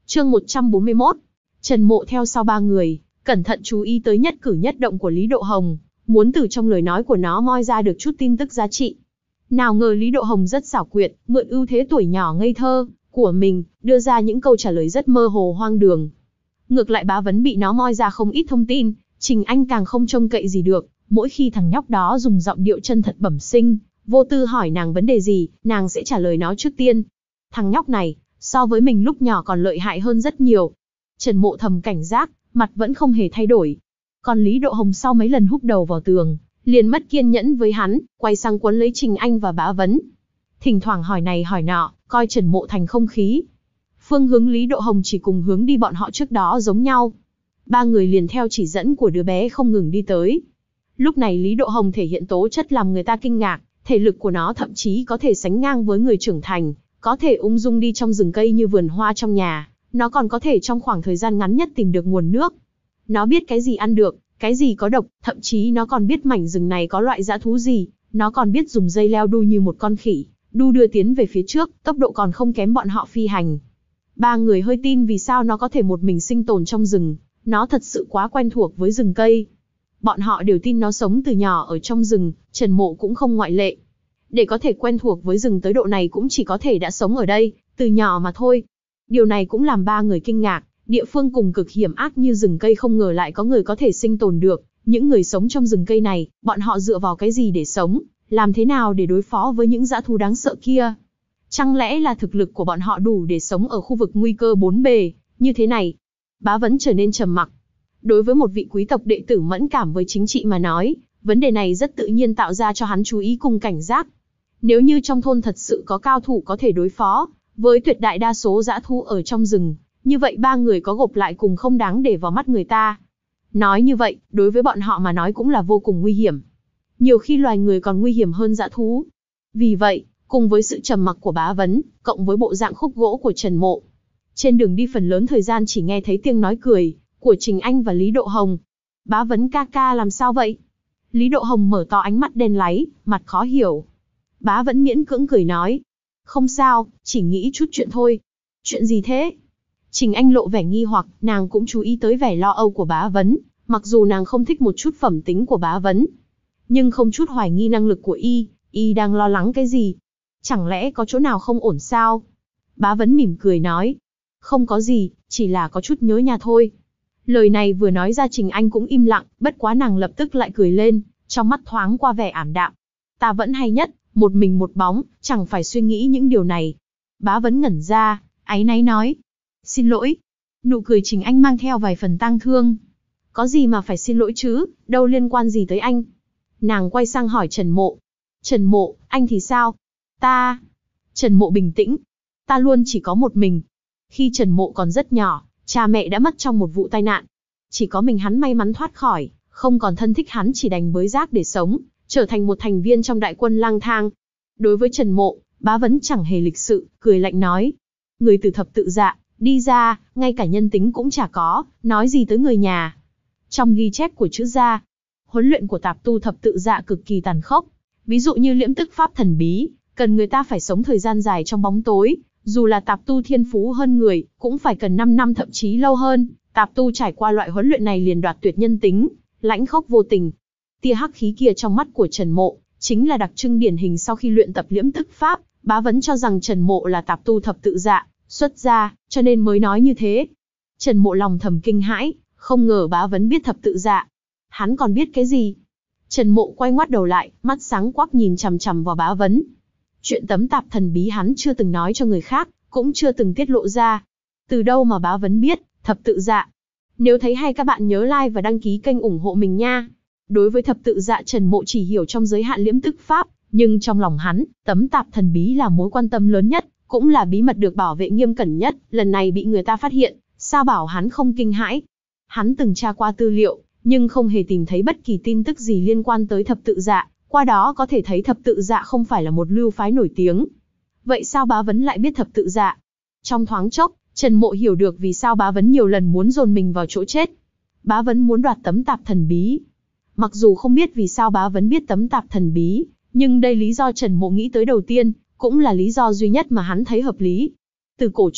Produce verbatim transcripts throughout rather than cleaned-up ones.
Chương một trăm bốn mươi mốt. Trần Mộ theo sau ba người, cẩn thận chú ý tới nhất cử nhất động của Lý Độ Hồng, muốn từ trong lời nói của nó moi ra được chút tin tức giá trị. Nào ngờ Lý Độ Hồng rất xảo quyệt, mượn ưu thế tuổi nhỏ ngây thơ của mình, đưa ra những câu trả lời rất mơ hồ hoang đường. Ngược lại Bá Vấn bị nó moi ra không ít thông tin, Trình Anh càng không trông cậy gì được, mỗi khi thằng nhóc đó dùng giọng điệu chân thật bẩm sinh, vô tư hỏi nàng vấn đề gì, nàng sẽ trả lời nó trước tiên. Thằng nhóc này, so với mình lúc nhỏ còn lợi hại hơn rất nhiều. Trần Mộ thầm cảnh giác, mặt vẫn không hề thay đổi. Còn Lý Độ Hồng sau mấy lần húc đầu vào tường, liền mất kiên nhẫn với hắn, quay sang quấn lấy Trình Anh và Bá Vấn. Thỉnh thoảng hỏi này hỏi nọ, coi Trần Mộ thành không khí. Phương hướng Lý Độ Hồng chỉ cùng hướng đi bọn họ trước đó giống nhau. Ba người liền theo chỉ dẫn của đứa bé không ngừng đi tới. Lúc này Lý Độ Hồng thể hiện tố chất làm người ta kinh ngạc, thể lực của nó thậm chí có thể sánh ngang với người trưởng thành, có thể ung dung đi trong rừng cây như vườn hoa trong nhà, nó còn có thể trong khoảng thời gian ngắn nhất tìm được nguồn nước. Nó biết cái gì ăn được, cái gì có độc, thậm chí nó còn biết mảnh rừng này có loại dã thú gì, nó còn biết dùng dây leo đu như một con khỉ, đu đưa tiến về phía trước, tốc độ còn không kém bọn họ phi hành. Ba người hơi tin vì sao nó có thể một mình sinh tồn trong rừng, nó thật sự quá quen thuộc với rừng cây. Bọn họ đều tin nó sống từ nhỏ ở trong rừng, Trần Mộ cũng không ngoại lệ. Để có thể quen thuộc với rừng tới độ này cũng chỉ có thể đã sống ở đây, từ nhỏ mà thôi. Điều này cũng làm ba người kinh ngạc, địa phương cùng cực hiểm ác như rừng cây không ngờ lại có người có thể sinh tồn được. Những người sống trong rừng cây này, bọn họ dựa vào cái gì để sống, làm thế nào để đối phó với những dã thú đáng sợ kia? Chẳng lẽ là thực lực của bọn họ đủ để sống ở khu vực nguy cơ bốn bề, như thế này? Bá Vấn trở nên trầm mặc. Đối với một vị quý tộc đệ tử mẫn cảm với chính trị mà nói, vấn đề này rất tự nhiên tạo ra cho hắn chú ý cùng cảnh giác. Nếu như trong thôn thật sự có cao thủ có thể đối phó với tuyệt đại đa số dã thú ở trong rừng, như vậy ba người có gộp lại cùng không đáng để vào mắt người ta. Nói như vậy, đối với bọn họ mà nói cũng là vô cùng nguy hiểm. Nhiều khi loài người còn nguy hiểm hơn dã thú. Vì vậy, cùng với sự trầm mặc của Bá Vấn, cộng với bộ dạng khúc gỗ của Trần Mộ, trên đường đi phần lớn thời gian chỉ nghe thấy tiếng nói cười của Trình Anh và Lý Độ Hồng. Bá Vấn ca ca làm sao vậy? Lý Độ Hồng mở to ánh mắt đen láy, mặt khó hiểu. Bá Vấn miễn cưỡng cười nói. Không sao, chỉ nghĩ chút chuyện thôi. Chuyện gì thế? Trình Anh lộ vẻ nghi hoặc, nàng cũng chú ý tới vẻ lo âu của Bá Vấn, mặc dù nàng không thích một chút phẩm tính của Bá Vấn, nhưng không chút hoài nghi năng lực của y, y đang lo lắng cái gì? Chẳng lẽ có chỗ nào không ổn sao? Bá Vấn mỉm cười nói. Không có gì, chỉ là có chút nhớ nhà thôi. Lời này vừa nói ra Trình Anh cũng im lặng, bất quá nàng lập tức lại cười lên, trong mắt thoáng qua vẻ ảm đạm. Ta vẫn hay nhất, một mình một bóng, chẳng phải suy nghĩ những điều này. Bá Vấn ngẩn ra, áy náy nói. Xin lỗi. Nụ cười Trình Anh mang theo vài phần tang thương. Có gì mà phải xin lỗi chứ, đâu liên quan gì tới anh. Nàng quay sang hỏi Trần Mộ. Trần Mộ, anh thì sao? Ta... Trần Mộ bình tĩnh. Ta luôn chỉ có một mình. Khi Trần Mộ còn rất nhỏ, cha mẹ đã mất trong một vụ tai nạn. Chỉ có mình hắn may mắn thoát khỏi, không còn thân thích hắn chỉ đành bới rác để sống, trở thành một thành viên trong đại quân lang thang. Đối với Trần Mộ, Bá Vấn chẳng hề lịch sự, cười lạnh nói. Người từ thập tự dạ, đi ra, ngay cả nhân tính cũng chả có, nói gì tới người nhà. Trong ghi chép của chữ gia, huấn luyện của tạp tu thập tự dạ cực kỳ tàn khốc. Ví dụ như liễm tức pháp thần bí, cần người ta phải sống thời gian dài trong bóng tối. Dù là tạp tu thiên phú hơn người, cũng phải cần năm năm thậm chí lâu hơn. Tạp tu trải qua loại huấn luyện này liền đoạt tuyệt nhân tính, lãnh khốc vô tình. Tia hắc khí kia trong mắt của Trần Mộ, chính là đặc trưng điển hình sau khi luyện tập liễm tức pháp. Bá Vấn cho rằng Trần Mộ là tạp tu thập tự dạ, xuất gia, cho nên mới nói như thế. Trần Mộ lòng thầm kinh hãi, không ngờ Bá Vấn biết thập tự dạ. Hắn còn biết cái gì? Trần Mộ quay ngoắt đầu lại, mắt sáng quắc nhìn chằm chằm vào Bá Vấn. Chuyện tấm tạp thần bí hắn chưa từng nói cho người khác, cũng chưa từng tiết lộ ra. Từ đâu mà Bá Vấn biết thập tự dạ? Nếu thấy hay các bạn nhớ like và đăng ký kênh ủng hộ mình nha. Đối với thập tự dạ Trần Mộ chỉ hiểu trong giới hạn liễm tức pháp, nhưng trong lòng hắn, tấm tạp thần bí là mối quan tâm lớn nhất, cũng là bí mật được bảo vệ nghiêm cẩn nhất. Lần này bị người ta phát hiện, sao bảo hắn không kinh hãi? Hắn từng tra qua tư liệu, nhưng không hề tìm thấy bất kỳ tin tức gì liên quan tới thập tự dạ. Qua đó có thể thấy thập tự dạ không phải là một lưu phái nổi tiếng. Vậy sao Bá Vấn lại biết thập tự dạ? Trong thoáng chốc, Trần Mộ hiểu được vì sao Bá Vấn nhiều lần muốn dồn mình vào chỗ chết. Bá Vấn muốn đoạt tấm tạp thần bí. Mặc dù không biết vì sao Bá Vấn biết tấm tạp thần bí, nhưng đây lý do Trần Mộ nghĩ tới đầu tiên, cũng là lý do duy nhất mà hắn thấy hợp lý. Từ cổ truyện,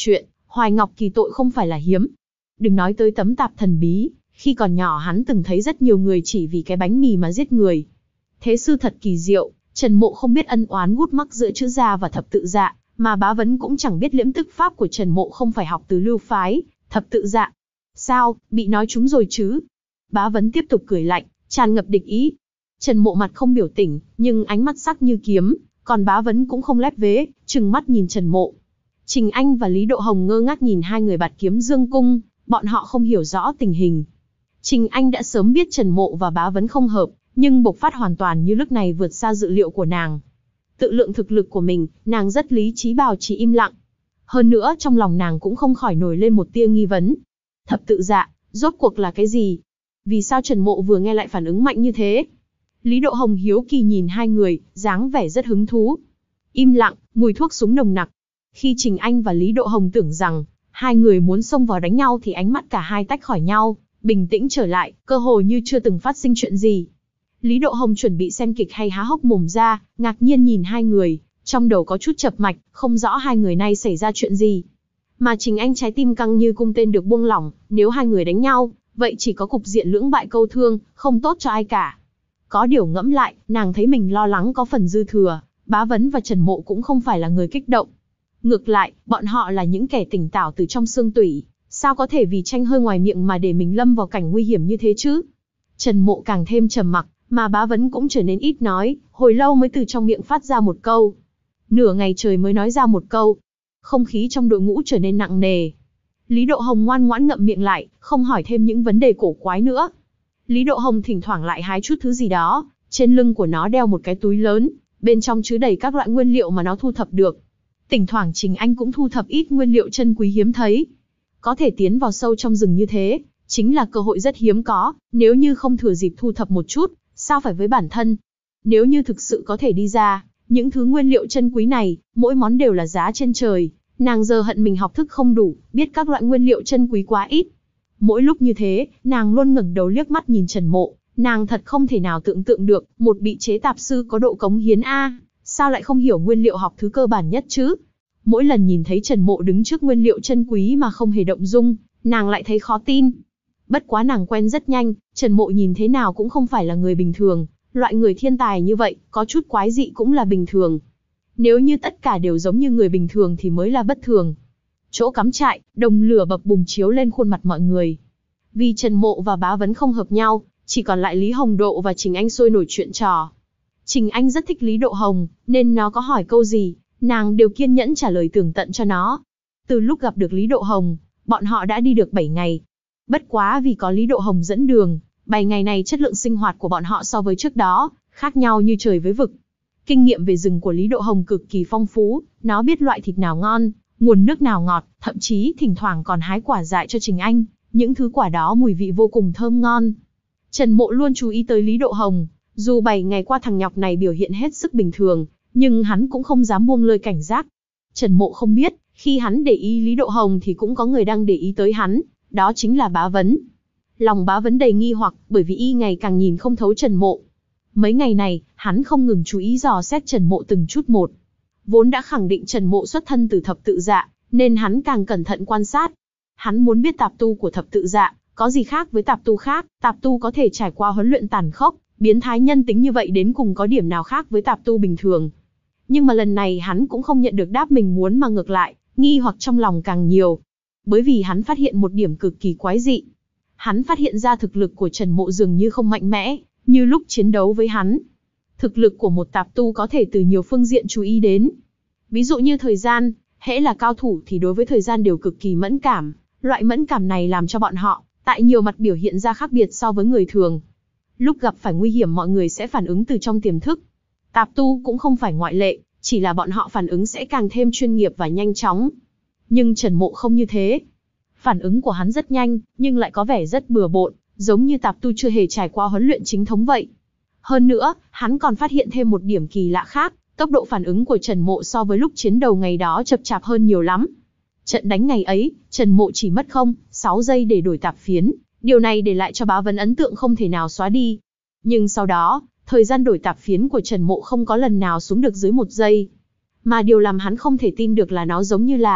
Hoài Ngọc Kỳ tội không phải là hiếm. Đừng nói tới tấm tạp thần bí, khi còn nhỏ hắn từng thấy rất nhiều người chỉ vì cái bánh mì mà giết người. Thế sư thật kỳ diệu, Trần Mộ không biết ân oán gút mắc giữa chữ gia và thập tự dạ, mà Bá Vấn cũng chẳng biết liễm tức pháp của Trần Mộ không phải học từ lưu phái, thập tự dạ. Sao, bị nói trúng rồi chứ? Bá Vấn tiếp tục cười lạnh, tràn ngập địch ý. Trần Mộ mặt không biểu tình, nhưng ánh mắt sắc như kiếm, còn Bá Vấn cũng không lép vế, trừng mắt nhìn Trần Mộ. Trình Anh và Lý Độ Hồng ngơ ngác nhìn hai người bạt kiếm dương cung, bọn họ không hiểu rõ tình hình. Trình Anh đã sớm biết Trần Mộ và Bá Vấn không hợp, nhưng bộc phát hoàn toàn như lúc này vượt xa dự liệu của nàng. Tự lượng thực lực của mình, nàng rất lý trí bảo trì im lặng. Hơn nữa trong lòng nàng cũng không khỏi nổi lên một tia nghi vấn. Thập tự dạ, rốt cuộc là cái gì? Vì sao Trần Mộ vừa nghe lại phản ứng mạnh như thế? Lý Độ Hồng hiếu kỳ nhìn hai người, dáng vẻ rất hứng thú. Im lặng, mùi thuốc súng nồng nặc. Khi Trình Anh và Lý Độ Hồng tưởng rằng hai người muốn xông vào đánh nhau thì ánh mắt cả hai tách khỏi nhau, bình tĩnh trở lại, cơ hồ như chưa từng phát sinh chuyện gì. Lý Độ Hồng chuẩn bị xem kịch hay há hốc mồm ra, ngạc nhiên nhìn hai người, trong đầu có chút chập mạch, không rõ hai người này xảy ra chuyện gì. Mà Trình Anh trái tim căng như cung tên được buông lỏng, nếu hai người đánh nhau, vậy chỉ có cục diện lưỡng bại câu thương, không tốt cho ai cả. Có điều ngẫm lại, nàng thấy mình lo lắng có phần dư thừa, Bá Vấn và Trần Mộ cũng không phải là người kích động. Ngược lại, bọn họ là những kẻ tỉnh táo từ trong xương tủy, sao có thể vì tranh hơi ngoài miệng mà để mình lâm vào cảnh nguy hiểm như thế chứ? Trần Mộ càng thêm trầm mặc, mà Bá Vấn cũng trở nên ít nói, hồi lâu mới từ trong miệng phát ra một câu. Nửa ngày trời mới nói ra một câu. Không khí trong đội ngũ trở nên nặng nề. Lý Độ Hồng ngoan ngoãn ngậm miệng lại, không hỏi thêm những vấn đề cổ quái nữa. Lý Độ Hồng thỉnh thoảng lại hái chút thứ gì đó, trên lưng của nó đeo một cái túi lớn, bên trong chứa đầy các loại nguyên liệu mà nó thu thập được. Thỉnh thoảng Trình Anh cũng thu thập ít nguyên liệu chân quý hiếm thấy. Có thể tiến vào sâu trong rừng như thế, chính là cơ hội rất hiếm có, nếu như không thừa dịp thu thập một chút, sao phải với bản thân. Nếu như thực sự có thể đi ra, những thứ nguyên liệu chân quý này, mỗi món đều là giá trên trời, nàng giờ hận mình học thức không đủ, biết các loại nguyên liệu chân quý quá ít. Mỗi lúc như thế, nàng luôn ngẩng đầu liếc mắt nhìn Trần Mộ, nàng thật không thể nào tưởng tượng được, một bị chế tạp sư có độ cống hiến A, sao lại không hiểu nguyên liệu học thứ cơ bản nhất chứ? Mỗi lần nhìn thấy Trần Mộ đứng trước nguyên liệu chân quý mà không hề động dung, nàng lại thấy khó tin. Bất quá nàng quen rất nhanh, Trần Mộ nhìn thế nào cũng không phải là người bình thường, loại người thiên tài như vậy, có chút quái dị cũng là bình thường. Nếu như tất cả đều giống như người bình thường thì mới là bất thường. Chỗ cắm trại, đồng lửa bập bùng chiếu lên khuôn mặt mọi người. Vì Trần Mộ và Bá Vấn không hợp nhau, chỉ còn lại Lý Hồng Độ và Trình Anh sôi nổi chuyện trò. Trình Anh rất thích Lý Độ Hồng, nên nó có hỏi câu gì, nàng đều kiên nhẫn trả lời tường tận cho nó. Từ lúc gặp được Lý Độ Hồng, bọn họ đã đi được bảy ngày. Bất quá vì có Lý Độ Hồng dẫn đường, bảy ngày này chất lượng sinh hoạt của bọn họ so với trước đó, khác nhau như trời với vực. Kinh nghiệm về rừng của Lý Độ Hồng cực kỳ phong phú, nó biết loại thịt nào ngon, nguồn nước nào ngọt, thậm chí thỉnh thoảng còn hái quả dại cho Trình Anh, những thứ quả đó mùi vị vô cùng thơm ngon. Trần Mộ luôn chú ý tới Lý Độ Hồng, dù bảy ngày qua thằng nhóc này biểu hiện hết sức bình thường, nhưng hắn cũng không dám buông lơi cảnh giác. Trần Mộ không biết, khi hắn để ý Lý Độ Hồng thì cũng có người đang để ý tới hắn, đó chính là Bá Vấn. Lòng Bá Vấn đầy nghi hoặc, bởi vì y ngày càng nhìn không thấu Trần Mộ. Mấy ngày này, hắn không ngừng chú ý dò xét Trần Mộ từng chút một. Vốn đã khẳng định Trần Mộ xuất thân từ thập tự dạ, nên hắn càng cẩn thận quan sát. Hắn muốn biết tạp tu của thập tự dạ, có gì khác với tạp tu khác, tạp tu có thể trải qua huấn luyện tàn khốc, biến thái nhân tính như vậy đến cùng có điểm nào khác với tạp tu bình thường. Nhưng mà lần này hắn cũng không nhận được đáp mình muốn mà ngược lại, nghi hoặc trong lòng càng nhiều. Bởi vì hắn phát hiện một điểm cực kỳ quái dị. Hắn phát hiện ra thực lực của Trần Mộ dường như không mạnh mẽ, như lúc chiến đấu với hắn. Thực lực của một tạp tu có thể từ nhiều phương diện chú ý đến. Ví dụ như thời gian, hễ là cao thủ thì đối với thời gian đều cực kỳ mẫn cảm. Loại mẫn cảm này làm cho bọn họ, tại nhiều mặt biểu hiện ra khác biệt so với người thường. Lúc gặp phải nguy hiểm mọi người sẽ phản ứng từ trong tiềm thức. Tạp tu cũng không phải ngoại lệ, chỉ là bọn họ phản ứng sẽ càng thêm chuyên nghiệp và nhanh chóng. Nhưng Trần Mộ không như thế. Phản ứng của hắn rất nhanh, nhưng lại có vẻ rất bừa bộn, giống như tạp tu chưa hề trải qua huấn luyện chính thống vậy. Hơn nữa, hắn còn phát hiện thêm một điểm kỳ lạ khác, tốc độ phản ứng của Trần Mộ so với lúc chiến đầu ngày đó chậm chạp hơn nhiều lắm. Trận đánh ngày ấy, Trần Mộ chỉ mất không, sáu giây để đổi tạp phiến, điều này để lại cho Bá Vấn ấn tượng không thể nào xóa đi. Nhưng sau đó, thời gian đổi tạp phiến của Trần Mộ không có lần nào xuống được dưới một giây. Mà điều làm hắn không thể tin được là nó giống như là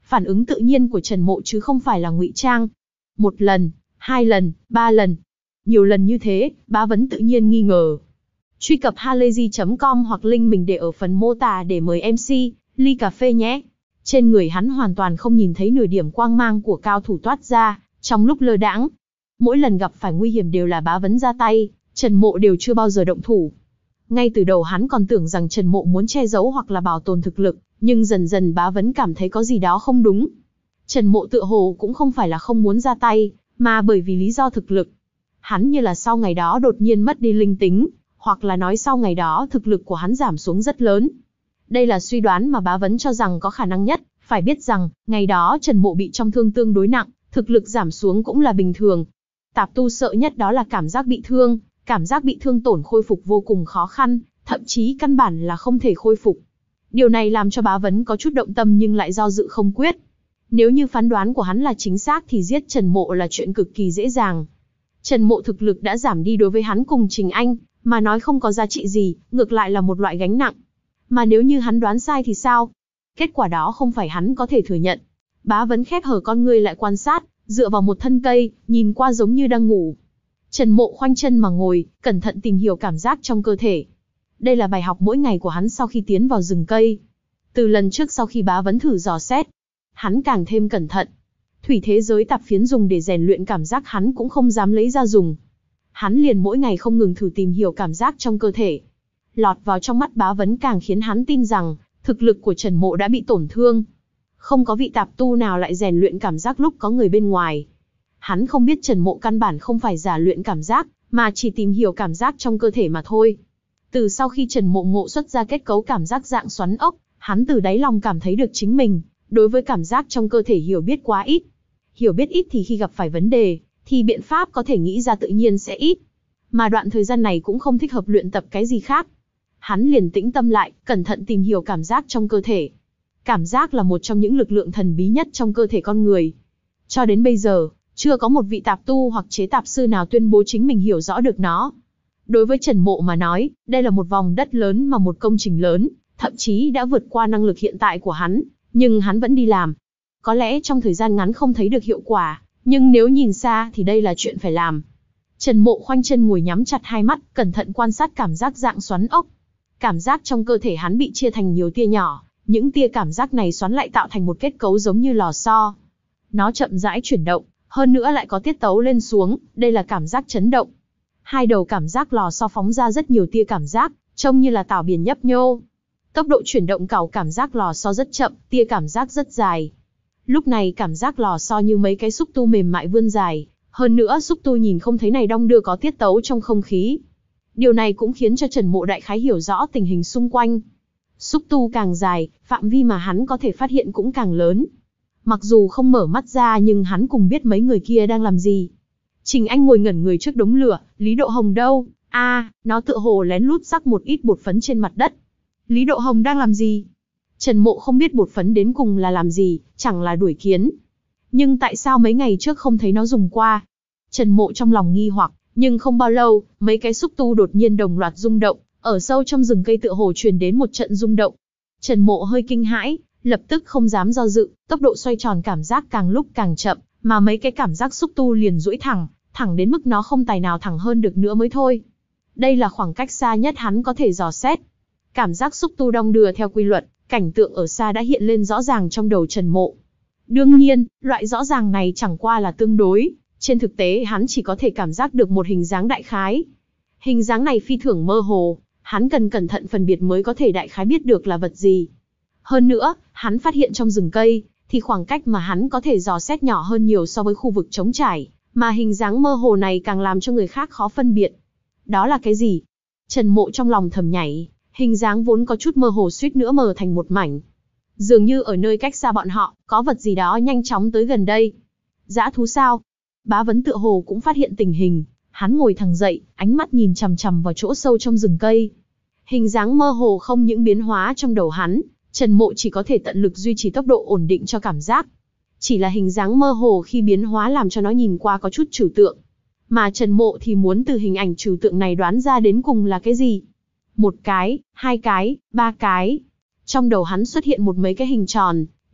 phản ứng tự nhiên của Trần Mộ chứ không phải là ngụy trang. Một lần, hai lần, ba lần. Nhiều lần như thế, Bá Vấn tự nhiên nghi ngờ. Truy cập halayzi chấm com hoặc link mình để ở phần mô tả để mời em xê, ly cà phê nhé. Trên người hắn hoàn toàn không nhìn thấy nửa điểm quang mang của cao thủ toát ra, trong lúc lơ đãng. Mỗi lần gặp phải nguy hiểm đều là Bá Vấn ra tay, Trần Mộ đều chưa bao giờ động thủ. Ngay từ đầu hắn còn tưởng rằng Trần Mộ muốn che giấu hoặc là bảo tồn thực lực, nhưng dần dần Bá Vấn cảm thấy có gì đó không đúng. Trần Mộ tựa hồ cũng không phải là không muốn ra tay, mà bởi vì lý do thực lực. Hắn như là sau ngày đó đột nhiên mất đi linh tính, hoặc là nói sau ngày đó thực lực của hắn giảm xuống rất lớn. Đây là suy đoán mà Bá Vấn cho rằng có khả năng nhất, phải biết rằng, ngày đó Trần Mộ bị trọng thương tương đối nặng, thực lực giảm xuống cũng là bình thường. Tạp tu sợ nhất đó là cảm giác bị thương, cảm giác bị thương tổn khôi phục vô cùng khó khăn, thậm chí căn bản là không thể khôi phục. Điều này làm cho Bá Vấn có chút động tâm nhưng lại do dự không quyết. Nếu như phán đoán của hắn là chính xác thì giết Trần Mộ là chuyện cực kỳ dễ dàng. Trần Mộ thực lực đã giảm đi đối với hắn cùng Trình Anh, mà nói không có giá trị gì, ngược lại là một loại gánh nặng. Mà nếu như hắn đoán sai thì sao? Kết quả đó không phải hắn có thể thừa nhận. Bá Vấn khép hờ con ngươi lại quan sát, dựa vào một thân cây, nhìn qua giống như đang ngủ. Trần Mộ khoanh chân mà ngồi, cẩn thận tìm hiểu cảm giác trong cơ thể. Đây là bài học mỗi ngày của hắn sau khi tiến vào rừng cây. Từ lần trước sau khi Bá Vấn thử dò xét, hắn càng thêm cẩn thận. Thủy thế giới tạp phiến dùng để rèn luyện cảm giác hắn cũng không dám lấy ra dùng. Hắn liền mỗi ngày không ngừng thử tìm hiểu cảm giác trong cơ thể. Lọt vào trong mắt Bá Vấn càng khiến hắn tin rằng, thực lực của Trần Mộ đã bị tổn thương. Không có vị tạp tu nào lại rèn luyện cảm giác lúc có người bên ngoài. Hắn không biết Trần Mộ căn bản không phải giả luyện cảm giác, mà chỉ tìm hiểu cảm giác trong cơ thể mà thôi. Từ sau khi Trần Mộ ngộ xuất ra kết cấu cảm giác dạng xoắn ốc, hắn từ đáy lòng cảm thấy được chính mình, đối với cảm giác trong cơ thể hiểu biết quá ít. Hiểu biết ít thì khi gặp phải vấn đề, thì biện pháp có thể nghĩ ra tự nhiên sẽ ít. Mà đoạn thời gian này cũng không thích hợp luyện tập cái gì khác. Hắn liền tĩnh tâm lại, cẩn thận tìm hiểu cảm giác trong cơ thể. Cảm giác là một trong những lực lượng thần bí nhất trong cơ thể con người. Cho đến bây giờ, chưa có một vị tạp tu hoặc chế tạp sư nào tuyên bố chính mình hiểu rõ được nó. Đối với Trần Mộ mà nói, đây là một vòng đất lớn mà một công trình lớn, thậm chí đã vượt qua năng lực hiện tại của hắn, nhưng hắn vẫn đi làm. Có lẽ trong thời gian ngắn không thấy được hiệu quả, nhưng nếu nhìn xa thì đây là chuyện phải làm. Trần Mộ khoanh chân ngồi nhắm chặt hai mắt, cẩn thận quan sát cảm giác dạng xoắn ốc. Cảm giác trong cơ thể hắn bị chia thành nhiều tia nhỏ, những tia cảm giác này xoắn lại tạo thành một kết cấu giống như lò xo. Nó chậm rãi chuyển động, hơn nữa lại có tiết tấu lên xuống, đây là cảm giác chấn động. Hai đầu cảm giác lò xo phóng ra rất nhiều tia cảm giác, trông như là tảo biển nhấp nhô. Tốc độ chuyển động cào cảm giác lò xo rất chậm, tia cảm giác rất dài. Lúc này cảm giác lò xo như mấy cái xúc tu mềm mại vươn dài, hơn nữa xúc tu nhìn không thấy này đong đưa có tiết tấu trong không khí. Điều này cũng khiến cho Trần Mộ đại khái hiểu rõ tình hình xung quanh. Xúc tu càng dài, phạm vi mà hắn có thể phát hiện cũng càng lớn. Mặc dù không mở mắt ra nhưng hắn cùng biết mấy người kia đang làm gì. Trình Anh ngồi ngẩn người trước đống lửa, Lý Độ Hồng đâu? A, à, nó tựa hồ lén lút rắc một ít bột phấn trên mặt đất. Lý Độ Hồng đang làm gì? Trần Mộ không biết bột phấn đến cùng là làm gì, chẳng là đuổi kiến. Nhưng tại sao mấy ngày trước không thấy nó dùng qua? Trần Mộ trong lòng nghi hoặc, nhưng không bao lâu, mấy cái xúc tu đột nhiên đồng loạt rung động, ở sâu trong rừng cây tựa hồ truyền đến một trận rung động. Trần Mộ hơi kinh hãi, lập tức không dám do dự, tốc độ xoay tròn cảm giác càng lúc càng chậm, mà mấy cái cảm giác xúc tu liền duỗi thẳng, thẳng đến mức nó không tài nào thẳng hơn được nữa mới thôi. Đây là khoảng cách xa nhất hắn có thể dò xét. Cảm giác xúc tu đong đưa theo quy luật, cảnh tượng ở xa đã hiện lên rõ ràng trong đầu Trần Mộ. Đương nhiên, loại rõ ràng này chẳng qua là tương đối, trên thực tế hắn chỉ có thể cảm giác được một hình dáng đại khái. Hình dáng này phi thường mơ hồ, hắn cần cẩn thận phân biệt mới có thể đại khái biết được là vật gì. Hơn nữa, hắn phát hiện trong rừng cây, thì khoảng cách mà hắn có thể dò xét nhỏ hơn nhiều so với khu vực trống trải, mà hình dáng mơ hồ này càng làm cho người khác khó phân biệt. Đó là cái gì? Trần Mộ trong lòng thầm nhảy, hình dáng vốn có chút mơ hồ suýt nữa mờ thành một mảnh. Dường như ở nơi cách xa bọn họ, có vật gì đó nhanh chóng tới gần đây. Dã thú sao? Bá Vấn tựa hồ cũng phát hiện tình hình, hắn ngồi thẳng dậy, ánh mắt nhìn chằm chằm vào chỗ sâu trong rừng cây. Hình dáng mơ hồ không những biến hóa trong đầu hắn, Trần Mộ chỉ có thể tận lực duy trì tốc độ ổn định cho cảm giác. Chỉ là hình dáng mơ hồ khi biến hóa làm cho nó nhìn qua có chút trừu tượng. Mà Trần Mộ thì muốn từ hình ảnh trừu tượng này đoán ra đến cùng là cái gì. Một cái, hai cái, ba cái. Trong đầu hắn xuất hiện một mấy cái hình tròn,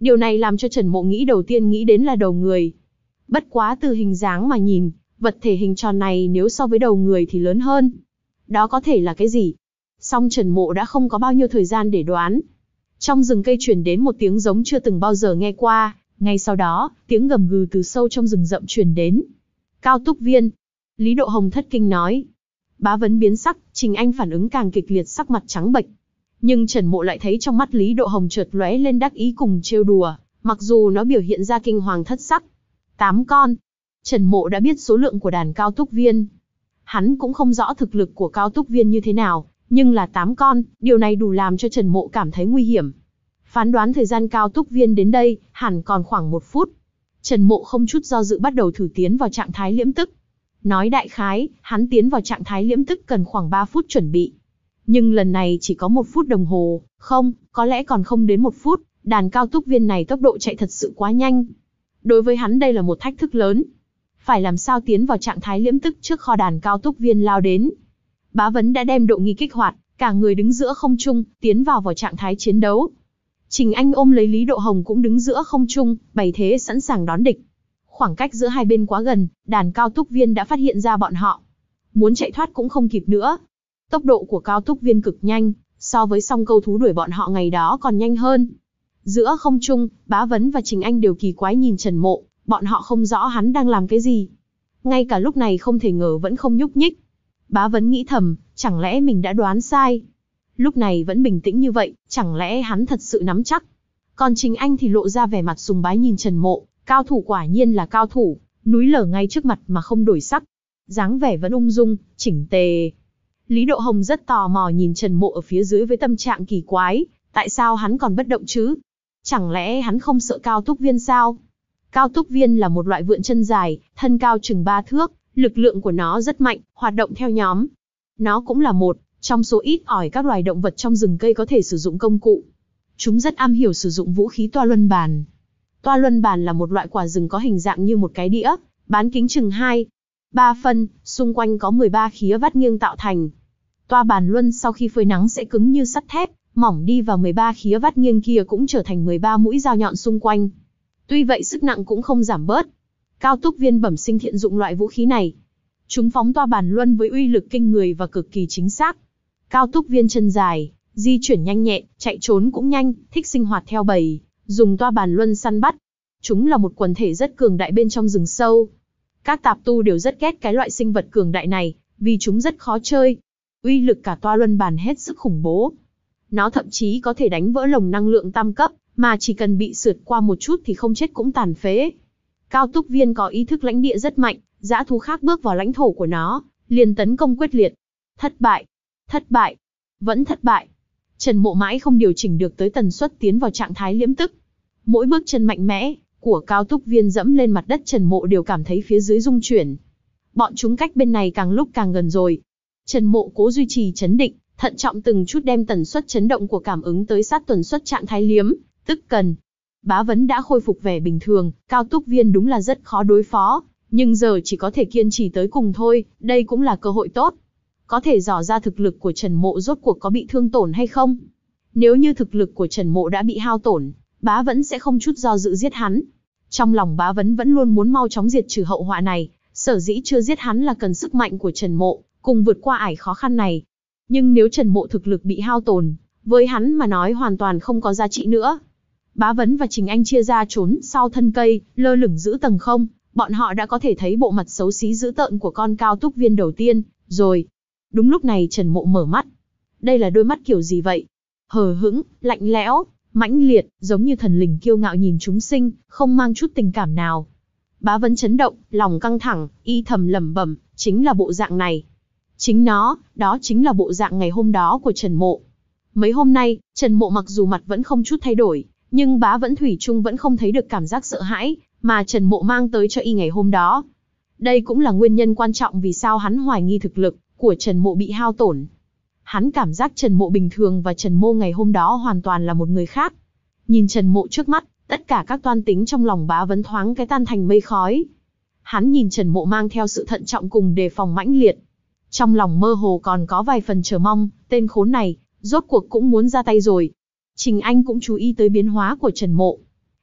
Điều này làm cho Trần Mộ nghĩ đầu tiên nghĩ đến là đầu người. Bất quá từ hình dáng mà nhìn, vật thể hình tròn này nếu so với đầu người thì lớn hơn. Đó có thể là cái gì? Song Trần Mộ đã không có bao nhiêu thời gian để đoán. Trong rừng cây truyền đến một tiếng giống chưa từng bao giờ nghe qua, ngay sau đó, tiếng gầm gừ từ sâu trong rừng rậm truyền đến. Cao Túc Viên. Lý Độ Hồng thất kinh nói. Bá Vấn biến sắc, Trình Anh phản ứng càng kịch liệt, sắc mặt trắng bệch. Nhưng Trần Mộ lại thấy trong mắt Lý Độ Hồng chợt lóe lên đắc ý cùng trêu đùa, mặc dù nó biểu hiện ra kinh hoàng thất sắc. Tám con. Trần Mộ đã biết số lượng của đàn Cao Túc Viên. Hắn cũng không rõ thực lực của Cao Túc Viên như thế nào, nhưng là tám con, điều này đủ làm cho Trần Mộ cảm thấy nguy hiểm. Phán đoán thời gian Cao Túc Viên đến đây, hẳn còn khoảng một phút. Trần Mộ không chút do dự bắt đầu thử tiến vào trạng thái liễm tức. Nói đại khái, hắn tiến vào trạng thái liễm tức cần khoảng ba phút chuẩn bị. Nhưng lần này chỉ có một phút đồng hồ, không, có lẽ còn không đến một phút, đàn Cao Túc Viên này tốc độ chạy thật sự quá nhanh. Đối với hắn đây là một thách thức lớn. Phải làm sao tiến vào trạng thái liễm tức trước kho đàn Cao Túc Viên lao đến. Bá Vấn đã đem độ nghi kích hoạt, cả người đứng giữa không trung, tiến vào vào trạng thái chiến đấu. Trình Anh ôm lấy Lý Độ Hồng cũng đứng giữa không trung, bày thế sẵn sàng đón địch. Khoảng cách giữa hai bên quá gần, đàn Cao Túc Viên đã phát hiện ra bọn họ. Muốn chạy thoát cũng không kịp nữa. Tốc độ của Cao Túc Viên cực nhanh, so với song câu thú đuổi bọn họ ngày đó còn nhanh hơn. Giữa không trung, Bá Vấn và Trình Anh đều kỳ quái nhìn Trần Mộ, bọn họ không rõ hắn đang làm cái gì. Ngay cả lúc này không thể ngờ vẫn không nhúc nhích. Bá Vấn nghĩ thầm, chẳng lẽ mình đã đoán sai? Lúc này vẫn bình tĩnh như vậy, chẳng lẽ hắn thật sự nắm chắc? Còn Trình Anh thì lộ ra vẻ mặt sùng bái nhìn Trần Mộ, cao thủ quả nhiên là cao thủ, núi lở ngay trước mặt mà không đổi sắc. Dáng vẻ vẫn ung dung, chỉnh tề. Lý Độ Hồng rất tò mò nhìn Trần Mộ ở phía dưới với tâm trạng kỳ quái, tại sao hắn còn bất động chứ? Chẳng lẽ hắn không sợ Cao Túc Viên sao? Cao Túc Viên là một loại vượn chân dài, thân cao chừng ba thước, lực lượng của nó rất mạnh, hoạt động theo nhóm. Nó cũng là một trong số ít ỏi các loài động vật trong rừng cây có thể sử dụng công cụ. Chúng rất am hiểu sử dụng vũ khí toa luân bàn. Toa luân bàn là một loại quả rừng có hình dạng như một cái đĩa, bán kính chừng hai, ba phân, xung quanh có mười ba khía vắt nghiêng tạo thành. Toa bàn luân sau khi phơi nắng sẽ cứng như sắt thép, mỏng đi và mười ba khía vắt nghiêng kia cũng trở thành mười ba mũi dao nhọn xung quanh. Tuy vậy sức nặng cũng không giảm bớt. Cao Túc Viên bẩm sinh thiện dụng loại vũ khí này. Chúng phóng toa bàn luân với uy lực kinh người và cực kỳ chính xác. Cao Túc Viên chân dài, di chuyển nhanh nhẹn, chạy trốn cũng nhanh, thích sinh hoạt theo bầy, dùng toa bàn luân săn bắt. Chúng là một quần thể rất cường đại bên trong rừng sâu. Các tạp tu đều rất ghét cái loại sinh vật cường đại này, vì chúng rất khó chơi. Uy lực cả toa luân bàn hết sức khủng bố. Nó thậm chí có thể đánh vỡ lồng năng lượng tam cấp, mà chỉ cần bị sượt qua một chút thì không chết cũng tàn phế. Cao Túc Viên có ý thức lãnh địa rất mạnh, dã thú khác bước vào lãnh thổ của nó, liền tấn công quyết liệt. Thất bại, thất bại, vẫn thất bại. Trần Mộ mãi không điều chỉnh được tới tần suất tiến vào trạng thái liễm tức. Mỗi bước chân mạnh mẽ của Cao Túc Viên dẫm lên mặt đất Trần Mộ đều cảm thấy phía dưới rung chuyển. Bọn chúng cách bên này càng lúc càng gần rồi. Trần Mộ cố duy trì chấn định, thận trọng từng chút đem tần suất chấn động của cảm ứng tới sát tần suất trạng thái liễm tức cần. Bá Vấn đã khôi phục vẻ bình thường, Cao Túc Viên đúng là rất khó đối phó, nhưng giờ chỉ có thể kiên trì tới cùng thôi, đây cũng là cơ hội tốt. Có thể dò ra thực lực của Trần Mộ rốt cuộc có bị thương tổn hay không. Nếu như thực lực của Trần Mộ đã bị hao tổn, Bá Vấn sẽ không chút do dự giết hắn. Trong lòng Bá Vấn vẫn luôn muốn mau chóng diệt trừ hậu họa này, sở dĩ chưa giết hắn là cần sức mạnh của Trần Mộ, cùng vượt qua ải khó khăn này. Nhưng nếu Trần Mộ thực lực bị hao tổn, với hắn mà nói hoàn toàn không có giá trị nữa. Bá Vấn và Trình Anh chia ra trốn sau thân cây, lơ lửng giữ tầng không, bọn họ đã có thể thấy bộ mặt xấu xí dữ tợn của con Cao Túc Viên đầu tiên, rồi. Đúng lúc này Trần Mộ mở mắt. Đây là đôi mắt kiểu gì vậy? Hờ hững, lạnh lẽo, mãnh liệt, giống như thần linh kiêu ngạo nhìn chúng sinh, không mang chút tình cảm nào. Bá Vấn chấn động, lòng căng thẳng, y thầm lẩm bẩm, chính là bộ dạng này. Chính nó, đó chính là bộ dạng ngày hôm đó của Trần Mộ. Mấy hôm nay, Trần Mộ mặc dù mặt vẫn không chút thay đổi, nhưng Bá Vẫn thủy chung vẫn không thấy được cảm giác sợ hãi mà Trần Mộ mang tới cho y ngày hôm đó. Đây cũng là nguyên nhân quan trọng vì sao hắn hoài nghi thực lực của Trần Mộ bị hao tổn. Hắn cảm giác Trần Mộ bình thường và Trần Mô ngày hôm đó hoàn toàn là một người khác. Nhìn Trần Mộ trước mắt, tất cả các toan tính trong lòng Bá Vấn thoáng cái tan thành mây khói. Hắn nhìn Trần Mộ mang theo sự thận trọng cùng đề phòng mãnh liệt. Trong lòng mơ hồ còn có vài phần chờ mong, tên khốn này, rốt cuộc cũng muốn ra tay rồi. Trình Anh cũng chú ý tới biến hóa của Trần Mộ.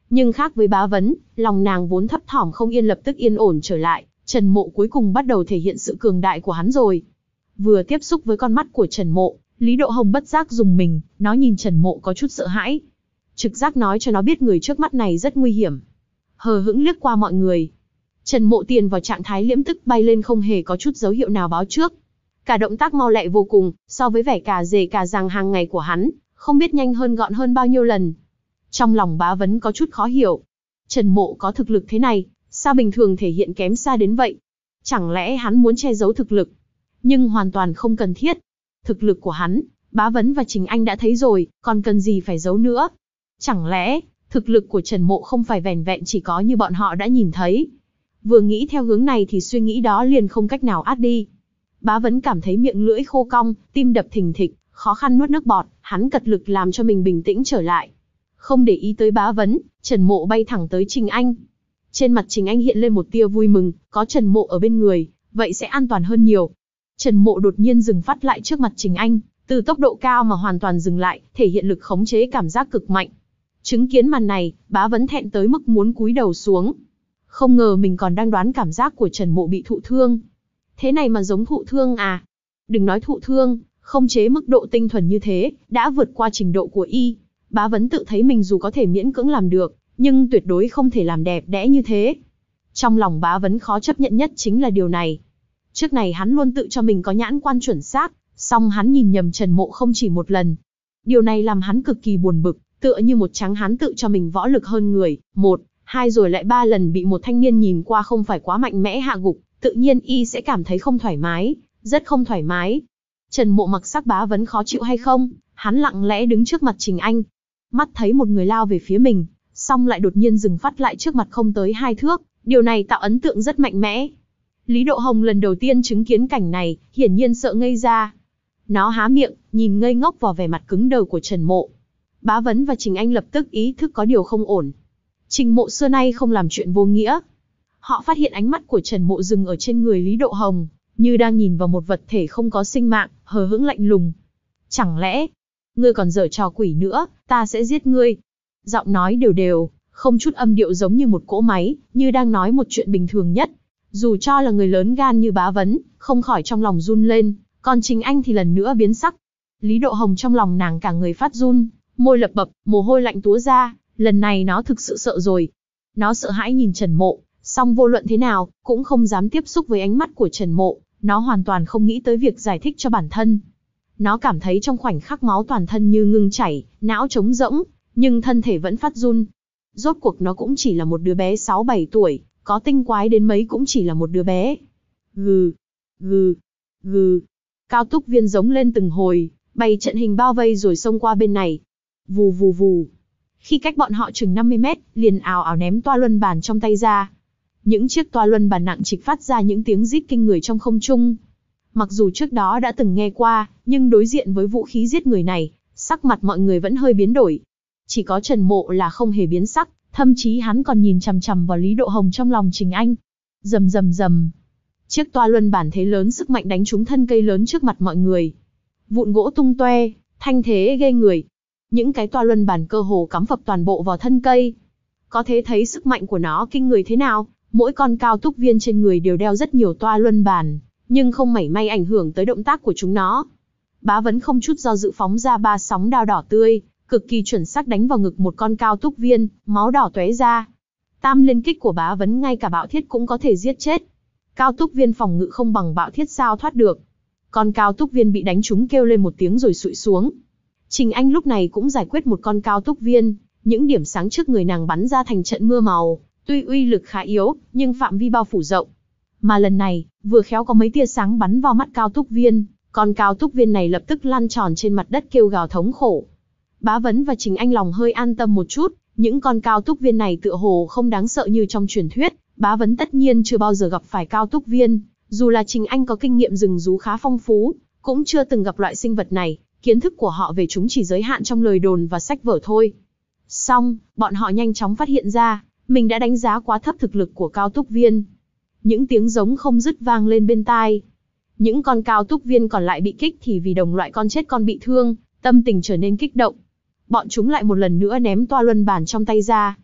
Nhưng khác với Bá Vấn, lòng nàng vốn thấp thỏm không yên lập tức yên ổn trở lại, Trần Mộ cuối cùng bắt đầu thể hiện sự cường đại của hắn rồi. Vừa tiếp xúc với con mắt của Trần Mộ, Lý Độ Hồng bất giác dùng mình, nó nhìn Trần Mộ có chút sợ hãi. Trực giác nói cho nó biết người trước mắt này rất nguy hiểm. Hờ hững liếc qua mọi người. Trần Mộ tiền vào trạng thái liễm tức bay lên không hề có chút dấu hiệu nào báo trước. Cả động tác mau lẹ vô cùng, so với vẻ cà rề cà ràng hàng ngày của hắn, không biết nhanh hơn gọn hơn bao nhiêu lần. Trong lòng Bá Vấn có chút khó hiểu. Trần Mộ có thực lực thế này, sao bình thường thể hiện kém xa đến vậy? Chẳng lẽ hắn muốn che giấu thực lực? Nhưng hoàn toàn không cần thiết. Thực lực của hắn, Bá Vấn và Trình Anh đã thấy rồi, còn cần gì phải giấu nữa? Chẳng lẽ, thực lực của Trần Mộ không phải vẻn vẹn chỉ có như bọn họ đã nhìn thấy? Vừa nghĩ theo hướng này thì suy nghĩ đó liền không cách nào át đi. Bá Vấn cảm thấy miệng lưỡi khô cong, tim đập thình thịch, khó khăn nuốt nước bọt, hắn cật lực làm cho mình bình tĩnh trở lại. Không để ý tới Bá Vấn, Trần Mộ bay thẳng tới Trình Anh. Trên mặt Trình Anh hiện lên một tia vui mừng, có Trần Mộ ở bên người, vậy sẽ an toàn hơn nhiều. Trần Mộ đột nhiên dừng phát lại trước mặt Trình Anh, từ tốc độ cao mà hoàn toàn dừng lại, thể hiện lực khống chế cảm giác cực mạnh. Chứng kiến màn này, Bá Vấn thẹn tới mức muốn cúi đầu xuống. Không ngờ mình còn đang đoán cảm giác của Trần Mộ bị thụ thương. Thế này mà giống thụ thương à? Đừng nói thụ thương, khống chế mức độ tinh thuần như thế, đã vượt qua trình độ của y. Bá Vấn tự thấy mình dù có thể miễn cưỡng làm được, nhưng tuyệt đối không thể làm đẹp đẽ như thế. Trong lòng Bá Vấn khó chấp nhận nhất chính là điều này. Trước này hắn luôn tự cho mình có nhãn quan chuẩn xác, song hắn nhìn nhầm Trần Mộ không chỉ một lần. Điều này làm hắn cực kỳ buồn bực, tựa như một tráng hán tự cho mình võ lực hơn người, một, hai rồi lại ba lần bị một thanh niên nhìn qua không phải quá mạnh mẽ hạ gục, tự nhiên y sẽ cảm thấy không thoải mái, rất không thoải mái. Trần Mộ mặc sắc Bá Vấn khó chịu hay không, hắn lặng lẽ đứng trước mặt Trình Anh. Mắt thấy một người lao về phía mình, song lại đột nhiên dừng phát lại trước mặt không tới hai thước, điều này tạo ấn tượng rất mạnh mẽ. Lý Độ Hồng lần đầu tiên chứng kiến cảnh này, hiển nhiên sợ ngây ra. Nó há miệng, nhìn ngây ngốc vào vẻ mặt cứng đờ của Trần Mộ. Bá Vấn và Trình Anh lập tức ý thức có điều không ổn. Trình Mộ xưa nay không làm chuyện vô nghĩa. Họ phát hiện ánh mắt của Trần Mộ dừng ở trên người Lý Độ Hồng, như đang nhìn vào một vật thể không có sinh mạng, hờ hững lạnh lùng. Chẳng lẽ, ngươi còn giở trò quỷ nữa, ta sẽ giết ngươi. Giọng nói đều đều, không chút âm điệu giống như một cỗ máy, như đang nói một chuyện bình thường nhất. Dù cho là người lớn gan như Bá Vấn, không khỏi trong lòng run lên, còn Trình Anh thì lần nữa biến sắc. Lý Độ Hồng trong lòng nàng cả người phát run, môi lập bập, mồ hôi lạnh túa ra, lần này nó thực sự sợ rồi. Nó sợ hãi nhìn Trần Mộ, song vô luận thế nào, cũng không dám tiếp xúc với ánh mắt của Trần Mộ, nó hoàn toàn không nghĩ tới việc giải thích cho bản thân. Nó cảm thấy trong khoảnh khắc máu toàn thân như ngưng chảy, não trống rỗng, nhưng thân thể vẫn phát run. Rốt cuộc nó cũng chỉ là một đứa bé sáu bảy tuổi, có tinh quái đến mấy cũng chỉ là một đứa bé. Gừ, gừ, gừ. Cao Túc Viên giống lên từng hồi, bày trận hình bao vây rồi xông qua bên này. Vù vù vù. Khi cách bọn họ chừng năm mươi mét, liền ào ào ném toa luân bàn trong tay ra. Những chiếc toa luân bàn nặng trịch phát ra những tiếng rít kinh người trong không trung. Mặc dù trước đó đã từng nghe qua, nhưng đối diện với vũ khí giết người này, sắc mặt mọi người vẫn hơi biến đổi. Chỉ có Trần Mộ là không hề biến sắc, thậm chí hắn còn nhìn chằm chằm vào Lý Độ Hồng trong lòng Trình Anh. Rầm rầm rầm. Chiếc toa luân bản thế lớn sức mạnh đánh trúng thân cây lớn trước mặt mọi người. Vụn gỗ tung toe, thanh thế ghê người. Những cái toa luân bản cơ hồ cắm phập toàn bộ vào thân cây. Có thể thấy sức mạnh của nó kinh người thế nào, mỗi con Cao Túc Viên trên người đều đeo rất nhiều toa luân bản, nhưng không mảy may ảnh hưởng tới động tác của chúng nó. Bá Vấn không chút do dự phóng ra ba sóng đao đỏ tươi, cực kỳ chuẩn xác đánh vào ngực một con Cao Túc Viên, máu đỏ tóe ra. Tam liên kích của Bá Vấn ngay cả Bạo Thiết cũng có thể giết chết. Cao Túc Viên phòng ngự không bằng Bạo Thiết sao thoát được. Con Cao Túc Viên bị đánh trúng kêu lên một tiếng rồi sụi xuống. Trình Anh lúc này cũng giải quyết một con Cao Túc Viên, những điểm sáng trước người nàng bắn ra thành trận mưa màu, tuy uy lực khá yếu, nhưng phạm vi bao phủ rộng. Mà lần này, vừa khéo có mấy tia sáng bắn vào mắt Cao Túc Viên, con Cao Túc Viên này lập tức lăn tròn trên mặt đất kêu gào thống khổ. Bá Vấn và Trình Anh lòng hơi an tâm một chút, những con Cao Túc Viên này tựa hồ không đáng sợ như trong truyền thuyết. Bá Vấn tất nhiên chưa bao giờ gặp phải Cao Túc Viên, dù là Trình Anh có kinh nghiệm rừng rú khá phong phú, cũng chưa từng gặp loại sinh vật này, kiến thức của họ về chúng chỉ giới hạn trong lời đồn và sách vở thôi. Xong, bọn họ nhanh chóng phát hiện ra, mình đã đánh giá quá thấp thực lực của Cao Túc Viên. Những tiếng giống không dứt vang lên bên tai. Những con Cao Túc Viên còn lại bị kích thì vì đồng loại con chết con bị thương, tâm tình trở nên kích động. Bọn chúng lại một lần nữa ném toa luân bản trong tay ra.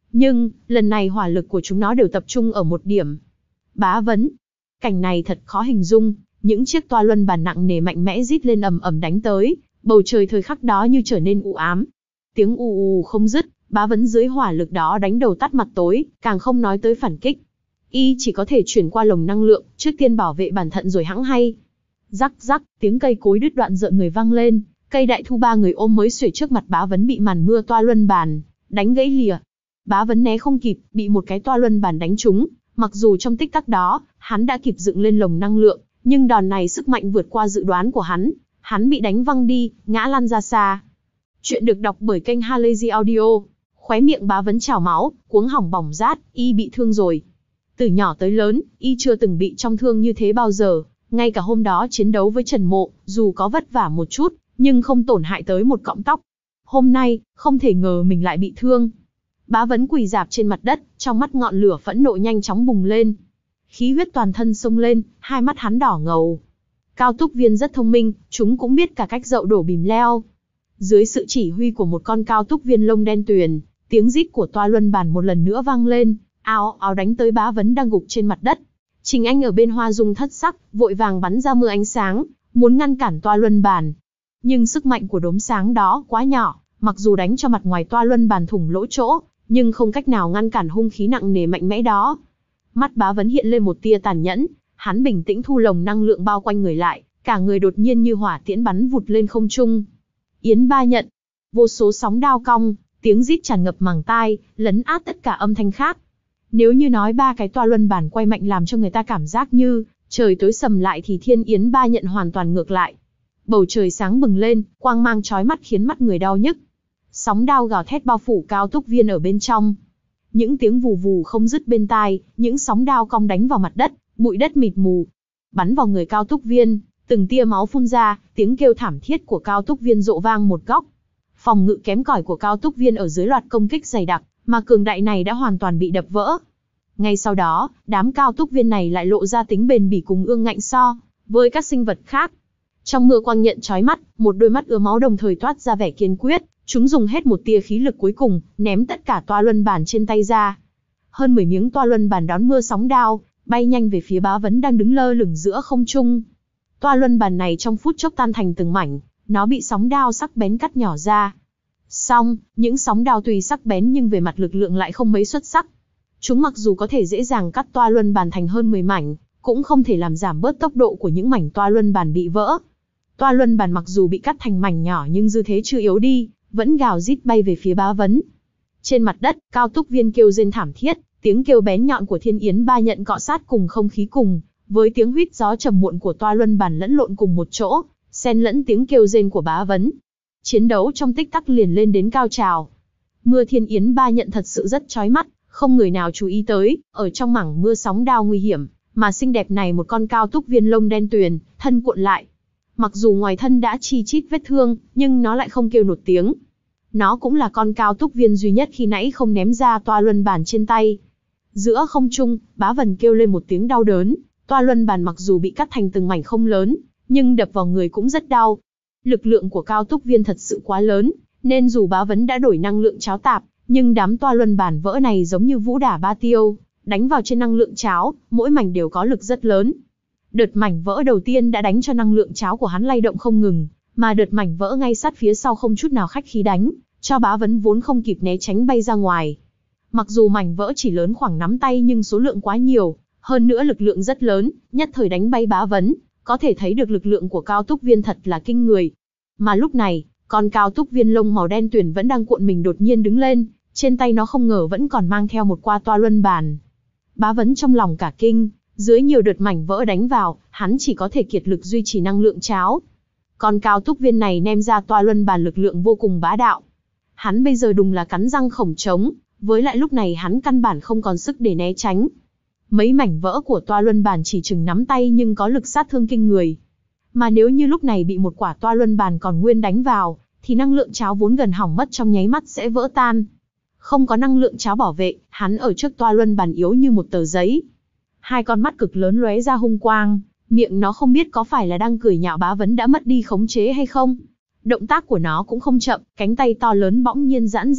Nhưng, lần này hỏa lực của chúng nó đều tập trung ở một điểm. Bá vấn. Cảnh này thật khó hình dung, những chiếc toa luân bàn nặng nề mạnh mẽ rít lên ầm ầm đánh tới, bầu trời thời khắc đó như trở nên u ám. Tiếng ù ù không dứt, bá vấn dưới hỏa lực đó đánh đầu tắt mặt tối, càng không nói tới phản kích. Y chỉ có thể chuyển qua lồng năng lượng, trước tiên bảo vệ bản thân rồi hẵng hay. Rắc rắc, tiếng cây cối đứt đoạn rợn người vang lên, cây đại thụ ba người ôm mới xuể trước mặt bá vấn bị màn mưa toa luân bàn đánh gãy lìa. Bá vấn né không kịp, bị một cái toa luân bàn đánh trúng, mặc dù trong tích tắc đó, hắn đã kịp dựng lên lồng năng lượng, nhưng đòn này sức mạnh vượt qua dự đoán của hắn, hắn bị đánh văng đi, ngã lăn ra xa. Chuyện được đọc bởi kênh Halazy Audio. Khóe miệng bá vấn trào máu, cuống họng bỏng rát, y bị thương rồi. Từ nhỏ tới lớn, y chưa từng bị trong thương như thế bao giờ, ngay cả hôm đó chiến đấu với Trần Mộ, dù có vất vả một chút, nhưng không tổn hại tới một cọng tóc. Hôm nay, không thể ngờ mình lại bị thương. Bá vấn quỳ rạp trên mặt đất, trong mắt ngọn lửa phẫn nộ nhanh chóng bùng lên. Khí huyết toàn thân xông lên, hai mắt hắn đỏ ngầu. Cao túc viên rất thông minh, chúng cũng biết cả cách dậu đổ bìm leo. Dưới sự chỉ huy của một con cao túc viên lông đen tuyền, tiếng rít của toa luân bàn một lần nữa vang lên, ào ào đánh tới bá vấn đang gục trên mặt đất. Trình Anh ở bên hoa dung thất sắc, vội vàng bắn ra mưa ánh sáng, muốn ngăn cản toa luân bàn. Nhưng sức mạnh của đốm sáng đó quá nhỏ, mặc dù đánh cho mặt ngoài toa luân bàn thủng lỗ chỗ, nhưng không cách nào ngăn cản hung khí nặng nề mạnh mẽ đó. Mắt bá vấn hiện lên một tia tàn nhẫn, hắn bình tĩnh thu lồng năng lượng bao quanh người lại, cả người đột nhiên như hỏa tiễn bắn vụt lên không trung. Yến ba nhận, vô số sóng đao cong, tiếng rít tràn ngập màng tai, lấn át tất cả âm thanh khác. Nếu như nói ba cái toa luân bàn quay mạnh làm cho người ta cảm giác như trời tối sầm lại thì thiên yến ba nhận hoàn toàn ngược lại. Bầu trời sáng bừng lên, quang mang chói mắt khiến mắt người đau nhức. Sóng đao gào thét bao phủ cao túc viên ở bên trong. Những tiếng vù vù không dứt bên tai, những sóng đao cong đánh vào mặt đất, bụi đất mịt mù. Bắn vào người cao túc viên, từng tia máu phun ra, tiếng kêu thảm thiết của cao túc viên rộ vang một góc. Phòng ngự kém cỏi của cao túc viên ở dưới loạt công kích dày đặc, mà cường đại này đã hoàn toàn bị đập vỡ. Ngay sau đó, đám cao túc viên này lại lộ ra tính bền bỉ cùng ương ngạnh so với các sinh vật khác. Trong mưa quang nhận chói mắt, một đôi mắt ứa máu đồng thời toát ra vẻ kiên quyết, chúng dùng hết một tia khí lực cuối cùng, ném tất cả toa luân bàn trên tay ra. Hơn mười miếng toa luân bàn đón mưa sóng đao, bay nhanh về phía bá vấn đang đứng lơ lửng giữa không trung. Toa luân bàn này trong phút chốc tan thành từng mảnh, nó bị sóng đao sắc bén cắt nhỏ ra. Song, những sóng đao tuy sắc bén nhưng về mặt lực lượng lại không mấy xuất sắc. Chúng mặc dù có thể dễ dàng cắt toa luân bàn thành hơn mười mảnh, cũng không thể làm giảm bớt tốc độ của những mảnh toa luân bàn bị vỡ. Toa luân bàn mặc dù bị cắt thành mảnh nhỏ nhưng dư thế chưa yếu đi, vẫn gào rít bay về phía bá vấn. Trên mặt đất, cao túc viên kêu rên thảm thiết, tiếng kêu bén nhọn của thiên yến ba nhận cọ sát cùng không khí cùng, với tiếng huýt gió trầm muộn của toa luân bàn lẫn lộn cùng một chỗ, xen lẫn tiếng kêu rên của bá vấn. Chiến đấu trong tích tắc liền lên đến cao trào. Mưa thiên yến ba nhận thật sự rất chói mắt, không người nào chú ý tới, ở trong mảng mưa sóng đao nguy hiểm, mà xinh đẹp này một con cao túc viên lông đen tuyền, thân cuộn lại. Mặc dù ngoài thân đã chi chít vết thương, nhưng nó lại không kêu nột tiếng. Nó cũng là con cao túc viên duy nhất khi nãy không ném ra toa luân bàn trên tay. Giữa không trung, bá vần kêu lên một tiếng đau đớn, toa luân bàn mặc dù bị cắt thành từng mảnh không lớn, nhưng đập vào người cũng rất đau. Lực lượng của cao túc viên thật sự quá lớn, nên dù bá vấn đã đổi năng lượng cháo tạp, nhưng đám toa luân bàn vỡ này giống như vũ đả ba tiêu, đánh vào trên năng lượng cháo, mỗi mảnh đều có lực rất lớn. Đợt mảnh vỡ đầu tiên đã đánh cho năng lượng cháo của hắn lay động không ngừng, mà đợt mảnh vỡ ngay sát phía sau không chút nào khách khí đánh, cho bá vấn vốn không kịp né tránh bay ra ngoài. Mặc dù mảnh vỡ chỉ lớn khoảng nắm tay nhưng số lượng quá nhiều, hơn nữa lực lượng rất lớn, nhất thời đánh bay bá vấn, có thể thấy được lực lượng của cao túc viên thật là kinh người. Mà lúc này, con cao túc viên lông màu đen tuyền vẫn đang cuộn mình đột nhiên đứng lên, trên tay nó không ngờ vẫn còn mang theo một qua toa luân bàn. Bá vấn trong lòng cả kinh, dưới nhiều đợt mảnh vỡ đánh vào, hắn chỉ có thể kiệt lực duy trì năng lượng cháo. Con cao túc viên này ném ra toa luân bàn lực lượng vô cùng bá đạo. Hắn bây giờ đúng là cắn răng khổng trống, với lại lúc này hắn căn bản không còn sức để né tránh. Mấy mảnh vỡ của toa luân bàn chỉ chừng nắm tay nhưng có lực sát thương kinh người. Mà nếu như lúc này bị một quả toa luân bàn còn nguyên đánh vào, thì năng lượng cháo vốn gần hỏng mất trong nháy mắt sẽ vỡ tan. Không có năng lượng cháo bảo vệ, hắn ở trước toa luân bàn yếu như một tờ giấy. Hai con mắt cực lớn lóe ra hung quang, miệng nó không biết có phải là đang cười nhạo bá vấn đã mất đi khống chế hay không. Động tác của nó cũng không chậm, cánh tay to lớn bỗng nhiên giãn ra,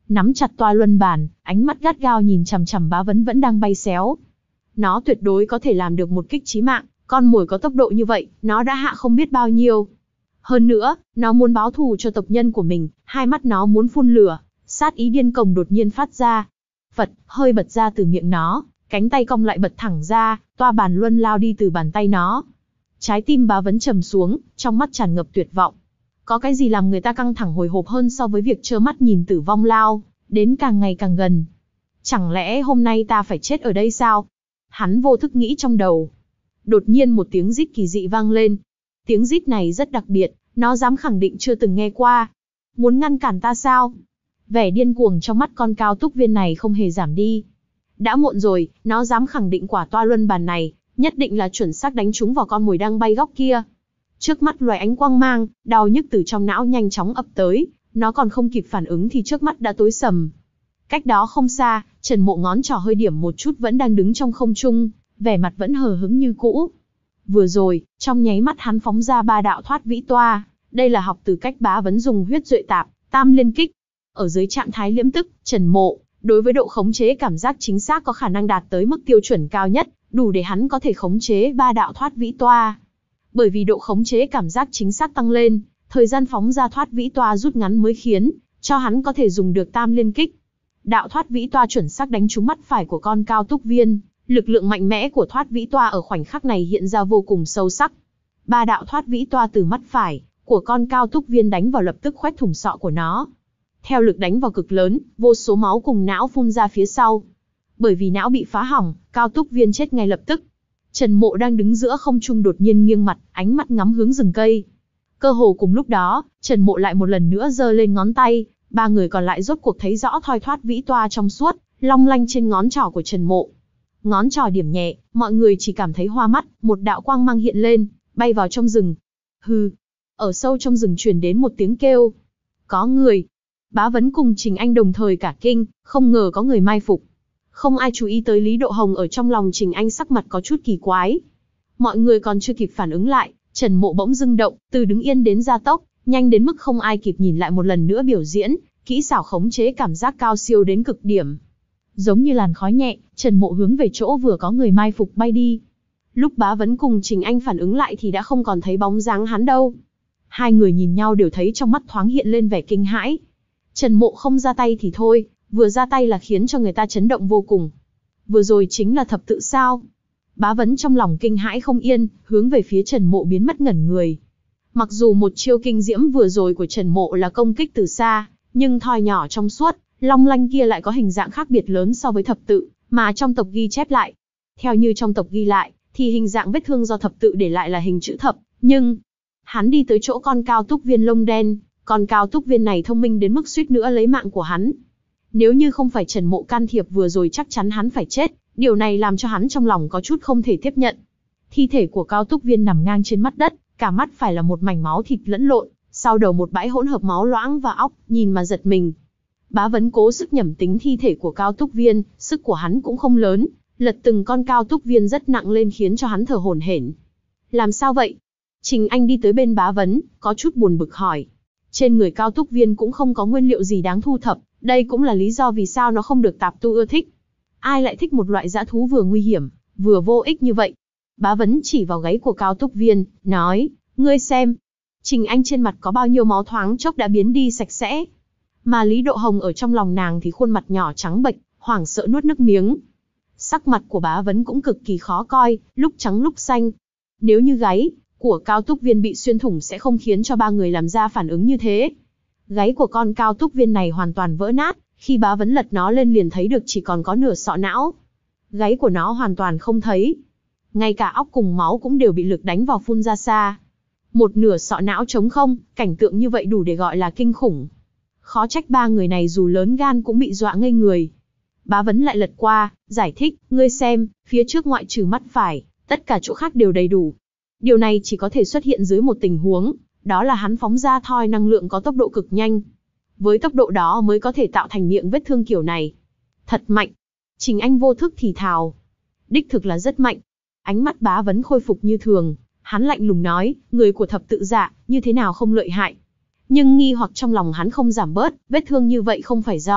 nắm chặt toa luân bàn, ánh mắt gắt gao nhìn chằm chằm Bá Vấn vẫn đang bay xéo. Nó tuyệt đối có thể làm được một kích chí mạng, con mồi có tốc độ như vậy, nó đã hạ không biết bao nhiêu. Hơn nữa, nó muốn báo thù cho tộc nhân của mình, hai mắt nó muốn phun lửa, sát ý điên cuồng đột nhiên phát ra. Phật, hơi bật ra từ miệng nó, cánh tay cong lại bật thẳng ra, toa bàn luân lao đi từ bàn tay nó. Trái tim Bá Vấn trầm xuống, trong mắt tràn ngập tuyệt vọng. Có cái gì làm người ta căng thẳng hồi hộp hơn so với việc trơ mắt nhìn tử vong lao đến càng ngày càng gần. Chẳng lẽ hôm nay ta phải chết ở đây sao? Hắn vô thức nghĩ trong đầu. Đột nhiên một tiếng rít kỳ dị vang lên. Tiếng rít này rất đặc biệt, nó dám khẳng định chưa từng nghe qua. Muốn ngăn cản ta sao? Vẻ điên cuồng trong mắt con cao túc viên này không hề giảm đi. Đã muộn rồi, nó dám khẳng định quả toa luân bàn này, nhất định là chuẩn xác đánh trúng vào con mồi đang bay góc kia. Trước mắt loài ánh quang mang, đau nhức từ trong não nhanh chóng ập tới, nó còn không kịp phản ứng thì trước mắt đã tối sầm. Cách đó không xa, Trần Mộ ngón trỏ hơi điểm một chút vẫn đang đứng trong không trung, vẻ mặt vẫn hờ hững như cũ. Vừa rồi, trong nháy mắt hắn phóng ra ba đạo thoát vĩ toa, đây là học từ cách Bá Vấn dùng huyết duệ tạp, tam liên kích. Ở dưới trạng thái liễm tức, Trần Mộ, đối với độ khống chế cảm giác chính xác có khả năng đạt tới mức tiêu chuẩn cao nhất, đủ để hắn có thể khống chế ba đạo thoát vĩ toa. Bởi vì độ khống chế cảm giác chính xác tăng lên, thời gian phóng ra thoát vĩ toa rút ngắn mới khiến cho hắn có thể dùng được tam liên kích. Đạo thoát vĩ toa chuẩn xác đánh trúng mắt phải của con cao túc viên, lực lượng mạnh mẽ của thoát vĩ toa ở khoảnh khắc này hiện ra vô cùng sâu sắc. Ba đạo thoát vĩ toa từ mắt phải của con cao túc viên đánh vào lập tức khoét thủng sọ của nó. Theo lực đánh vào cực lớn, vô số máu cùng não phun ra phía sau. Bởi vì não bị phá hỏng, cao túc viên chết ngay lập tức. Trần Mộ đang đứng giữa không trung đột nhiên nghiêng mặt, ánh mắt ngắm hướng rừng cây. Cơ hồ cùng lúc đó, Trần Mộ lại một lần nữa giơ lên ngón tay, ba người còn lại rốt cuộc thấy rõ thoi thoát vĩ toa trong suốt, long lanh trên ngón trỏ của Trần Mộ. Ngón trỏ điểm nhẹ, mọi người chỉ cảm thấy hoa mắt, một đạo quang mang hiện lên, bay vào trong rừng. Hừ, ở sâu trong rừng truyền đến một tiếng kêu. Có người. Bá Vấn cùng Trình Anh đồng thời cả kinh, không ngờ có người mai phục. Không ai chú ý tới Lý Độ Hồng ở trong lòng Trình Anh sắc mặt có chút kỳ quái. Mọi người còn chưa kịp phản ứng lại, Trần Mộ bỗng dưng động, từ đứng yên đến gia tốc, nhanh đến mức không ai kịp nhìn lại một lần nữa biểu diễn, kỹ xảo khống chế cảm giác cao siêu đến cực điểm. Giống như làn khói nhẹ, Trần Mộ hướng về chỗ vừa có người mai phục bay đi. Lúc Bá Vấn cùng Trình Anh phản ứng lại thì đã không còn thấy bóng dáng hắn đâu. Hai người nhìn nhau đều thấy trong mắt thoáng hiện lên vẻ kinh hãi. Trần Mộ không ra tay thì thôi, vừa ra tay là khiến cho người ta chấn động vô cùng. Vừa rồi chính là thập tự sao? Bá Vấn trong lòng kinh hãi không yên, hướng về phía Trần Mộ biến mất ngẩn người. Mặc dù một chiêu kinh diễm vừa rồi của Trần Mộ là công kích từ xa, nhưng thoi nhỏ trong suốt, long lanh kia lại có hình dạng khác biệt lớn so với thập tự, mà trong tộc ghi chép lại. Theo như trong tộc ghi lại, thì hình dạng vết thương do thập tự để lại là hình chữ thập, nhưng hắn đi tới chỗ con cao túc viên lông đen, con cao túc viên này thông minh đến mức suýt nữa lấy mạng của hắn. Nếu như không phải Trần Mộ can thiệp vừa rồi chắc chắn hắn phải chết, điều này làm cho hắn trong lòng có chút không thể tiếp nhận. Thi thể của cao túc viên nằm ngang trên mặt đất, cả mắt phải là một mảnh máu thịt lẫn lộn, sau đầu một bãi hỗn hợp máu loãng và óc, nhìn mà giật mình. Bá Vấn cố sức nhẩm tính thi thể của cao túc viên, sức của hắn cũng không lớn, lật từng con cao túc viên rất nặng lên khiến cho hắn thở hổn hển. Làm sao vậy? Trình Anh đi tới bên Bá Vấn, có chút buồn bực hỏi. Trên người cao túc viên cũng không có nguyên liệu gì đáng thu thập, đây cũng là lý do vì sao nó không được tạp tu ưa thích. Ai lại thích một loại dã thú vừa nguy hiểm, vừa vô ích như vậy? Bá Vấn chỉ vào gáy của cao túc viên, nói, ngươi xem. Trình Anh trên mặt có bao nhiêu máu thoáng chốc đã biến đi sạch sẽ. Mà Lý Độ Hồng ở trong lòng nàng thì khuôn mặt nhỏ trắng bệch, hoảng sợ nuốt nước miếng. Sắc mặt của Bá Vấn cũng cực kỳ khó coi, lúc trắng lúc xanh. Nếu như gáy của cao túc viên bị xuyên thủng sẽ không khiến cho ba người làm ra phản ứng như thế. Gáy của con cao túc viên này hoàn toàn vỡ nát, khi Bá Vấn lật nó lên liền thấy được chỉ còn có nửa sọ não. Gáy của nó hoàn toàn không thấy. Ngay cả óc cùng máu cũng đều bị lực đánh vào phun ra xa. Một nửa sọ não trống không, cảnh tượng như vậy đủ để gọi là kinh khủng. Khó trách ba người này dù lớn gan cũng bị dọa ngây người. Bá Vấn lại lật qua, giải thích, ngươi xem, phía trước ngoại trừ mắt phải, tất cả chỗ khác đều đầy đủ. Điều này chỉ có thể xuất hiện dưới một tình huống, đó là hắn phóng ra thoi năng lượng có tốc độ cực nhanh. Với tốc độ đó mới có thể tạo thành miệng vết thương kiểu này. Thật mạnh. Trình Anh vô thức thì thào. Đích thực là rất mạnh. Ánh mắt Bá Vấn khôi phục như thường, hắn lạnh lùng nói, người của thập tự dạ, như thế nào không lợi hại. Nhưng nghi hoặc trong lòng hắn không giảm bớt, vết thương như vậy không phải do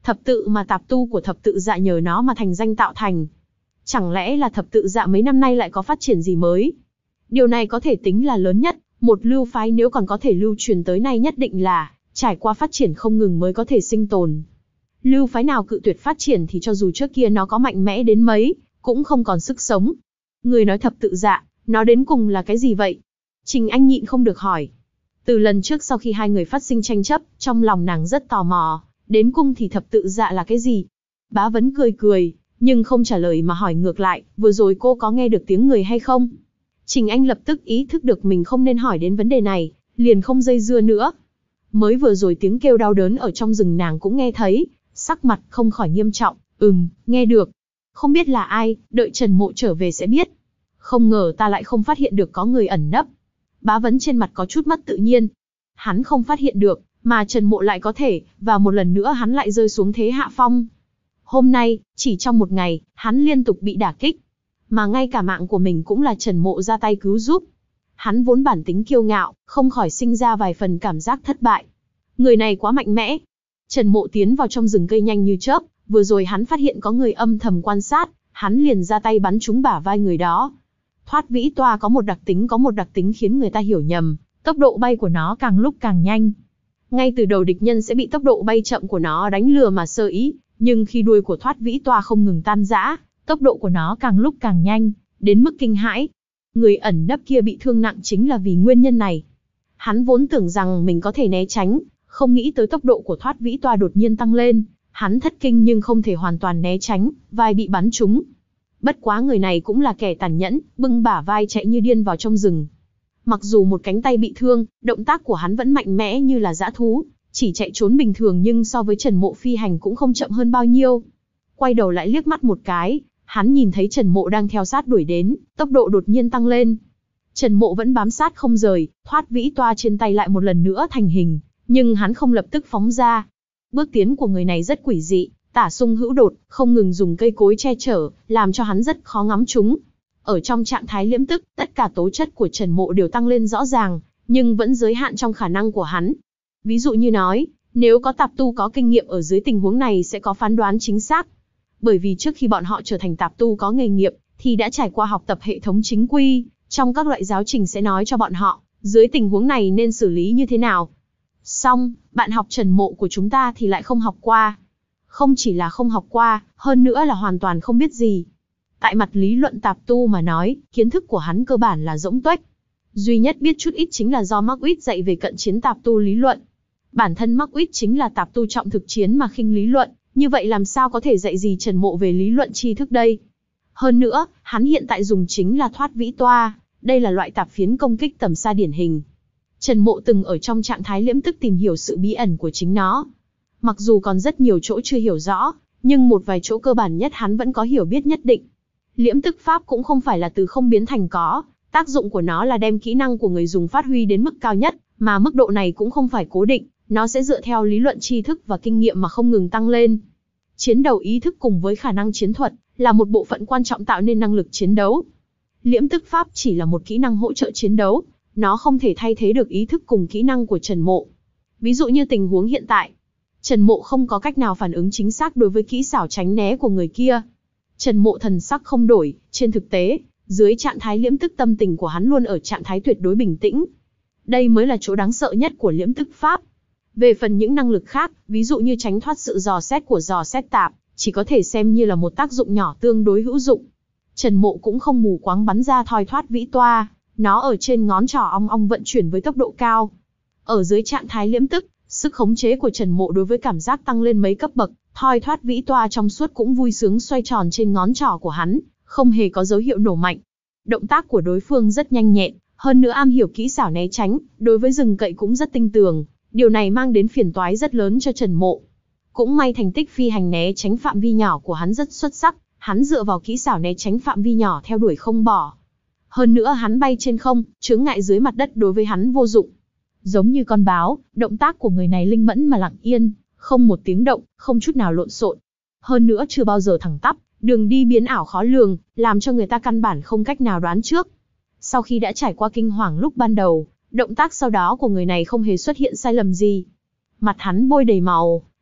Thập tự mà tạp tu của thập tự dạ nhờ nó mà thành danh tạo thành. Chẳng lẽ là thập tự dạ mấy năm nay lại có phát triển gì mới? Điều này có thể tính là lớn nhất, một lưu phái nếu còn có thể lưu truyền tới nay nhất định là trải qua phát triển không ngừng mới có thể sinh tồn. Lưu phái nào cự tuyệt phát triển thì cho dù trước kia nó có mạnh mẽ đến mấy, cũng không còn sức sống. Người nói thập tự dạ, nó đến cùng là cái gì vậy? Trình Anh nhịn không được hỏi. Từ lần trước sau khi hai người phát sinh tranh chấp, trong lòng nàng rất tò mò, đến cùng thì thập tự dạ là cái gì? Bá Vấn cười cười, nhưng không trả lời mà hỏi ngược lại, vừa rồi cô có nghe được tiếng người hay không? Trình Anh lập tức ý thức được mình không nên hỏi đến vấn đề này, liền không dây dưa nữa. Mới vừa rồi tiếng kêu đau đớn ở trong rừng nàng cũng nghe thấy, sắc mặt không khỏi nghiêm trọng, ừm, nghe được. Không biết là ai, đợi Trần Mộ trở về sẽ biết. Không ngờ ta lại không phát hiện được có người ẩn nấp. Bá Vấn trên mặt có chút mất tự nhiên. Hắn không phát hiện được, mà Trần Mộ lại có thể, và một lần nữa hắn lại rơi xuống thế hạ phong. Hôm nay, chỉ trong một ngày, hắn liên tục bị đả kích. Mà ngay cả mạng của mình cũng là Trần Mộ ra tay cứu giúp. Hắn vốn bản tính kiêu ngạo, không khỏi sinh ra vài phần cảm giác thất bại. Người này quá mạnh mẽ. Trần Mộ tiến vào trong rừng cây nhanh như chớp, vừa rồi hắn phát hiện có người âm thầm quan sát, hắn liền ra tay bắn trúng bả vai người đó. Thoát vĩ toa có một đặc tính có một đặc tính khiến người ta hiểu nhầm, tốc độ bay của nó càng lúc càng nhanh. Ngay từ đầu địch nhân sẽ bị tốc độ bay chậm của nó đánh lừa mà sơ ý, nhưng khi đuôi của thoát vĩ toa không ngừng tan rã, tốc độ của nó càng lúc càng nhanh, đến mức kinh hãi. Người ẩn nấp kia bị thương nặng chính là vì nguyên nhân này. Hắn vốn tưởng rằng mình có thể né tránh, không nghĩ tới tốc độ của thoát vĩ toa đột nhiên tăng lên, hắn thất kinh nhưng không thể hoàn toàn né tránh, vai bị bắn trúng. Bất quá người này cũng là kẻ tàn nhẫn, bưng bả vai chạy như điên vào trong rừng. Mặc dù một cánh tay bị thương, động tác của hắn vẫn mạnh mẽ như là dã thú, chỉ chạy trốn bình thường nhưng so với Trần Mộ phi hành cũng không chậm hơn bao nhiêu. Quay đầu lại liếc mắt một cái, hắn nhìn thấy Trần Mộ đang theo sát đuổi đến, tốc độ đột nhiên tăng lên. Trần Mộ vẫn bám sát không rời, thoát vĩ toa trên tay lại một lần nữa thành hình, nhưng hắn không lập tức phóng ra. Bước tiến của người này rất quỷ dị, tả xung hữu đột, không ngừng dùng cây cối che chở, làm cho hắn rất khó ngắm trúng. Ở trong trạng thái liễm tức, tất cả tố chất của Trần Mộ đều tăng lên rõ ràng, nhưng vẫn giới hạn trong khả năng của hắn. Ví dụ như nói, nếu có tạp tu có kinh nghiệm ở dưới tình huống này sẽ có phán đoán chính xác. Bởi vì trước khi bọn họ trở thành tạp tu có nghề nghiệp, thì đã trải qua học tập hệ thống chính quy, trong các loại giáo trình sẽ nói cho bọn họ, dưới tình huống này nên xử lý như thế nào. Xong, bạn học Trần Mộ của chúng ta thì lại không học qua. Không chỉ là không học qua, hơn nữa là hoàn toàn không biết gì. Tại mặt lý luận tạp tu mà nói, kiến thức của hắn cơ bản là rỗng tuếch. Duy nhất biết chút ít chính là do Mark Witt dạy về cận chiến tạp tu lý luận. Bản thân Mark Witt chính là tạp tu trọng thực chiến mà khinh lý luận, như vậy làm sao có thể dạy gì Trần Mộ về lý luận tri thức đây? Hơn nữa, hắn hiện tại dùng chính là thoát vĩ toa, đây là loại tạp phiến công kích tầm xa điển hình. Trần Mộ từng ở trong trạng thái liễm tức tìm hiểu sự bí ẩn của chính nó. Mặc dù còn rất nhiều chỗ chưa hiểu rõ, nhưng một vài chỗ cơ bản nhất hắn vẫn có hiểu biết nhất định. Liễm tức pháp cũng không phải là từ không biến thành có, tác dụng của nó là đem kỹ năng của người dùng phát huy đến mức cao nhất, mà mức độ này cũng không phải cố định, nó sẽ dựa theo lý luận tri thức và kinh nghiệm mà không ngừng tăng lên. Chiến đấu ý thức cùng với khả năng chiến thuật là một bộ phận quan trọng tạo nên năng lực chiến đấu. Liễm tức pháp chỉ là một kỹ năng hỗ trợ chiến đấu, nó không thể thay thế được ý thức cùng kỹ năng của Trần Mộ. Ví dụ như tình huống hiện tại, Trần Mộ không có cách nào phản ứng chính xác đối với kỹ xảo tránh né của người kia. Trần Mộ thần sắc không đổi, trên thực tế, dưới trạng thái liễm tức tâm tình của hắn luôn ở trạng thái tuyệt đối bình tĩnh. Đây mới là chỗ đáng sợ nhất của liễm tức pháp. Về phần những năng lực khác, ví dụ như tránh thoát sự dò xét của dò xét tạp, chỉ có thể xem như là một tác dụng nhỏ tương đối hữu dụng. Trần Mộ cũng không mù quáng bắn ra thoi thoát vĩ toa, nó ở trên ngón trỏ ong ong vận chuyển với tốc độ cao. Ở dưới trạng thái liễm tức, sức khống chế của Trần Mộ đối với cảm giác tăng lên mấy cấp bậc, thoi thoát vĩ toa trong suốt cũng vui sướng xoay tròn trên ngón trỏ của hắn, không hề có dấu hiệu nổ mạnh. Động tác của đối phương rất nhanh nhẹn, hơn nữa am hiểu kỹ xảo né tránh, đối với rừng cậy cũng rất tinh tường, điều này mang đến phiền toái rất lớn cho Trần Mộ. Cũng may thành tích phi hành né tránh phạm vi nhỏ của hắn rất xuất sắc, hắn dựa vào kỹ xảo né tránh phạm vi nhỏ theo đuổi không bỏ. Hơn nữa hắn bay trên không, chướng ngại dưới mặt đất đối với hắn vô dụng. Giống như con báo, động tác của người này linh mẫn mà lặng yên, không một tiếng động, không chút nào lộn xộn. Hơn nữa chưa bao giờ thẳng tắp, đường đi biến ảo khó lường, làm cho người ta căn bản không cách nào đoán trước. Sau khi đã trải qua kinh hoàng lúc ban đầu, động tác sau đó của người này không hề xuất hiện sai lầm gì. Mặt hắn bôi đầy màu,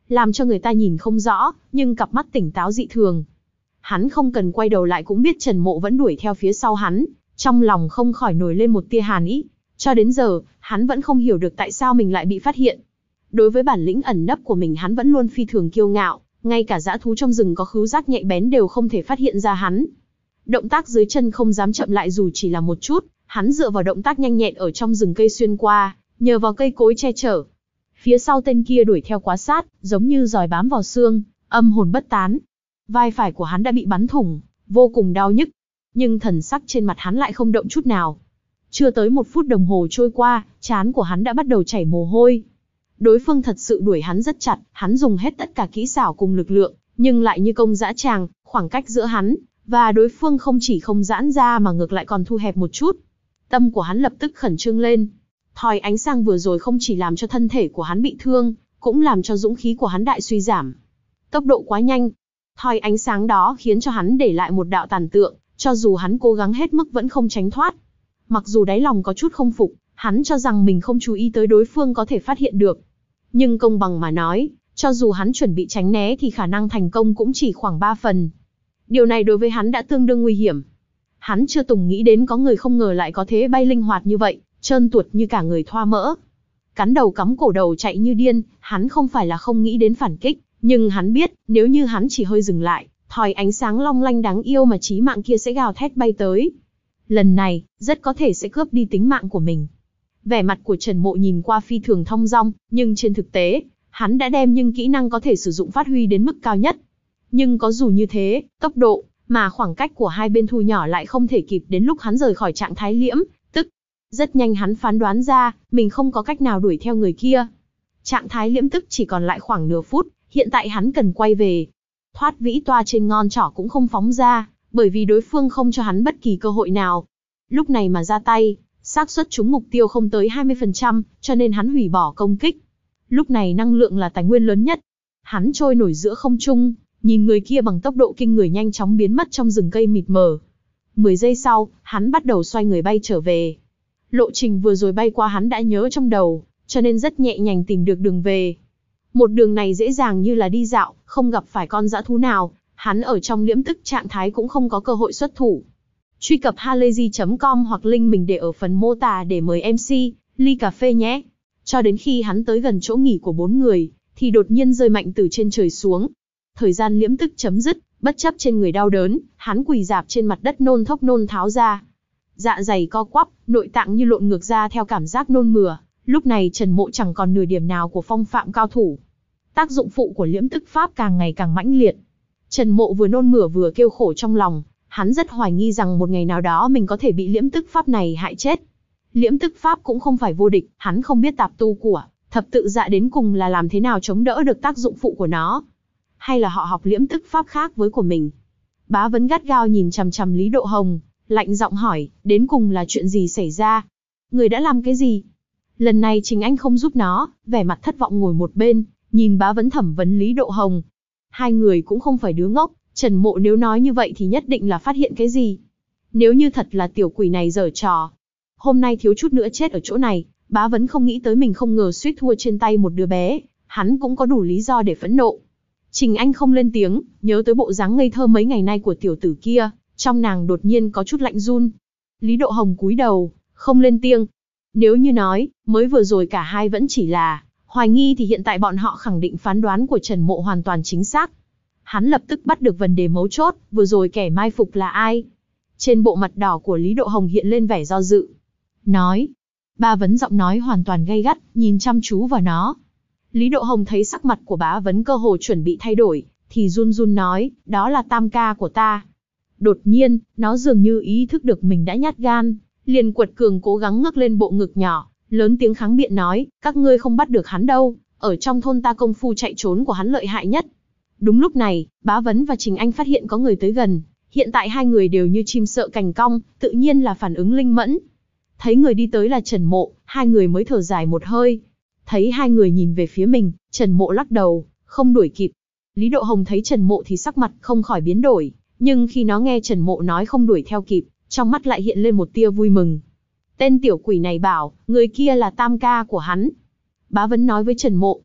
làm cho người ta nhìn không rõ, nhưng cặp mắt tỉnh táo dị thường. Hắn không cần quay đầu lại cũng biết Trần Mộ vẫn đuổi theo phía sau hắn, trong lòng không khỏi nổi lên một tia hàn ý. Cho đến giờ, hắn vẫn không hiểu được tại sao mình lại bị phát hiện. Đối với bản lĩnh ẩn nấp của mình hắn vẫn luôn phi thường kiêu ngạo, ngay cả dã thú trong rừng có khứu giác nhạy bén đều không thể phát hiện ra hắn. Động tác dưới chân không dám chậm lại dù chỉ là một chút, hắn dựa vào động tác nhanh nhẹn ở trong rừng cây xuyên qua, nhờ vào cây cối che chở. Phía sau tên kia đuổi theo quá sát, giống như giòi bám vào xương, âm hồn bất tán. Vai phải của hắn đã bị bắn thủng, vô cùng đau nhức, nhưng thần sắc trên mặt hắn lại không động chút nào. Chưa tới một phút đồng hồ trôi qua, trán của hắn đã bắt đầu chảy mồ hôi. Đối phương thật sự đuổi hắn rất chặt, hắn dùng hết tất cả kỹ xảo cùng lực lượng, nhưng lại như công dã tràng, khoảng cách giữa hắn và đối phương không chỉ không giãn ra mà ngược lại còn thu hẹp một chút. Tâm của hắn lập tức khẩn trương lên. Thòi ánh sáng vừa rồi không chỉ làm cho thân thể của hắn bị thương, cũng làm cho dũng khí của hắn đại suy giảm. Tốc độ quá nhanh. Thòi ánh sáng đó khiến cho hắn để lại một đạo tàn tượng, cho dù hắn cố gắng hết mức vẫn không tránh thoát. Mặc dù đáy lòng có chút không phục, hắn cho rằng mình không chú ý tới đối phương có thể phát hiện được. Nhưng công bằng mà nói, cho dù hắn chuẩn bị tránh né thì khả năng thành công cũng chỉ khoảng ba phần. Điều này đối với hắn đã tương đương nguy hiểm. Hắn chưa từng nghĩ đến có người không ngờ lại có thế bay linh hoạt như vậy, trơn tuột như cả người thoa mỡ. Cắn đầu cắm cổ đầu chạy như điên, hắn không phải là không nghĩ đến phản kích, nhưng hắn biết, nếu như hắn chỉ hơi dừng lại, thòi ánh sáng long lanh đáng yêu mà chí mạng kia sẽ gào thét bay tới. Lần này, rất có thể sẽ cướp đi tính mạng của mình. Vẻ mặt của Trần Mộ nhìn qua phi thường thong dong, nhưng trên thực tế, hắn đã đem những kỹ năng có thể sử dụng phát huy đến mức cao nhất. Nhưng có dù như thế, tốc độ, mà khoảng cách của hai bên thu nhỏ lại không thể kịp đến lúc hắn rời khỏi trạng thái liễm, tức. Rất nhanh hắn phán đoán ra, mình không có cách nào đuổi theo người kia. Trạng thái liễm tức chỉ còn lại khoảng nửa phút, hiện tại hắn cần quay về. Thoát vĩ toa trên ngón trỏ cũng không phóng ra, bởi vì đối phương không cho hắn bất kỳ cơ hội nào. Lúc này mà ra tay, xác suất trúng mục tiêu không tới hai mươi phần trăm, cho nên hắn hủy bỏ công kích. Lúc này năng lượng là tài nguyên lớn nhất. Hắn trôi nổi giữa không trung, nhìn người kia bằng tốc độ kinh người nhanh chóng biến mất trong rừng cây mịt mờ. mười giây sau, hắn bắt đầu xoay người bay trở về. Lộ trình vừa rồi bay qua hắn đã nhớ trong đầu, cho nên rất nhẹ nhàng tìm được đường về. Một đường này dễ dàng như là đi dạo, không gặp phải con dã thú nào, hắn ở trong liễm tức trạng thái cũng không có cơ hội xuất thủ. Truy cập halayzi chấm com hoặc link mình để ở phần mô tả để mời em xê, ly cà phê nhé. Cho đến khi hắn tới gần chỗ nghỉ của bốn người, thì đột nhiên rơi mạnh từ trên trời xuống. Thời gian liễm tức chấm dứt, bất chấp trên người đau đớn, hắn quỳ rạp trên mặt đất nôn thốc nôn tháo ra. Dạ dày co quắp, nội tạng như lộn ngược ra theo cảm giác nôn mửa. Lúc này Trần Mộ chẳng còn nửa điểm nào của phong phạm cao thủ. Tác dụng phụ của liễm tức pháp càng ngày càng mãnh liệt. Trần Mộ vừa nôn mửa vừa kêu khổ trong lòng, hắn rất hoài nghi rằng một ngày nào đó mình có thể bị liễm tức pháp này hại chết. Liễm tức pháp cũng không phải vô địch, hắn không biết tạp tu của thập tự dạ đến cùng là làm thế nào chống đỡ được tác dụng phụ của nó. Hay là họ học liễm tức pháp khác với của mình. Bá Vấn gắt gao nhìn chằm chằm Lý Độ Hồng, lạnh giọng hỏi, đến cùng là chuyện gì xảy ra? Người đã làm cái gì? Lần này Trình Anh không giúp nó, vẻ mặt thất vọng ngồi một bên, nhìn Bá Vấn thẩm vấn Lý Độ Hồng. Hai người cũng không phải đứa ngốc, Trần Mộ nếu nói như vậy thì nhất định là phát hiện cái gì. Nếu như thật là tiểu quỷ này giở trò, hôm nay thiếu chút nữa chết ở chỗ này. Bá Vấn không nghĩ tới mình không ngờ suýt thua trên tay một đứa bé, hắn cũng có đủ lý do để phẫn nộ. Trình Anh không lên tiếng, nhớ tới bộ dáng ngây thơ mấy ngày nay của tiểu tử kia, trong nàng đột nhiên có chút lạnh run. Lý Độ Hồng cúi đầu, không lên tiếng. Nếu như nói, mới vừa rồi cả hai vẫn chỉ là hoài nghi thì hiện tại bọn họ khẳng định phán đoán của Trần Mộ hoàn toàn chính xác. Hắn lập tức bắt được vấn đề mấu chốt, vừa rồi kẻ mai phục là ai? Trên bộ mặt đỏ của Lý Độ Hồng hiện lên vẻ do dự. Nói. Bá Vấn giọng nói hoàn toàn gay gắt, nhìn chăm chú vào nó. Lý Độ Hồng thấy sắc mặt của Bá Vấn cơ hồ chuẩn bị thay đổi, thì run run nói, đó là tam ca của ta. Đột nhiên, nó dường như ý thức được mình đã nhát gan, liền quật cường cố gắng ngước lên bộ ngực nhỏ, lớn tiếng kháng biện nói, các ngươi không bắt được hắn đâu, ở trong thôn ta công phu chạy trốn của hắn lợi hại nhất. Đúng lúc này, Bá Vấn và Trình Anh phát hiện có người tới gần, hiện tại hai người đều như chim sợ cành cong, tự nhiên là phản ứng linh mẫn. Thấy người đi tới là Trần Mộ, hai người mới thở dài một hơi. Thấy hai người nhìn về phía mình, Trần Mộ lắc đầu, không đuổi kịp. Lý Độ Hồng thấy Trần Mộ thì sắc mặt không khỏi biến đổi, nhưng khi nó nghe Trần Mộ nói không đuổi theo kịp, trong mắt lại hiện lên một tia vui mừng. Tên tiểu quỷ này bảo, người kia là tam ca của hắn. Bá Vấn nói với Trần Mộ.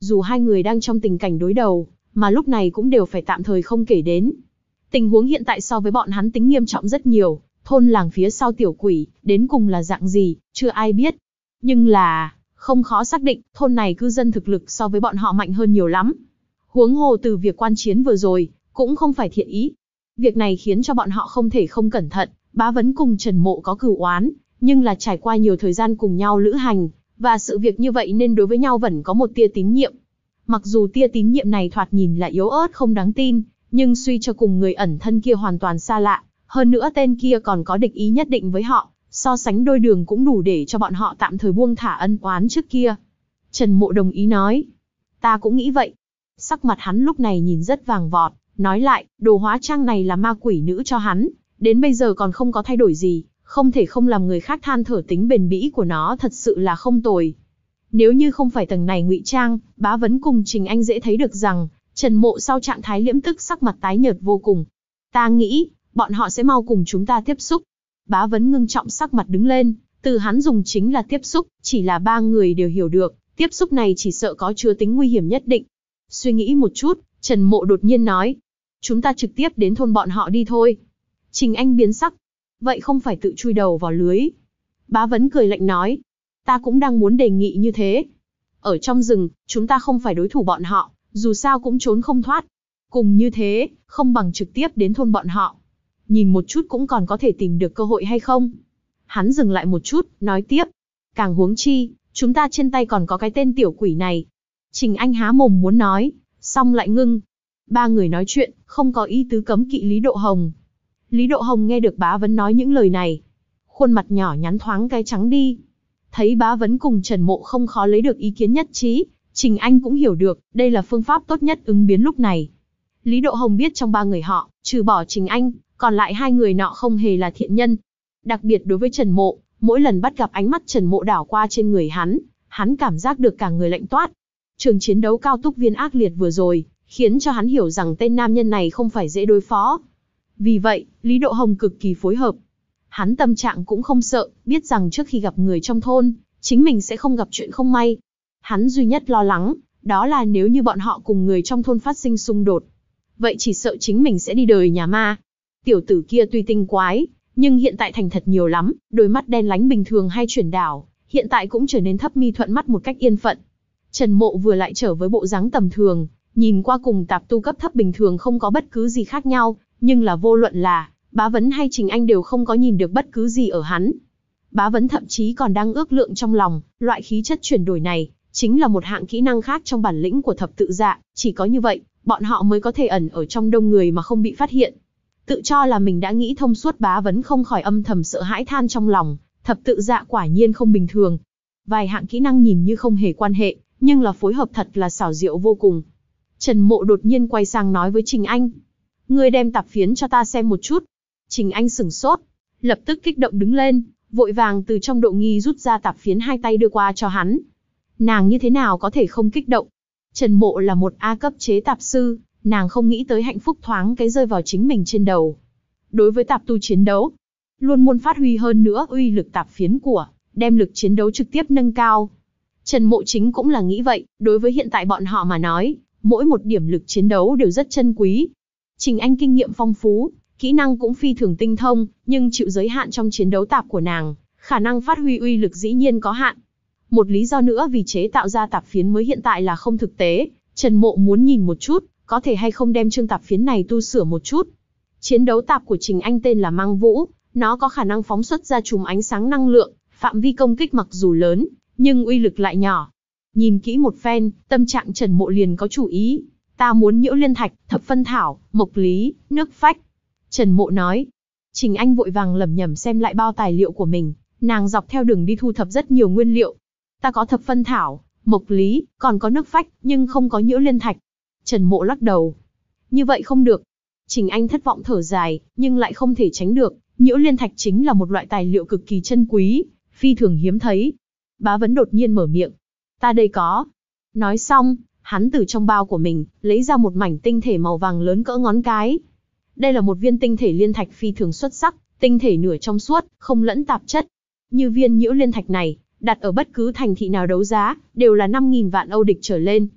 Dù hai người đang trong tình cảnh đối đầu, mà lúc này cũng đều phải tạm thời không kể đến. Tình huống hiện tại so với bọn hắn tính nghiêm trọng rất nhiều, thôn làng phía sau tiểu quỷ, đến cùng là dạng gì, chưa ai biết. Nhưng là, không khó xác định, thôn này cư dân thực lực so với bọn họ mạnh hơn nhiều lắm. Huống hồ từ việc quan chiến vừa rồi, cũng không phải thiện ý. Việc này khiến cho bọn họ không thể không cẩn thận, Bá Vấn cùng Trần Mộ có cửu oán, nhưng là trải qua nhiều thời gian cùng nhau lữ hành, và sự việc như vậy nên đối với nhau vẫn có một tia tín nhiệm. Mặc dù tia tín nhiệm này thoạt nhìn là yếu ớt không đáng tin, nhưng suy cho cùng người ẩn thân kia hoàn toàn xa lạ, hơn nữa tên kia còn có địch ý nhất định với họ, so sánh đôi đường cũng đủ để cho bọn họ tạm thời buông thả ân oán trước kia. Trần Mộ đồng ý nói, ta cũng nghĩ vậy. Sắc mặt hắn lúc này nhìn rất vàng vọt, nói lại, đồ hóa trang này là ma quỷ nữ cho hắn, đến bây giờ còn không có thay đổi gì, không thể không làm người khác than thở tính bền bỉ của nó thật sự là không tồi. Nếu như không phải tầng này ngụy trang, Bá Vấn cùng Trình Anh dễ thấy được rằng, Trần Mộ sau trạng thái liễm tức sắc mặt tái nhợt vô cùng. Ta nghĩ, bọn họ sẽ mau cùng chúng ta tiếp xúc. Bá Vấn ngưng trọng sắc mặt đứng lên, từ hắn dùng chính là tiếp xúc, chỉ là ba người đều hiểu được, tiếp xúc này chỉ sợ có chứa tính nguy hiểm nhất định. Suy nghĩ một chút, Trần Mộ đột nhiên nói, chúng ta trực tiếp đến thôn bọn họ đi thôi. Trình Anh biến sắc, vậy không phải tự chui đầu vào lưới. Bá Vấn cười lạnh nói, ta cũng đang muốn đề nghị như thế. Ở trong rừng, chúng ta không phải đối thủ bọn họ, dù sao cũng trốn không thoát. Cùng như thế, không bằng trực tiếp đến thôn bọn họ. Nhìn một chút cũng còn có thể tìm được cơ hội hay không. Hắn dừng lại một chút, nói tiếp. Càng huống chi, chúng ta trên tay còn có cái tên tiểu quỷ này. Trình Anh há mồm muốn nói, xong lại ngưng. Ba người nói chuyện, không có ý tứ cấm kỵ Lý Độ Hồng. Lý Độ Hồng nghe được Bá Vấn nói những lời này. Khuôn mặt nhỏ nhắn thoáng cái trắng đi. Thấy Bá Vấn cùng Trần Mộ không khó lấy được ý kiến nhất trí, Trình Anh cũng hiểu được, đây là phương pháp tốt nhất ứng biến lúc này. Lý Độ Hồng biết trong ba người họ, trừ bỏ Trình Anh, còn lại hai người nọ không hề là thiện nhân. Đặc biệt đối với Trần Mộ, mỗi lần bắt gặp ánh mắt Trần Mộ đảo qua trên người hắn, hắn cảm giác được cả người lạnh toát. Trường chiến đấu cao túc viên ác liệt vừa rồi, khiến cho hắn hiểu rằng tên nam nhân này không phải dễ đối phó. Vì vậy, Lý Độ Hồng cực kỳ phối hợp. Hắn tâm trạng cũng không sợ, biết rằng trước khi gặp người trong thôn, chính mình sẽ không gặp chuyện không may. Hắn duy nhất lo lắng, đó là nếu như bọn họ cùng người trong thôn phát sinh xung đột. Vậy chỉ sợ chính mình sẽ đi đời nhà ma. Tiểu tử kia tuy tinh quái, nhưng hiện tại thành thật nhiều lắm, đôi mắt đen lánh bình thường hay chuyển đảo, hiện tại cũng trở nên thấp mi thuận mắt một cách yên phận. Trần Mộ vừa lại trở với bộ dáng tầm thường, nhìn qua cùng tạp tu cấp thấp bình thường không có bất cứ gì khác nhau, nhưng là vô luận là Bá Vấn hay Trình Anh đều không có nhìn được bất cứ gì ở hắn. Bá Vấn thậm chí còn đang ước lượng trong lòng, loại khí chất chuyển đổi này, chính là một hạng kỹ năng khác trong bản lĩnh của thập tự dạ, chỉ có như vậy, bọn họ mới có thể ẩn ở trong đông người mà không bị phát hiện. Tự cho là mình đã nghĩ thông suốt, Bá Vấn không khỏi âm thầm sợ hãi than trong lòng, thập tự dạ quả nhiên không bình thường. Vài hạng kỹ năng nhìn như không hề quan hệ, nhưng là phối hợp thật là xảo diệu vô cùng. Trần Mộ đột nhiên quay sang nói với Trình Anh, ngươi đem tạp phiến cho ta xem một chút. Trình Anh sửng sốt, lập tức kích động đứng lên, vội vàng từ trong độ nghi rút ra tạp phiến hai tay đưa qua cho hắn. Nàng như thế nào có thể không kích động? Trần Mộ là một A cấp chế tạp sư, nàng không nghĩ tới hạnh phúc thoáng cái rơi vào chính mình trên đầu. Đối với tạp tu chiến đấu, luôn muốn phát huy hơn nữa uy lực tạp phiến của, đem lực chiến đấu trực tiếp nâng cao. Trần Mộ chính cũng là nghĩ vậy, đối với hiện tại bọn họ mà nói, mỗi một điểm lực chiến đấu đều rất chân quý. Trình Anh kinh nghiệm phong phú, kỹ năng cũng phi thường tinh thông, nhưng chịu giới hạn trong chiến đấu tạp của nàng, khả năng phát huy uy lực dĩ nhiên có hạn. Một lý do nữa vì chế tạo ra tạp phiến mới hiện tại là không thực tế, Trần Mộ muốn nhìn một chút, có thể hay không đem chương tạp phiến này tu sửa một chút. Chiến đấu tạp của Trình Anh tên là Mang Vũ, nó có khả năng phóng xuất ra chùm ánh sáng năng lượng, phạm vi công kích mặc dù lớn, nhưng uy lực lại nhỏ. Nhìn kỹ một phen, tâm trạng Trần Mộ liền có chủ ý. Ta muốn nhiễu liên thạch, thập phân thảo, mộc lý, nước phách. Trần Mộ nói. Trình Anh vội vàng lẩm nhẩm xem lại bao tài liệu của mình, nàng dọc theo đường đi thu thập rất nhiều nguyên liệu. Ta có thập phân thảo, mộc lý, còn có nước phách, nhưng không có nhiễu liên thạch. Trần Mộ lắc đầu. Như vậy không được. Trình Anh thất vọng thở dài, nhưng lại không thể tránh được. Nhiễu liên thạch chính là một loại tài liệu cực kỳ chân quý, phi thường hiếm thấy. Bá Vấn đột nhiên mở miệng. Ta đây có. Nói xong, hắn từ trong bao của mình, lấy ra một mảnh tinh thể màu vàng lớn cỡ ngón cái. Đây là một viên tinh thể liên thạch phi thường xuất sắc, tinh thể nửa trong suốt, không lẫn tạp chất. Như viên nhiễu liên thạch này, đặt ở bất cứ thành thị nào đấu giá, đều là năm nghìn vạn Âu địch trở lên.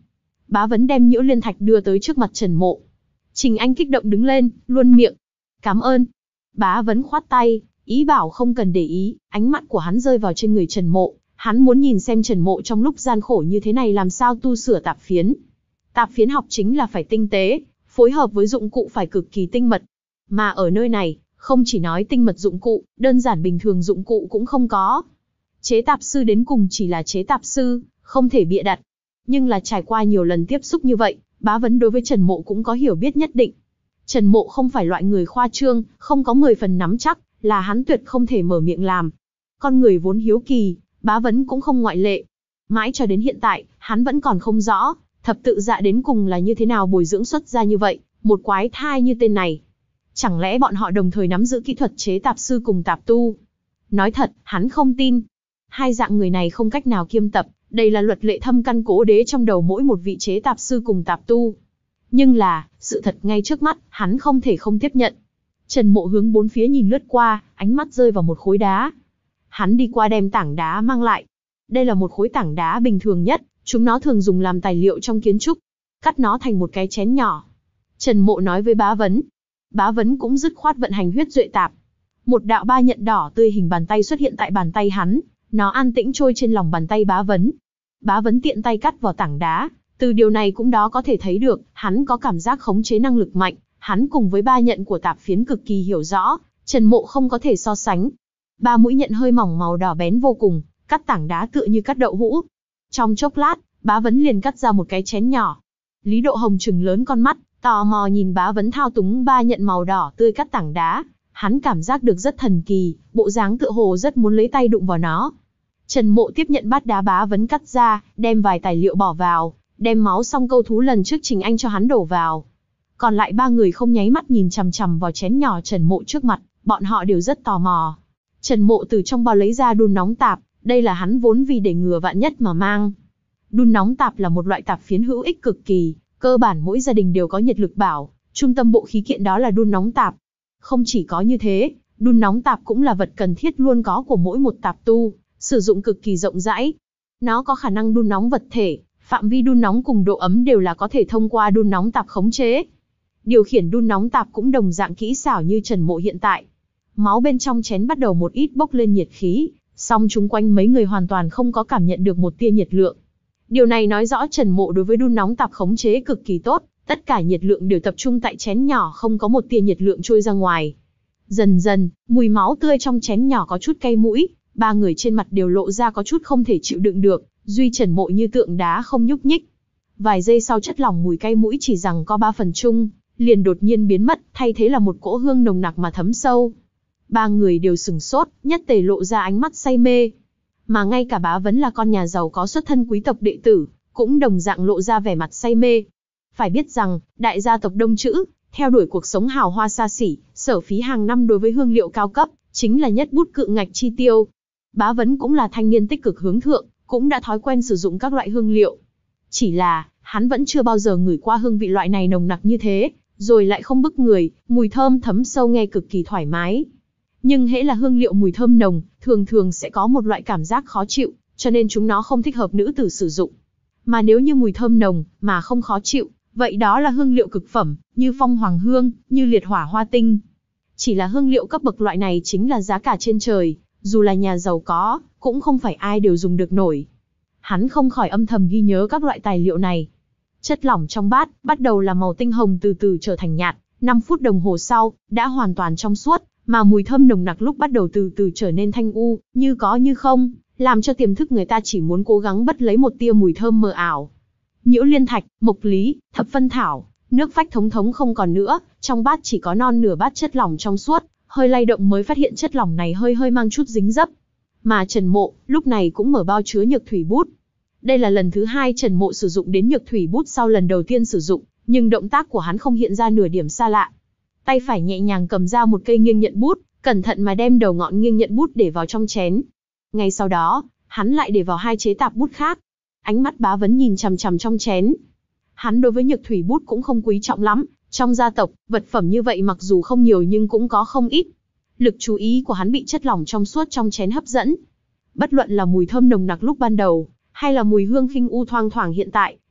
Bá Vấn đem Nhiễu Liên Thạch đưa tới trước mặt Trần Mộ. Trình Anh kích động đứng lên, luôn miệng. Cảm ơn. Bá Vấn khoát tay, ý bảo không cần để ý, ánh mắt của hắn rơi vào trên người Trần Mộ. Hắn muốn nhìn xem Trần Mộ trong lúc gian khổ như thế này làm sao tu sửa tạp phiến. Tạp phiến học chính là phải tinh tế, phối hợp với dụng cụ phải cực kỳ tinh mật. Mà ở nơi này, không chỉ nói tinh mật dụng cụ, đơn giản bình thường dụng cụ cũng không có. Chế tạp sư đến cùng chỉ là chế tạp sư, không thể bịa đặt. Nhưng là trải qua nhiều lần tiếp xúc như vậy, Bá Vấn đối với Trần Mộ cũng có hiểu biết nhất định. Trần Mộ không phải loại người khoa trương, không có mười phần nắm chắc, là hắn tuyệt không thể mở miệng làm. Con người vốn hiếu kỳ, Bá Vấn cũng không ngoại lệ. Mãi cho đến hiện tại, hắn vẫn còn không rõ, thập tự dạ đến cùng là như thế nào bồi dưỡng xuất ra như vậy, một quái thai như tên này. Chẳng lẽ bọn họ đồng thời nắm giữ kỹ thuật chế tạp sư cùng tạp tu? Nói thật, hắn không tin. Hai dạng người này không cách nào kiêm tập, đây là luật lệ thâm căn cố đế trong đầu mỗi một vị chế tạp sư cùng tạp tu. Nhưng là, sự thật ngay trước mắt, hắn không thể không tiếp nhận. Trần Mộ hướng bốn phía nhìn lướt qua, ánh mắt rơi vào một khối đá. Hắn đi qua đem tảng đá mang lại. Đây là một khối tảng đá bình thường nhất, chúng nó thường dùng làm tài liệu trong kiến trúc. Cắt nó thành một cái chén nhỏ. Trần Mộ nói với Bá Vấn. Bá Vấn cũng dứt khoát vận hành huyết duệ tạp. Một đạo ba nhận đỏ tươi hình bàn tay xuất hiện tại bàn tay hắn, nó an tĩnh trôi trên lòng bàn tay Bá Vấn. Bá Vấn tiện tay cắt vào tảng đá, từ điều này cũng đó có thể thấy được, hắn có cảm giác khống chế năng lực mạnh, hắn cùng với ba nhận của tạp phiến cực kỳ hiểu rõ, Trần Mộ không có thể so sánh. Ba mũi nhận hơi mỏng màu đỏ bén vô cùng, cắt tảng đá tựa như cắt đậu hũ. Trong chốc lát, Bá Vấn liền cắt ra một cái chén nhỏ. Lý Độ Hồng trừng lớn con mắt, tò mò nhìn Bá Vấn thao túng ba nhận màu đỏ tươi cắt tảng đá. Hắn cảm giác được rất thần kỳ, bộ dáng tựa hồ rất muốn lấy tay đụng vào nó. Trần Mộ tiếp nhận bát đá Bá Vấn cắt ra, đem vài tài liệu bỏ vào, đem máu xong câu thú lần trước Trình Anh cho hắn đổ vào. Còn lại ba người không nháy mắt nhìn chằm chằm vào chén nhỏ Trần Mộ trước mặt, bọn họ đều rất tò mò. Trần Mộ từ trong bao lấy ra đun nóng tạp, đây là hắn vốn vì để ngừa vạn nhất mà mang. Đun nóng tạp là một loại tạp phiến hữu ích cực kỳ, cơ bản mỗi gia đình đều có nhiệt lực bảo, trung tâm bộ khí kiện đó là đun nóng tạp. Không chỉ có như thế, đun nóng tạp cũng là vật cần thiết luôn có của mỗi một tạp tu, sử dụng cực kỳ rộng rãi. Nó có khả năng đun nóng vật thể, phạm vi đun nóng cùng độ ấm đều là có thể thông qua đun nóng tạp khống chế. Điều khiển đun nóng tạp cũng đồng dạng kỹ xảo như Trần Mộ hiện tại. Máu bên trong chén bắt đầu một ít bốc lên nhiệt khí, song chúng quanh mấy người hoàn toàn không có cảm nhận được một tia nhiệt lượng. Điều này nói rõ Trần Mộ đối với đun nóng tạp khống chế cực kỳ tốt, tất cả nhiệt lượng đều tập trung tại chén nhỏ, không có một tia nhiệt lượng trôi ra ngoài. Dần dần, mùi máu tươi trong chén nhỏ có chút cay mũi, ba người trên mặt đều lộ ra có chút không thể chịu đựng được, duy Trần Mộ như tượng đá không nhúc nhích. Vài giây sau chất lỏng mùi cay mũi chỉ rằng có ba phần chung, liền đột nhiên biến mất, thay thế là một cỗ hương nồng nặc mà thấm sâu. Ba người đều sừng sốt, nhất tề lộ ra ánh mắt say mê. Mà ngay cả Bá Vấn là con nhà giàu có xuất thân quý tộc đệ tử, cũng đồng dạng lộ ra vẻ mặt say mê. Phải biết rằng, đại gia tộc Đông Chữ, theo đuổi cuộc sống hào hoa xa xỉ, sở phí hàng năm đối với hương liệu cao cấp, chính là nhất bút cự ngạch chi tiêu. Bá Vấn cũng là thanh niên tích cực hướng thượng, cũng đã thói quen sử dụng các loại hương liệu. Chỉ là, hắn vẫn chưa bao giờ ngửi qua hương vị loại này nồng nặc như thế, rồi lại không bức người, mùi thơm thấm sâu nghe cực kỳ thoải mái. Nhưng hễ là hương liệu mùi thơm nồng, thường thường sẽ có một loại cảm giác khó chịu, cho nên chúng nó không thích hợp nữ tử sử dụng. Mà nếu như mùi thơm nồng, mà không khó chịu, vậy đó là hương liệu cực phẩm, như phong hoàng hương, như liệt hỏa hoa tinh. Chỉ là hương liệu cấp bậc loại này chính là giá cả trên trời, dù là nhà giàu có, cũng không phải ai đều dùng được nổi. Hắn không khỏi âm thầm ghi nhớ các loại tài liệu này. Chất lỏng trong bát, bắt đầu là màu tinh hồng từ từ trở thành nhạt, năm phút đồng hồ sau, đã hoàn toàn trong suốt, mà mùi thơm nồng nặc lúc bắt đầu từ từ trở nên thanh u, như có như không, làm cho tiềm thức người ta chỉ muốn cố gắng bắt lấy một tia mùi thơm mờ ảo. Nhiễu liên thạch, mộc lý, thập phân thảo, nước phách thống thống không còn nữa, trong bát chỉ có non nửa bát chất lỏng trong suốt, hơi lay động mới phát hiện chất lỏng này hơi hơi mang chút dính dấp. Mà Trần Mộ, lúc này cũng mở bao chứa nhược thủy bút. Đây là lần thứ hai Trần Mộ sử dụng đến nhược thủy bút sau lần đầu tiên sử dụng, nhưng động tác của hắn không hiện ra nửa điểm xa lạ. Tay phải nhẹ nhàng cầm ra một cây nghiêng nhận bút, cẩn thận mà đem đầu ngọn nghiêng nhận bút để vào trong chén. Ngay sau đó, hắn lại để vào hai chế tạp bút khác. Ánh mắt Bá Vấn nhìn chằm chằm trong chén. Hắn đối với nhược thủy bút cũng không quý trọng lắm, trong gia tộc, vật phẩm như vậy mặc dù không nhiều nhưng cũng có không ít. Lực chú ý của hắn bị chất lỏng trong suốt trong chén hấp dẫn. Bất luận là mùi thơm nồng nặc lúc ban đầu, hay là mùi hương khinh u thoang thoảng hiện tại,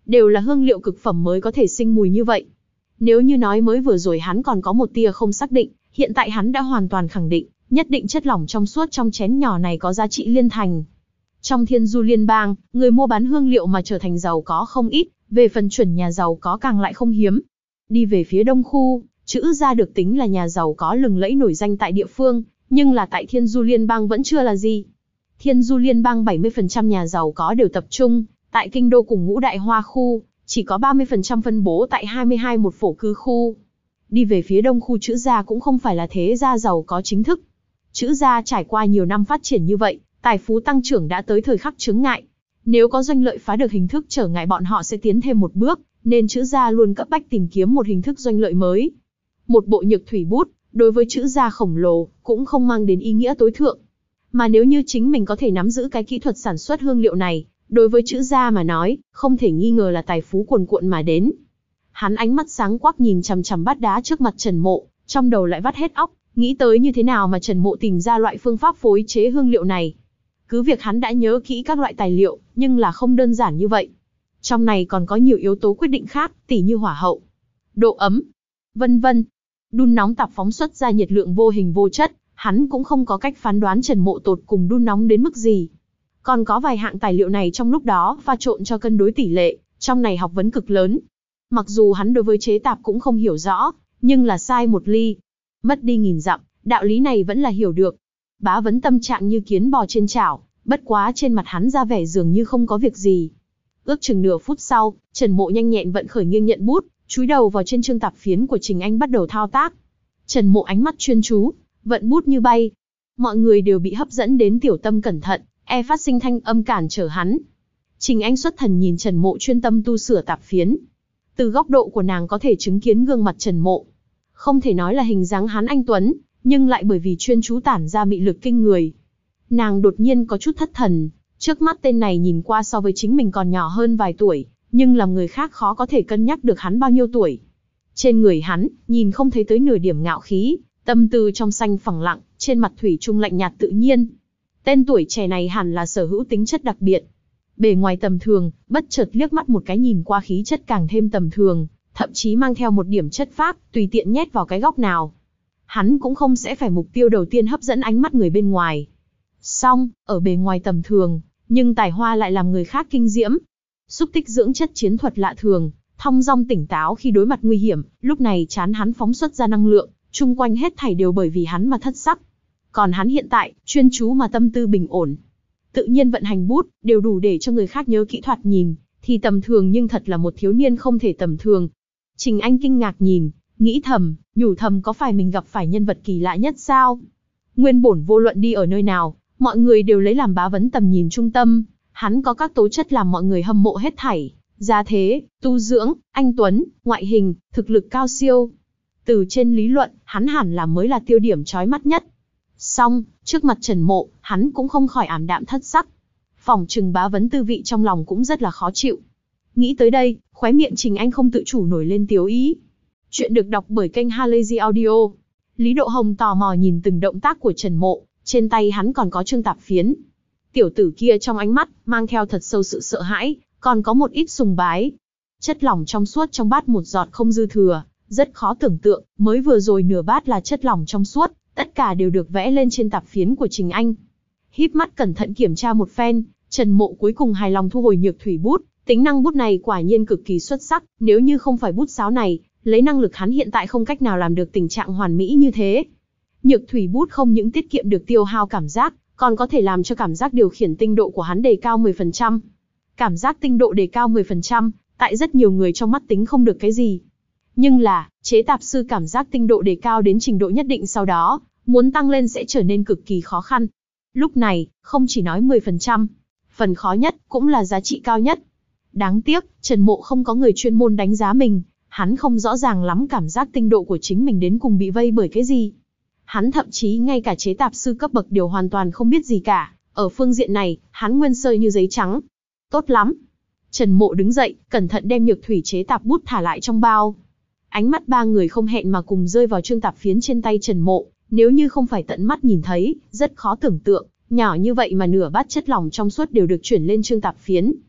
đều là hương liệu cực phẩm mới có thể sinh mùi như vậy. Nếu như nói mới vừa rồi hắn còn có một tia không xác định, hiện tại hắn đã hoàn toàn khẳng định, nhất định chất lỏng trong suốt trong chén nhỏ này có giá trị liên thành. Trong Thiên Du Liên bang, người mua bán hương liệu mà trở thành giàu có không ít, về phần chuẩn nhà giàu có càng lại không hiếm. Đi về phía đông khu, Trữ gia được tính là nhà giàu có lừng lẫy nổi danh tại địa phương, nhưng là tại Thiên Du Liên bang vẫn chưa là gì. Thiên Du Liên bang bảy mươi phần trăm nhà giàu có đều tập trung tại kinh đô cùng ngũ đại hoa khu, chỉ có ba mươi phần trăm phân bố tại hai mươi hai một phổ cư khu. Đi về phía đông khu Trữ gia cũng không phải là thế gia giàu có chính thức. Trữ gia trải qua nhiều năm phát triển như vậy, tài phú tăng trưởng đã tới thời khắc chướng ngại. Nếu có doanh lợi phá được hình thức trở ngại bọn họ sẽ tiến thêm một bước, nên Trữ gia luôn cấp bách tìm kiếm một hình thức doanh lợi mới. Một bộ nhược thủy bút, đối với Trữ gia khổng lồ, cũng không mang đến ý nghĩa tối thượng. Mà nếu như chính mình có thể nắm giữ cái kỹ thuật sản xuất hương liệu này, đối với Trữ gia mà nói, không thể nghi ngờ là tài phú cuồn cuộn mà đến. Hắn ánh mắt sáng quắc nhìn chằm chằm bát đá trước mặt Trần Mộ, trong đầu lại vắt hết óc, nghĩ tới như thế nào mà Trần Mộ tìm ra loại phương pháp phối chế hương liệu này. Cứ việc hắn đã nhớ kỹ các loại tài liệu, nhưng là không đơn giản như vậy. Trong này còn có nhiều yếu tố quyết định khác, tỉ như hỏa hậu, độ ấm, vân vân. Đun nóng tạp phóng xuất ra nhiệt lượng vô hình vô chất, hắn cũng không có cách phán đoán Trần Mộ tột cùng đun nóng đến mức gì. Còn có vài hạng tài liệu này trong lúc đó pha trộn cho cân đối tỷ lệ, trong này học vấn cực lớn. Mặc dù hắn đối với chế tạp cũng không hiểu rõ, nhưng là sai một ly, mất đi nghìn dặm, đạo lý này vẫn là hiểu được. Bá Vấn tâm trạng như kiến bò trên chảo, bất quá trên mặt hắn ra vẻ dường như không có việc gì. Ước chừng nửa phút sau, Trần Mộ nhanh nhẹn vận khởi nghiêng nhận bút, chúi đầu vào trên chương tạp phiến của Trình Anh bắt đầu thao tác. Trần Mộ ánh mắt chuyên chú, vận bút như bay. Mọi người đều bị hấp dẫn đến tiểu tâm cẩn thận, e phát sinh thanh âm cản trở hắn. Trình Anh xuất thần nhìn Trần Mộ chuyên tâm tu sửa tạp phiến. Từ góc độ của nàng có thể chứng kiến gương mặt Trần Mộ. Không thể nói là hình dáng hắn anh tuấn, nhưng lại bởi vì chuyên chú tản ra mị lực kinh người. Nàng đột nhiên có chút thất thần, trước mắt tên này nhìn qua so với chính mình còn nhỏ hơn vài tuổi, nhưng làm người khác khó có thể cân nhắc được hắn bao nhiêu tuổi. Trên người hắn, nhìn không thấy tới nửa điểm ngạo khí, tâm tư trong xanh phẳng lặng, trên mặt thủy chung lạnh nhạt tự nhiên. Tên tuổi trẻ này hẳn là sở hữu tính chất đặc biệt. Bề ngoài tầm thường, bất chợt liếc mắt một cái nhìn qua khí chất càng thêm tầm thường, thậm chí mang theo một điểm chất phác, tùy tiện nhét vào cái góc nào. Hắn cũng không sẽ phải mục tiêu đầu tiên hấp dẫn ánh mắt người bên ngoài. Song, ở bề ngoài tầm thường, nhưng tài hoa lại làm người khác kinh diễm. Xúc tích dưỡng chất chiến thuật lạ thường, thong dong tỉnh táo khi đối mặt nguy hiểm, lúc này trán hắn phóng xuất ra năng lượng, chung quanh hết thảy đều bởi vì hắn mà thất sắc. Còn hắn hiện tại, chuyên chú mà tâm tư bình ổn. Tự nhiên vận hành bút, đều đủ để cho người khác nhớ kỹ thoạt nhìn, thì tầm thường nhưng thật là một thiếu niên không thể tầm thường. Trình Anh kinh ngạc nhìn, nghĩ thầm, nhủ thầm có phải mình gặp phải nhân vật kỳ lạ nhất sao? Nguyên bổn vô luận đi ở nơi nào, mọi người đều lấy làm Bá Vấn tầm nhìn trung tâm, hắn có các tố chất làm mọi người hâm mộ hết thảy, gia thế, tu dưỡng, anh tuấn, ngoại hình, thực lực cao siêu. Từ trên lý luận, hắn hẳn là mới là tiêu điểm chói mắt nhất. Song, trước mặt Trần Mộ, hắn cũng không khỏi ảm đạm thất sắc. Phỏng chừng Bá Vấn tư vị trong lòng cũng rất là khó chịu. Nghĩ tới đây, khóe miệng Trình Anh không tự chủ nổi lên tiếu ý. Chuyện được đọc bởi kênh Halazy Audio. Lý Độ Hồng tò mò nhìn từng động tác của Trần Mộ, trên tay hắn còn có chương tạp phiến. Tiểu tử kia trong ánh mắt, mang theo thật sâu sự sợ hãi, còn có một ít sùng bái. Chất lỏng trong suốt trong bát một giọt không dư thừa, rất khó tưởng tượng, mới vừa rồi nửa bát là chất lỏng trong suốt, tất cả đều được vẽ lên trên tạp phiến của Trình Anh. Híp mắt cẩn thận kiểm tra một phen, Trần Mộ cuối cùng hài lòng thu hồi nhược thủy bút, tính năng bút này quả nhiên cực kỳ xuất sắc, nếu như không phải bút sáo này, lấy năng lực hắn hiện tại không cách nào làm được tình trạng hoàn mỹ như thế. Nhược thủy bút không những tiết kiệm được tiêu hao cảm giác, còn có thể làm cho cảm giác điều khiển tinh độ của hắn đề cao mười phần trăm. Cảm giác tinh độ đề cao mười phần trăm, tại rất nhiều người trong mắt tính không được cái gì. Nhưng là, chế tạp sư cảm giác tinh độ đề cao đến trình độ nhất định sau đó, muốn tăng lên sẽ trở nên cực kỳ khó khăn. Lúc này, không chỉ nói mười phần trăm, phần khó nhất, cũng là giá trị cao nhất. Đáng tiếc, Trần Mộ không có người chuyên môn đánh giá mình, hắn không rõ ràng lắm cảm giác tinh độ của chính mình đến cùng bị vây bởi cái gì. Hắn thậm chí ngay cả chế tạp sư cấp bậc đều hoàn toàn không biết gì cả, ở phương diện này, hắn nguyên sơ như giấy trắng. Tốt lắm. Trần Mộ đứng dậy, cẩn thận đem nhược thủy chế tạp bút thả lại trong bao. Ánh mắt ba người không hẹn mà cùng rơi vào chương tạp phiến trên tay Trần Mộ, nếu như không phải tận mắt nhìn thấy, rất khó tưởng tượng, nhỏ như vậy mà nửa bát chất lỏng trong suốt đều được chuyển lên chương tạp phiến.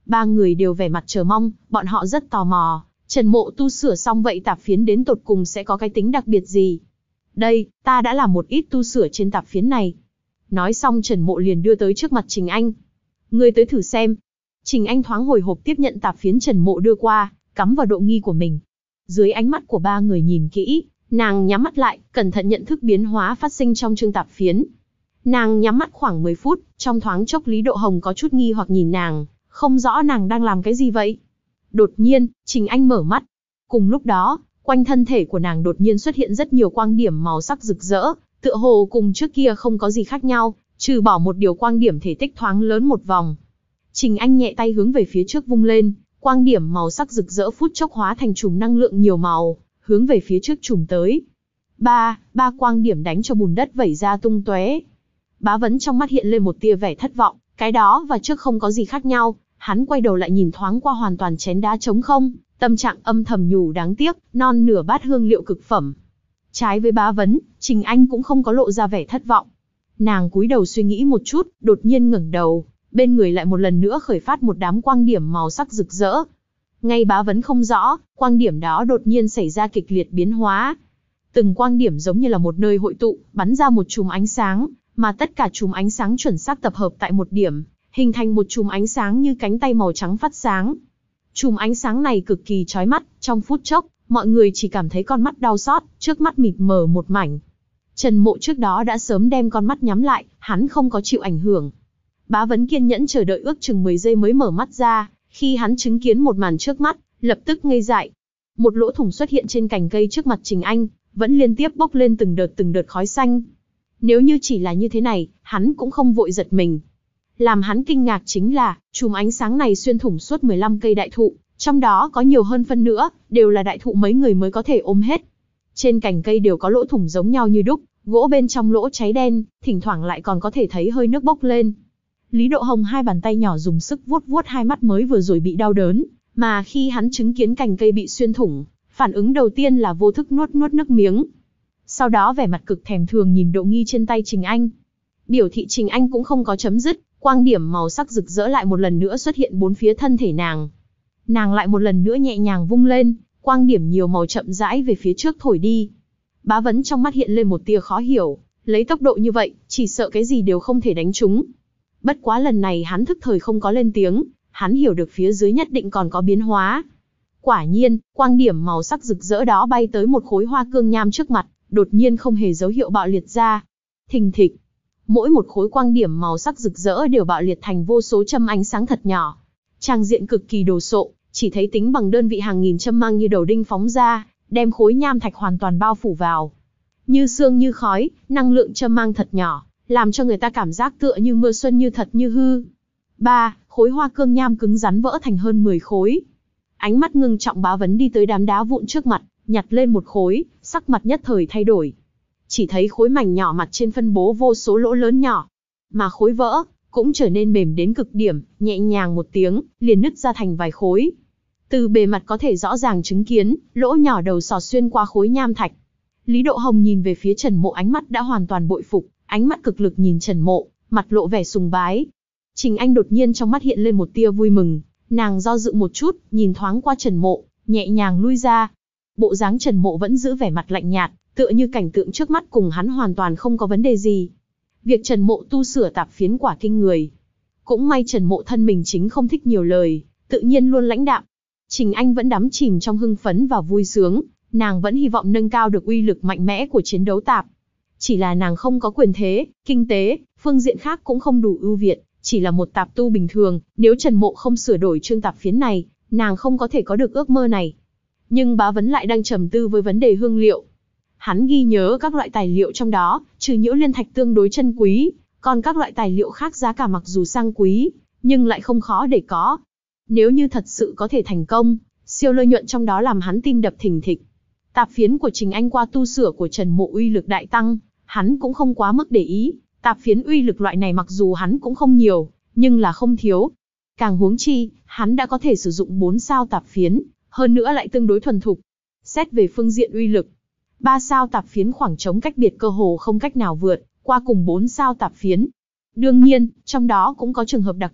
Ba người đều vẻ mặt chờ mong, bọn họ rất tò mò, Trần Mộ tu sửa xong vậy tạp phiến đến tột cùng sẽ có cái tính đặc biệt gì. Đây, ta đã làm một ít tu sửa trên tạp phiến này. Nói xong Trần Mộ liền đưa tới trước mặt Trình Anh. Ngươi tới thử xem. Trình Anh thoáng hồi hộp tiếp nhận tạp phiến Trần Mộ đưa qua, cắm vào độ nghi của mình. Dưới ánh mắt của ba người nhìn kỹ, nàng nhắm mắt lại, cẩn thận nhận thức biến hóa phát sinh trong chương tạp phiến. Nàng nhắm mắt khoảng mười phút, trong thoáng chốc Lý Độ Hồng có chút nghi hoặc nhìn nàng, không rõ nàng đang làm cái gì vậy. Đột nhiên, Trình Anh mở mắt. Cùng lúc đó, quanh thân thể của nàng đột nhiên xuất hiện rất nhiều quang điểm màu sắc rực rỡ, tựa hồ cùng trước kia không có gì khác nhau, trừ bỏ một điều quang điểm thể tích thoáng lớn một vòng. Trình Anh nhẹ tay hướng về phía trước vung lên, quang điểm màu sắc rực rỡ phút chốc hóa thành chùm năng lượng nhiều màu, hướng về phía trước chùm tới. Ba, ba quang điểm đánh cho bùn đất vẩy ra tung tóe. Bá Vấn trong mắt hiện lên một tia vẻ thất vọng, cái đó và trước không có gì khác nhau. Hắn quay đầu lại nhìn thoáng qua hoàn toàn chén đá trống không, tâm trạng âm thầm nhủ đáng tiếc, non nửa bát hương liệu cực phẩm. Trái với Bá Vấn, Trình Anh cũng không có lộ ra vẻ thất vọng. Nàng cúi đầu suy nghĩ một chút, đột nhiên ngẩng đầu, bên người lại một lần nữa khởi phát một đám quang điểm màu sắc rực rỡ. Ngay Bá Vấn không rõ, quang điểm đó đột nhiên xảy ra kịch liệt biến hóa. Từng quang điểm giống như là một nơi hội tụ, bắn ra một chùm ánh sáng, mà tất cả chùm ánh sáng chuẩn xác tập hợp tại một điểm, hình thành một chùm ánh sáng như cánh tay màu trắng phát sáng. Chùm ánh sáng này cực kỳ chói mắt, trong phút chốc, mọi người chỉ cảm thấy con mắt đau xót, trước mắt mịt mờ một mảnh. Trần Mộ trước đó đã sớm đem con mắt nhắm lại, hắn không có chịu ảnh hưởng. Bá Vấn kiên nhẫn chờ đợi ước chừng mười giây mới mở mắt ra, khi hắn chứng kiến một màn trước mắt, lập tức ngây dại. Một lỗ thủng xuất hiện trên cành cây trước mặt Trình Anh, vẫn liên tiếp bốc lên từng đợt từng đợt khói xanh. Nếu như chỉ là như thế này, hắn cũng không vội giật mình. Làm hắn kinh ngạc chính là, chùm ánh sáng này xuyên thủng suốt mười lăm cây đại thụ, trong đó có nhiều hơn phân nữa, đều là đại thụ mấy người mới có thể ôm hết. Trên cành cây đều có lỗ thủng giống nhau như đúc, gỗ bên trong lỗ cháy đen, thỉnh thoảng lại còn có thể thấy hơi nước bốc lên. Lý Độ Hồng hai bàn tay nhỏ dùng sức vuốt vuốt hai mắt mới vừa rồi bị đau đớn, mà khi hắn chứng kiến cành cây bị xuyên thủng, phản ứng đầu tiên là vô thức nuốt nuốt nước miếng. Sau đó vẻ mặt cực thèm thuồng nhìn độ nghi trên tay Trình Anh. Biểu thị Trình Anh cũng không có chấm dứt, quang điểm màu sắc rực rỡ lại một lần nữa xuất hiện bốn phía thân thể nàng. Nàng lại một lần nữa nhẹ nhàng vung lên, quang điểm nhiều màu chậm rãi về phía trước thổi đi. Bá Vấn trong mắt hiện lên một tia khó hiểu, lấy tốc độ như vậy, chỉ sợ cái gì đều không thể đánh trúng. Bất quá lần này hắn thức thời không có lên tiếng, hắn hiểu được phía dưới nhất định còn có biến hóa. Quả nhiên, quang điểm màu sắc rực rỡ đó bay tới một khối hoa cương nham trước mặt, đột nhiên không hề dấu hiệu bạo liệt ra. Thình thịch, mỗi một khối quang điểm màu sắc rực rỡ đều bạo liệt thành vô số châm ánh sáng thật nhỏ. Trang diện cực kỳ đồ sộ, chỉ thấy tính bằng đơn vị hàng nghìn châm mang như đầu đinh phóng ra, đem khối nham thạch hoàn toàn bao phủ vào. Như sương như khói, năng lượng châm mang thật nhỏ, làm cho người ta cảm giác tựa như mưa xuân như thật như hư. Ba, khối hoa cương nham cứng rắn vỡ thành hơn mười khối. Ánh mắt ngưng trọng Bá Vấn đi tới đám đá vụn trước mặt, nhặt lên một khối, sắc mặt nhất thời thay đổi. Chỉ thấy khối mảnh nhỏ mặt trên phân bố vô số lỗ lớn nhỏ, mà khối vỡ cũng trở nên mềm đến cực điểm, nhẹ nhàng một tiếng, liền nứt ra thành vài khối. Từ bề mặt có thể rõ ràng chứng kiến, lỗ nhỏ đầu sò xuyên qua khối nham thạch. Lý Độ Hồng nhìn về phía Trần Mộ ánh mắt đã hoàn toàn bội phục, ánh mắt cực lực nhìn Trần Mộ, mặt lộ vẻ sùng bái. Trình Anh đột nhiên trong mắt hiện lên một tia vui mừng, nàng do dự một chút, nhìn thoáng qua Trần Mộ, nhẹ nhàng lui ra. Bộ dáng Trần Mộ vẫn giữ vẻ mặt lạnh nhạt, tựa như cảnh tượng trước mắt cùng hắn hoàn toàn không có vấn đề gì. Việc Trần Mộ tu sửa tạp phiến quả kinh người. Cũng may Trần Mộ thân mình chính không thích nhiều lời, tự nhiên luôn lãnh đạm. Trình Anh vẫn đắm chìm trong hưng phấn và vui sướng, nàng vẫn hy vọng nâng cao được uy lực mạnh mẽ của chiến đấu tạp. Chỉ là nàng không có quyền thế, kinh tế, phương diện khác cũng không đủ ưu việt, chỉ là một tạp tu bình thường, nếu Trần Mộ không sửa đổi chương tạp phiến này, nàng không có thể có được ước mơ này. Nhưng Bá Vấn lại đang trầm tư với vấn đề hương liệu. Hắn ghi nhớ các loại tài liệu trong đó, trừ nhiễu liên thạch tương đối chân quý, còn các loại tài liệu khác giá cả mặc dù sang quý, nhưng lại không khó để có. Nếu như thật sự có thể thành công, siêu lợi nhuận trong đó làm hắn tim đập thình thịch. Tạp phiến của Trình Anh qua tu sửa của Trần Mộ uy lực đại tăng, hắn cũng không quá mức để ý. Tạp phiến uy lực loại này mặc dù hắn cũng không nhiều, nhưng là không thiếu. Càng huống chi, hắn đã có thể sử dụng bốn sao tạp phiến, hơn nữa lại tương đối thuần thục. Xét về phương diện uy lực, ba sao tạp phiến khoảng trống cách biệt cơ hồ không cách nào vượt qua cùng bốn sao tạp phiến. Đương nhiên, trong đó cũng có trường hợp đặc biệt,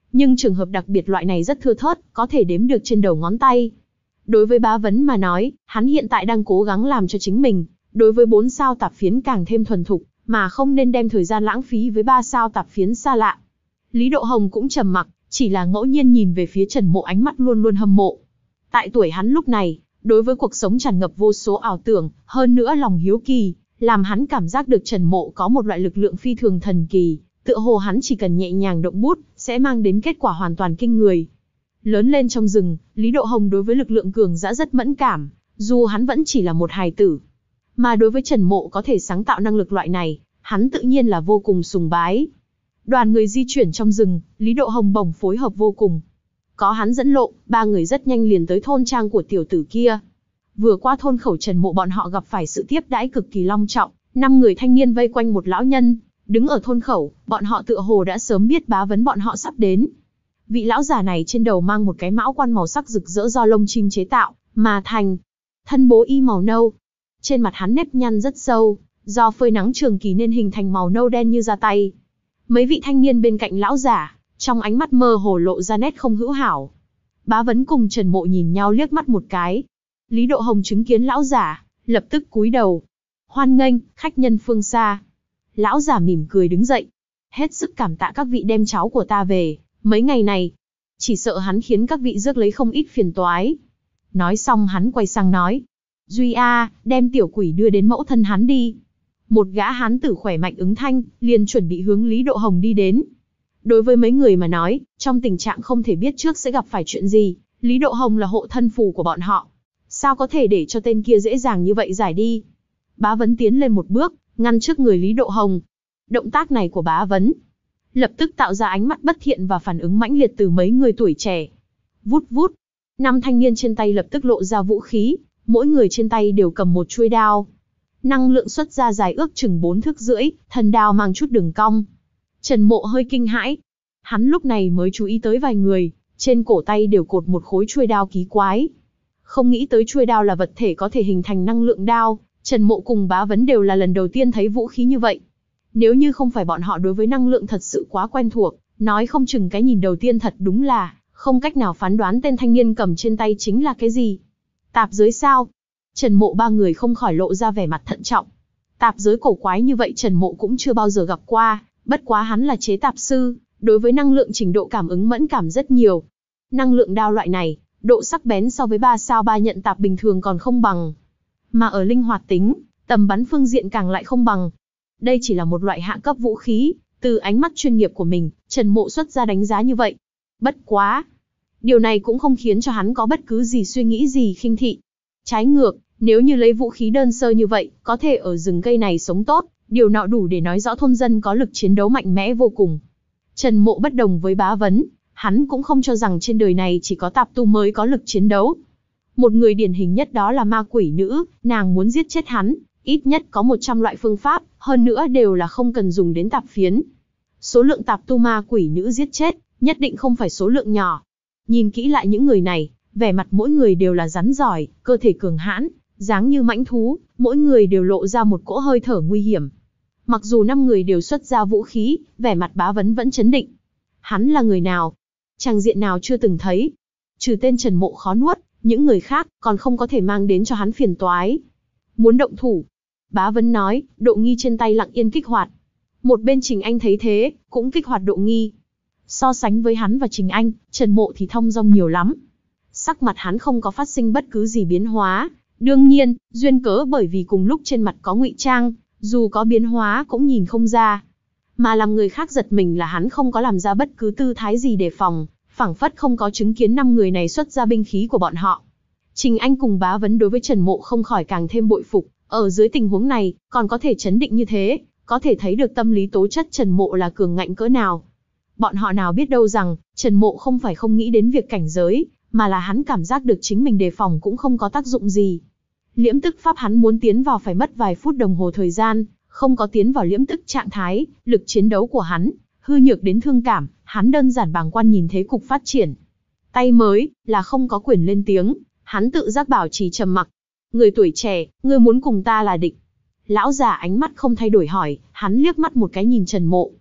nhưng trường hợp đặc biệt loại này rất thưa thớt, có thể đếm được trên đầu ngón tay. Đối với Bá Vấn mà nói, hắn hiện tại đang cố gắng làm cho chính mình, đối với bốn sao tạp phiến càng thêm thuần thục, mà không nên đem thời gian lãng phí với ba sao tạp phiến xa lạ. Lý Độ Hồng cũng trầm mặc, chỉ là ngẫu nhiên nhìn về phía Trần Mộ, ánh mắt luôn luôn hâm mộ. Tại tuổi hắn lúc này, đối với cuộc sống tràn ngập vô số ảo tưởng, hơn nữa lòng hiếu kỳ, làm hắn cảm giác được Trần Mộ có một loại lực lượng phi thường thần kỳ, tựa hồ hắn chỉ cần nhẹ nhàng động bút, sẽ mang đến kết quả hoàn toàn kinh người. Lớn lên trong rừng, Lý Độ Hồng đối với lực lượng cường dã rất mẫn cảm, dù hắn vẫn chỉ là một hài tử. Mà đối với Trần Mộ có thể sáng tạo năng lực loại này, hắn tự nhiên là vô cùng sùng bái. Đoàn người di chuyển trong rừng, Lý Độ Hồng bổng phối hợp vô cùng. Có hắn dẫn lộ, ba người rất nhanh liền tới thôn trang của tiểu tử kia. Vừa qua thôn khẩu, Trần Mộ bọn họ gặp phải sự tiếp đãi cực kỳ long trọng, năm người thanh niên vây quanh một lão nhân, đứng ở thôn khẩu, bọn họ tựa hồ đã sớm biết Bá Vấn bọn họ sắp đến. Vị lão già này trên đầu mang một cái mão quan màu sắc rực rỡ do lông chim chế tạo mà thành, thân bố y màu nâu. Trên mặt hắn nếp nhăn rất sâu, do phơi nắng trường kỳ nên hình thành màu nâu đen như da tay. Mấy vị thanh niên bên cạnh lão giả, trong ánh mắt mơ hồ lộ ra nét không hữu hảo. Bá Vấn cùng Trần Mộ nhìn nhau liếc mắt một cái. Lý Độ Hồng chứng kiến lão giả, lập tức cúi đầu. Hoan nghênh, khách nhân phương xa. Lão giả mỉm cười đứng dậy. Hết sức cảm tạ các vị đem cháu của ta về, mấy ngày này, chỉ sợ hắn khiến các vị rước lấy không ít phiền toái. Nói xong hắn quay sang nói. Duy A, đem tiểu quỷ đưa đến mẫu thân hắn đi. Một gã hán tử khỏe mạnh ứng thanh, liền chuẩn bị hướng Lý Độ Hồng đi đến. Đối với mấy người mà nói, trong tình trạng không thể biết trước sẽ gặp phải chuyện gì, Lý Độ Hồng là hộ thân phù của bọn họ. Sao có thể để cho tên kia dễ dàng như vậy giải đi? Bá Vấn tiến lên một bước, ngăn trước người Lý Độ Hồng. Động tác này của Bá Vấn lập tức tạo ra ánh mắt bất thiện và phản ứng mãnh liệt từ mấy người tuổi trẻ. Vút vút, năm thanh niên trên tay lập tức lộ ra vũ khí, mỗi người trên tay đều cầm một chuôi đao. Năng lượng xuất ra dài ước chừng bốn thước rưỡi, thân đao mang chút đường cong. Trần Mộ hơi kinh hãi. Hắn lúc này mới chú ý tới vài người, trên cổ tay đều cột một khối chuôi đao kỳ quái. Không nghĩ tới chuôi đao là vật thể có thể hình thành năng lượng đao, Trần Mộ cùng Bá Vấn đều là lần đầu tiên thấy vũ khí như vậy. Nếu như không phải bọn họ đối với năng lượng thật sự quá quen thuộc, nói không chừng cái nhìn đầu tiên thật đúng là không cách nào phán đoán tên thanh niên cầm trên tay chính là cái gì. Tạp giới sao? Trần Mộ ba người không khỏi lộ ra vẻ mặt thận trọng. Tạp giới cổ quái như vậy Trần Mộ cũng chưa bao giờ gặp qua, bất quá hắn là chế tạp sư, đối với năng lượng trình độ cảm ứng mẫn cảm rất nhiều. Năng lượng đao loại này, độ sắc bén so với ba sao ba nhận tạp bình thường còn không bằng. Mà ở linh hoạt tính, tầm bắn phương diện càng lại không bằng. Đây chỉ là một loại hạ cấp vũ khí, từ ánh mắt chuyên nghiệp của mình, Trần Mộ xuất ra đánh giá như vậy. Bất quá, điều này cũng không khiến cho hắn có bất cứ gì suy nghĩ gì khinh thị. Trái ngược, nếu như lấy vũ khí đơn sơ như vậy, có thể ở rừng cây này sống tốt, điều nọ đủ để nói rõ thôn dân có lực chiến đấu mạnh mẽ vô cùng. Trần Mộ bất đồng với Bá Vấn, hắn cũng không cho rằng trên đời này chỉ có tạp tu mới có lực chiến đấu. Một người điển hình nhất đó là ma quỷ nữ, nàng muốn giết chết hắn, ít nhất có một trăm loại phương pháp, hơn nữa đều là không cần dùng đến tạp phiến. Số lượng tạp tu ma quỷ nữ giết chết, nhất định không phải số lượng nhỏ. Nhìn kỹ lại những người này, vẻ mặt mỗi người đều là rắn giỏi, cơ thể cường hãn, dáng như mãnh thú, mỗi người đều lộ ra một cỗ hơi thở nguy hiểm. Mặc dù năm người đều xuất ra vũ khí, vẻ mặt Bá Vấn vẫn chấn định. Hắn là người nào? Tràng diện nào chưa từng thấy? Trừ tên Trần Mộ khó nuốt, những người khác còn không có thể mang đến cho hắn phiền toái. Muốn động thủ? Bá Vấn nói, độ nghi trên tay lặng yên kích hoạt. Một bên Trình Anh thấy thế, cũng kích hoạt độ nghi. So sánh với hắn và Trình Anh, Trần Mộ thì thong dong nhiều lắm. Sắc mặt hắn không có phát sinh bất cứ gì biến hóa. Đương nhiên, duyên cớ bởi vì cùng lúc trên mặt có ngụy trang, dù có biến hóa cũng nhìn không ra. Mà làm người khác giật mình là hắn không có làm ra bất cứ tư thái gì đề phòng, phảng phất không có chứng kiến năm người này xuất ra binh khí của bọn họ. Trình Anh cùng Bá Vấn đối với Trần Mộ không khỏi càng thêm bội phục, ở dưới tình huống này, còn có thể chấn định như thế, có thể thấy được tâm lý tố chất Trần Mộ là cường ngạnh cỡ nào. Bọn họ nào biết đâu rằng, Trần Mộ không phải không nghĩ đến việc cảnh giới, mà là hắn cảm giác được chính mình đề phòng cũng không có tác dụng gì. Liễm tức pháp hắn muốn tiến vào phải mất vài phút đồng hồ thời gian, không có tiến vào liễm tức trạng thái, lực chiến đấu của hắn hư nhược đến thương cảm, hắn đơn giản bàng quan nhìn thế cục phát triển. Tay mới là không có quyền lên tiếng, hắn tự giác bảo trì trầm mặc. Người tuổi trẻ, ngươi muốn cùng ta là địch? Lão già ánh mắt không thay đổi hỏi, hắn liếc mắt một cái nhìn Trần Mộ.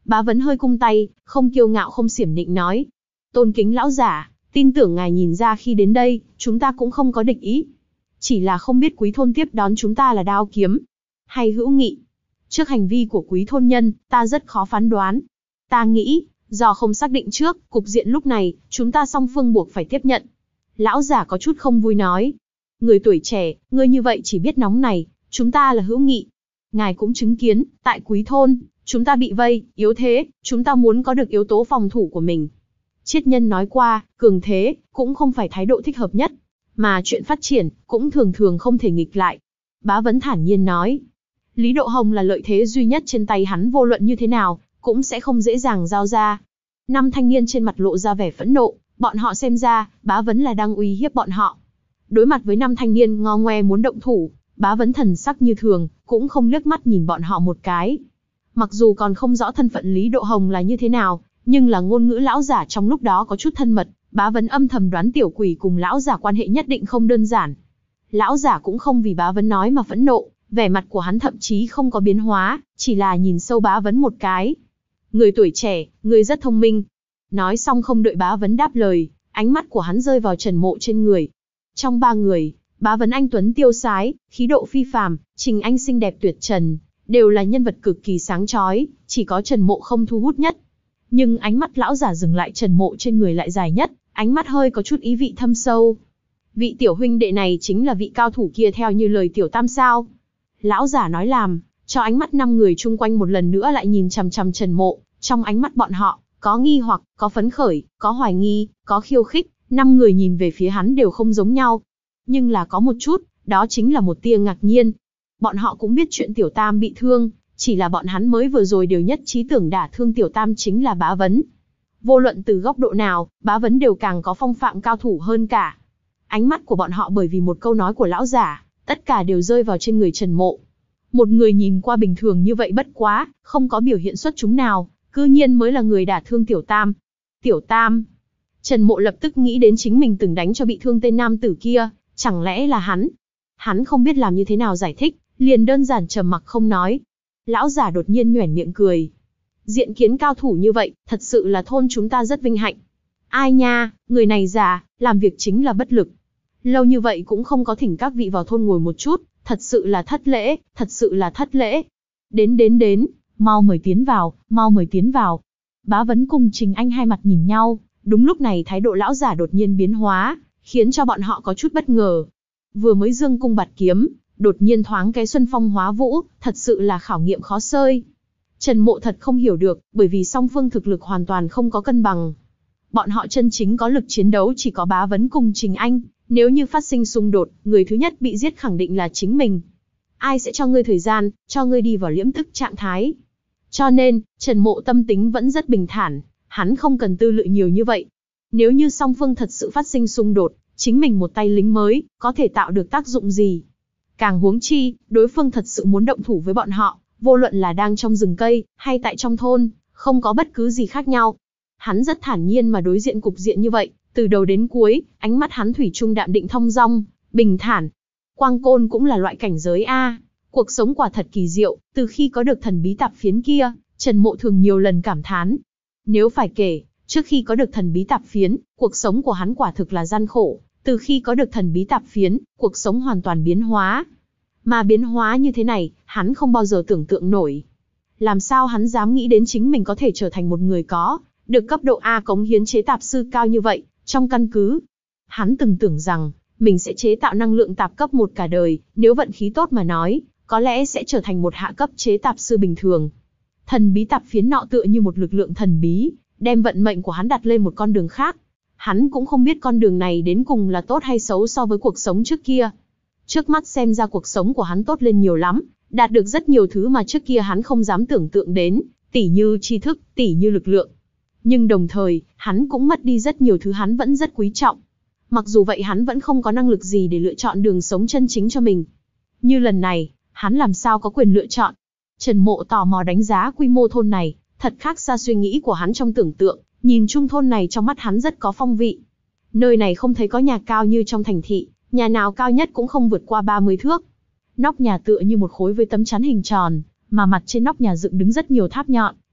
Bá Vấn hơi cung tay, không kiêu ngạo không xiểm nịnh nói. Tôn kính lão giả, tin tưởng ngài nhìn ra khi đến đây, chúng ta cũng không có địch ý. Chỉ là không biết quý thôn tiếp đón chúng ta là đao kiếm, hay hữu nghị. Trước hành vi của quý thôn nhân, ta rất khó phán đoán. Ta nghĩ, do không xác định trước, cục diện lúc này, chúng ta song phương buộc phải tiếp nhận. Lão giả có chút không vui nói. Người tuổi trẻ, ngươi như vậy chỉ biết nóng này, chúng ta là hữu nghị. Ngài cũng chứng kiến, tại quý thôn, chúng ta bị vây, yếu thế, chúng ta muốn có được yếu tố phòng thủ của mình. Triết nhân nói qua, cường thế, cũng không phải thái độ thích hợp nhất. Mà chuyện phát triển, cũng thường thường không thể nghịch lại. Bá Vấn thản nhiên nói. Lý Độ Hồng là lợi thế duy nhất trên tay hắn, vô luận như thế nào, cũng sẽ không dễ dàng giao ra. Năm thanh niên trên mặt lộ ra vẻ phẫn nộ, bọn họ xem ra, Bá Vấn là đang uy hiếp bọn họ. Đối mặt với năm thanh niên ngo ngoe muốn động thủ, Bá Vấn thần sắc như thường, cũng không liếc mắt nhìn bọn họ một cái. Mặc dù còn không rõ thân phận Lý Độ Hồng là như thế nào, nhưng là ngôn ngữ lão giả trong lúc đó có chút thân mật, Bá Vấn âm thầm đoán tiểu quỷ cùng lão giả quan hệ nhất định không đơn giản. Lão giả cũng không vì Bá Vấn nói mà phẫn nộ, vẻ mặt của hắn thậm chí không có biến hóa, chỉ là nhìn sâu Bá Vấn một cái. Người tuổi trẻ, người rất thông minh. Nói xong không đợi Bá Vấn đáp lời, ánh mắt của hắn rơi vào Trần Mộ trên người. Trong ba người, Bá Vấn anh tuấn tiêu sái, khí độ phi phàm, Trình Anh xinh đẹp tuyệt trần, đều là nhân vật cực kỳ sáng chói, chỉ có Trần Mộ không thu hút nhất. Nhưng ánh mắt lão giả dừng lại Trần Mộ trên người lại dài nhất, ánh mắt hơi có chút ý vị thâm sâu. Vị tiểu huynh đệ này chính là vị cao thủ kia theo như lời tiểu tam sao? Lão giả nói làm, cho ánh mắt năm người chung quanh một lần nữa lại nhìn chằm chằm Trần Mộ, trong ánh mắt bọn họ, có nghi hoặc, có phấn khởi, có hoài nghi, có khiêu khích, năm người nhìn về phía hắn đều không giống nhau. Nhưng là có một chút, đó chính là một tia ngạc nhiên. Bọn họ cũng biết chuyện tiểu tam bị thương, chỉ là bọn hắn mới vừa rồi đều nhất trí tưởng đả thương tiểu tam chính là Bá Vấn. Vô luận từ góc độ nào, Bá Vấn đều càng có phong phạm cao thủ hơn cả. Ánh mắt của bọn họ bởi vì một câu nói của lão giả, tất cả đều rơi vào trên người Trần Mộ. Một người nhìn qua bình thường như vậy bất quá, không có biểu hiện xuất chúng nào, cư nhiên mới là người đả thương tiểu tam. Tiểu tam. Trần Mộ lập tức nghĩ đến chính mình từng đánh cho bị thương tên nam tử kia, chẳng lẽ là hắn? Hắn không biết làm như thế nào giải thích, liền đơn giản trầm mặc không nói. Lão giả đột nhiên nhoẻn miệng cười. Diện kiến cao thủ như vậy, thật sự là thôn chúng ta rất vinh hạnh. Ai nha, người này già, làm việc chính là bất lực. Lâu như vậy cũng không có thỉnh các vị vào thôn ngồi một chút, thật sự là thất lễ, thật sự là thất lễ. Đến đến đến, mau mời tiến vào, mau mời tiến vào. Bá Vấn cùng Trình Anh hai mặt nhìn nhau, đúng lúc này thái độ lão giả đột nhiên biến hóa, khiến cho bọn họ có chút bất ngờ. Vừa mới dương cung bạt kiếm, đột nhiên thoáng cái xuân phong hóa vũ, thật sự là khảo nghiệm khó xơi. Trần Mộ thật không hiểu được, bởi vì song phương thực lực hoàn toàn không có cân bằng. Bọn họ chân chính có lực chiến đấu chỉ có Bá Vấn cùng Trình Anh, nếu như phát sinh xung đột, người thứ nhất bị giết khẳng định là chính mình. Ai sẽ cho ngươi thời gian, cho ngươi đi vào liễm tức trạng thái. Cho nên, Trần Mộ tâm tính vẫn rất bình thản, hắn không cần tư lự nhiều như vậy. Nếu như song phương thật sự phát sinh xung đột, chính mình một tay lính mới, có thể tạo được tác dụng gì? Càng huống chi, đối phương thật sự muốn động thủ với bọn họ, vô luận là đang trong rừng cây, hay tại trong thôn, không có bất cứ gì khác nhau. Hắn rất thản nhiên mà đối diện cục diện như vậy, từ đầu đến cuối, ánh mắt hắn thủy chung đạm định thong dong, bình thản. Quang Côn cũng là loại cảnh giới A. Cuộc sống quả thật kỳ diệu, từ khi có được thần bí tạp phiến kia, Trần Mộ thường nhiều lần cảm thán. Nếu phải kể, trước khi có được thần bí tạp phiến, cuộc sống của hắn quả thực là gian khổ, từ khi có được thần bí tạp phiến, cuộc sống hoàn toàn biến hóa. Mà biến hóa như thế này, hắn không bao giờ tưởng tượng nổi. Làm sao hắn dám nghĩ đến chính mình có thể trở thành một người có được cấp độ A cống hiến chế tạp sư cao như vậy, trong căn cứ. Hắn từng tưởng rằng, mình sẽ chế tạo năng lượng tạp cấp một cả đời, nếu vận khí tốt mà nói, có lẽ sẽ trở thành một hạ cấp chế tạp sư bình thường. Thần bí tạp phiến nọ tựa như một lực lượng thần bí, đem vận mệnh của hắn đặt lên một con đường khác. Hắn cũng không biết con đường này đến cùng là tốt hay xấu so với cuộc sống trước kia. Trước mắt xem ra cuộc sống của hắn tốt lên nhiều lắm, đạt được rất nhiều thứ mà trước kia hắn không dám tưởng tượng đến, tỉ như tri thức, tỉ như lực lượng. Nhưng đồng thời, hắn cũng mất đi rất nhiều thứ hắn vẫn rất quý trọng. Mặc dù vậy hắn vẫn không có năng lực gì để lựa chọn đường sống chân chính cho mình. Như lần này, hắn làm sao có quyền lựa chọn? Trần Mộ tò mò đánh giá quy mô thôn này, thật khác xa suy nghĩ của hắn trong tưởng tượng, nhìn chung thôn này trong mắt hắn rất có phong vị. Nơi này không thấy có nhà cao như trong thành thị, nhà nào cao nhất cũng không vượt qua ba mươi thước. Nóc nhà tựa như một khối với tấm chắn hình tròn, mà mặt trên nóc nhà dựng đứng rất nhiều tháp nhọn,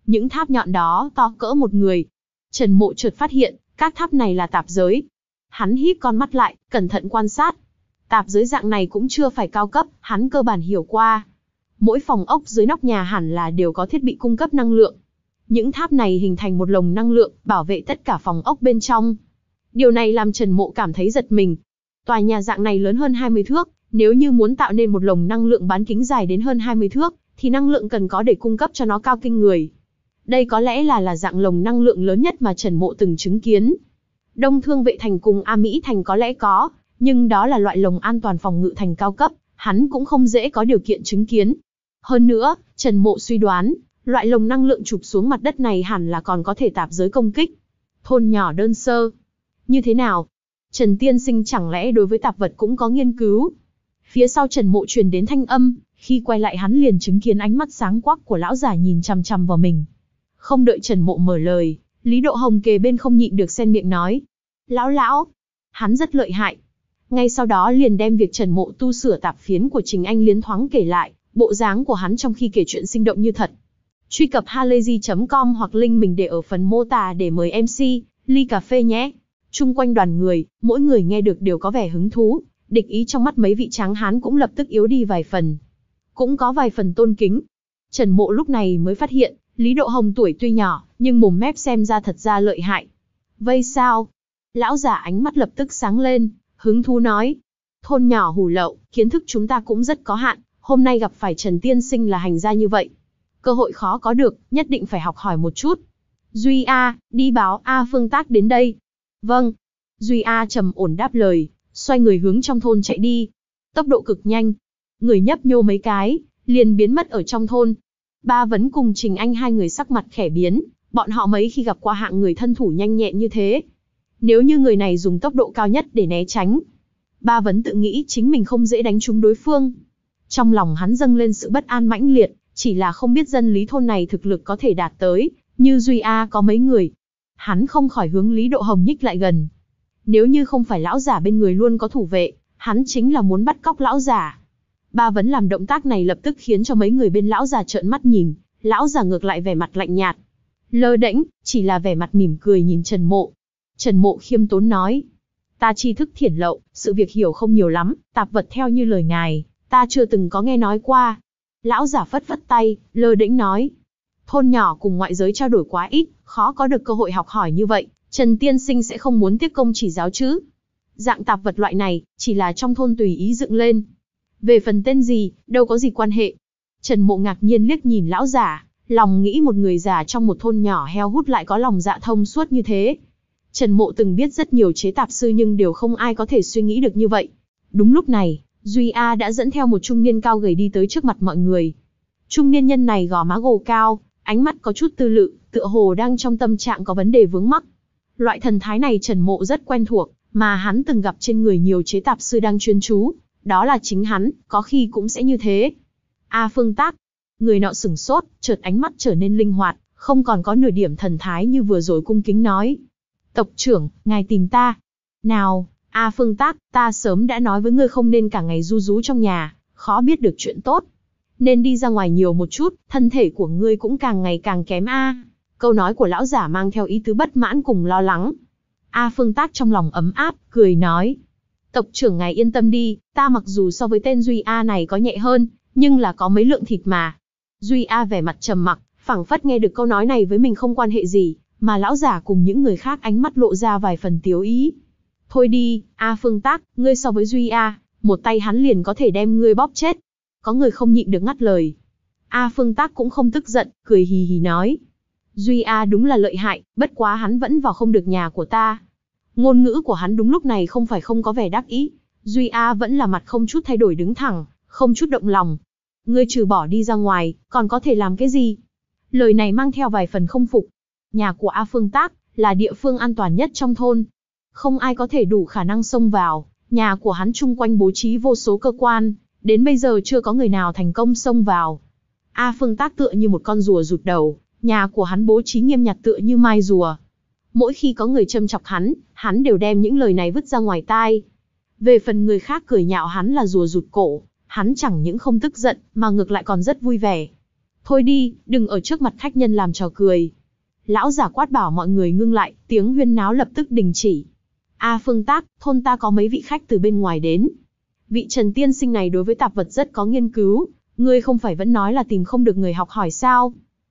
Những tháp nhọn đó to cỡ một người. Trần Mộ chợt phát hiện, các tháp này là tạp giới. Hắn híp con mắt lại, cẩn thận quan sát. Tạp giới dạng này cũng chưa phải cao cấp, hắn cơ bản hiểu qua. Mỗi phòng ốc dưới nóc nhà hẳn là đều có thiết bị cung cấp năng lượng. Những tháp này hình thành một lồng năng lượng, bảo vệ tất cả phòng ốc bên trong. Điều này làm Trần Mộ cảm thấy giật mình. Tòa nhà dạng này lớn hơn hai mươi thước, nếu như muốn tạo nên một lồng năng lượng bán kính dài đến hơn hai mươi thước, thì năng lượng cần có để cung cấp cho nó cao kinh người. Đây có lẽ là là dạng lồng năng lượng lớn nhất mà Trần Mộ từng chứng kiến. Đông Thương Vệ Thành cùng A Mỹ Thành có lẽ có, nhưng đó là loại lồng an toàn phòng ngự thành cao cấp, hắn cũng không dễ có điều kiện chứng kiến. Hơn nữa, Trần Mộ suy đoán, loại lồng năng lượng chụp xuống mặt đất này hẳn là còn có thể tạp giới công kích. Thôn nhỏ đơn sơ. Như thế nào? Trần Tiên Sinh chẳng lẽ đối với tạp vật cũng có nghiên cứu? Phía sau Trần Mộ truyền đến thanh âm, khi quay lại hắn liền chứng kiến ánh mắt sáng quắc của lão giả nhìn chằm chằm vào mình. Không đợi Trần Mộ mở lời, Lý Độ Hồng kề bên không nhịn được xen miệng nói. Lão lão, hắn rất lợi hại. Ngay sau đó liền đem việc Trần Mộ tu sửa tạp phiến của Trình Anh Liến thoáng kể lại, bộ dáng của hắn trong khi kể chuyện sinh động như thật. Truy cập halayzi chấm com hoặc link mình để ở phần mô tả để mời em xê, ly cà phê nhé. Chung quanh đoàn người, mỗi người nghe được đều có vẻ hứng thú, địch ý trong mắt mấy vị tráng hán cũng lập tức yếu đi vài phần. Cũng có vài phần tôn kính. Trần Mộ lúc này mới phát hiện, Lý Độ Hồng tuổi tuy nhỏ, nhưng mồm mép xem ra thật ra lợi hại. Vây sao? Lão giả ánh mắt lập tức sáng lên, hứng thú nói. Thôn nhỏ hủ lậu, kiến thức chúng ta cũng rất có hạn, hôm nay gặp phải Trần Tiên Sinh là hành gia như vậy. Cơ hội khó có được, nhất định phải học hỏi một chút. Duy A, đi báo A Phương Tác đến đây. Vâng. Duy A trầm ổn đáp lời, xoay người hướng trong thôn chạy đi. Tốc độ cực nhanh. Người nhấp nhô mấy cái, liền biến mất ở trong thôn. Ba Vấn cùng Trình Anh hai người sắc mặt khẽ biến, bọn họ mấy khi gặp qua hạng người thân thủ nhanh nhẹn như thế. Nếu như người này dùng tốc độ cao nhất để né tránh, Ba Vấn tự nghĩ chính mình không dễ đánh trúng đối phương. Trong lòng hắn dâng lên sự bất an mãnh liệt, chỉ là không biết dân lý thôn này thực lực có thể đạt tới, như Duy A có mấy người. Hắn không khỏi hướng Lý Độ Hồng nhích lại gần. Nếu như không phải lão giả bên người luôn có thủ vệ, hắn chính là muốn bắt cóc lão giả. Ba Vấn làm động tác này lập tức khiến cho mấy người bên lão già trợn mắt nhìn, lão già ngược lại vẻ mặt lạnh nhạt. Lơ đễnh, chỉ là vẻ mặt mỉm cười nhìn Trần Mộ. Trần Mộ khiêm tốn nói. Ta tri thức thiển lậu, sự việc hiểu không nhiều lắm, tạp vật theo như lời ngài, ta chưa từng có nghe nói qua. Lão giả phất phất tay, lơ đễnh nói. Thôn nhỏ cùng ngoại giới trao đổi quá ít, khó có được cơ hội học hỏi như vậy, Trần Tiên Sinh sẽ không muốn tiếc công chỉ giáo chứ. Dạng tạp vật loại này, chỉ là trong thôn tùy ý dựng lên. Về phần tên gì, đâu có gì quan hệ. Trần Mộ ngạc nhiên liếc nhìn lão giả, lòng nghĩ một người già trong một thôn nhỏ heo hút lại có lòng dạ thông suốt như thế. Trần Mộ từng biết rất nhiều chế tạp sư nhưng đều không ai có thể suy nghĩ được như vậy. Đúng lúc này, Duy A đã dẫn theo một trung niên cao gầy đi tới trước mặt mọi người. Trung niên nhân này gò má gồ cao, ánh mắt có chút tư lự, tựa hồ đang trong tâm trạng có vấn đề vướng mắc. Loại thần thái này Trần Mộ rất quen thuộc, mà hắn từng gặp trên người nhiều chế tạp sư đang chuyên chú. Đó là chính hắn, có khi cũng sẽ như thế. A Phương Tác. Người nọ sửng sốt, chợt ánh mắt trở nên linh hoạt, không còn có nửa điểm thần thái như vừa rồi cung kính nói. Tộc trưởng, ngài tìm ta. Nào, A Phương Tác, ta sớm đã nói với ngươi không nên cả ngày ru rú trong nhà, khó biết được chuyện tốt. Nên đi ra ngoài nhiều một chút, thân thể của ngươi cũng càng ngày càng kém a. Câu nói của lão giả mang theo ý tứ bất mãn cùng lo lắng. A Phương Tác trong lòng ấm áp, cười nói. Tộc trưởng ngài yên tâm đi, ta mặc dù so với tên Duy A này có nhẹ hơn, nhưng là có mấy lượng thịt mà. Duy A vẻ mặt trầm mặc, phảng phất nghe được câu nói này với mình không quan hệ gì, mà lão giả cùng những người khác ánh mắt lộ ra vài phần tiếu ý. Thôi đi, A Phương Tác, ngươi so với Duy A, một tay hắn liền có thể đem ngươi bóp chết. Có người không nhịn được ngắt lời. A Phương Tác cũng không tức giận, cười hì hì nói. Duy A đúng là lợi hại, bất quá hắn vẫn vào không được nhà của ta. Ngôn ngữ của hắn đúng lúc này không phải không có vẻ đắc ý. Duy A vẫn là mặt không chút thay đổi đứng thẳng, không chút động lòng. Ngươi trừ bỏ đi ra ngoài, còn có thể làm cái gì? Lời này mang theo vài phần không phục. Nhà của A Phương Tác là địa phương an toàn nhất trong thôn. Không ai có thể đủ khả năng xông vào. Nhà của hắn chung quanh bố trí vô số cơ quan, đến bây giờ chưa có người nào thành công xông vào. A Phương Tác tựa như một con rùa rụt đầu, nhà của hắn bố trí nghiêm nhặt tựa như mai rùa. Mỗi khi có người châm chọc hắn, hắn đều đem những lời này vứt ra ngoài tai. Về phần người khác cười nhạo hắn là rùa rụt cổ, hắn chẳng những không tức giận, mà ngược lại còn rất vui vẻ. Thôi đi, đừng ở trước mặt khách nhân làm trò cười. Lão giả quát bảo mọi người ngưng lại, tiếng huyên náo lập tức đình chỉ. A Phương Tác, thôn ta có mấy vị khách từ bên ngoài đến. Vị Trần tiên sinh này đối với tạp vật rất có nghiên cứu, ngươi không phải vẫn nói là tìm không được người học hỏi sao?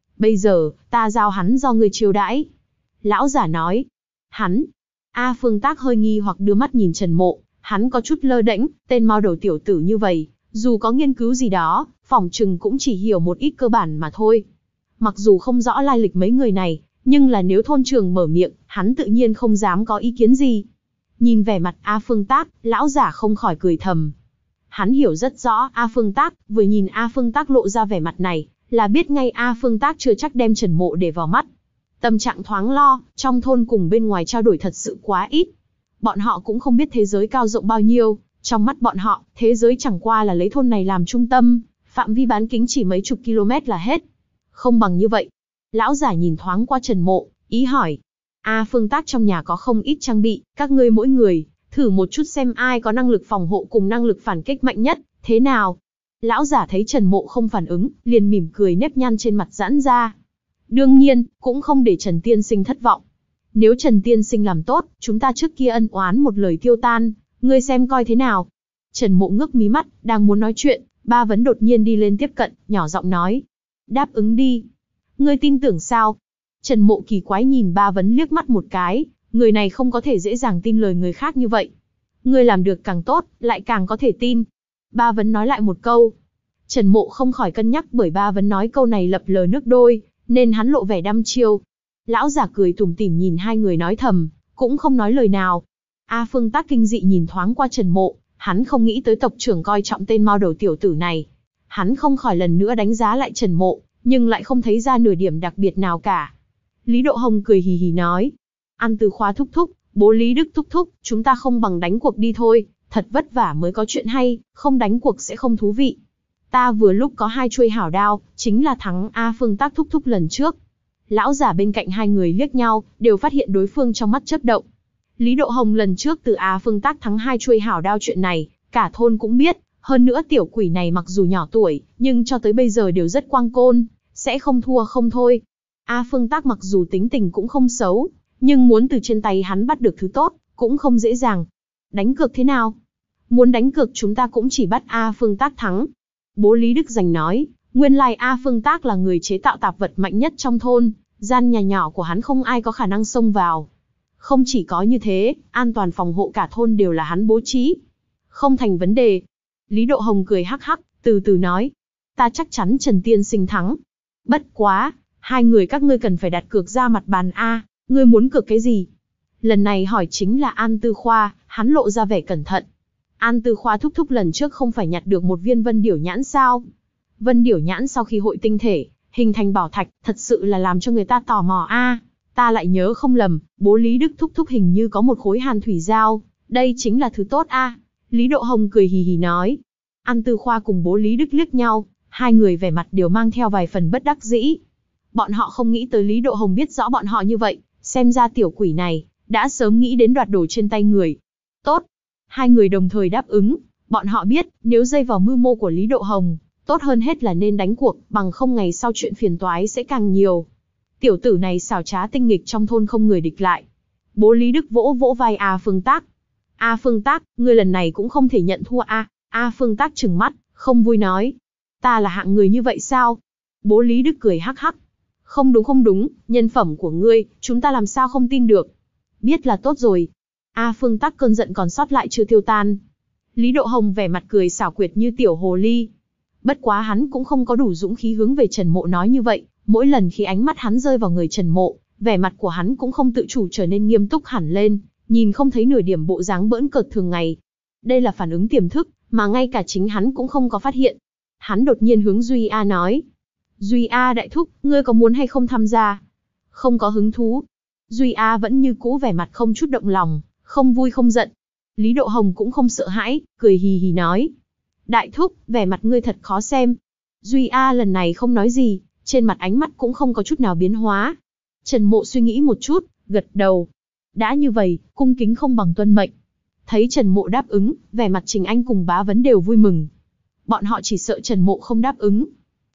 Bây giờ, ta giao hắn do ngươi chiêu đãi. Lão giả nói. Hắn. A Phương Tác hơi nghi hoặc đưa mắt nhìn Trần Mộ, hắn có chút lơ đễnh, tên mao đầu tiểu tử như vậy, dù có nghiên cứu gì đó, phỏng chừng cũng chỉ hiểu một ít cơ bản mà thôi. Mặc dù không rõ lai lịch mấy người này, nhưng là nếu thôn trưởng mở miệng, hắn tự nhiên không dám có ý kiến gì. Nhìn vẻ mặt A Phương Tác, lão giả không khỏi cười thầm. Hắn hiểu rất rõ A Phương Tác, vừa nhìn A Phương Tác lộ ra vẻ mặt này, là biết ngay A Phương Tác chưa chắc đem Trần Mộ để vào mắt. Tâm trạng thoáng lo, trong thôn cùng bên ngoài trao đổi thật sự quá ít. Bọn họ cũng không biết thế giới cao rộng bao nhiêu, trong mắt bọn họ, thế giới chẳng qua là lấy thôn này làm trung tâm, phạm vi bán kính chỉ mấy chục km là hết. Không bằng như vậy. Lão giả nhìn thoáng qua Trần Mộ, ý hỏi. A Phương Tác trong nhà có không ít trang bị, các ngươi mỗi người, thử một chút xem ai có năng lực phòng hộ cùng năng lực phản kích mạnh nhất, thế nào? Lão giả thấy Trần Mộ không phản ứng, liền mỉm cười nếp nhăn trên mặt giãn ra. Đương nhiên, cũng không để Trần Tiên Sinh thất vọng. Nếu Trần Tiên Sinh làm tốt, chúng ta trước kia ân oán một lời tiêu tan, ngươi xem coi thế nào. Trần Mộ ngước mí mắt, đang muốn nói chuyện, Ba Vấn đột nhiên đi lên tiếp cận, nhỏ giọng nói. Đáp ứng đi. Ngươi tin tưởng sao? Trần Mộ kỳ quái nhìn Ba Vấn liếc mắt một cái, người này không có thể dễ dàng tin lời người khác như vậy. Ngươi làm được càng tốt, lại càng có thể tin. Ba Vấn nói lại một câu. Trần Mộ không khỏi cân nhắc bởi Ba Vấn nói câu này lập lờ nước đôi, nên hắn lộ vẻ đăm chiêu. Lão giả cười tủm tỉm nhìn hai người nói thầm, cũng không nói lời nào. A Phương Tác kinh dị nhìn thoáng qua Trần Mộ, hắn không nghĩ tới tộc trưởng coi trọng tên mao đầu tiểu tử này. Hắn không khỏi lần nữa đánh giá lại Trần Mộ, nhưng lại không thấy ra nửa điểm đặc biệt nào cả. Lý Độ Hồng cười hì hì nói. An Từ Khoa thúc thúc, bố Lý Đức thúc thúc, chúng ta không bằng đánh cuộc đi thôi, thật vất vả mới có chuyện hay, không đánh cuộc sẽ không thú vị. Ta vừa lúc có hai chuôi hảo đao, chính là thắng A Phương Tác thúc thúc lần trước. Lão giả bên cạnh hai người liếc nhau, đều phát hiện đối phương trong mắt chớp động. Lý Độ Hồng lần trước từ A Phương Tác thắng hai chuôi hảo đao chuyện này, cả thôn cũng biết, hơn nữa tiểu quỷ này mặc dù nhỏ tuổi, nhưng cho tới bây giờ đều rất quang côn, sẽ không thua không thôi. A Phương Tác mặc dù tính tình cũng không xấu, nhưng muốn từ trên tay hắn bắt được thứ tốt, cũng không dễ dàng. Đánh cược thế nào? Muốn đánh cược chúng ta cũng chỉ bắt A Phương Tác thắng. Bố Lý Đức Giành nói, nguyên lai A Phương Tác là người chế tạo tạp vật mạnh nhất trong thôn, gian nhà nhỏ của hắn không ai có khả năng xông vào. Không chỉ có như thế, an toàn phòng hộ cả thôn đều là hắn bố trí. Không thành vấn đề. Lý Độ Hồng cười hắc hắc, từ từ nói. Ta chắc chắn Trần Tiên Sinh thắng. Bất quá, hai người các ngươi cần phải đặt cược ra mặt bàn A, ngươi muốn cược cái gì? Lần này hỏi chính là An Tư Khoa, hắn lộ ra vẻ cẩn thận. An Tư Khoa thúc thúc lần trước không phải nhặt được một viên vân điểu nhãn sao? Vân điểu nhãn sau khi hội tinh thể, hình thành bảo thạch, thật sự là làm cho người ta tò mò a. Ta lại nhớ không lầm, bố Lý Đức thúc thúc hình như có một khối hàn thủy giao, đây chính là thứ tốt a. Lý Độ Hồng cười hì hì nói. An Tư Khoa cùng bố Lý Đức liếc nhau, hai người vẻ mặt đều mang theo vài phần bất đắc dĩ. Bọn họ không nghĩ tới Lý Độ Hồng biết rõ bọn họ như vậy, xem ra tiểu quỷ này đã sớm nghĩ đến đoạt đồ trên tay người. Tốt. Hai người đồng thời đáp ứng, bọn họ biết, nếu dây vào mưu mô của Lý Độ Hồng, tốt hơn hết là nên đánh cuộc, bằng không ngày sau chuyện phiền toái sẽ càng nhiều. Tiểu tử này xảo trá tinh nghịch trong thôn không người địch lại. Bố Lý Đức vỗ vỗ vai A Phương Tác. A Phương Tác, ngươi lần này cũng không thể nhận thua a. A Phương Tác trừng mắt, không vui nói. Ta là hạng người như vậy sao? Bố Lý Đức cười hắc hắc. Không đúng không đúng, nhân phẩm của ngươi, chúng ta làm sao không tin được. Biết là tốt rồi. A Phương Tác cơn giận còn sót lại chưa tiêu tan. Lý Độ Hồng vẻ mặt cười xảo quyệt như tiểu hồ ly. Bất quá hắn cũng không có đủ dũng khí hướng về Trần Mộ nói như vậy, mỗi lần khi ánh mắt hắn rơi vào người Trần Mộ, vẻ mặt của hắn cũng không tự chủ trở nên nghiêm túc hẳn lên, nhìn không thấy nửa điểm bộ dáng bỡn cợt thường ngày. Đây là phản ứng tiềm thức, mà ngay cả chính hắn cũng không có phát hiện. Hắn đột nhiên hướng Duy A nói. Duy A đại thúc, ngươi có muốn hay không tham gia? Không có hứng thú. Duy A vẫn như cũ vẻ mặt không chút động lòng, không vui không giận. Lý Độ Hồng cũng không sợ hãi, cười hì hì nói. Đại thúc, vẻ mặt ngươi thật khó xem. Duy A lần này không nói gì, trên mặt ánh mắt cũng không có chút nào biến hóa. Trần Mộ suy nghĩ một chút, gật đầu. Đã như vậy, cung kính không bằng tuân mệnh. Thấy Trần Mộ đáp ứng, vẻ mặt Trình Anh cùng Bá Vấn đều vui mừng. Bọn họ chỉ sợ Trần Mộ không đáp ứng.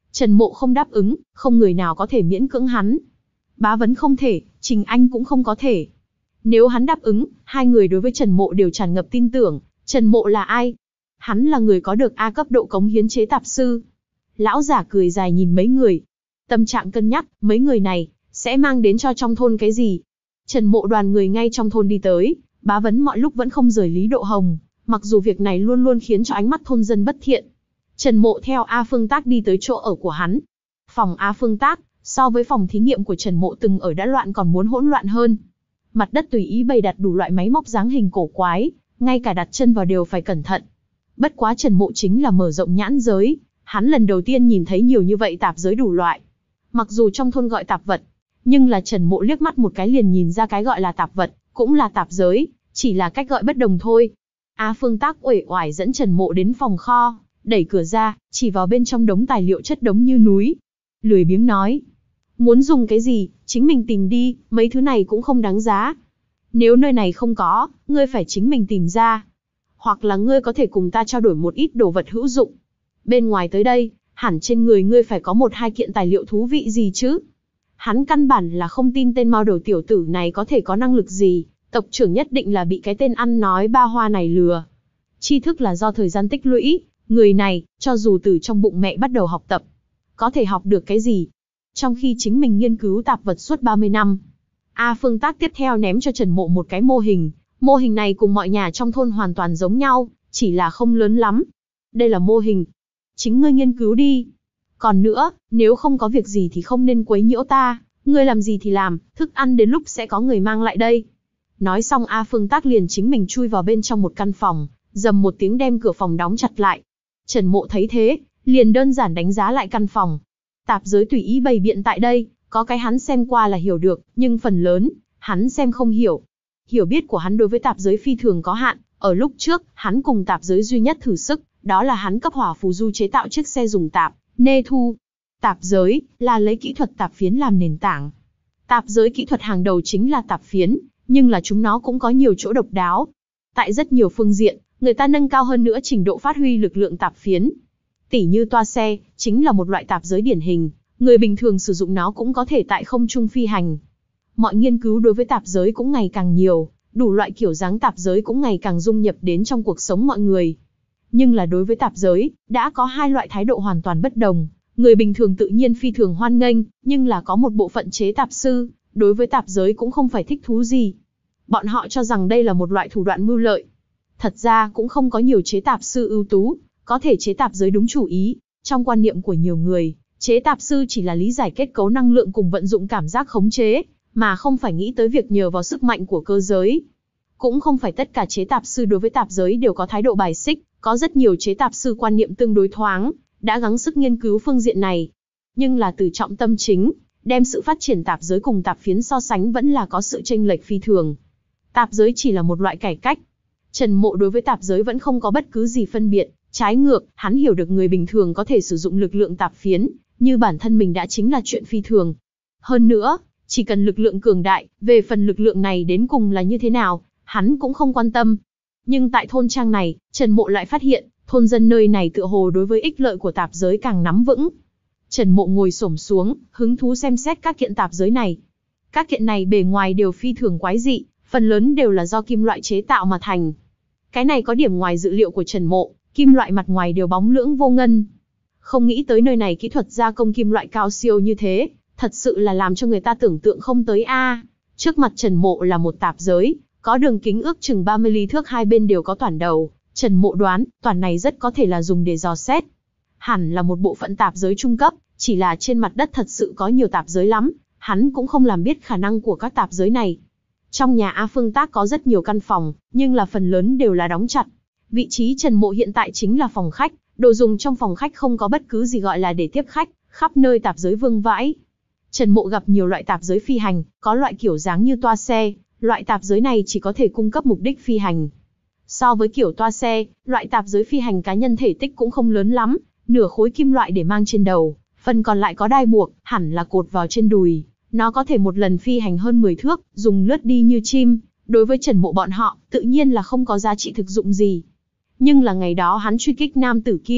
Trần Mộ không đáp ứng, không người nào có thể miễn cưỡng hắn. Bá Vấn không thể, Trình Anh cũng không có thể. Nếu hắn đáp ứng, hai người đối với Trần Mộ đều tràn ngập tin tưởng. Trần Mộ là ai? Hắn là người có được A cấp độ cống hiến chế tạp sư. Lão giả cười dài nhìn mấy người. Tâm trạng cân nhắc, mấy người này sẽ mang đến cho trong thôn cái gì? Trần Mộ đoàn người ngay trong thôn đi tới, Bá Vấn mọi lúc vẫn không rời Lý Độ Hồng, mặc dù việc này luôn luôn khiến cho ánh mắt thôn dân bất thiện. Trần Mộ theo A Phương Tác đi tới chỗ ở của hắn. Phòng A Phương Tác, so với phòng thí nghiệm của Trần Mộ từng ở đã loạn còn muốn hỗn loạn hơn. Mặt đất tùy ý bày đặt đủ loại máy móc dáng hình cổ quái, ngay cả đặt chân vào đều phải cẩn thận. Bất quá Trần Mộ chính là mở rộng nhãn giới, hắn lần đầu tiên nhìn thấy nhiều như vậy tạp giới đủ loại. Mặc dù trong thôn gọi tạp vật, nhưng là Trần Mộ liếc mắt một cái liền nhìn ra cái gọi là tạp vật, cũng là tạp giới, chỉ là cách gọi bất đồng thôi. A Phương Tác uể oải dẫn Trần Mộ đến phòng kho, đẩy cửa ra, chỉ vào bên trong đống tài liệu chất đống như núi. Lười biếng nói, muốn dùng cái gì, chính mình tìm đi, mấy thứ này cũng không đáng giá. Nếu nơi này không có, ngươi phải chính mình tìm ra. Hoặc là ngươi có thể cùng ta trao đổi một ít đồ vật hữu dụng. Bên ngoài tới đây, hẳn trên người ngươi phải có một hai kiện tài liệu thú vị gì chứ. Hắn căn bản là không tin tên Mao đầu tiểu tử này có thể có năng lực gì, tộc trưởng nhất định là bị cái tên ăn nói ba hoa này lừa. Tri thức là do thời gian tích lũy, người này, cho dù từ trong bụng mẹ bắt đầu học tập, có thể học được cái gì. Trong khi chính mình nghiên cứu tạp vật suốt ba mươi năm, A Phương Tác tiếp theo ném cho Trần Mộ một cái mô hình. Mô hình này cùng mọi nhà trong thôn hoàn toàn giống nhau, chỉ là không lớn lắm. Đây là mô hình. Chính ngươi nghiên cứu đi. Còn nữa, nếu không có việc gì thì không nên quấy nhiễu ta, ngươi làm gì thì làm, thức ăn đến lúc sẽ có người mang lại đây. Nói xong A Phương Tác liền chính mình chui vào bên trong một căn phòng, dầm một tiếng đem cửa phòng đóng chặt lại. Trần Mộ thấy thế, liền đơn giản đánh giá lại căn phòng. Tạp giới tùy ý bày biện tại đây, có cái hắn xem qua là hiểu được, nhưng phần lớn, hắn xem không hiểu. Hiểu biết của hắn đối với tạp giới phi thường có hạn, ở lúc trước, hắn cùng tạp giới duy nhất thử sức, đó là hắn cấp hỏa phù du chế tạo chiếc xe dùng tạp, nê thu. Tạp giới, là lấy kỹ thuật tạp phiến làm nền tảng. Tạp giới kỹ thuật hàng đầu chính là tạp phiến, nhưng là chúng nó cũng có nhiều chỗ độc đáo. Tại rất nhiều phương diện, người ta nâng cao hơn nữa trình độ phát huy lực lượng tạp phiến. Tỉ như toa xe, chính là một loại tạp giới điển hình, người bình thường sử dụng nó cũng có thể tại không trung phi hành. Mọi nghiên cứu đối với tạp giới cũng ngày càng nhiều, đủ loại kiểu dáng tạp giới cũng ngày càng dung nhập đến trong cuộc sống mọi người. Nhưng là đối với tạp giới, đã có hai loại thái độ hoàn toàn bất đồng. Người bình thường tự nhiên phi thường hoan nghênh, nhưng là có một bộ phận chế tạp sư, đối với tạp giới cũng không phải thích thú gì. Bọn họ cho rằng đây là một loại thủ đoạn mưu lợi. Thật ra cũng không có nhiều chế tạp sư ưu tú, có thể chế tạp giới đúng chủ ý. Trong quan niệm của nhiều người, chế tạp sư chỉ là lý giải kết cấu năng lượng cùng vận dụng cảm giác khống chế, mà không phải nghĩ tới việc nhờ vào sức mạnh của cơ giới. Cũng không phải tất cả chế tạp sư đối với tạp giới đều có thái độ bài xích, có rất nhiều chế tạp sư quan niệm tương đối thoáng, đã gắng sức nghiên cứu phương diện này. Nhưng là từ trọng tâm chính, đem sự phát triển tạp giới cùng tạp phiến so sánh vẫn là có sự chênh lệch phi thường. Tạp giới chỉ là một loại cải cách. Trần Mộ đối với tạp giới vẫn không có bất cứ gì phân biệt, trái ngược, hắn hiểu được người bình thường có thể sử dụng lực lượng tạp phiến, như bản thân mình đã chính là chuyện phi thường. Hơn nữa, chỉ cần lực lượng cường đại, về phần lực lượng này đến cùng là như thế nào, hắn cũng không quan tâm. Nhưng tại thôn trang này, Trần Mộ lại phát hiện, thôn dân nơi này tựa hồ đối với ích lợi của tạp giới càng nắm vững. Trần Mộ ngồi xổm xuống, hứng thú xem xét các kiện tạp giới này. Các kiện này bề ngoài đều phi thường quái dị, phần lớn đều là do kim loại chế tạo mà thành. Cái này có điểm ngoài dự liệu của Trần Mộ, kim loại mặt ngoài đều bóng lưỡng vô ngân. Không nghĩ tới nơi này kỹ thuật gia công kim loại cao siêu như thế, thật sự là làm cho người ta tưởng tượng không tới a. Trước mặt Trần Mộ là một tạp giới, có đường kính ước chừng ba mươi ly thước, hai bên đều có toản đầu. Trần Mộ đoán, toản này rất có thể là dùng để dò xét. Hẳn là một bộ phận tạp giới trung cấp, chỉ là trên mặt đất thật sự có nhiều tạp giới lắm, hắn cũng không làm biết khả năng của các tạp giới này. Trong nhà A Phương Tác có rất nhiều căn phòng, nhưng là phần lớn đều là đóng chặt. Vị trí Trần Mộ hiện tại chính là phòng khách, đồ dùng trong phòng khách không có bất cứ gì gọi là để tiếp khách, khắp nơi tạp giới vương vãi. Trần Mộ gặp nhiều loại tạp giới phi hành, có loại kiểu dáng như toa xe, loại tạp giới này chỉ có thể cung cấp mục đích phi hành. So với kiểu toa xe, loại tạp giới phi hành cá nhân thể tích cũng không lớn lắm, nửa khối kim loại để mang trên đầu, phần còn lại có đai buộc, hẳn là cột vào trên đùi. Nó có thể một lần phi hành hơn mười thước, dùng lướt đi như chim. Đối với Trần Mộ bọn họ, tự nhiên là không có giá trị thực dụng gì. Nhưng là ngày đó hắn truy kích nam tử kia,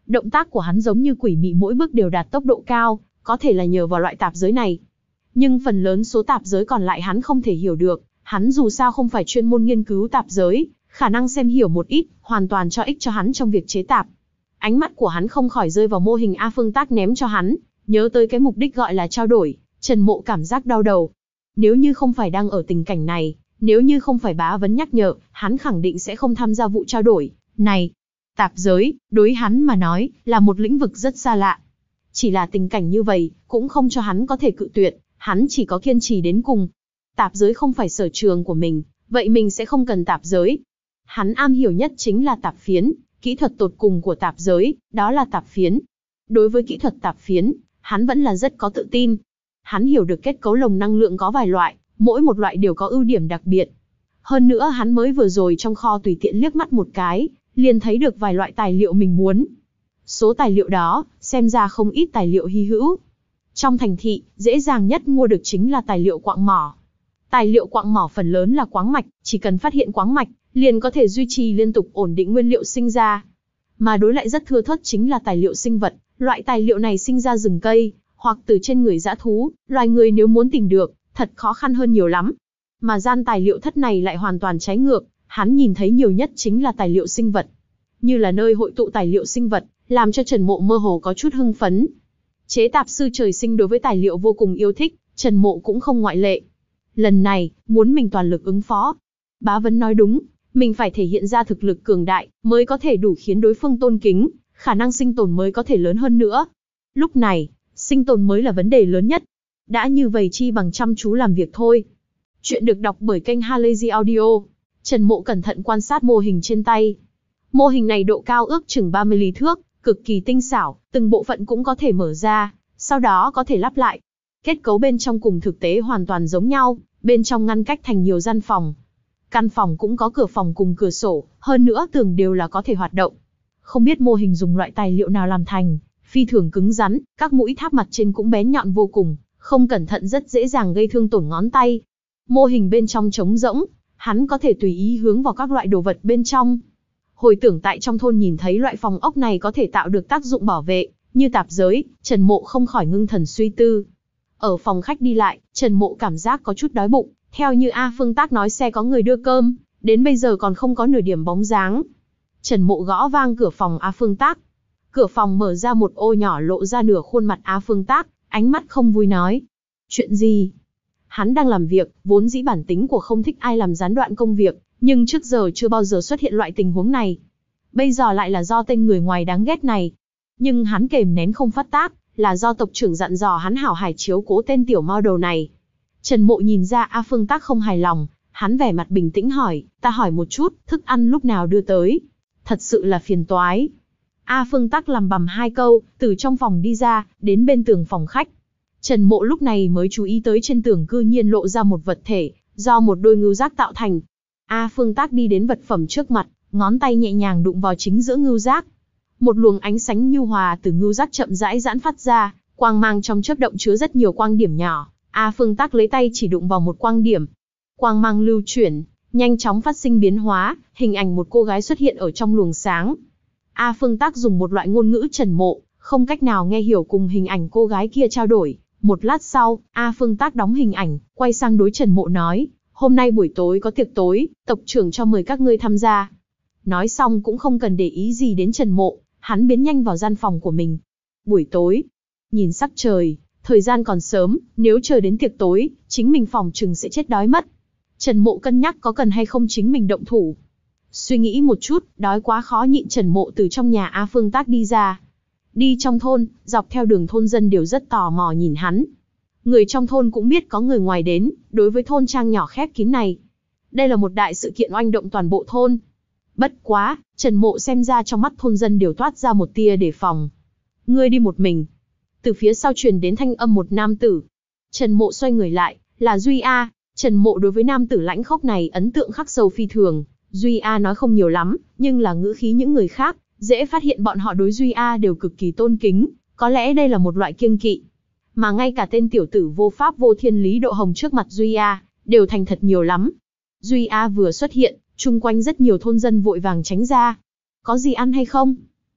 Động tác của hắn giống như quỷ mị, mỗi bước đều đạt tốc độ cao, có thể là nhờ vào loại tạp giới này. Nhưng phần lớn số tạp giới còn lại hắn không thể hiểu được, hắn dù sao không phải chuyên môn nghiên cứu tạp giới, khả năng xem hiểu một ít, hoàn toàn cho ích cho hắn trong việc chế tạp. Ánh mắt của hắn không khỏi rơi vào mô hình A Phương Tác ném cho hắn, nhớ tới cái mục đích gọi là trao đổi, Trần Mộ cảm giác đau đầu. Nếu như không phải đang ở tình cảnh này, nếu như không phải bá vấn nhắc nhở, hắn khẳng định sẽ không tham gia vụ trao đổi này. Tạp giới, đối hắn mà nói, là một lĩnh vực rất xa lạ. Chỉ là tình cảnh như vậy, cũng không cho hắn có thể cự tuyệt, hắn chỉ có kiên trì đến cùng. Tạp giới không phải sở trường của mình, vậy mình sẽ không cần tạp giới. Hắn am hiểu nhất chính là tạp phiến, kỹ thuật tột cùng của tạp giới, đó là tạp phiến. Đối với kỹ thuật tạp phiến, hắn vẫn là rất có tự tin. Hắn hiểu được kết cấu lồng năng lượng có vài loại, mỗi một loại đều có ưu điểm đặc biệt. Hơn nữa hắn mới vừa rồi trong kho tùy tiện liếc mắt một cái, liền thấy được vài loại tài liệu mình muốn. Số tài liệu đó, xem ra không ít tài liệu hy hữu. Trong thành thị, dễ dàng nhất mua được chính là tài liệu quặng mỏ. Tài liệu quặng mỏ phần lớn là khoáng mạch, chỉ cần phát hiện khoáng mạch, liền có thể duy trì liên tục ổn định nguyên liệu sinh ra. Mà đối lại rất thưa thớt chính là tài liệu sinh vật, loại tài liệu này sinh ra rừng cây, hoặc từ trên người dã thú, loài người nếu muốn tìm được, thật khó khăn hơn nhiều lắm. Mà gian tài liệu thất này lại hoàn toàn trái ngược, hắn nhìn thấy nhiều nhất chính là tài liệu sinh vật. Như là nơi hội tụ tài liệu sinh vật, làm cho Trần Mộ mơ hồ có chút hưng phấn. Chế tạp sư trời sinh đối với tài liệu vô cùng yêu thích, Trần Mộ cũng không ngoại lệ. Lần này, muốn mình toàn lực ứng phó. Bá Vấn nói đúng, mình phải thể hiện ra thực lực cường đại, mới có thể đủ khiến đối phương tôn kính, khả năng sinh tồn mới có thể lớn hơn nữa. Lúc này, sinh tồn mới là vấn đề lớn nhất. Đã như vậy chi bằng chăm chú làm việc thôi. Chuyện được đọc bởi kênh Halazy Audio. Trần Mộ cẩn thận quan sát mô hình trên tay. Mô hình này độ cao ước chừng ba mươi lý thước, cực kỳ tinh xảo, từng bộ phận cũng có thể mở ra, sau đó có thể lắp lại. Kết cấu bên trong cùng thực tế hoàn toàn giống nhau, bên trong ngăn cách thành nhiều gian phòng. Căn phòng cũng có cửa phòng cùng cửa sổ, hơn nữa tường đều là có thể hoạt động. Không biết mô hình dùng loại tài liệu nào làm thành, phi thường cứng rắn, các mũi tháp mặt trên cũng bén nhọn vô cùng, không cẩn thận rất dễ dàng gây thương tổn ngón tay. Mô hình bên trong trống rỗng, hắn có thể tùy ý hướng vào các loại đồ vật bên trong. Hồi tưởng tại trong thôn nhìn thấy loại phòng ốc này có thể tạo được tác dụng bảo vệ, như tạp giới, Trần Mộ không khỏi ngưng thần suy tư. Ở phòng khách đi lại, Trần Mộ cảm giác có chút đói bụng, theo như A Phương Tác nói xe có người đưa cơm, đến bây giờ còn không có nửa điểm bóng dáng. Trần Mộ gõ vang cửa phòng A Phương Tác. Cửa phòng mở ra, một ô nhỏ lộ ra nửa khuôn mặt A Phương Tác, ánh mắt không vui nói. Chuyện gì? Hắn đang làm việc, vốn dĩ bản tính của không thích ai làm gián đoạn công việc, nhưng trước giờ chưa bao giờ xuất hiện loại tình huống này. Bây giờ lại là do tên người ngoài đáng ghét này. Nhưng hắn kềm nén không phát tác, là do tộc trưởng dặn dò hắn hảo hài chiếu cố tên tiểu model này. Trần Mộ nhìn ra A Phương Tác không hài lòng, hắn vẻ mặt bình tĩnh hỏi, ta hỏi một chút, thức ăn lúc nào đưa tới? Thật sự là phiền toái. A Phương Tác lầm bầm hai câu, từ trong phòng đi ra, đến bên tường phòng khách. Trần Mộ lúc này mới chú ý tới trên tường cư nhiên lộ ra một vật thể, do một đôi ngưu giác tạo thành. A Phương Tác đi đến vật phẩm trước mặt, ngón tay nhẹ nhàng đụng vào chính giữa ngưu giác. Một luồng ánh sáng nhu hòa từ ngưu giác chậm rãi giãn phát ra, quang mang trong chớp động chứa rất nhiều quang điểm nhỏ. A Phương Tác lấy tay chỉ đụng vào một quang điểm. Quang mang lưu chuyển, nhanh chóng phát sinh biến hóa, hình ảnh một cô gái xuất hiện ở trong luồng sáng. A Phương Tác dùng một loại ngôn ngữ Trần Mộ không cách nào nghe hiểu cùng hình ảnh cô gái kia trao đổi. Một lát sau, A Phương Tác đóng hình ảnh, quay sang đối Trần Mộ nói, hôm nay buổi tối có tiệc tối, tộc trưởng cho mời các ngươi tham gia. Nói xong cũng không cần để ý gì đến Trần Mộ, hắn biến nhanh vào gian phòng của mình. Buổi tối, nhìn sắc trời, thời gian còn sớm, nếu chờ đến tiệc tối, chính mình phòng chừng sẽ chết đói mất. Trần Mộ cân nhắc có cần hay không chính mình động thủ. Suy nghĩ một chút, đói quá khó nhịn, Trần Mộ từ trong nhà A Phương Tác đi ra. Đi trong thôn, dọc theo đường thôn dân đều rất tò mò nhìn hắn. Người trong thôn cũng biết có người ngoài đến, đối với thôn trang nhỏ khép kín này. Đây là một đại sự kiện oanh động toàn bộ thôn. Bất quá, Trần Mộ xem ra trong mắt thôn dân đều toát ra một tia đề phòng. Ngươi đi một mình. Từ phía sau truyền đến thanh âm một nam tử. Trần Mộ xoay người lại, là Duy A. Trần Mộ đối với nam tử lãnh khốc này ấn tượng khắc sâu phi thường. Duy A nói không nhiều lắm, nhưng là ngữ khí những người khác, dễ phát hiện bọn họ đối Duy A đều cực kỳ tôn kính, có lẽ đây là một loại kiêng kỵ. Mà ngay cả tên tiểu tử vô pháp vô thiên Lý Độ Hồng trước mặt Duy A, đều thành thật nhiều lắm. Duy A vừa xuất hiện, chung quanh rất nhiều thôn dân vội vàng tránh ra. Có gì ăn hay không?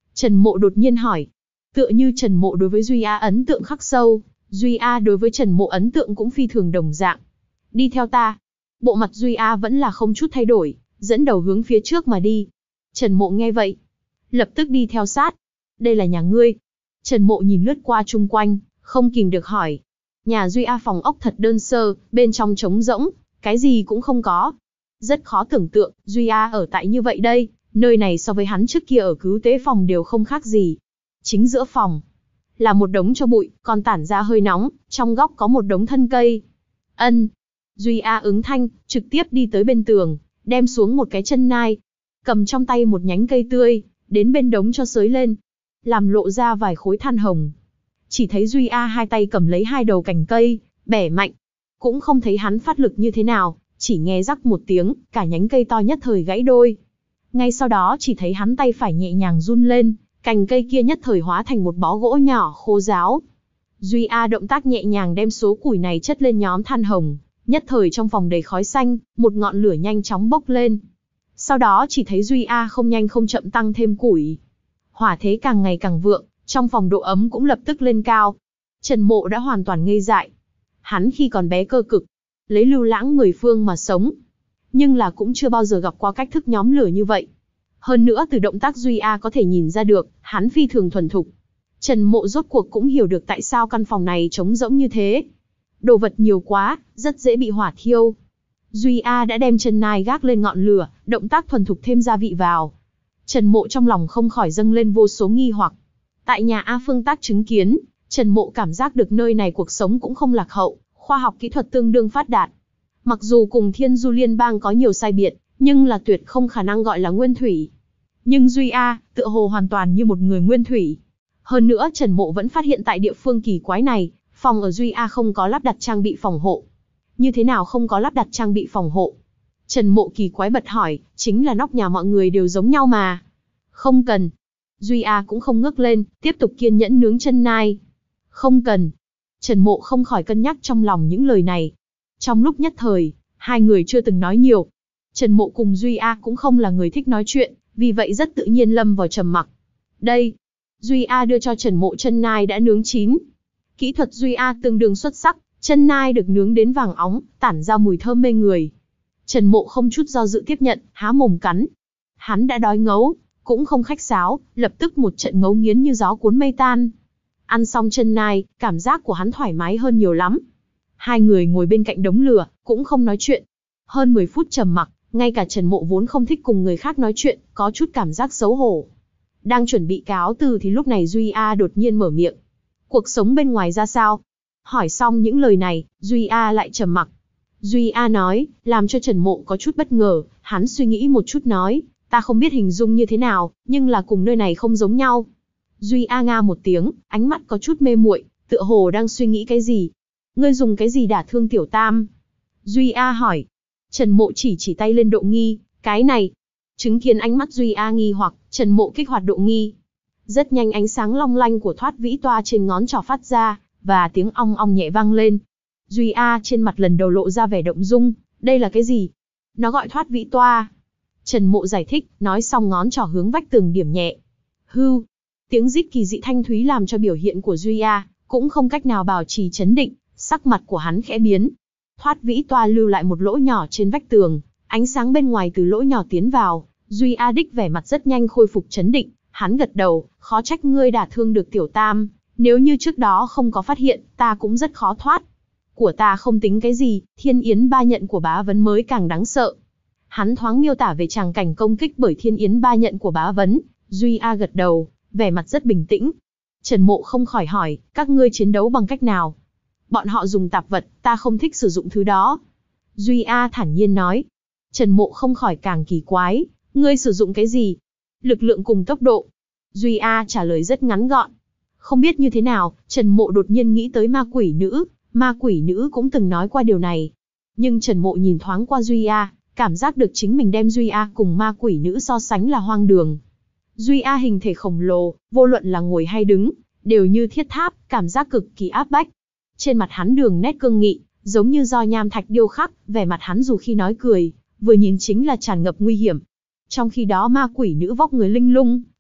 Trần Mộ đột nhiên hỏi. Tựa như Trần Mộ đối với Duy A ấn tượng khắc sâu, Duy A đối với Trần Mộ ấn tượng cũng phi thường đồng dạng. Đi theo ta. Bộ mặt Duy A vẫn là không chút thay đổi, dẫn đầu hướng phía trước mà đi. Trần Mộ nghe vậy, lập tức đi theo sát. Đây là nhà ngươi. Trần Mộ nhìn lướt qua chung quanh, không kìm được hỏi. Nhà Duy A phòng ốc thật đơn sơ, bên trong trống rỗng, cái gì cũng không có. Rất khó tưởng tượng, Duy A ở tại như vậy đây, nơi này so với hắn trước kia ở cứu tế phòng đều không khác gì. Chính giữa phòng, là một đống tro bụi, còn tản ra hơi nóng, trong góc có một đống thân cây. Ân. Duy A ứng thanh, trực tiếp đi tới bên tường, đem xuống một cái chân nai. Cầm trong tay một nhánh cây tươi, đến bên đống cho sới lên. Làm lộ ra vài khối than hồng. Chỉ thấy Duy A hai tay cầm lấy hai đầu cành cây, bẻ mạnh. Cũng không thấy hắn phát lực như thế nào, chỉ nghe rắc một tiếng, cả nhánh cây to nhất thời gãy đôi. Ngay sau đó chỉ thấy hắn tay phải nhẹ nhàng run lên, cành cây kia nhất thời hóa thành một bó gỗ nhỏ khô ráo. Duy A động tác nhẹ nhàng đem số củi này chất lên nhóm than hồng, nhất thời trong phòng đầy khói xanh, một ngọn lửa nhanh chóng bốc lên. Sau đó chỉ thấy Duy A không nhanh không chậm tăng thêm củi. Hỏa thế càng ngày càng vượng, trong phòng độ ấm cũng lập tức lên cao. Trần Mộ đã hoàn toàn ngây dại. Hắn khi còn bé cơ cực, lấy lưu lãng mười phương mà sống. Nhưng là cũng chưa bao giờ gặp qua cách thức nhóm lửa như vậy. Hơn nữa từ động tác Duy A có thể nhìn ra được, hắn phi thường thuần thục. Trần Mộ rốt cuộc cũng hiểu được tại sao căn phòng này trống rỗng như thế. Đồ vật nhiều quá, rất dễ bị hỏa thiêu. Duy A đã đem chân nai gác lên ngọn lửa, động tác thuần thục thêm gia vị vào. Trần Mộ trong lòng không khỏi dâng lên vô số nghi hoặc. Tại nhà A Phương Tác chứng kiến, Trần Mộ cảm giác được nơi này cuộc sống cũng không lạc hậu, khoa học kỹ thuật tương đương phát đạt. Mặc dù cùng Thiên Du Liên bang có nhiều sai biệt, nhưng là tuyệt không khả năng gọi là nguyên thủy. Nhưng Duy A, tựa hồ hoàn toàn như một người nguyên thủy. Hơn nữa Trần Mộ vẫn phát hiện tại địa phương kỳ quái này, phòng ở Duy A không có lắp đặt trang bị phòng hộ. Như thế nào không có lắp đặt trang bị phòng hộ? Trần Mộ kỳ quái bật hỏi, chính là nóc nhà mọi người đều giống nhau mà. Không cần. Duy A cũng không ngước lên, tiếp tục kiên nhẫn nướng chân nai. Không cần. Trần Mộ không khỏi cân nhắc trong lòng những lời này. Trong lúc nhất thời, hai người chưa từng nói nhiều. Trần Mộ cùng Duy A cũng không là người thích nói chuyện, vì vậy rất tự nhiên lâm vào trầm mặc. Đây. Duy A đưa cho Trần Mộ chân nai đã nướng chín. Kỹ thuật Duy A tương đương xuất sắc, chân nai được nướng đến vàng óng, tản ra mùi thơm mê người. Trần Mộ không chút do dự tiếp nhận, há mồm cắn. Hắn đã đói ngấu, cũng không khách sáo, lập tức một trận ngấu nghiến như gió cuốn mây tan. Ăn xong chân nai, cảm giác của hắn thoải mái hơn nhiều lắm. Hai người ngồi bên cạnh đống lửa, cũng không nói chuyện. Hơn mười phút trầm mặc, ngay cả Trần Mộ vốn không thích cùng người khác nói chuyện, có chút cảm giác xấu hổ. Đang chuẩn bị cáo từ thì lúc này Duy A đột nhiên mở miệng. Cuộc sống bên ngoài ra sao? Hỏi xong những lời này, Duy A lại trầm mặc. Duy A nói, làm cho Trần Mộ có chút bất ngờ, hắn suy nghĩ một chút nói, ta không biết hình dung như thế nào, nhưng là cùng nơi này không giống nhau. Duy A nga một tiếng, ánh mắt có chút mê muội, tựa hồ đang suy nghĩ cái gì. Ngươi dùng cái gì đả thương Tiểu Tam? Duy A hỏi. Trần Mộ chỉ chỉ tay lên độ nghi, cái này. Chứng kiến ánh mắt Duy A nghi hoặc, Trần Mộ kích hoạt độ nghi. Rất nhanh ánh sáng long lanh của thoát vĩ toa trên ngón trỏ phát ra, và tiếng ong ong nhẹ vang lên. Duy A trên mặt lần đầu lộ ra vẻ động dung, đây là cái gì? Nó gọi thoát vĩ toa. Trần Mộ giải thích, nói xong ngón trỏ hướng vách tường điểm nhẹ. Hưu. Tiếng rít kỳ dị thanh thúy làm cho biểu hiện của Duy A cũng không cách nào bảo trì chấn định, sắc mặt của hắn khẽ biến. Thoát vĩ toa lưu lại một lỗ nhỏ trên vách tường, ánh sáng bên ngoài từ lỗ nhỏ tiến vào, Duy A đích vẻ mặt rất nhanh khôi phục chấn định, hắn gật đầu, khó trách ngươi đả thương được Tiểu Tam, nếu như trước đó không có phát hiện, ta cũng rất khó thoát. Của ta không tính cái gì, Thiên Yến Ba Nhận của Bá Vấn mới càng đáng sợ. Hắn thoáng miêu tả về tràng cảnh công kích bởi Thiên Yến Ba Nhận của Bá Vấn, Duy A gật đầu, vẻ mặt rất bình tĩnh. Trần Mộ không khỏi hỏi, các ngươi chiến đấu bằng cách nào? Bọn họ dùng tạp vật, ta không thích sử dụng thứ đó. Duy A thản nhiên nói. Trần Mộ không khỏi càng kỳ quái, ngươi sử dụng cái gì? Lực lượng cùng tốc độ. Duy A trả lời rất ngắn gọn. Không biết như thế nào, Trần Mộ đột nhiên nghĩ tới ma quỷ nữ, ma quỷ nữ cũng từng nói qua điều này. Nhưng Trần Mộ nhìn thoáng qua Duy A, cảm giác được chính mình đem Duy A cùng ma quỷ nữ so sánh là hoang đường. Duy A hình thể khổng lồ, vô luận là ngồi hay đứng, đều như thiết tháp, cảm giác cực kỳ áp bách. Trên mặt hắn đường nét cương nghị, giống như do nham thạch điêu khắc, vẻ mặt hắn dù khi nói cười, vừa nhìn chính là tràn ngập nguy hiểm. Trong khi đó ma quỷ nữ vóc người linh lung,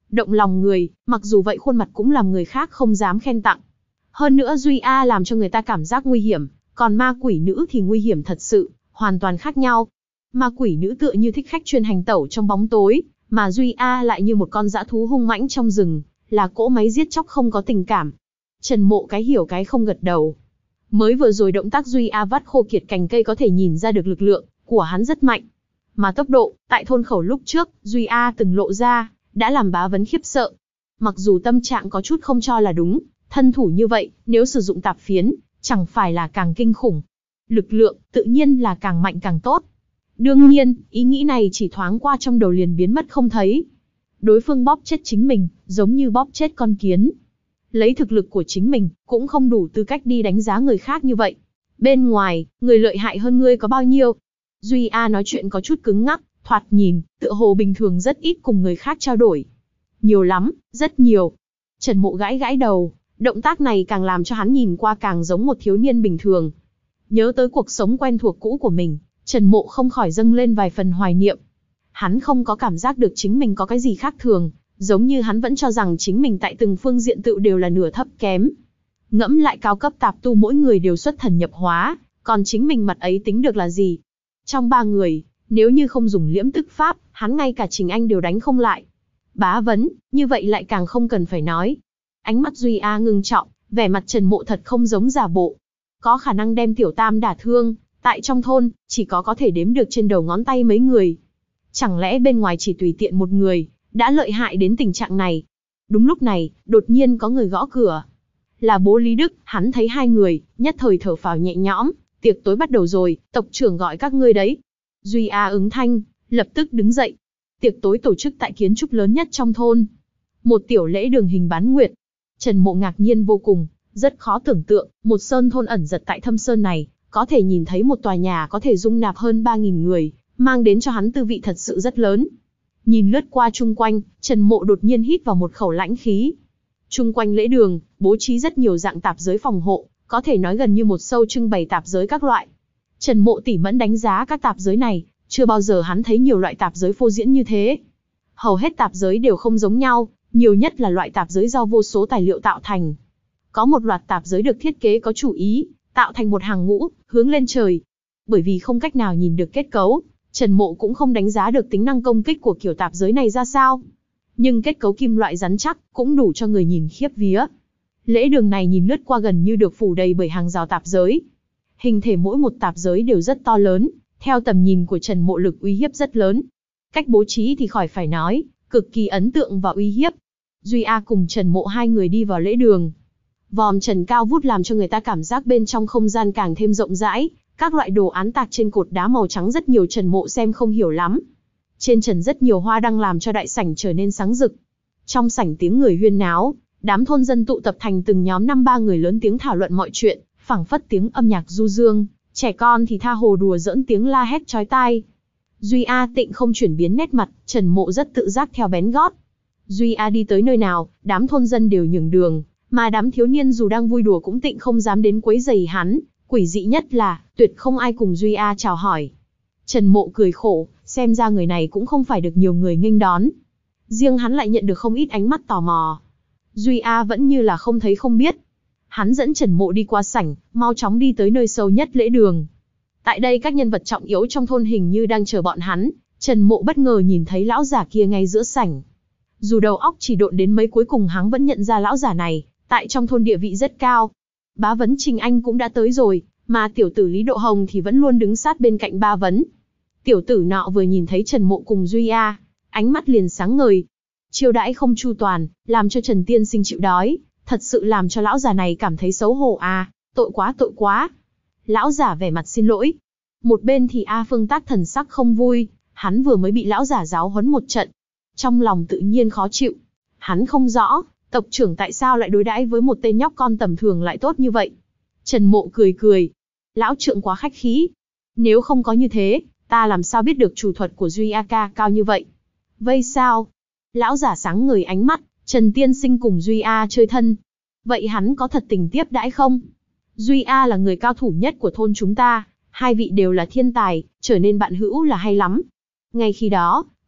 động lòng người, mặc dù vậy khuôn mặt cũng làm người khác không dám khen tặng. Hơn nữa Duy A làm cho người ta cảm giác nguy hiểm, còn ma quỷ nữ thì nguy hiểm thật sự, hoàn toàn khác nhau. Ma quỷ nữ tựa như thích khách chuyên hành tẩu trong bóng tối, mà Duy A lại như một con dã thú hung mãnh trong rừng, là cỗ máy giết chóc không có tình cảm. Trần Mộ cái hiểu cái không gật đầu. Mới vừa rồi động tác Duy A vắt khô kiệt cành cây có thể nhìn ra được lực lượng của hắn rất mạnh. Mà tốc độ, tại thôn khẩu lúc trước, Duy A từng lộ ra, đã làm Bá Vấn khiếp sợ. Mặc dù tâm trạng có chút không cho là đúng, thân thủ như vậy, nếu sử dụng tạp phiến, chẳng phải là càng kinh khủng. Lực lượng, tự nhiên là càng mạnh càng tốt. Đương nhiên, ý nghĩ này chỉ thoáng qua trong đầu liền biến mất không thấy. Đối phương bóp chết chính mình, giống như bóp chết con kiến. Lấy thực lực của chính mình, cũng không đủ tư cách đi đánh giá người khác như vậy. Bên ngoài, người lợi hại hơn ngươi có bao nhiêu? Duy A nói chuyện có chút cứng ngắc, thoạt nhìn, tựa hồ bình thường rất ít cùng người khác trao đổi. Nhiều lắm, rất nhiều. Trần Mộ gãi gãi đầu, động tác này càng làm cho hắn nhìn qua càng giống một thiếu niên bình thường. Nhớ tới cuộc sống quen thuộc cũ của mình, Trần Mộ không khỏi dâng lên vài phần hoài niệm. Hắn không có cảm giác được chính mình có cái gì khác thường, giống như hắn vẫn cho rằng chính mình tại từng phương diện tự đều là nửa thấp kém. Ngẫm lại cao cấp tạp tu mỗi người đều xuất thần nhập hóa, còn chính mình mặt ấy tính được là gì? Trong ba người, nếu như không dùng liễm tức pháp, hắn ngay cả Trình Anh đều đánh không lại. Bá Vấn, như vậy lại càng không cần phải nói. Ánh mắt Duy A ngưng trọng, vẻ mặt Trần Mộ thật không giống giả bộ. Có khả năng đem Tiểu Tam đả thương, tại trong thôn, chỉ có có thể đếm được trên đầu ngón tay mấy người. Chẳng lẽ bên ngoài chỉ tùy tiện một người, đã lợi hại đến tình trạng này? Đúng lúc này, đột nhiên có người gõ cửa. Là bố Lý Đức, hắn thấy hai người, nhất thời thở phào nhẹ nhõm. Tiệc tối bắt đầu rồi, tộc trưởng gọi các ngươi đấy. Duy A ứng thanh, lập tức đứng dậy. Tiệc tối tổ chức tại kiến trúc lớn nhất trong thôn. Một tiểu lễ đường hình bán nguyệt. Trần Mộ ngạc nhiên vô cùng, rất khó tưởng tượng, một sơn thôn ẩn giật tại thâm sơn này, có thể nhìn thấy một tòa nhà có thể dung nạp hơn ba nghìn người, mang đến cho hắn tư vị thật sự rất lớn. Nhìn lướt qua chung quanh, Trần Mộ đột nhiên hít vào một khẩu lãnh khí. Chung quanh lễ đường, bố trí rất nhiều dạng tạp giới phòng hộ, có thể nói gần như một sâu trưng bày tạp giới các loại. Trần Mộ tỉ mẫn đánh giá các tạp giới này, chưa bao giờ hắn thấy nhiều loại tạp giới phô diễn như thế. Hầu hết tạp giới đều không giống nhau, nhiều nhất là loại tạp giới do vô số tài liệu tạo thành. Có một loạt tạp giới được thiết kế có chủ ý, tạo thành một hàng ngũ, hướng lên trời. Bởi vì không cách nào nhìn được kết cấu, Trần Mộ cũng không đánh giá được tính năng công kích của kiểu tạp giới này ra sao. Nhưng kết cấu kim loại rắn chắc, cũng đủ cho người nhìn khiếp vía. Lễ đường này nhìn lướt qua gần như được phủ đầy bởi hàng rào tạp giới. Hình thể mỗi một tạp giới đều rất to lớn, theo tầm nhìn của Trần Mộ lực uy hiếp rất lớn. Cách bố trí thì khỏi phải nói, cực kỳ ấn tượng và uy hiếp. Duy A cùng Trần Mộ hai người đi vào lễ đường. Vòm trần cao vút làm cho người ta cảm giác bên trong không gian càng thêm rộng rãi, các loại đồ án tạc trên cột đá màu trắng rất nhiều. Trần Mộ xem không hiểu lắm. Trên trần rất nhiều hoa đăng làm cho đại sảnh trở nên sáng rực. Trong sảnh tiếng người huyên náo, đám thôn dân tụ tập thành từng nhóm năm ba người lớn tiếng thảo luận mọi chuyện, phảng phất tiếng âm nhạc du dương, trẻ con thì tha hồ đùa giỡn tiếng la hét chói tai. Duy A tịnh không chuyển biến nét mặt, Trần Mộ rất tự giác theo bén gót. Duy A đi tới nơi nào, đám thôn dân đều nhường đường, mà đám thiếu niên dù đang vui đùa cũng tịnh không dám đến quấy rầy hắn. Quỷ dị nhất là, tuyệt không ai cùng Duy A chào hỏi. Trần Mộ cười khổ, xem ra người này cũng không phải được nhiều người nghênh đón. Riêng hắn lại nhận được không ít ánh mắt tò mò. Duy A vẫn như là không thấy không biết. Hắn dẫn Trần Mộ đi qua sảnh, mau chóng đi tới nơi sâu nhất lễ đường. Tại đây các nhân vật trọng yếu trong thôn hình như đang chờ bọn hắn. Trần Mộ bất ngờ nhìn thấy lão giả kia ngay giữa sảnh. Dù đầu óc chỉ độn đến mấy cuối cùng hắn vẫn nhận ra lão giả này, tại trong thôn địa vị rất cao. Bá Vấn Trình Anh cũng đã tới rồi, mà tiểu tử Lý Độ Hồng thì vẫn luôn đứng sát bên cạnh Bá Vấn. Tiểu tử nọ vừa nhìn thấy Trần Mộ cùng Duy A, ánh mắt liền sáng ngời. Chiêu đãi không chu toàn, làm cho Trần tiên sinh chịu đói, thật sự làm cho lão già này cảm thấy xấu hổ à, tội quá tội quá. Lão giả vẻ mặt xin lỗi. Một bên thì A Phương Tác thần sắc không vui, hắn vừa mới bị lão giả giáo huấn một trận. Trong lòng tự nhiên khó chịu. Hắn không rõ, tộc trưởng tại sao lại đối đãi với một tên nhóc con tầm thường lại tốt như vậy. Trần Mộ cười cười. Lão trượng quá khách khí. Nếu không có như thế, ta làm sao biết được chủ thuật của Duy A ca cao như vậy. Vây sao? Lão giả sáng ngời ánh mắt, Trần tiên sinh cùng Duy A chơi thân. Vậy hắn có thật tình tiếp đãi không? Duy A là người cao thủ nhất của thôn chúng ta, hai vị đều là thiên tài, trở nên bạn hữu là hay lắm. Ngay khi đó,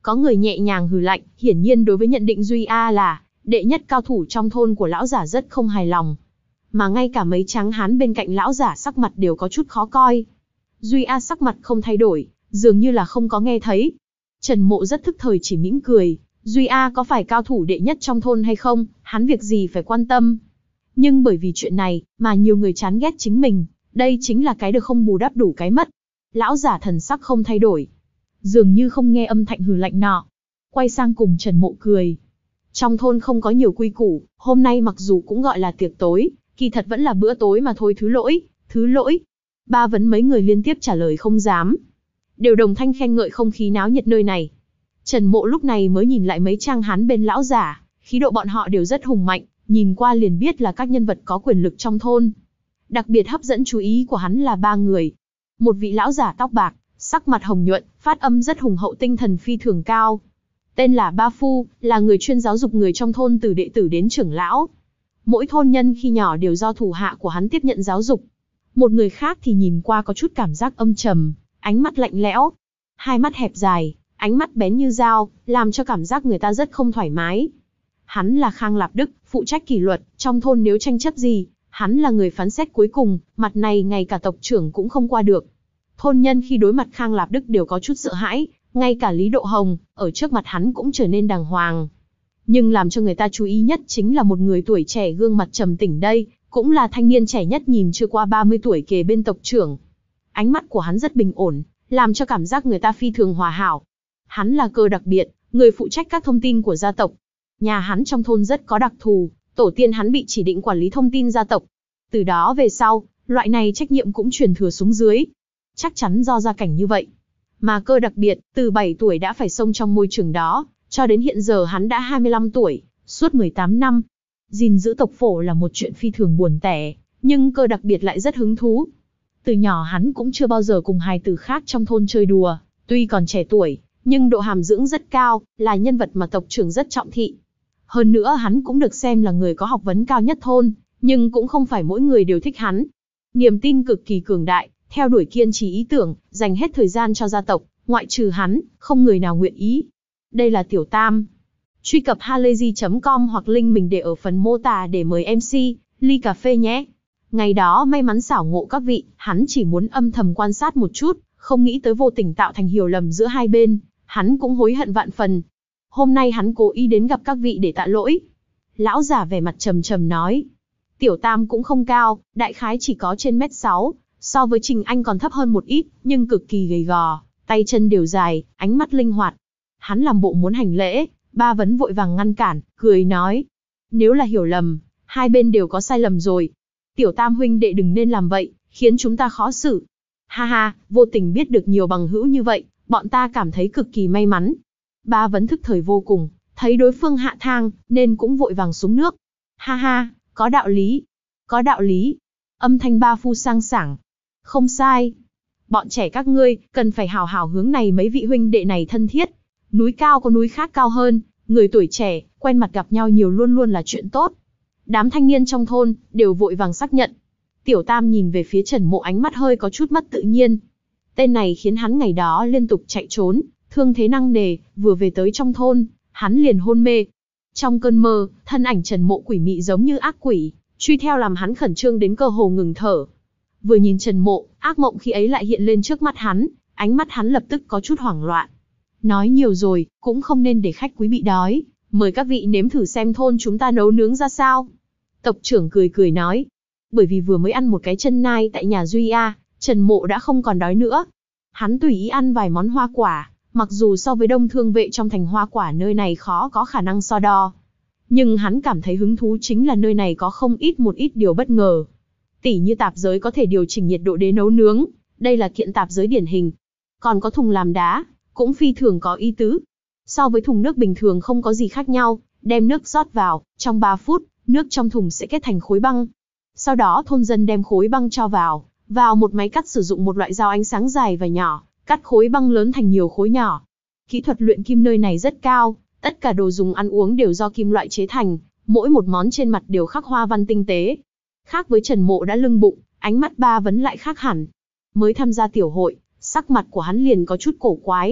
Có người nhẹ nhàng hừ lạnh, hiển nhiên đối với nhận định Duy A là đệ nhất cao thủ trong thôn của lão giả rất không hài lòng. Mà ngay cả mấy tráng hán bên cạnh lão giả sắc mặt đều có chút khó coi. Duy A sắc mặt không thay đổi, dường như là không có nghe thấy. Trần Mộ rất thức thời chỉ mỉm cười, Duy A có phải cao thủ đệ nhất trong thôn hay không, hắn việc gì phải quan tâm. Nhưng bởi vì chuyện này, mà nhiều người chán ghét chính mình, đây chính là cái được không bù đắp đủ cái mất. Lão giả thần sắc không thay đổi, dường như không nghe âm thanh hừ lạnh nọ. Quay sang cùng Trần Mộ cười. Trong thôn không có nhiều quy củ, hôm nay mặc dù cũng gọi là tiệc tối, kỳ thật vẫn là bữa tối mà thôi, thứ lỗi, thứ lỗi. Ba vấn mấy người liên tiếp trả lời không dám. Đều đồng thanh khen ngợi không khí náo nhiệt nơi này. Trần Mộ lúc này mới nhìn lại mấy trang hán bên lão giả, khí độ bọn họ đều rất hùng mạnh, nhìn qua liền biết là các nhân vật có quyền lực trong thôn. Đặc biệt hấp dẫn chú ý của hắn là ba người. Một vị lão giả tóc bạc, sắc mặt hồng nhuận, phát âm rất hùng hậu, tinh thần phi thường cao. Tên là Ba Phu, là người chuyên giáo dục người trong thôn từ đệ tử đến trưởng lão. Mỗi thôn nhân khi nhỏ đều do thủ hạ của hắn tiếp nhận giáo dục. Một người khác thì nhìn qua có chút cảm giác âm trầm, ánh mắt lạnh lẽo, hai mắt hẹp dài, ánh mắt bén như dao, làm cho cảm giác người ta rất không thoải mái. Hắn là Khang Lạp Đức, phụ trách kỷ luật, trong thôn nếu tranh chấp gì, hắn là người phán xét cuối cùng, mặt này ngay cả tộc trưởng cũng không qua được. Thôn nhân khi đối mặt Khang Lạp Đức đều có chút sợ hãi, ngay cả Lý Độ Hồng, ở trước mặt hắn cũng trở nên đàng hoàng. Nhưng làm cho người ta chú ý nhất chính là một người tuổi trẻ gương mặt trầm tĩnh đây, cũng là thanh niên trẻ nhất nhìn chưa qua ba mươi tuổi kề bên tộc trưởng. Ánh mắt của hắn rất bình ổn, làm cho cảm giác người ta phi thường hòa hảo. Hắn là Cơ Đặc Biệt, người phụ trách các thông tin của gia tộc. Nhà hắn trong thôn rất có đặc thù, tổ tiên hắn bị chỉ định quản lý thông tin gia tộc. Từ đó về sau, loại này trách nhiệm cũng truyền thừa xuống dưới. Chắc chắn do gia cảnh như vậy. Mà Cơ Đặc Biệt, từ bảy tuổi đã phải xông trong môi trường đó, cho đến hiện giờ hắn đã hai mươi lăm tuổi, suốt mười tám năm. Gìn giữ tộc phổ là một chuyện phi thường buồn tẻ, nhưng Cơ Đặc Biệt lại rất hứng thú. Từ nhỏ hắn cũng chưa bao giờ cùng hài tử khác trong thôn chơi đùa, tuy còn trẻ tuổi, nhưng độ hàm dưỡng rất cao, là nhân vật mà tộc trưởng rất trọng thị. Hơn nữa hắn cũng được xem là người có học vấn cao nhất thôn, nhưng cũng không phải mỗi người đều thích hắn. Niềm tin cực kỳ cường đại, theo đuổi kiên trì ý tưởng, dành hết thời gian cho gia tộc, ngoại trừ hắn, không người nào nguyện ý. Đây là Tiểu Tam. Truy cập halayzi chấm com hoặc link mình để ở phần mô tả để mời em xê, ly cà phê nhé. Ngày đó may mắn xảo ngộ các vị, hắn chỉ muốn âm thầm quan sát một chút, không nghĩ tới vô tình tạo thành hiểu lầm giữa hai bên, hắn cũng hối hận vạn phần. Hôm nay hắn cố ý đến gặp các vị để tạ lỗi. Lão giả vẻ mặt trầm trầm nói. Tiểu Tam cũng không cao, đại khái chỉ có trên mét sáu, so với Trình Anh còn thấp hơn một ít, nhưng cực kỳ gầy gò, tay chân đều dài, ánh mắt linh hoạt. Hắn làm bộ muốn hành lễ, Ba Vấn vội vàng ngăn cản, cười nói. Nếu là hiểu lầm, hai bên đều có sai lầm rồi. Tiểu Tam huynh đệ đừng nên làm vậy, khiến chúng ta khó xử. Ha ha, vô tình biết được nhiều bằng hữu như vậy, bọn ta cảm thấy cực kỳ may mắn. Ba Vấn thức thời vô cùng, thấy đối phương hạ thang, nên cũng vội vàng xuống nước. Ha ha, có đạo lý, có đạo lý. Âm thanh Ba Phu sang sảng. Không sai. Bọn trẻ các ngươi, cần phải hào hào hướng này mấy vị huynh đệ này thân thiết. Núi cao có núi khác cao hơn, người tuổi trẻ, quen mặt gặp nhau nhiều luôn luôn là chuyện tốt. Đám thanh niên trong thôn, đều vội vàng xác nhận. Tiểu Tam nhìn về phía Trần Mộ ánh mắt hơi có chút mất tự nhiên. Tên này khiến hắn ngày đó liên tục chạy trốn, thương thế nặng nề, vừa về tới trong thôn, hắn liền hôn mê. Trong cơn mơ, thân ảnh Trần Mộ quỷ mị giống như ác quỷ, truy theo làm hắn khẩn trương đến cơ hồ ngừng thở. Vừa nhìn Trần Mộ, ác mộng khi ấy lại hiện lên trước mắt hắn, ánh mắt hắn lập tức có chút hoảng loạn. Nói nhiều rồi, cũng không nên để khách quý bị đói, mời các vị nếm thử xem thôn chúng ta nấu nướng ra sao. Tộc trưởng cười cười nói, bởi vì vừa mới ăn một cái chân nai tại nhà Duy A, Trần Mộ đã không còn đói nữa. Hắn tùy ý ăn vài món hoa quả, mặc dù so với đông thương vệ trong thành hoa quả nơi này khó có khả năng so đo. Nhưng hắn cảm thấy hứng thú chính là nơi này có không ít một ít điều bất ngờ. Tỉ như tạp giới có thể điều chỉnh nhiệt độ để nấu nướng, đây là kiện tạp giới điển hình. Còn có thùng làm đá, cũng phi thường có ý tứ. So với thùng nước bình thường không có gì khác nhau, đem nước rót vào, trong ba phút, nước trong thùng sẽ kết thành khối băng. Sau đó thôn dân đem khối băng cho vào, vào một máy cắt sử dụng một loại dao ánh sáng dài và nhỏ, cắt khối băng lớn thành nhiều khối nhỏ. Kỹ thuật luyện kim nơi này rất cao, tất cả đồ dùng ăn uống đều do kim loại chế thành, mỗi một món trên mặt đều khắc hoa văn tinh tế. Khác với Trần Mộ đã lưng bụng, ánh mắt Ba Vấn lại khác hẳn. Mới tham gia tiểu hội, sắc mặt của hắn liền có chút cổ quái.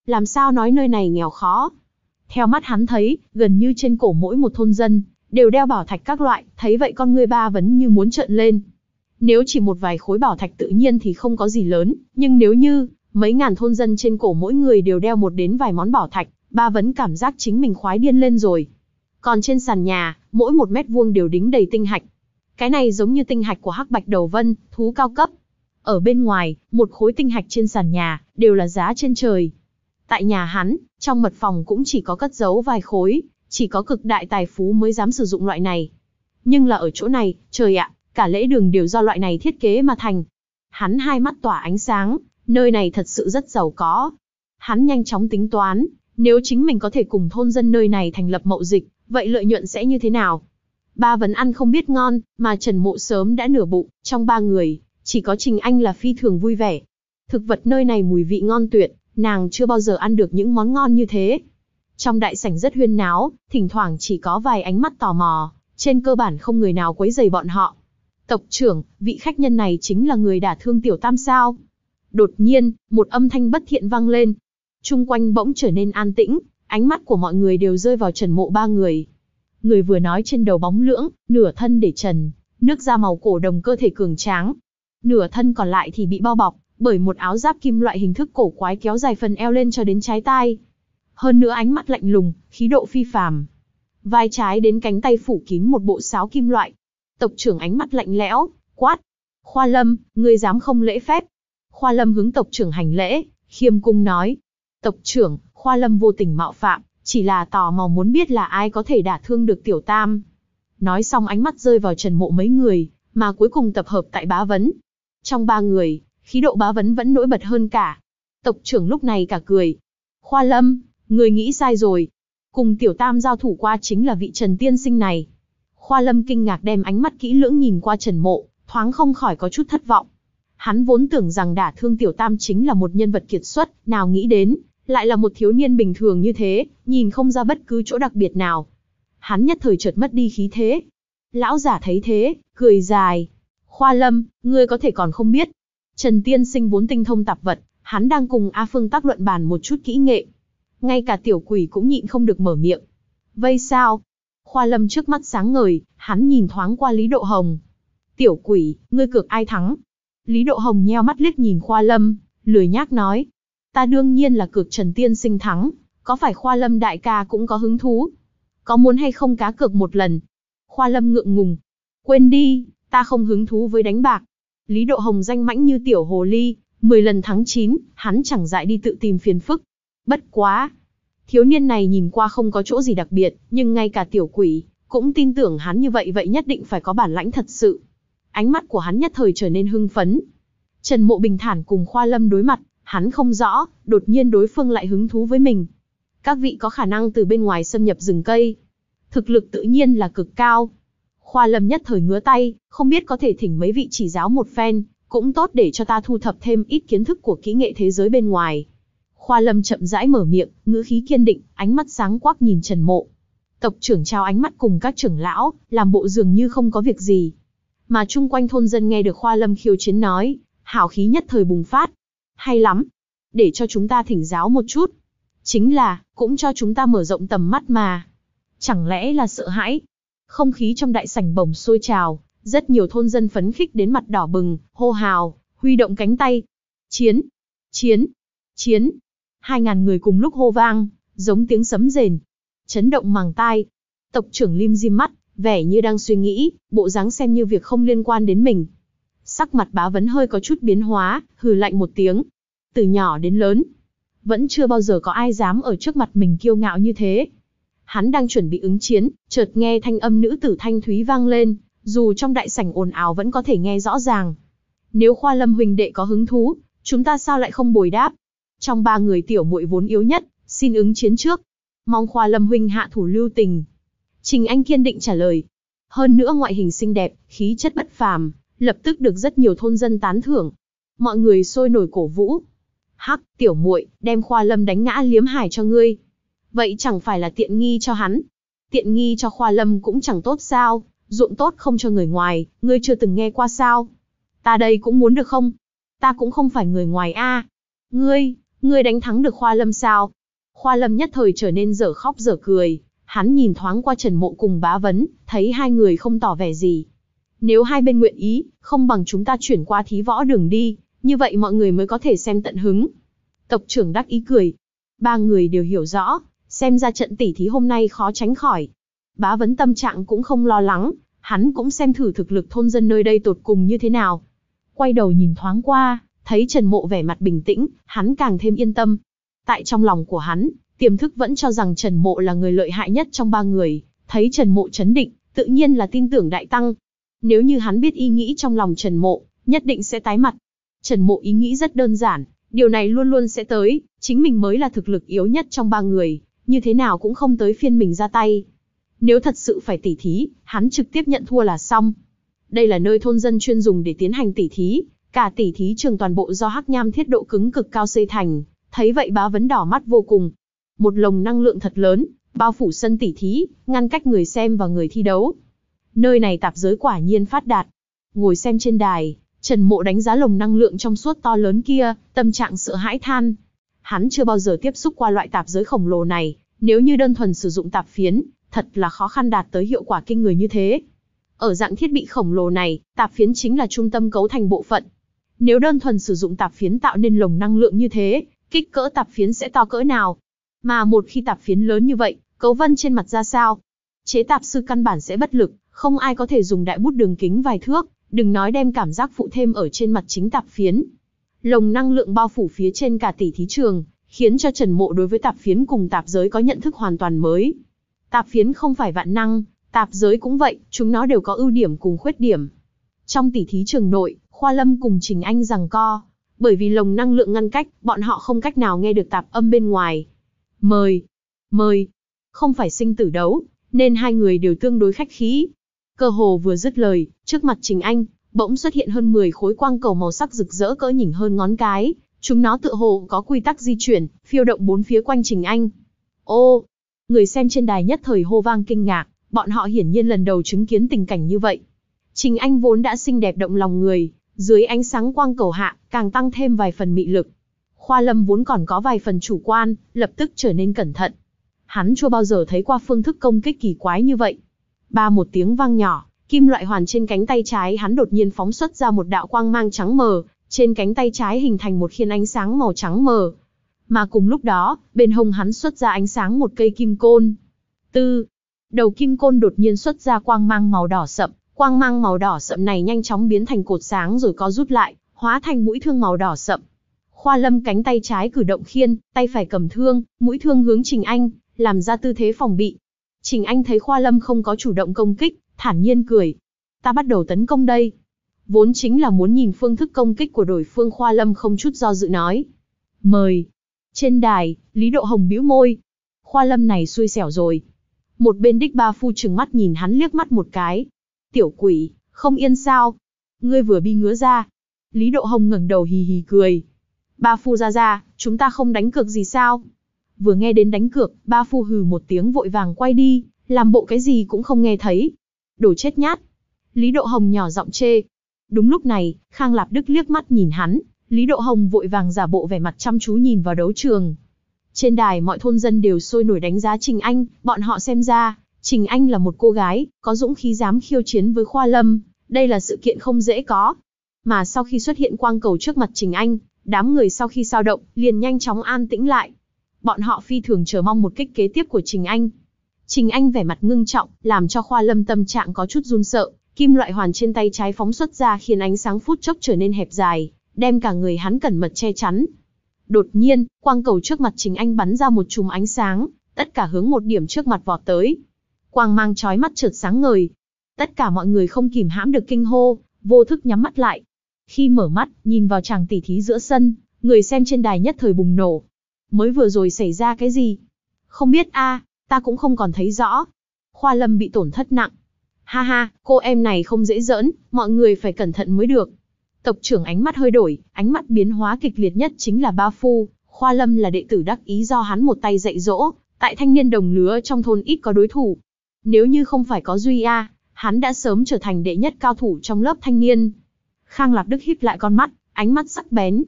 Làm sao nói nơi này nghèo khó? Theo mắt hắn thấy, gần như trên cổ mỗi một thôn dân, đều đeo bảo thạch các loại, thấy vậy con ngươi Ba Vấn như muốn trợn lên. Nếu chỉ một vài khối bảo thạch tự nhiên thì không có gì lớn, nhưng nếu như, mấy ngàn thôn dân trên cổ mỗi người đều đeo một đến vài món bảo thạch, Ba Vấn cảm giác chính mình khoái điên lên rồi. Còn trên sàn nhà, mỗi một mét vuông đều đính đầy tinh hạch. Cái này giống như tinh hạch của hắc bạch đầu vân, thú cao cấp. Ở bên ngoài, một khối tinh hạch trên sàn nhà, đều là giá trên trời. Tại nhà hắn, trong mật phòng cũng chỉ có cất giấu vài khối, chỉ có cực đại tài phú mới dám sử dụng loại này. Nhưng là ở chỗ này, trời ạ, cả lễ đường đều do loại này thiết kế mà thành. Hắn hai mắt tỏa ánh sáng, nơi này thật sự rất giàu có. Hắn nhanh chóng tính toán, nếu chính mình có thể cùng thôn dân nơi này thành lập mậu dịch, vậy lợi nhuận sẽ như thế nào? Ba Vấn ăn không biết ngon, mà Trần Mộ sớm đã nửa bụng, trong ba người, chỉ có Trình Anh là phi thường vui vẻ. Thực vật nơi này mùi vị ngon tuyệt, nàng chưa bao giờ ăn được những món ngon như thế. Trong đại sảnh rất huyên náo, thỉnh thoảng chỉ có vài ánh mắt tò mò, trên cơ bản không người nào quấy rầy bọn họ. Tộc trưởng, vị khách nhân này chính là người đả thương Tiểu Tam sao? Đột nhiên, một âm thanh bất thiện vang lên. Chung quanh bỗng trở nên an tĩnh, ánh mắt của mọi người đều rơi vào Trần Mộ ba người. Người vừa nói trên đầu bóng lưỡng, nửa thân để trần, nước da màu cổ đồng cơ thể cường tráng. Nửa thân còn lại thì bị bao bọc bởi một áo giáp kim loại hình thức cổ quái kéo dài phần eo lên cho đến trái tai. Hơn nữa ánh mắt lạnh lùng, khí độ phi phàm. Vai trái đến cánh tay phủ kín một bộ sáo kim loại. Tộc trưởng ánh mắt lạnh lẽo, quát: Khoa Lâm, ngươi dám không lễ phép? Khoa Lâm hướng tộc trưởng hành lễ, khiêm cung nói: Tộc trưởng, Khoa Lâm vô tình mạo phạm, chỉ là tò mò muốn biết là ai có thể đả thương được Tiểu Tam. Nói xong ánh mắt rơi vào Trần Mộ mấy người, mà cuối cùng tập hợp tại Bá Vấn. Trong ba người, khí độ Bá Vấn vẫn nổi bật hơn cả. Tộc trưởng lúc này cả cười: Khoa Lâm, người nghĩ sai rồi. Cùng Tiểu Tam giao thủ qua chính là vị Trần tiên sinh này. Khoa Lâm kinh ngạc đem ánh mắt kỹ lưỡng nhìn qua Trần Mộ, thoáng không khỏi có chút thất vọng. Hắn vốn tưởng rằng đả thương Tiểu Tam chính là một nhân vật kiệt xuất, nào nghĩ đến, lại là một thiếu niên bình thường như thế, nhìn không ra bất cứ chỗ đặc biệt nào. Hắn nhất thời chợt mất đi khí thế. Lão giả thấy thế, cười dài: Khoa Lâm, ngươi có thể còn không biết. Trần tiên sinh vốn tinh thông tạp vật, hắn đang cùng A Phương tác luận bàn một chút kỹ nghệ. Ngay cả tiểu quỷ cũng nhịn không được mở miệng. Vây sao? Khoa Lâm trước mắt sáng ngời, hắn nhìn thoáng qua Lý Độ Hồng. Tiểu quỷ, ngươi cược ai thắng? Lý Độ Hồng nheo mắt liếc nhìn Khoa Lâm, lười nhác nói: Ta đương nhiên là cược Trần tiên sinh thắng, có phải Khoa Lâm đại ca cũng có hứng thú? Có muốn hay không cá cược một lần? Khoa Lâm ngượng ngùng: Quên đi, ta không hứng thú với đánh bạc. Lý Độ Hồng danh mãnh như tiểu hồ ly, mười lần thắng chín, hắn chẳng dại đi tự tìm phiền phức. Bất quá, thiếu niên này nhìn qua không có chỗ gì đặc biệt, nhưng ngay cả tiểu quỷ cũng tin tưởng hắn như vậy, vậy nhất định phải có bản lãnh thật sự. Ánh mắt của hắn nhất thời trở nên hưng phấn. Trần Mộ bình thản cùng Khoa Lâm đối mặt, hắn không rõ, đột nhiên đối phương lại hứng thú với mình. Các vị có khả năng từ bên ngoài xâm nhập rừng cây, thực lực tự nhiên là cực cao. Khoa Lâm nhất thời ngứa tay, không biết có thể thỉnh mấy vị chỉ giáo một phen, cũng tốt để cho ta thu thập thêm ít kiến thức của kỹ nghệ thế giới bên ngoài. Khoa Lâm chậm rãi mở miệng, ngữ khí kiên định, ánh mắt sáng quắc nhìn Trần Mộ. Tộc trưởng trao ánh mắt cùng các trưởng lão, làm bộ dường như không có việc gì. Mà chung quanh thôn dân nghe được Khoa Lâm khiêu chiến nói, hào khí nhất thời bùng phát. Hay lắm, để cho chúng ta thỉnh giáo một chút. Chính là, cũng cho chúng ta mở rộng tầm mắt mà. Chẳng lẽ là sợ hãi? Không khí trong đại sảnh bỗng sôi trào, rất nhiều thôn dân phấn khích đến mặt đỏ bừng, hô hào, huy động cánh tay. Chiến! Chiến! Chiến! Hai ngàn người cùng lúc hô vang, giống tiếng sấm rền, chấn động màng tai. Tộc trưởng lim dim mắt, vẻ như đang suy nghĩ, bộ dáng xem như việc không liên quan đến mình. Sắc mặt Bá Vấn hơi có chút biến hóa, hừ lạnh một tiếng. Từ nhỏ đến lớn, vẫn chưa bao giờ có ai dám ở trước mặt mình kiêu ngạo như thế. Hắn đang chuẩn bị ứng chiến, chợt nghe thanh âm nữ tử thanh thúy vang lên, dù trong đại sảnh ồn ào vẫn có thể nghe rõ ràng. Nếu Khoa Lâm huynh đệ có hứng thú, chúng ta sao lại không bồi đáp? Trong ba người tiểu muội vốn yếu nhất, xin ứng chiến trước. Mong Khoa Lâm huynh hạ thủ lưu tình. Trình Anh kiên định trả lời. Hơn nữa ngoại hình xinh đẹp, khí chất bất phàm, lập tức được rất nhiều thôn dân tán thưởng. Mọi người sôi nổi cổ vũ. Hắc, tiểu muội, đem Khoa Lâm đánh ngã liếm hài cho ngươi. Vậy chẳng phải là tiện nghi cho hắn? Tiện nghi cho Khoa Lâm cũng chẳng tốt sao? Ruộng tốt không cho người ngoài, ngươi chưa từng nghe qua sao? Ta đây cũng muốn được không? Ta cũng không phải người ngoài a. Ngươi, Ngươi đánh thắng được Khoa Lâm sao? Khoa Lâm nhất thời trở nên dở khóc dở cười, hắn nhìn thoáng qua Trần Mộ cùng Bá Vấn, thấy hai người không tỏ vẻ gì. Nếu hai bên nguyện ý, không bằng chúng ta chuyển qua thí võ đường đi, như vậy mọi người mới có thể xem tận hứng. Tộc trưởng đắc ý cười. Ba người đều hiểu rõ, xem ra trận tỉ thí hôm nay khó tránh khỏi. Bá Vấn tâm trạng cũng không lo lắng, hắn cũng xem thử thực lực thôn dân nơi đây tột cùng như thế nào. Quay đầu nhìn thoáng qua, thấy Trần Mộ vẻ mặt bình tĩnh, hắn càng thêm yên tâm. Tại trong lòng của hắn, tiềm thức vẫn cho rằng Trần Mộ là người lợi hại nhất trong ba người, thấy Trần Mộ trấn định, tự nhiên là tin tưởng đại tăng. Nếu như hắn biết ý nghĩ trong lòng Trần Mộ, nhất định sẽ tái mặt. Trần Mộ ý nghĩ rất đơn giản, điều này luôn luôn sẽ tới, chính mình mới là thực lực yếu nhất trong ba người, như thế nào cũng không tới phiên mình ra tay. Nếu thật sự phải tỉ thí, hắn trực tiếp nhận thua là xong. Đây là nơi thôn dân chuyên dùng để tiến hành tỉ thí, cả tỉ thí trường toàn bộ do hắc nham thiết độ cứng cực cao xây thành, thấy vậy Bá Vấn đỏ mắt vô cùng. Một lồng năng lượng thật lớn, bao phủ sân tỉ thí, ngăn cách người xem và người thi đấu. Nơi này tạp giới quả nhiên phát đạt. Ngồi xem trên đài, Trần Mộ đánh giá lồng năng lượng trong suốt to lớn kia, tâm trạng sợ hãi than. Hắn chưa bao giờ tiếp xúc qua loại tạp giới khổng lồ này, nếu như đơn thuần sử dụng tạp phiến, thật là khó khăn đạt tới hiệu quả kinh người như thế. Ở dạng thiết bị khổng lồ này, tạp phiến chính là trung tâm cấu thành bộ phận. Nếu đơn thuần sử dụng tạp phiến tạo nên lồng năng lượng như thế, kích cỡ tạp phiến sẽ to cỡ nào? Mà một khi tạp phiến lớn như vậy, cấu vân trên mặt ra sao? Chế tạp sư căn bản sẽ bất lực, không ai có thể dùng đại bút đường kính vài thước, đừng nói đem cảm giác phụ thêm ở trên mặt chính tạp phiến. Lồng năng lượng bao phủ phía trên cả tỉ thí trường, khiến cho Trần Mộ đối với tạp phiến cùng tạp giới có nhận thức hoàn toàn mới. Tạp phiến không phải vạn năng, tạp giới cũng vậy, chúng nó đều có ưu điểm cùng khuyết điểm. Trong tỉ thí trường nội, Khoa Lâm cùng Trình Anh giằng co, bởi vì lồng năng lượng ngăn cách, bọn họ không cách nào nghe được tạp âm bên ngoài. Mời, mời, không phải sinh tử đấu, nên hai người đều tương đối khách khí. Cơ hồ vừa dứt lời, trước mặt Trình Anh, bỗng xuất hiện hơn mười khối quang cầu màu sắc rực rỡ cỡ nhỉnh hơn ngón cái, chúng nó tựa hồ có quy tắc di chuyển, phiêu động bốn phía quanh Trình Anh. Ô, người xem trên đài nhất thời hô vang kinh ngạc, bọn họ hiển nhiên lần đầu chứng kiến tình cảnh như vậy. Trình Anh vốn đã xinh đẹp động lòng người, dưới ánh sáng quang cầu hạ, càng tăng thêm vài phần mị lực. Khoa Lâm vốn còn có vài phần chủ quan, lập tức trở nên cẩn thận. Hắn chưa bao giờ thấy qua phương thức công kích kỳ quái như vậy. Ba một tiếng vang nhỏ, kim loại hoàn trên cánh tay trái hắn đột nhiên phóng xuất ra một đạo quang mang trắng mờ, trên cánh tay trái hình thành một khiên ánh sáng màu trắng mờ. Mà cùng lúc đó, bên hông hắn xuất ra ánh sáng một cây kim côn. Tư, đầu kim côn đột nhiên xuất ra quang mang màu đỏ sậm, quang mang màu đỏ sậm này nhanh chóng biến thành cột sáng rồi co rút lại, hóa thành mũi thương màu đỏ sậm. Khoa Lâm cánh tay trái cử động khiên, tay phải cầm thương, mũi thương hướng Trình Anh, làm ra tư thế phòng bị. Trình Anh thấy Khoa Lâm không có chủ động công kích, thản nhiên cười. Ta bắt đầu tấn công đây. Vốn chính là muốn nhìn phương thức công kích của đối phương, Khoa Lâm không chút do dự nói. Mời. Trên đài, Lý Độ Hồng bĩu môi. Khoa Lâm này xui xẻo rồi. Một bên Đích Ba Phu trừng mắt nhìn hắn liếc mắt một cái. Tiểu quỷ, không yên sao? Ngươi vừa bi ngứa ra. Lý Độ Hồng ngẩng đầu hì hì cười. Ba Phu ra ra, chúng ta không đánh cược gì sao? Vừa nghe đến đánh cược, Ba Phu hừ một tiếng vội vàng quay đi, làm bộ cái gì cũng không nghe thấy. Đồ chết nhát. Lý Độ Hồng nhỏ giọng chê. Đúng lúc này, Khang Lạp Đức liếc mắt nhìn hắn, Lý Độ Hồng vội vàng giả bộ vẻ mặt chăm chú nhìn vào đấu trường. Trên đài mọi thôn dân đều sôi nổi đánh giá Trình Anh, bọn họ xem ra, Trình Anh là một cô gái, có dũng khí dám khiêu chiến với Khoa Lâm, đây là sự kiện không dễ có. Mà sau khi xuất hiện quang cầu trước mặt Trình Anh, đám người sau khi dao động, liền nhanh chóng an tĩnh lại. Bọn họ phi thường chờ mong một kích kế tiếp của Trình Anh. Trình Anh vẻ mặt ngưng trọng, làm cho Khoa Lâm tâm trạng có chút run sợ, kim loại hoàn trên tay trái phóng xuất ra khiến ánh sáng phút chốc trở nên hẹp dài, đem cả người hắn cẩn mật che chắn. Đột nhiên, quang cầu trước mặt Trình Anh bắn ra một chùm ánh sáng, tất cả hướng một điểm trước mặt vọt tới. Quang mang chói mắt chợt sáng ngời. Tất cả mọi người không kìm hãm được kinh hô, vô thức nhắm mắt lại. Khi mở mắt, nhìn vào tràng tỉ thí giữa sân, người xem trên đài nhất thời bùng nổ. Mới vừa rồi xảy ra cái gì? Không biết a, ta cũng không còn thấy rõ. Khoa Lâm bị tổn thất nặng. Ha ha, cô em này không dễ giỡn, mọi người phải cẩn thận mới được. Tộc trưởng ánh mắt hơi đổi, ánh mắt biến hóa kịch liệt nhất chính là Ba Phu. Khoa Lâm là đệ tử đắc ý do hắn một tay dạy dỗ, tại thanh niên đồng lứa trong thôn ít có đối thủ. Nếu như không phải có Duy A, hắn đã sớm trở thành đệ nhất cao thủ trong lớp thanh niên. Khang Lạp Đức híp lại con mắt, ánh mắt sắc bén.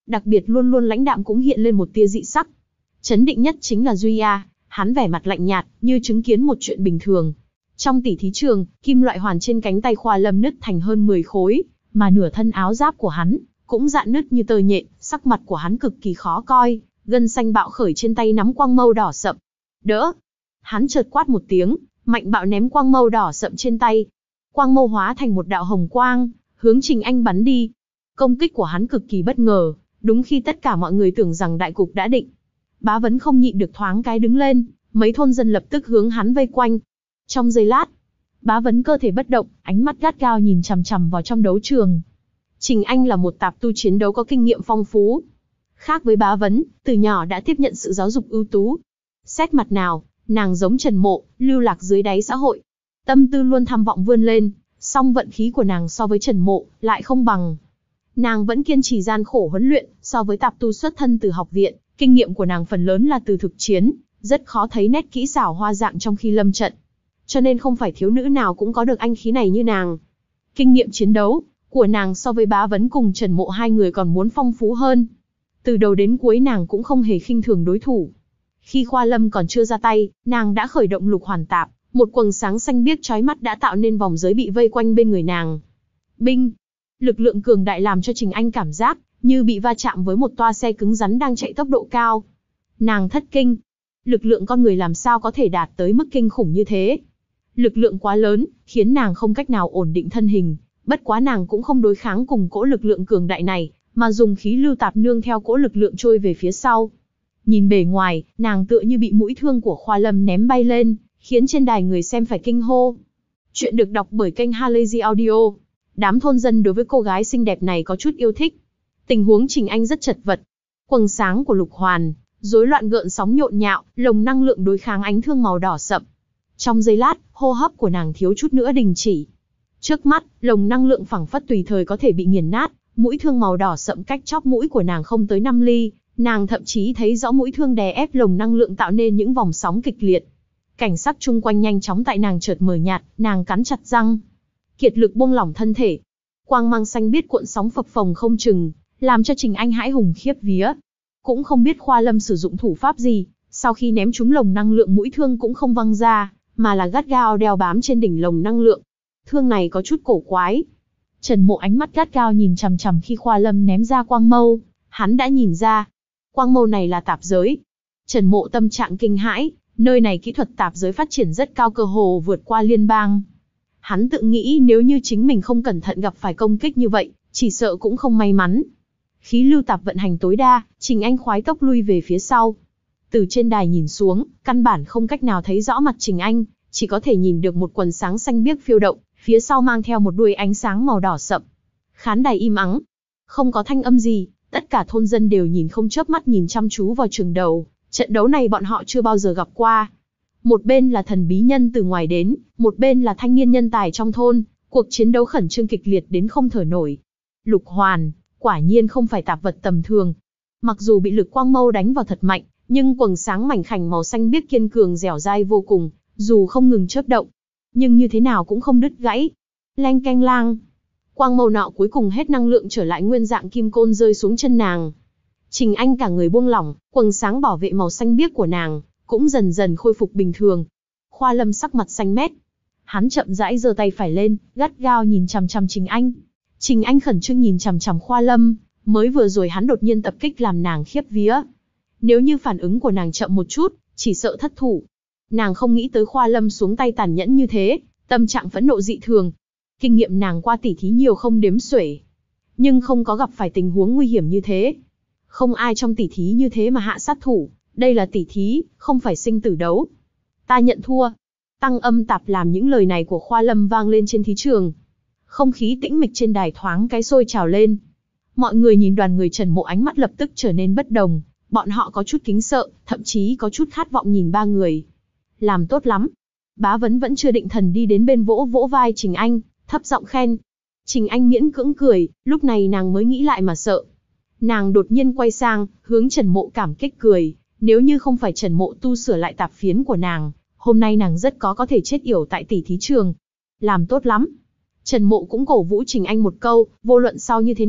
Đặc biệt luôn luôn lãnh đạm cũng hiện lên một tia dị sắc. Chấn định nhất chính là Duy A, hắn vẻ mặt lạnh nhạt, như chứng kiến một chuyện bình thường. Trong tỉ thí trường, kim loại hoàn trên cánh tay Khoa Lâm nứt thành hơn mười khối, mà nửa thân áo giáp của hắn cũng rạn nứt như tơ nhện, sắc mặt của hắn cực kỳ khó coi, gân xanh bạo khởi trên tay nắm quang mâu đỏ sậm. Đỡ! Hắn chợt quát một tiếng, mạnh bạo ném quang mâu đỏ sậm trên tay. Quang mâu hóa thành một đạo hồng quang, hướng Trình Anh bắn đi. Công kích của hắn cực kỳ bất ngờ, đúng khi tất cả mọi người tưởng rằng đại cục đã định. Bá Vấn không nhịn được thoáng cái đứng lên, mấy thôn dân lập tức hướng hắn vây quanh. Trong giây lát, Bá Vấn cơ thể bất động, ánh mắt gắt gao nhìn chằm chằm vào trong đấu trường. Trình Anh là một tạp tu chiến đấu có kinh nghiệm phong phú. Khác với Bá Vấn, từ nhỏ đã tiếp nhận sự giáo dục ưu tú. Xét mặt nào, nàng giống Trần Mộ, lưu lạc dưới đáy xã hội. Tâm tư luôn tham vọng vươn lên, song vận khí của nàng so với Trần Mộ lại không bằng. Nàng vẫn kiên trì gian khổ huấn luyện, so với tạp tu xuất thân từ học viện, kinh nghiệm của nàng phần lớn là từ thực chiến, rất khó thấy nét kỹ xảo hoa dạng trong khi lâm trận. Cho nên không phải thiếu nữ nào cũng có được anh khí này như nàng. Kinh nghiệm chiến đấu của nàng so với Bá Vấn cùng Trần Mộ hai người còn muốn phong phú hơn. Từ đầu đến cuối nàng cũng không hề khinh thường đối thủ. Khi Khoa Lâm còn chưa ra tay, nàng đã khởi động lục hoàn tạp, một quầng sáng xanh biếc chói mắt đã tạo nên vòng giới bị vây quanh bên người nàng. Binh! Lực lượng cường đại làm cho Trình Anh cảm giác như bị va chạm với một toa xe cứng rắn đang chạy tốc độ cao. Nàng thất kinh. Lực lượng con người làm sao có thể đạt tới mức kinh khủng như thế? Lực lượng quá lớn, khiến nàng không cách nào ổn định thân hình. Bất quá nàng cũng không đối kháng cùng cỗ lực lượng cường đại này, mà dùng khí lưu tạp nương theo cỗ lực lượng trôi về phía sau. Nhìn bề ngoài, nàng tựa như bị mũi thương của Khoa Lâm ném bay lên, khiến trên đài người xem phải kinh hô. Chuyện được đọc bởi kênh Halazy Audio. Đám thôn dân đối với cô gái xinh đẹp này có chút yêu thích. Tình huống Trình Anh rất chật vật. Quầng sáng của lục hoàn, rối loạn gợn sóng nhộn nhạo, lồng năng lượng đối kháng ánh thương màu đỏ sậm. Trong giây lát, hô hấp của nàng thiếu chút nữa đình chỉ. Trước mắt, lồng năng lượng phẳng phất tùy thời có thể bị nghiền nát, mũi thương màu đỏ sậm cách chóp mũi của nàng không tới năm ly, nàng thậm chí thấy rõ mũi thương đè ép lồng năng lượng tạo nên những vòng sóng kịch liệt. Cảnh sắc chung quanh nhanh chóng tại nàng chợt mờ nhạt, nàng cắn chặt răng, kiệt lực buông lỏng thân thể. Quang mang xanh biếc cuộn sóng phập phồng không chừng, làm cho Trình Anh hãi hùng khiếp vía. Cũng không biết Khoa Lâm sử dụng thủ pháp gì, sau khi ném trúng lồng năng lượng mũi thương cũng không văng ra, mà là gắt gao đeo bám trên đỉnh lồng năng lượng. Thương này có chút cổ quái. Trần Mộ ánh mắt gắt gao nhìn chằm chằm khi Khoa Lâm ném ra quang mâu, hắn đã nhìn ra, quang mâu này là tạp giới. Trần Mộ tâm trạng kinh hãi, nơi này kỹ thuật tạp giới phát triển rất cao, cơ hồ vượt qua liên bang. Hắn tự nghĩ nếu như chính mình không cẩn thận gặp phải công kích như vậy, chỉ sợ cũng không may mắn. Khí lưu tạp vận hành tối đa, Trình Anh khoái tốc lui về phía sau. Từ trên đài nhìn xuống, căn bản không cách nào thấy rõ mặt Trình Anh, chỉ có thể nhìn được một quần sáng xanh biếc phiêu động, phía sau mang theo một đuôi ánh sáng màu đỏ sậm. Khán đài im ắng, không có thanh âm gì, tất cả thôn dân đều nhìn không chớp mắt nhìn chăm chú vào trường đầu. Trận đấu này bọn họ chưa bao giờ gặp qua. Một bên là thần bí nhân từ ngoài đến, một bên là thanh niên nhân tài trong thôn, cuộc chiến đấu khẩn trương kịch liệt đến không thở nổi. Lục hoàn, quả nhiên không phải tạp vật tầm thường. Mặc dù bị lực quang mâu đánh vào thật mạnh, nhưng quầng sáng mảnh khảnh màu xanh biếc kiên cường dẻo dai vô cùng, dù không ngừng chớp động, nhưng như thế nào cũng không đứt gãy. Leng keng lang, quang mâu nọ cuối cùng hết năng lượng trở lại nguyên dạng kim côn rơi xuống chân nàng. Trình Anh cả người buông lỏng, quầng sáng bảo vệ màu xanh biếc của nàng cũng dần dần khôi phục bình thường. Khoa Lâm sắc mặt xanh mét, hắn chậm rãi giơ tay phải lên, gắt gao nhìn chằm chằm Trình Anh. Trình Anh khẩn trương nhìn chằm chằm Khoa Lâm, mới vừa rồi hắn đột nhiên tập kích làm nàng khiếp vía. Nếu như phản ứng của nàng chậm một chút, chỉ sợ thất thủ. Nàng không nghĩ tới Khoa Lâm xuống tay tàn nhẫn như thế, tâm trạng phẫn nộ dị thường. Kinh nghiệm nàng qua tỉ thí nhiều không đếm xuể, nhưng không có gặp phải tình huống nguy hiểm như thế. Không ai trong tỉ thí như thế mà hạ sát thủ, đây là tỉ thí, không phải sinh tử đấu. Ta nhận thua. Tăng âm tạp làm những lời này của Khoa Lâm vang lên trên thí trường. Không khí tĩnh mịch trên đài thoáng cái sôi trào lên. Mọi người nhìn đoàn người Trần Mộ ánh mắt lập tức trở nên bất đồng, bọn họ có chút kính sợ, thậm chí có chút khát vọng nhìn ba người. Làm tốt lắm. Bá Vấn vẫn chưa định thần đi đến bên vỗ vỗ vai Trình Anh, thấp giọng khen. Trình Anh miễn cưỡng cười, lúc này nàng mới nghĩ lại mà sợ. Nàng đột nhiên quay sang, hướng Trần Mộ cảm kích cười, nếu như không phải Trần Mộ tu sửa lại tạp phiến của nàng, hôm nay nàng rất có có thể chết yểu tại tỉ thí trường. Làm tốt lắm. Trần Mộ cũng cổ vũ Trình Anh một câu, vô luận sau như thế nào,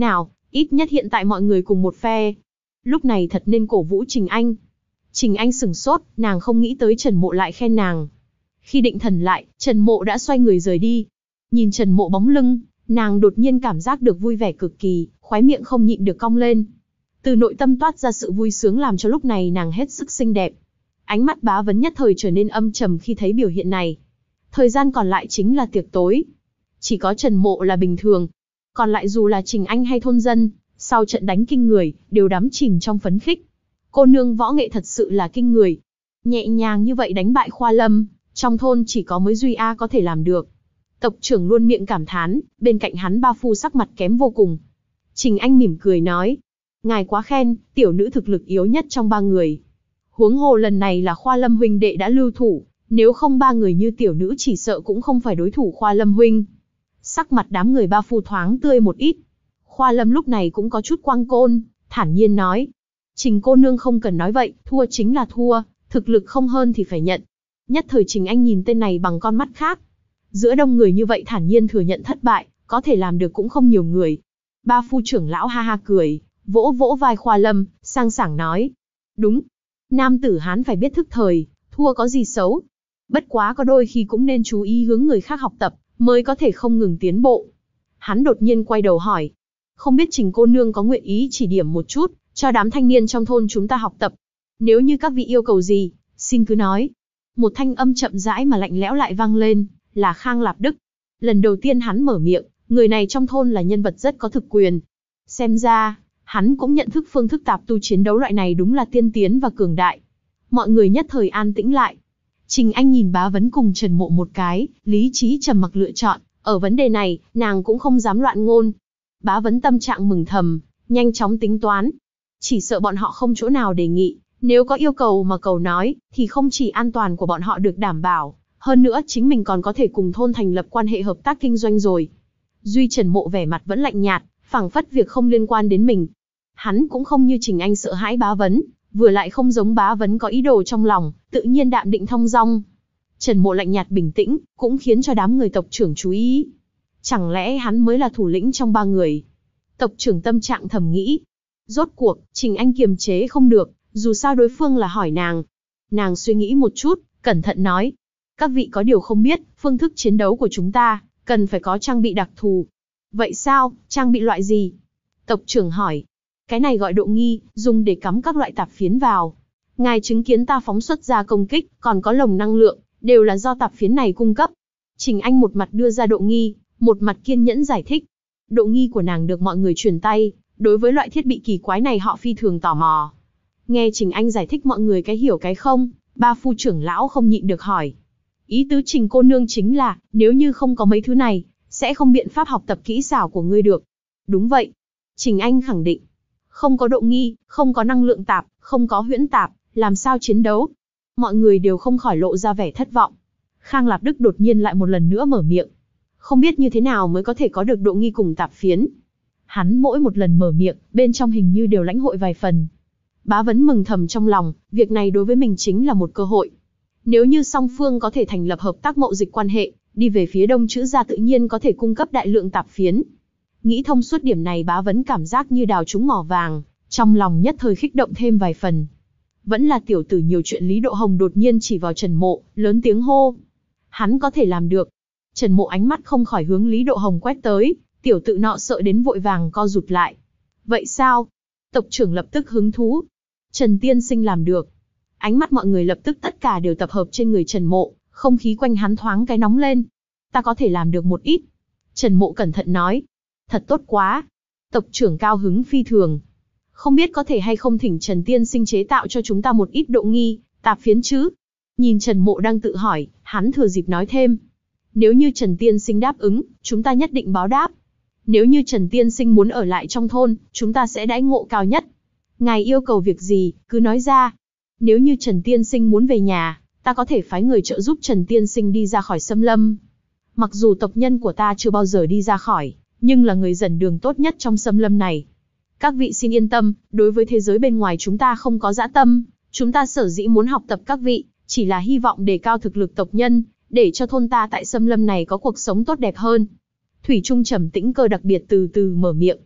Ít nhất hiện tại mọi người cùng một phe. Lúc này thật nên cổ vũ Trình Anh. Trình Anh sửng sốt, nàng không nghĩ tới Trần Mộ lại khen nàng. Khi định thần lại, Trần Mộ đã xoay người rời đi. Nhìn Trần Mộ bóng lưng, nàng đột nhiên cảm giác được vui vẻ cực kỳ, khóe miệng không nhịn được cong lên. Từ nội tâm toát ra sự vui sướng làm cho lúc này nàng hết sức xinh đẹp. Ánh mắt Bá Vấn nhất thời trở nên âm trầm khi thấy biểu hiện này. Thời gian còn lại chính là tiệc tối. Chỉ có Trần Mộ là bình thường. Còn lại dù là Trình Anh hay thôn dân, sau trận đánh kinh người, đều đắm chìm trong phấn khích. Cô nương võ nghệ thật sự là kinh người. Nhẹ nhàng như vậy đánh bại Khoa Lâm, trong thôn chỉ có mới Duy A có thể làm được. Tộc trưởng luôn miệng cảm thán, bên cạnh hắn ba phu sắc mặt kém vô cùng. Trình Anh mỉm cười nói, ngài quá khen, tiểu nữ thực lực yếu nhất trong ba người. Huống hồ lần này là Khoa Lâm huynh đệ đã lưu thủ, nếu không ba người như tiểu nữ chỉ sợ cũng không phải đối thủ Khoa Lâm huynh. Sắc mặt đám người ba phu thoáng tươi một ít. Khoa Lâm lúc này cũng có chút quang côn, thản nhiên nói, Trình cô nương không cần nói vậy, thua chính là thua, thực lực không hơn thì phải nhận. Nhất thời Trình Anh nhìn tên này bằng con mắt khác. Giữa đông người như vậy thản nhiên thừa nhận thất bại, có thể làm được cũng không nhiều người. Ba phu trưởng lão ha ha cười, vỗ vỗ vai Khoa Lâm, sang sảng nói, đúng, nam tử Hán phải biết thức thời, thua có gì xấu. Bất quá có đôi khi cũng nên chú ý hướng người khác học tập, mới có thể không ngừng tiến bộ. Hắn đột nhiên quay đầu hỏi, không biết Trình cô nương có nguyện ý chỉ điểm một chút, cho đám thanh niên trong thôn chúng ta học tập. Nếu như các vị yêu cầu gì, xin cứ nói. Một thanh âm chậm rãi mà lạnh lẽo lại vang lên, là Khang Lạp Đức. Lần đầu tiên hắn mở miệng, người này trong thôn là nhân vật rất có thực quyền. Xem ra, hắn cũng nhận thức phương thức tạp tu chiến đấu loại này đúng là tiên tiến và cường đại. Mọi người nhất thời an tĩnh lại. Trình Anh nhìn Bá Vấn cùng Trần Mộ một cái, lý trí trầm mặc lựa chọn. Ở vấn đề này, nàng cũng không dám loạn ngôn. Bá Vấn tâm trạng mừng thầm, nhanh chóng tính toán. Chỉ sợ bọn họ không chỗ nào đề nghị, nếu có yêu cầu mà cầu nói, thì không chỉ an toàn của bọn họ được đảm bảo, hơn nữa chính mình còn có thể cùng thôn thành lập quan hệ hợp tác kinh doanh rồi. Duy Trần Mộ vẻ mặt vẫn lạnh nhạt, phảng phất việc không liên quan đến mình. Hắn cũng không như Trình Anh sợ hãi Bá Vấn, vừa lại không giống Bá Vấn có ý đồ trong lòng, tự nhiên đạm định thong dong. Trần Mộ lạnh nhạt bình tĩnh, cũng khiến cho đám người tộc trưởng chú ý. Chẳng lẽ hắn mới là thủ lĩnh trong ba người? Tộc trưởng tâm trạng thầm nghĩ. Rốt cuộc, Trình Anh kiềm chế không được, dù sao đối phương là hỏi nàng. Nàng suy nghĩ một chút, cẩn thận nói. Các vị có điều không biết, phương thức chiến đấu của chúng ta, cần phải có trang bị đặc thù. Vậy sao, trang bị loại gì? Tộc trưởng hỏi. Cái này gọi độ nghi, dùng để cắm các loại tạp phiến vào. Ngài chứng kiến ta phóng xuất ra công kích, còn có lồng năng lượng, đều là do tạp phiến này cung cấp. Trình Anh một mặt đưa ra độ nghi, một mặt kiên nhẫn giải thích. Độ nghi của nàng được mọi người truyền tay, đối với loại thiết bị kỳ quái này họ phi thường tò mò. Nghe Trình Anh giải thích mọi người cái hiểu cái không, ba phu trưởng lão không nhịn được hỏi. Ý tứ Trình cô nương chính là, nếu như không có mấy thứ này, sẽ không biện pháp học tập kỹ xảo của ngươi được. Đúng vậy. Trình Anh khẳng định. Không có độ nghi, không có năng lượng tạp, không có huyễn tạp, làm sao chiến đấu? Mọi người đều không khỏi lộ ra vẻ thất vọng. Khang Lạp Đức đột nhiên lại một lần nữa mở miệng. Không biết như thế nào mới có thể có được độ nghi cùng tạp phiến. Hắn mỗi một lần mở miệng, bên trong hình như đều lãnh hội vài phần. Bá Vấn mừng thầm trong lòng, việc này đối với mình chính là một cơ hội. Nếu như song phương có thể thành lập hợp tác mậu dịch quan hệ, đi về phía đông chữ gia tự nhiên có thể cung cấp đại lượng tạp phiến. Nghĩ thông suốt điểm này Bá Vấn cảm giác như đào trúng mỏ vàng, trong lòng nhất thời khích động thêm vài phần. Vẫn là tiểu tử nhiều chuyện Lý Độ Hồng đột nhiên chỉ vào Trần Mộ, lớn tiếng hô. Hắn có thể làm được. Trần Mộ ánh mắt không khỏi hướng Lý Độ Hồng quét tới, tiểu tự nọ sợ đến vội vàng co rụt lại. Vậy sao? Tộc trưởng lập tức hứng thú. Trần tiên sinh làm được. Ánh mắt mọi người lập tức tất cả đều tập hợp trên người Trần Mộ, không khí quanh hắn thoáng cái nóng lên. Ta có thể làm được một ít. Trần Mộ cẩn thận nói. Thật tốt quá. Tộc trưởng cao hứng phi thường. Không biết có thể hay không thỉnh Trần tiên sinh chế tạo cho chúng ta một ít độ nghi, tạp phiến chứ? Nhìn Trần Mộ đang tự hỏi, hắn thừa dịp nói thêm. Nếu như Trần tiên sinh đáp ứng, chúng ta nhất định báo đáp. Nếu như Trần tiên sinh muốn ở lại trong thôn, chúng ta sẽ đãi ngộ cao nhất. Ngài yêu cầu việc gì, cứ nói ra. Nếu như Trần tiên sinh muốn về nhà, ta có thể phái người trợ giúp Trần tiên sinh đi ra khỏi xâm lâm. Mặc dù tộc nhân của ta chưa bao giờ đi ra khỏi, nhưng là người dẫn đường tốt nhất trong xâm lâm này. Các vị xin yên tâm, đối với thế giới bên ngoài chúng ta không có dã tâm, chúng ta sở dĩ muốn học tập các vị, chỉ là hy vọng đề cao thực lực tộc nhân, để cho thôn ta tại xâm lâm này có cuộc sống tốt đẹp hơn. Thủy Trung trầm tĩnh cơ đặc biệt từ từ mở miệng.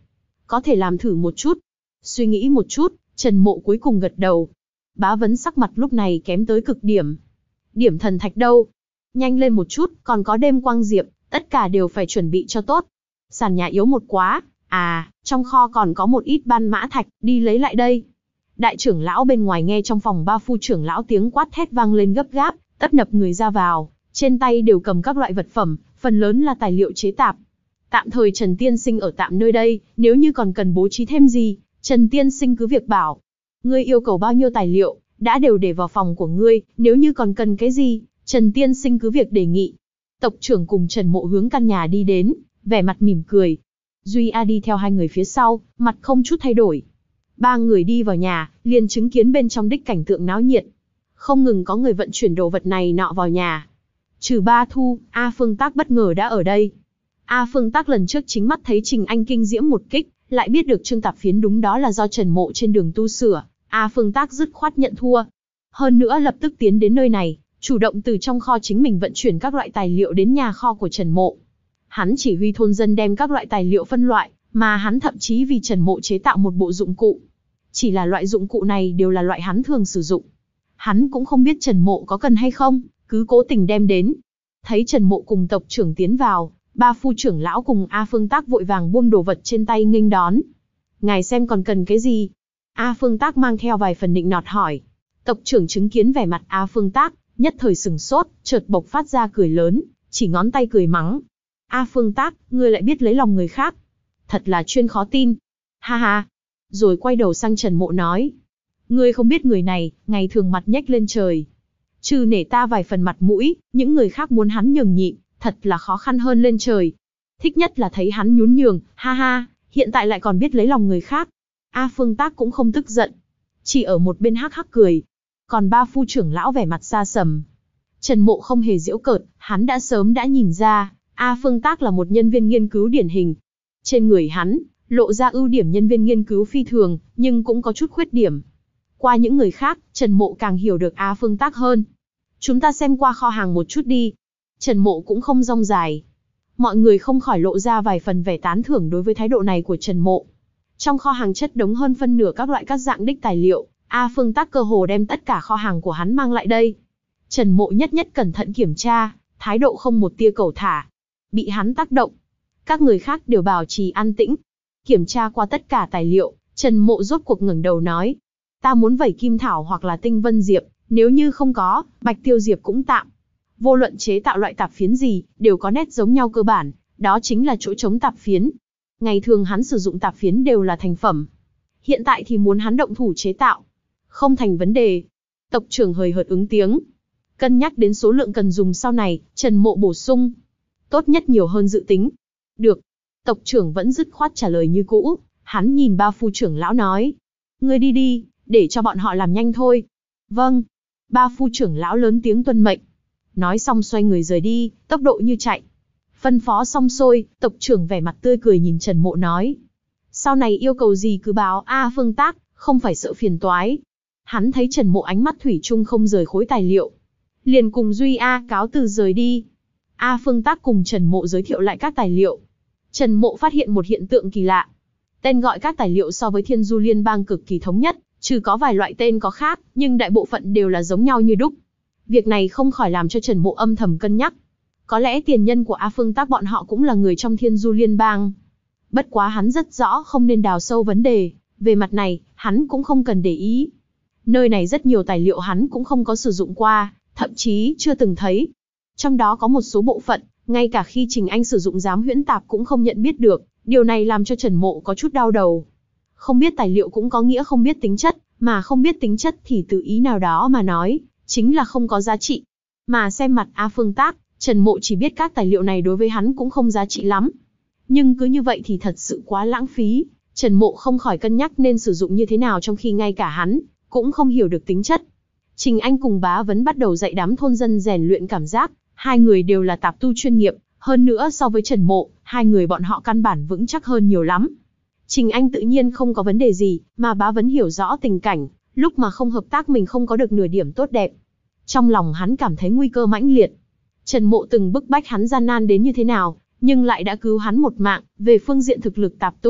Có thể làm thử một chút. Suy nghĩ một chút, Trần Mộ cuối cùng gật đầu. Bá Vấn sắc mặt lúc này kém tới cực điểm. Điểm thần thạch đâu? Nhanh lên một chút, còn có đêm quang diệp, tất cả đều phải chuẩn bị cho tốt. Sàn nhà yếu một quá, à, trong kho còn có một ít ban mã thạch, đi lấy lại đây. Đại trưởng lão bên ngoài nghe trong phòng ba phu trưởng lão tiếng quát thét vang lên gấp gáp, tấp nập người ra vào, trên tay đều cầm các loại vật phẩm, phần lớn là tài liệu chế tạp. Tạm thời Trần Tiên Sinh ở tạm nơi đây, nếu như còn cần bố trí thêm gì, Trần Tiên Sinh cứ việc bảo. Ngươi yêu cầu bao nhiêu tài liệu, đã đều để vào phòng của ngươi, nếu như còn cần cái gì, Trần Tiên Sinh cứ việc đề nghị. Tộc trưởng cùng Trần Mộ hướng căn nhà đi đến, vẻ mặt mỉm cười. Duy A đi theo hai người phía sau, mặt không chút thay đổi. Ba người đi vào nhà, liền chứng kiến bên trong đích cảnh tượng náo nhiệt. Không ngừng có người vận chuyển đồ vật này nọ vào nhà. Trừ Ba Thu, A Phương Tác bất ngờ đã ở đây. A Phương Tác lần trước chính mắt thấy Trình Anh kinh diễm một kích, lại biết được Trương Tạp Phiến đúng đó là do Trần Mộ trên đường tu sửa. A Phương Tác dứt khoát nhận thua. Hơn nữa lập tức tiến đến nơi này, chủ động từ trong kho chính mình vận chuyển các loại tài liệu đến nhà kho của Trần Mộ. Hắn chỉ huy thôn dân đem các loại tài liệu phân loại, mà hắn thậm chí vì Trần Mộ chế tạo một bộ dụng cụ. Chỉ là loại dụng cụ này đều là loại hắn thường sử dụng. Hắn cũng không biết Trần Mộ có cần hay không, cứ cố tình đem đến. Thấy Trần Mộ cùng tộc trưởng tiến vào, ba phu trưởng lão cùng A Phương Tác vội vàng buông đồ vật trên tay nghênh đón. Ngài xem còn cần cái gì? A Phương Tác mang theo vài phần nịnh nọt hỏi. Tộc trưởng chứng kiến vẻ mặt A Phương Tác, nhất thời sừng sốt, chợt bộc phát ra cười lớn, chỉ ngón tay cười mắng. A Phương Tác, ngươi lại biết lấy lòng người khác. Thật là chuyên khó tin. Ha ha. Rồi quay đầu sang Trần Mộ nói. Ngươi không biết người này, ngày thường mặt nhếch lên trời. Trừ nể ta vài phần mặt mũi, những người khác muốn hắn nhường nhịn, thật là khó khăn hơn lên trời. Thích nhất là thấy hắn nhún nhường, ha ha, hiện tại lại còn biết lấy lòng người khác. A Phương Tác cũng không tức giận, chỉ ở một bên hắc hắc cười. Còn ba phu trưởng lão vẻ mặt xa sầm. Trần Mộ không hề giễu cợt, hắn đã sớm đã nhìn ra, A Phương Tác là một nhân viên nghiên cứu điển hình. Trên người hắn, lộ ra ưu điểm nhân viên nghiên cứu phi thường, nhưng cũng có chút khuyết điểm. Qua những người khác, Trần Mộ càng hiểu được A Phương Tác hơn. Chúng ta xem qua kho hàng một chút đi. Trần Mộ cũng không rong dài. Mọi người không khỏi lộ ra vài phần vẻ tán thưởng đối với thái độ này của Trần Mộ. Trong kho hàng chất đống hơn phân nửa các loại các dạng đích tài liệu, A Phương Tác cơ hồ đem tất cả kho hàng của hắn mang lại đây. Trần Mộ nhất nhất cẩn thận kiểm tra, thái độ không một tia cẩu thả. Bị hắn tác động, các người khác đều bảo trì an tĩnh. Kiểm tra qua tất cả tài liệu, Trần Mộ rốt cuộc ngẩng đầu nói. Ta muốn vẩy kim thảo hoặc là tinh vân diệp, nếu như không có, bạch tiêu diệp cũng tạm. Vô luận chế tạo loại tạp phiến gì, đều có nét giống nhau cơ bản, đó chính là chỗ trống tạp phiến. Ngày thường hắn sử dụng tạp phiến đều là thành phẩm. Hiện tại thì muốn hắn động thủ chế tạo. Không thành vấn đề. Tộc trưởng hời hợt ứng tiếng. Cân nhắc đến số lượng cần dùng sau này, Trần Mộ bổ sung. Tốt nhất nhiều hơn dự tính. Được. Tộc trưởng vẫn dứt khoát trả lời như cũ. Hắn nhìn ba phu trưởng lão nói. Ngươi đi đi, để cho bọn họ làm nhanh thôi. Vâng. Ba phu trưởng lão lớn tiếng tuân mệnh. Nói xong xoay người rời đi, tốc độ như chạy. Phân phó xong xuôi, tộc trưởng vẻ mặt tươi cười nhìn Trần Mộ nói. Sau này yêu cầu gì cứ báo A Phương Tác, không phải sợ phiền toái. Hắn thấy Trần Mộ ánh mắt thủy chung không rời khối tài liệu. Liền cùng Duy A cáo từ rời đi. A Phương Tác cùng Trần Mộ giới thiệu lại các tài liệu. Trần Mộ phát hiện một hiện tượng kỳ lạ. Tên gọi các tài liệu so với Thiên Du Liên bang cực kỳ thống nhất, trừ có vài loại tên có khác, nhưng đại bộ phận đều là giống nhau như đúc. Việc này không khỏi làm cho Trần Mộ âm thầm cân nhắc. Có lẽ tiền nhân của A Phương Tác bọn họ cũng là người trong Thiên Du Liên bang. Bất quá hắn rất rõ không nên đào sâu vấn đề, về mặt này, hắn cũng không cần để ý. Nơi này rất nhiều tài liệu hắn cũng không có sử dụng qua, thậm chí chưa từng thấy. Trong đó có một số bộ phận, ngay cả khi Trình Anh sử dụng giám huyễn tạp cũng không nhận biết được, điều này làm cho Trần Mộ có chút đau đầu. Không biết tài liệu cũng có nghĩa không biết tính chất, mà không biết tính chất thì từ ý nào đó mà nói, chính là không có giá trị. Mà xem mặt A Phương Tác, Trần Mộ chỉ biết các tài liệu này đối với hắn cũng không giá trị lắm. Nhưng cứ như vậy thì thật sự quá lãng phí, Trần Mộ không khỏi cân nhắc nên sử dụng như thế nào trong khi ngay cả hắn cũng không hiểu được tính chất. Trình Anh cùng Bá Vấn bắt đầu dạy đám thôn dân rèn luyện cảm giác, hai người đều là tạp tu chuyên nghiệp, hơn nữa so với Trần Mộ, hai người bọn họ căn bản vững chắc hơn nhiều lắm. Trình Anh tự nhiên không có vấn đề gì, mà Bá Vấn hiểu rõ tình cảnh, lúc mà không hợp tác mình không có được nửa điểm tốt đẹp. Trong lòng hắn cảm thấy nguy cơ mãnh liệt. Trần Mộ từng bức bách hắn gian nan đến như thế nào, nhưng lại đã cứu hắn một mạng, về phương diện thực lực tạp tu,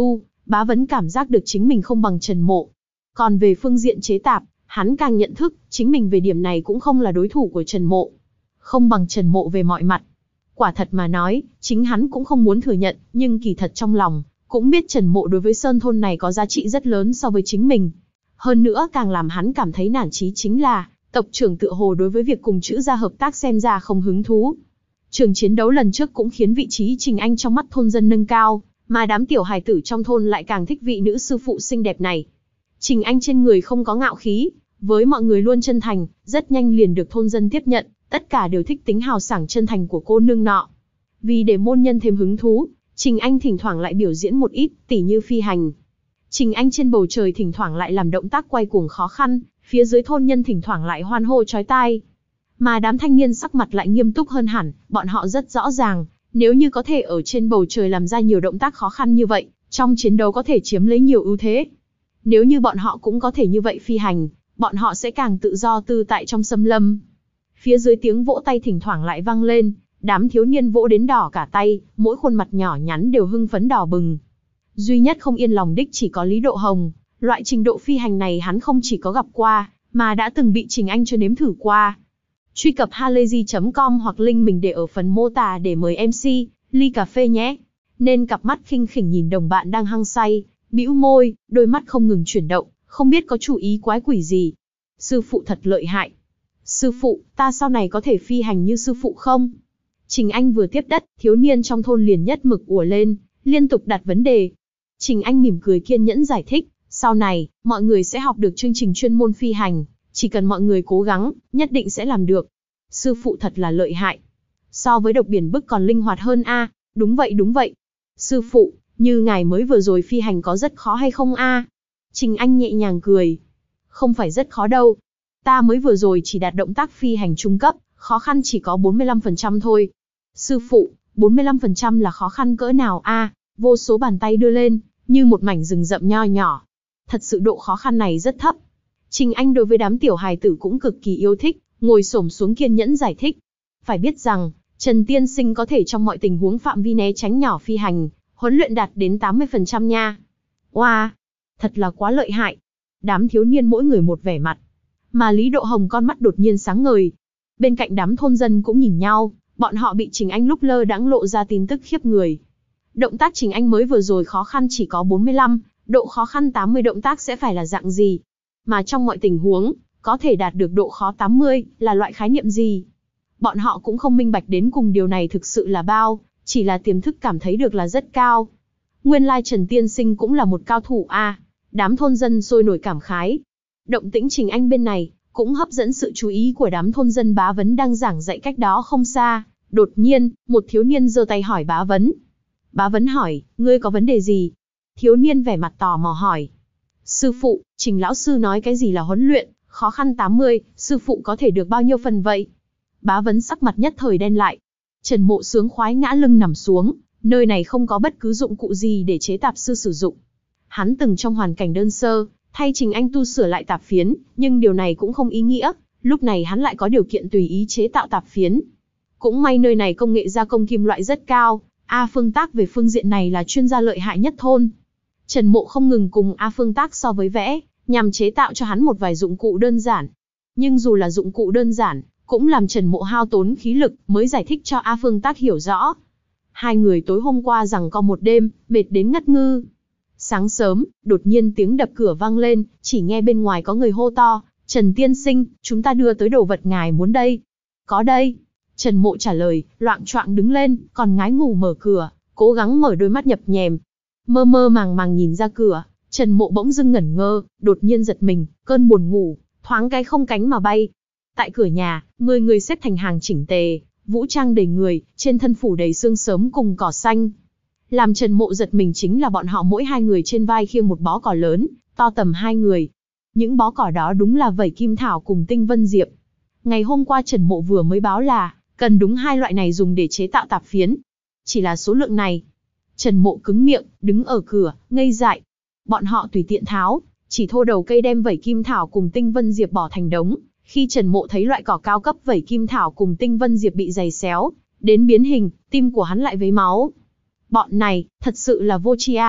Bá Vấn cảm giác được chính mình không bằng Trần Mộ. Còn về phương diện chế tạp, hắn càng nhận thức, chính mình về điểm này cũng không là đối thủ của Trần Mộ. Không bằng Trần Mộ về mọi mặt. Quả thật mà nói, chính hắn cũng không muốn thừa nhận, nhưng kỳ thật trong lòng, cũng biết Trần Mộ đối với sơn thôn này có giá trị rất lớn so với chính mình. Hơn nữa càng làm hắn cảm thấy nản chí chính là, tộc trưởng tựa hồ đối với việc cùng Trữ gia hợp tác xem ra không hứng thú. Trường chiến đấu lần trước cũng khiến vị trí Trình Anh trong mắt thôn dân nâng cao, mà đám tiểu hài tử trong thôn lại càng thích vị nữ sư phụ xinh đẹp này. Trình Anh trên người không có ngạo khí, với mọi người luôn chân thành, rất nhanh liền được thôn dân tiếp nhận, tất cả đều thích tính hào sảng chân thành của cô nương nọ. Vì để môn nhân thêm hứng thú, Trình Anh thỉnh thoảng lại biểu diễn một ít, tỉ như phi hành. Trình Anh trên bầu trời thỉnh thoảng lại làm động tác quay cuồng khó khăn, phía dưới thôn nhân thỉnh thoảng lại hoan hô chói tai. Mà đám thanh niên sắc mặt lại nghiêm túc hơn hẳn, bọn họ rất rõ ràng, nếu như có thể ở trên bầu trời làm ra nhiều động tác khó khăn như vậy, trong chiến đấu có thể chiếm lấy nhiều ưu thế. Nếu như bọn họ cũng có thể như vậy phi hành, bọn họ sẽ càng tự do tự tại trong xâm lâm. Phía dưới tiếng vỗ tay thỉnh thoảng lại vang lên, đám thiếu niên vỗ đến đỏ cả tay, mỗi khuôn mặt nhỏ nhắn đều hưng phấn đỏ bừng. Duy nhất không yên lòng đích chỉ có Lý Độ Hồng, loại trình độ phi hành này hắn không chỉ có gặp qua, mà đã từng bị Trình Anh cho nếm thử qua. Truy cập halayzi chấm com hoặc link mình để ở phần mô tả để mời em xê, ly cà phê nhé. Nên cặp mắt khinh khỉnh nhìn đồng bạn đang hăng say, bĩu môi, đôi mắt không ngừng chuyển động, không biết có chủ ý quái quỷ gì. Sư phụ thật lợi hại. Sư phụ, ta sau này có thể phi hành như sư phụ không? Trình Anh vừa tiếp đất, thiếu niên trong thôn liền nhất mực ùa lên, liên tục đặt vấn đề. Trình Anh mỉm cười kiên nhẫn giải thích, sau này, mọi người sẽ học được chương trình chuyên môn phi hành, chỉ cần mọi người cố gắng, nhất định sẽ làm được. Sư phụ thật là lợi hại. So với độc biển bức còn linh hoạt hơn a. À? Đúng vậy đúng vậy. Sư phụ, như ngài mới vừa rồi phi hành có rất khó hay không a? À? Trình Anh nhẹ nhàng cười. Không phải rất khó đâu. Ta mới vừa rồi chỉ đạt động tác phi hành trung cấp, khó khăn chỉ có bốn mươi lăm phần trăm thôi. Sư phụ, bốn mươi lăm phần trăm là khó khăn cỡ nào a? À? Vô số bàn tay đưa lên, như một mảnh rừng rậm nho nhỏ. Thật sự độ khó khăn này rất thấp. Trình Anh đối với đám tiểu hài tử cũng cực kỳ yêu thích, ngồi xổm xuống kiên nhẫn giải thích. Phải biết rằng, Trần Tiên Sinh có thể trong mọi tình huống phạm vi né tránh nhỏ phi hành, huấn luyện đạt đến tám mươi phần trăm nha. Wow, thật là quá lợi hại. Đám thiếu niên mỗi người một vẻ mặt. Mà Lý Độ Hồng con mắt đột nhiên sáng ngời. Bên cạnh đám thôn dân cũng nhìn nhau, bọn họ bị Trình Anh lúc lơ đãng lộ ra tin tức khiếp người. Động tác Trình Anh mới vừa rồi khó khăn chỉ có bốn mươi lăm, độ khó khăn tám mươi động tác sẽ phải là dạng gì? Mà trong mọi tình huống, có thể đạt được độ khó tám mươi, là loại khái niệm gì? Bọn họ cũng không minh bạch đến cùng điều này thực sự là bao, chỉ là tiềm thức cảm thấy được là rất cao. Nguyên lai Trần Tiên Sinh cũng là một cao thủ a. À, đám thôn dân sôi nổi cảm khái. Động tĩnh Trình Anh bên này, cũng hấp dẫn sự chú ý của đám thôn dân Bá Vấn đang giảng dạy cách đó không xa. Đột nhiên, một thiếu niên giơ tay hỏi Bá Vấn. Bá Vấn hỏi, ngươi có vấn đề gì? Thiếu niên vẻ mặt tò mò hỏi. Sư phụ, Trình lão sư nói cái gì là huấn luyện, khó khăn tám mươi, sư phụ có thể được bao nhiêu phần vậy? Bá Vấn sắc mặt nhất thời đen lại. Trần Mộ sướng khoái ngã lưng nằm xuống, nơi này không có bất cứ dụng cụ gì để chế tạp sư sử dụng. Hắn từng trong hoàn cảnh đơn sơ, thay Trình Anh tu sửa lại tạp phiến, nhưng điều này cũng không ý nghĩa, lúc này hắn lại có điều kiện tùy ý chế tạo tạp phiến. Cũng may nơi này công nghệ gia công kim loại rất cao, A Phương Tác về phương diện này là chuyên gia lợi hại nhất thôn. Trần Mộ không ngừng cùng A Phương Tác so với vẽ, nhằm chế tạo cho hắn một vài dụng cụ đơn giản. Nhưng dù là dụng cụ đơn giản, cũng làm Trần Mộ hao tốn khí lực mới giải thích cho A Phương Tác hiểu rõ. Hai người tối hôm qua giằng co một đêm, mệt đến ngất ngư. Sáng sớm, đột nhiên tiếng đập cửa vang lên, chỉ nghe bên ngoài có người hô to, Trần Tiên Sinh, chúng ta đưa tới đồ vật ngài muốn đây. Có đây. Trần Mộ trả lời, loạng choạng đứng lên, còn ngái ngủ mở cửa, cố gắng mở đôi mắt nhập nhèm. Mơ mơ màng màng nhìn ra cửa, Trần Mộ bỗng dưng ngẩn ngơ, đột nhiên giật mình, cơn buồn ngủ, thoáng cái không cánh mà bay. Tại cửa nhà, mười người xếp thành hàng chỉnh tề, vũ trang đầy người, trên thân phủ đầy xương sớm cùng cỏ xanh. Làm Trần Mộ giật mình chính là bọn họ mỗi hai người trên vai khiêng một bó cỏ lớn, to tầm hai người. Những bó cỏ đó đúng là vảy kim thảo cùng tinh vân diệp. Ngày hôm qua Trần Mộ vừa mới báo là, cần đúng hai loại này dùng để chế tạo tạp phiến. Chỉ là số lượng này. Trần Mộ cứng miệng, đứng ở cửa, ngây dại. Bọn họ tùy tiện tháo, chỉ thô đầu cây đem vảy kim thảo cùng tinh vân diệp bỏ thành đống. Khi Trần Mộ thấy loại cỏ cao cấp vảy kim thảo cùng tinh vân diệp bị giày xéo, đến biến hình, tim của hắn lại vấy máu. Bọn này, thật sự là vô tri a.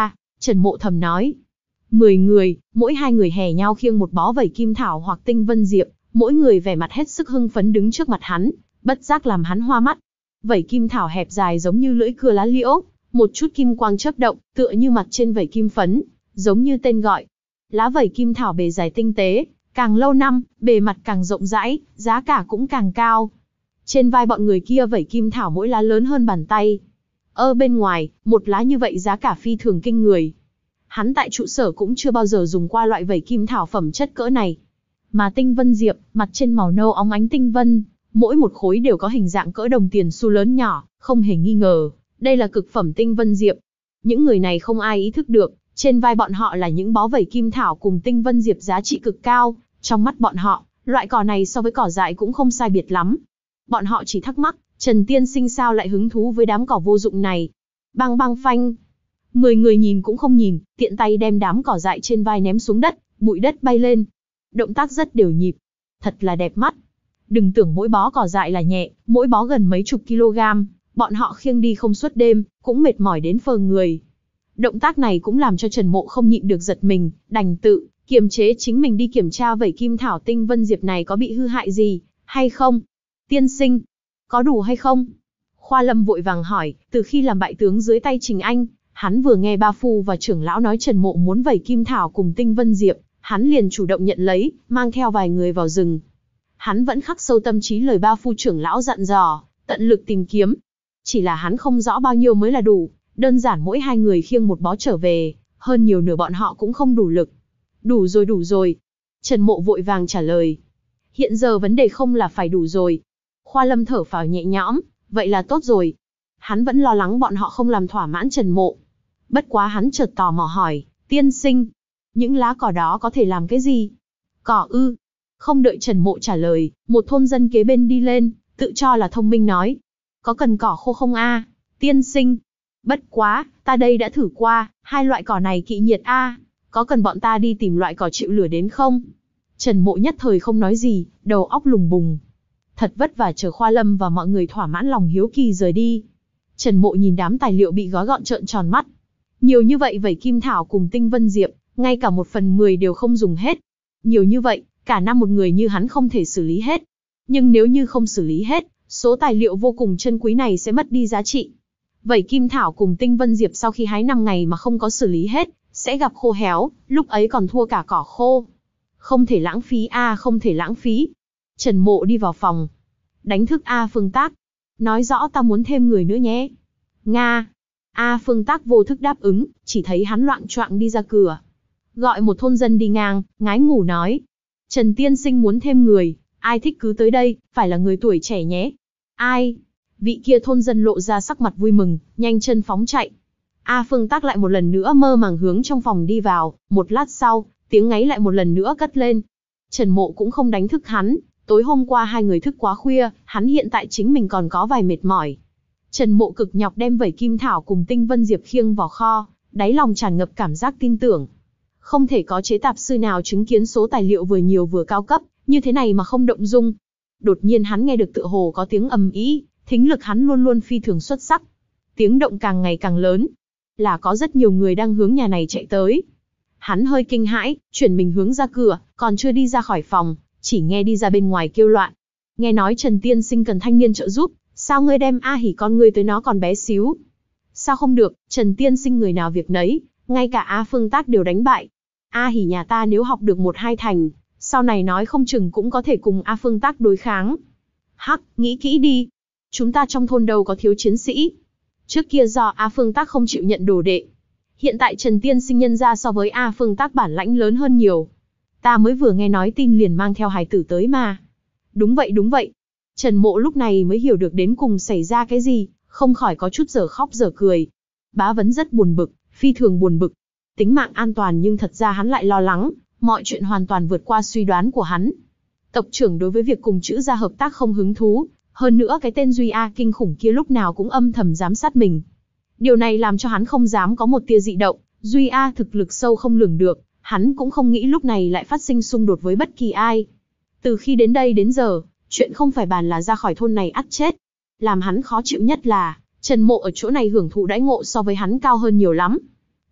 Trần Mộ thầm nói. Mười người, mỗi hai người hè nhau khiêng một bó vẩy kim thảo hoặc tinh vân diệp, mỗi người vẻ mặt hết sức hưng phấn đứng trước mặt hắn, bất giác làm hắn hoa mắt. Vẩy kim thảo hẹp dài giống như lưỡi cưa lá liễu, một chút kim quang chớp động, tựa như mặt trên vẩy kim phấn, giống như tên gọi. Lá vẩy kim thảo bề dài tinh tế, càng lâu năm, bề mặt càng rộng rãi, giá cả cũng càng cao. Trên vai bọn người kia vẩy kim thảo mỗi lá lớn hơn bàn tay. Ở bên ngoài, một lá như vậy giá cả phi thường kinh người. Hắn tại trụ sở cũng chưa bao giờ dùng qua loại vẩy kim thảo phẩm chất cỡ này. Mà tinh vân diệp, mặt trên màu nâu óng ánh tinh vân, mỗi một khối đều có hình dạng cỡ đồng tiền xu lớn nhỏ, không hề nghi ngờ, đây là cực phẩm tinh vân diệp. Những người này không ai ý thức được, trên vai bọn họ là những bó vẩy kim thảo cùng tinh vân diệp giá trị cực cao, trong mắt bọn họ, loại cỏ này so với cỏ dại cũng không sai biệt lắm. Bọn họ chỉ thắc mắc, Trần Tiên Sinh sao lại hứng thú với đám cỏ vô dụng này. Bang bang phanh. Mười người nhìn cũng không nhìn, tiện tay đem đám cỏ dại trên vai ném xuống đất, bụi đất bay lên. Động tác rất đều nhịp. Thật là đẹp mắt. Đừng tưởng mỗi bó cỏ dại là nhẹ, mỗi bó gần mấy chục kg, bọn họ khiêng đi không suốt đêm, cũng mệt mỏi đến phờ người. Động tác này cũng làm cho Trần Mộ không nhịn được giật mình, đành tự kiềm chế chính mình đi kiểm tra vẩy kim thảo tinh vân diệp này có bị hư hại gì, hay không. Tiên sinh, có đủ hay không? Khoa Lâm vội vàng hỏi, từ khi làm bại tướng dưới tay Trình Anh, hắn vừa nghe ba phu và trưởng lão nói Trần Mộ muốn vẩy kim thảo cùng tinh vân diệp, hắn liền chủ động nhận lấy, mang theo vài người vào rừng. Hắn vẫn khắc sâu tâm trí lời ba phu trưởng lão dặn dò, tận lực tìm kiếm. Chỉ là hắn không rõ bao nhiêu mới là đủ, đơn giản mỗi hai người khiêng một bó trở về, hơn nhiều nửa bọn họ cũng không đủ lực. Đủ rồi đủ rồi. Trần Mộ vội vàng trả lời. Hiện giờ vấn đề không là phải đủ rồi. Khoa Lâm thở phào nhẹ nhõm, vậy là tốt rồi. Hắn vẫn lo lắng bọn họ không làm thỏa mãn Trần Mộ. Bất quá hắn chợt tò mò hỏi, tiên sinh, những lá cỏ đó có thể làm cái gì? Cỏ ư? Không đợi Trần Mộ trả lời, một thôn dân kế bên đi lên, tự cho là thông minh nói. Có cần cỏ khô không a, tiên sinh? Bất quá, ta đây đã thử qua, hai loại cỏ này kỵ nhiệt a, có cần bọn ta đi tìm loại cỏ chịu lửa đến không? Trần Mộ nhất thời không nói gì, đầu óc lùng bùng. Thật vất vả chờ Khoa Lâm và mọi người thỏa mãn lòng hiếu kỳ rời đi. Trần Mộ nhìn đám tài liệu bị gói gọn trợn tròn mắt. Nhiều như vậy vẩy kim thảo cùng tinh vân diệp, ngay cả một phần mười đều không dùng hết. Nhiều như vậy, cả năm một người như hắn không thể xử lý hết. Nhưng nếu như không xử lý hết, số tài liệu vô cùng chân quý này sẽ mất đi giá trị. Vẩy kim thảo cùng tinh vân diệp sau khi hái năm ngày mà không có xử lý hết, sẽ gặp khô héo, lúc ấy còn thua cả cỏ khô. Không thể lãng phí a, à, không thể lãng phí. Trần Mộ đi vào phòng. Đánh thức A Phương Tác. Nói rõ ta muốn thêm người nữa nhé. Nga. A Phương Tác vô thức đáp ứng, chỉ thấy hắn loạng choạng đi ra cửa. Gọi một thôn dân đi ngang, ngái ngủ nói. Trần Tiên Sinh muốn thêm người, ai thích cứ tới đây, phải là người tuổi trẻ nhé. Ai? Vị kia thôn dân lộ ra sắc mặt vui mừng, nhanh chân phóng chạy. A Phương Tác lại một lần nữa mơ màng hướng trong phòng đi vào, một lát sau, tiếng ngáy lại một lần nữa cất lên. Trần Mộ cũng không đánh thức hắn, tối hôm qua hai người thức quá khuya, hắn hiện tại chính mình còn có vài mệt mỏi. Trần Mộ cực nhọc đem vẩy kim thảo cùng tinh vân diệp khiêng vào kho, đáy lòng tràn ngập cảm giác tin tưởng. Không thể có chế tạp sư nào chứng kiến số tài liệu vừa nhiều vừa cao cấp, như thế này mà không động dung. Đột nhiên hắn nghe được tựa hồ có tiếng ầm ĩ, thính lực hắn luôn luôn phi thường xuất sắc. Tiếng động càng ngày càng lớn, là có rất nhiều người đang hướng nhà này chạy tới. Hắn hơi kinh hãi, chuyển mình hướng ra cửa, còn chưa đi ra khỏi phòng, chỉ nghe đi ra bên ngoài kêu loạn. Nghe nói Trần Tiên Sinh cần thanh niên trợ giúp, sao ngươi đem A Hỉ con ngươi tới nó còn bé xíu? Sao không được, Trần Tiên Sinh người nào việc nấy, ngay cả A Phương Tác đều đánh bại. A Hỉ nhà ta nếu học được một hai thành, sau này nói không chừng cũng có thể cùng A Phương Tác đối kháng. Hắc, nghĩ kỹ đi. Chúng ta trong thôn đâu có thiếu chiến sĩ. Trước kia do A Phương Tác không chịu nhận đồ đệ. Hiện tại Trần Tiên Sinh nhân ra so với A Phương Tác bản lãnh lớn hơn nhiều. Ta mới vừa nghe nói tin liền mang theo hài tử tới mà. Đúng vậy đúng vậy. Trần Mộ lúc này mới hiểu được đến cùng xảy ra cái gì, không khỏi có chút giờ khóc giờ cười. Bá Vấn rất buồn bực, phi thường buồn bực. Tính mạng an toàn nhưng thật ra hắn lại lo lắng, mọi chuyện hoàn toàn vượt qua suy đoán của hắn. Tộc trưởng đối với việc cùng Trữ gia hợp tác không hứng thú, hơn nữa cái tên Duy A kinh khủng kia lúc nào cũng âm thầm giám sát mình. Điều này làm cho hắn không dám có một tia dị động, Duy A thực lực sâu không lường được, hắn cũng không nghĩ lúc này lại phát sinh xung đột với bất kỳ ai. Từ khi đến đây đến giờ, chuyện không phải bàn là ra khỏi thôn này ắt chết. Làm hắn khó chịu nhất là, Trần Mộ ở chỗ này hưởng thụ đãi ngộ so với hắn cao hơn nhiều lắm.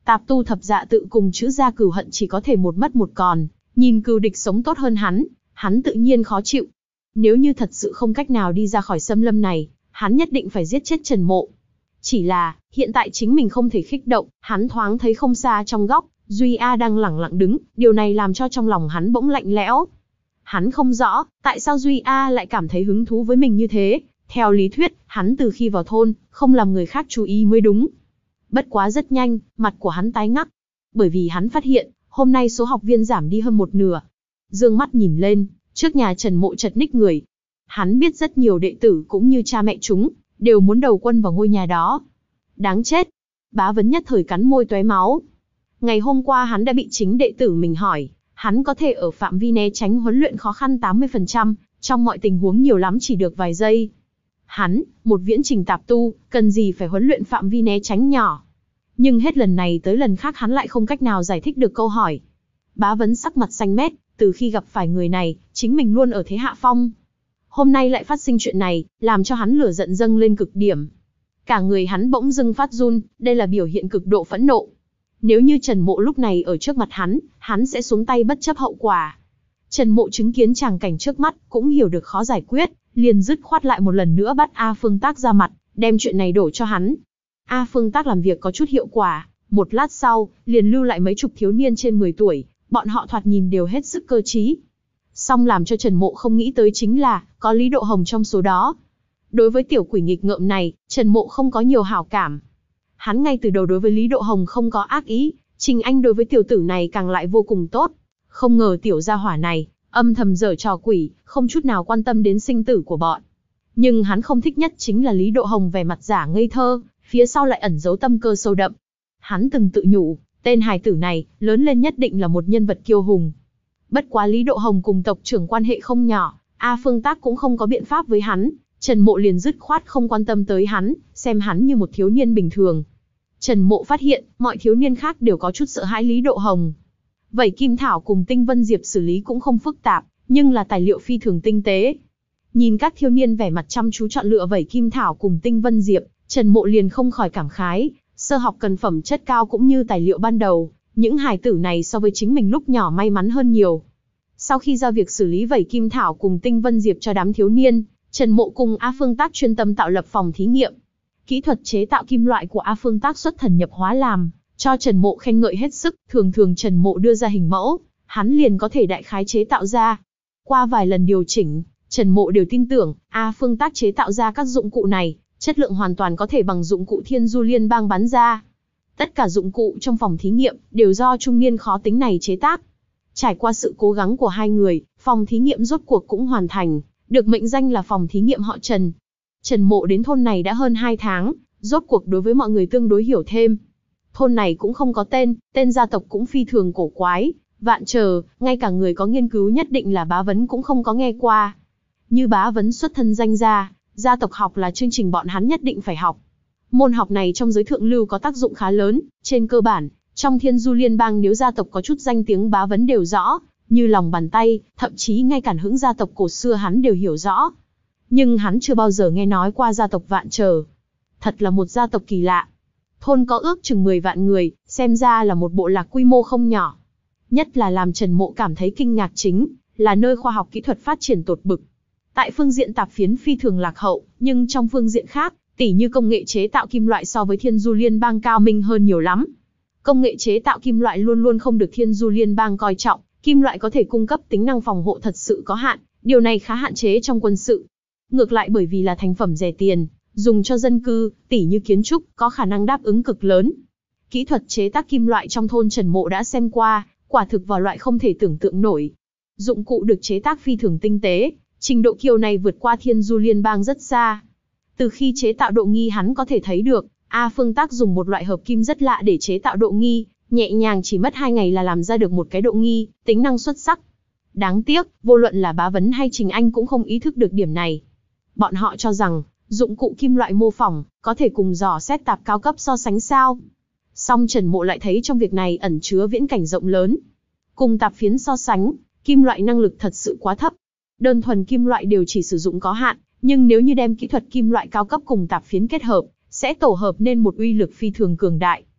Tạp tu thập dạ tự cùng chữ gia cửu hận chỉ có thể một mất một còn, nhìn cừu địch sống tốt hơn hắn, hắn tự nhiên khó chịu. Nếu như thật sự không cách nào đi ra khỏi xâm lâm này, hắn nhất định phải giết chết Trần Mộ. Chỉ là, hiện tại chính mình không thể khích động, hắn thoáng thấy không xa trong góc, Duy A đang lẳng lặng đứng, điều này làm cho trong lòng hắn bỗng lạnh lẽo. Hắn không rõ, tại sao Duy A lại cảm thấy hứng thú với mình như thế, theo lý thuyết, hắn từ khi vào thôn, không làm người khác chú ý mới đúng. Bất quá rất nhanh, mặt của hắn tái ngắc, bởi vì hắn phát hiện, hôm nay số học viên giảm đi hơn một nửa. Dương mắt nhìn lên, trước nhà Trần Mộ chật ních người. Hắn biết rất nhiều đệ tử cũng như cha mẹ chúng, đều muốn đầu quân vào ngôi nhà đó. Đáng chết! Bá Vấn nhất thời cắn môi tóe máu. Ngày hôm qua hắn đã bị chính đệ tử mình hỏi, hắn có thể ở phạm vi né tránh huấn luyện khó khăn tám mươi phần trăm, trong mọi tình huống nhiều lắm chỉ được vài giây. Hắn, một viễn trình tạp tu, cần gì phải huấn luyện phạm vi né tránh nhỏ. Nhưng hết lần này tới lần khác hắn lại không cách nào giải thích được câu hỏi. Bá Vấn sắc mặt xanh mét, từ khi gặp phải người này, chính mình luôn ở thế hạ phong. Hôm nay lại phát sinh chuyện này, làm cho hắn lửa giận dâng lên cực điểm. Cả người hắn bỗng dưng phát run, đây là biểu hiện cực độ phẫn nộ. Nếu như Trần Mộ lúc này ở trước mặt hắn, hắn sẽ xuống tay bất chấp hậu quả. Trần Mộ chứng kiến tràng cảnh trước mắt, cũng hiểu được khó giải quyết, liền dứt khoát lại một lần nữa bắt A Phương Tác ra mặt, đem chuyện này đổ cho hắn. A Phương Tác làm việc có chút hiệu quả, một lát sau, liền lưu lại mấy chục thiếu niên trên mười tuổi, bọn họ thoạt nhìn đều hết sức cơ trí. Song làm cho Trần Mộ không nghĩ tới chính là, có Lý Độ Hồng trong số đó. Đối với tiểu quỷ nghịch ngợm này, Trần Mộ không có nhiều hảo cảm. Hắn ngay từ đầu đối với Lý Độ Hồng không có ác ý, Trình Anh đối với tiểu tử này càng lại vô cùng tốt. Không ngờ tiểu gia hỏa này, âm thầm giở trò quỷ, không chút nào quan tâm đến sinh tử của bọn. Nhưng hắn không thích nhất chính là Lý Độ Hồng vẻ mặt giả ngây thơ, phía sau lại ẩn giấu tâm cơ sâu đậm. Hắn từng tự nhủ, tên hài tử này, lớn lên nhất định là một nhân vật kiêu hùng. Bất quá Lý Độ Hồng cùng tộc trưởng quan hệ không nhỏ, A Phương Tác cũng không có biện pháp với hắn, Trần Mộ liền dứt khoát không quan tâm tới hắn, xem hắn như một thiếu niên bình thường. Trần Mộ phát hiện, mọi thiếu niên khác đều có chút sợ hãi Lý Độ Hồng. Vảy Kim Thảo cùng Tinh Vân Diệp xử lý cũng không phức tạp, nhưng là tài liệu phi thường tinh tế. Nhìn các thiếu niên vẻ mặt chăm chú chọn lựa Vảy Kim Thảo cùng Tinh Vân Diệp, Trần Mộ liền không khỏi cảm khái, sơ học cần phẩm chất cao cũng như tài liệu ban đầu, những hài tử này so với chính mình lúc nhỏ may mắn hơn nhiều. Sau khi giao việc xử lý Vảy Kim Thảo cùng Tinh Vân Diệp cho đám thiếu niên, Trần Mộ cùng A Phương Tác chuyên tâm tạo lập phòng thí nghiệm. Kỹ thuật chế tạo kim loại của A Phương Tác xuất thần nhập hóa làm, cho Trần Mộ khen ngợi hết sức, thường thường Trần Mộ đưa ra hình mẫu, hắn liền có thể đại khái chế tạo ra. Qua vài lần điều chỉnh, Trần Mộ đều tin tưởng, A Phương Tác chế tạo ra các dụng cụ này, chất lượng hoàn toàn có thể bằng dụng cụ Thiên Du Liên bang bán ra. Tất cả dụng cụ trong phòng thí nghiệm, đều do trung niên khó tính này chế tác. Trải qua sự cố gắng của hai người, phòng thí nghiệm rốt cuộc cũng hoàn thành, được mệnh danh là phòng thí nghiệm họ Trần. Trần Mộ đến thôn này đã hơn hai tháng, rốt cuộc đối với mọi người tương đối hiểu thêm. Thôn này cũng không có tên, tên gia tộc cũng phi thường cổ quái, Vạn Chờ, ngay cả người có nghiên cứu nhất định là Bá Vấn cũng không có nghe qua. Như Bá Vấn xuất thân danh gia, gia tộc học là chương trình bọn hắn nhất định phải học. Môn học này trong giới thượng lưu có tác dụng khá lớn, trên cơ bản, trong Thiên Du Liên bang nếu gia tộc có chút danh tiếng Bá Vấn đều rõ, như lòng bàn tay, thậm chí ngay cả hững gia tộc cổ xưa hắn đều hiểu rõ. Nhưng hắn chưa bao giờ nghe nói qua gia tộc Vạn Chờ. Thật là một gia tộc kỳ lạ. Thôn có ước chừng mười vạn người, xem ra là một bộ lạc quy mô không nhỏ. Nhất là làm Trần Mộ cảm thấy kinh ngạc chính, là nơi khoa học kỹ thuật phát triển tột bực. Tại phương diện tạp phiến phi thường lạc hậu, nhưng trong phương diện khác, tỉ như công nghệ chế tạo kim loại so với Thiên Du Liên bang cao minh hơn nhiều lắm. Công nghệ chế tạo kim loại luôn luôn không được Thiên Du Liên bang coi trọng, kim loại có thể cung cấp tính năng phòng hộ thật sự có hạn, điều này khá hạn chế trong quân sự. Ngược lại bởi vì là thành phẩm rẻ tiền, dùng cho dân cư, tỉ như kiến trúc, có khả năng đáp ứng cực lớn. Kỹ thuật chế tác kim loại trong thôn Trần Mộ đã xem qua, quả thực vào loại không thể tưởng tượng nổi. Dụng cụ được chế tác phi thường tinh tế, trình độ kiều này vượt qua Thiên Du Liên bang rất xa. Từ khi chế tạo độ nghi hắn có thể thấy được, A Phương Tác dùng một loại hợp kim rất lạ để chế tạo độ nghi, nhẹ nhàng chỉ mất hai ngày là làm ra được một cái độ nghi, tính năng xuất sắc. Đáng tiếc, vô luận là Bá Vấn hay Trình Anh cũng không ý thức được điểm này. Bọn họ cho rằng, dụng cụ kim loại mô phỏng, có thể cùng dò xét tạp cao cấp so sánh sao. Song Trần Mộ lại thấy trong việc này ẩn chứa viễn cảnh rộng lớn. Cùng tạp phiến so sánh, kim loại năng lực thật sự quá thấp. Đơn thuần kim loại đều chỉ sử dụng có hạn, nhưng nếu như đem kỹ thuật kim loại cao cấp cùng tạp phiến kết hợp, sẽ tổ hợp nên một uy lực phi thường cường đại.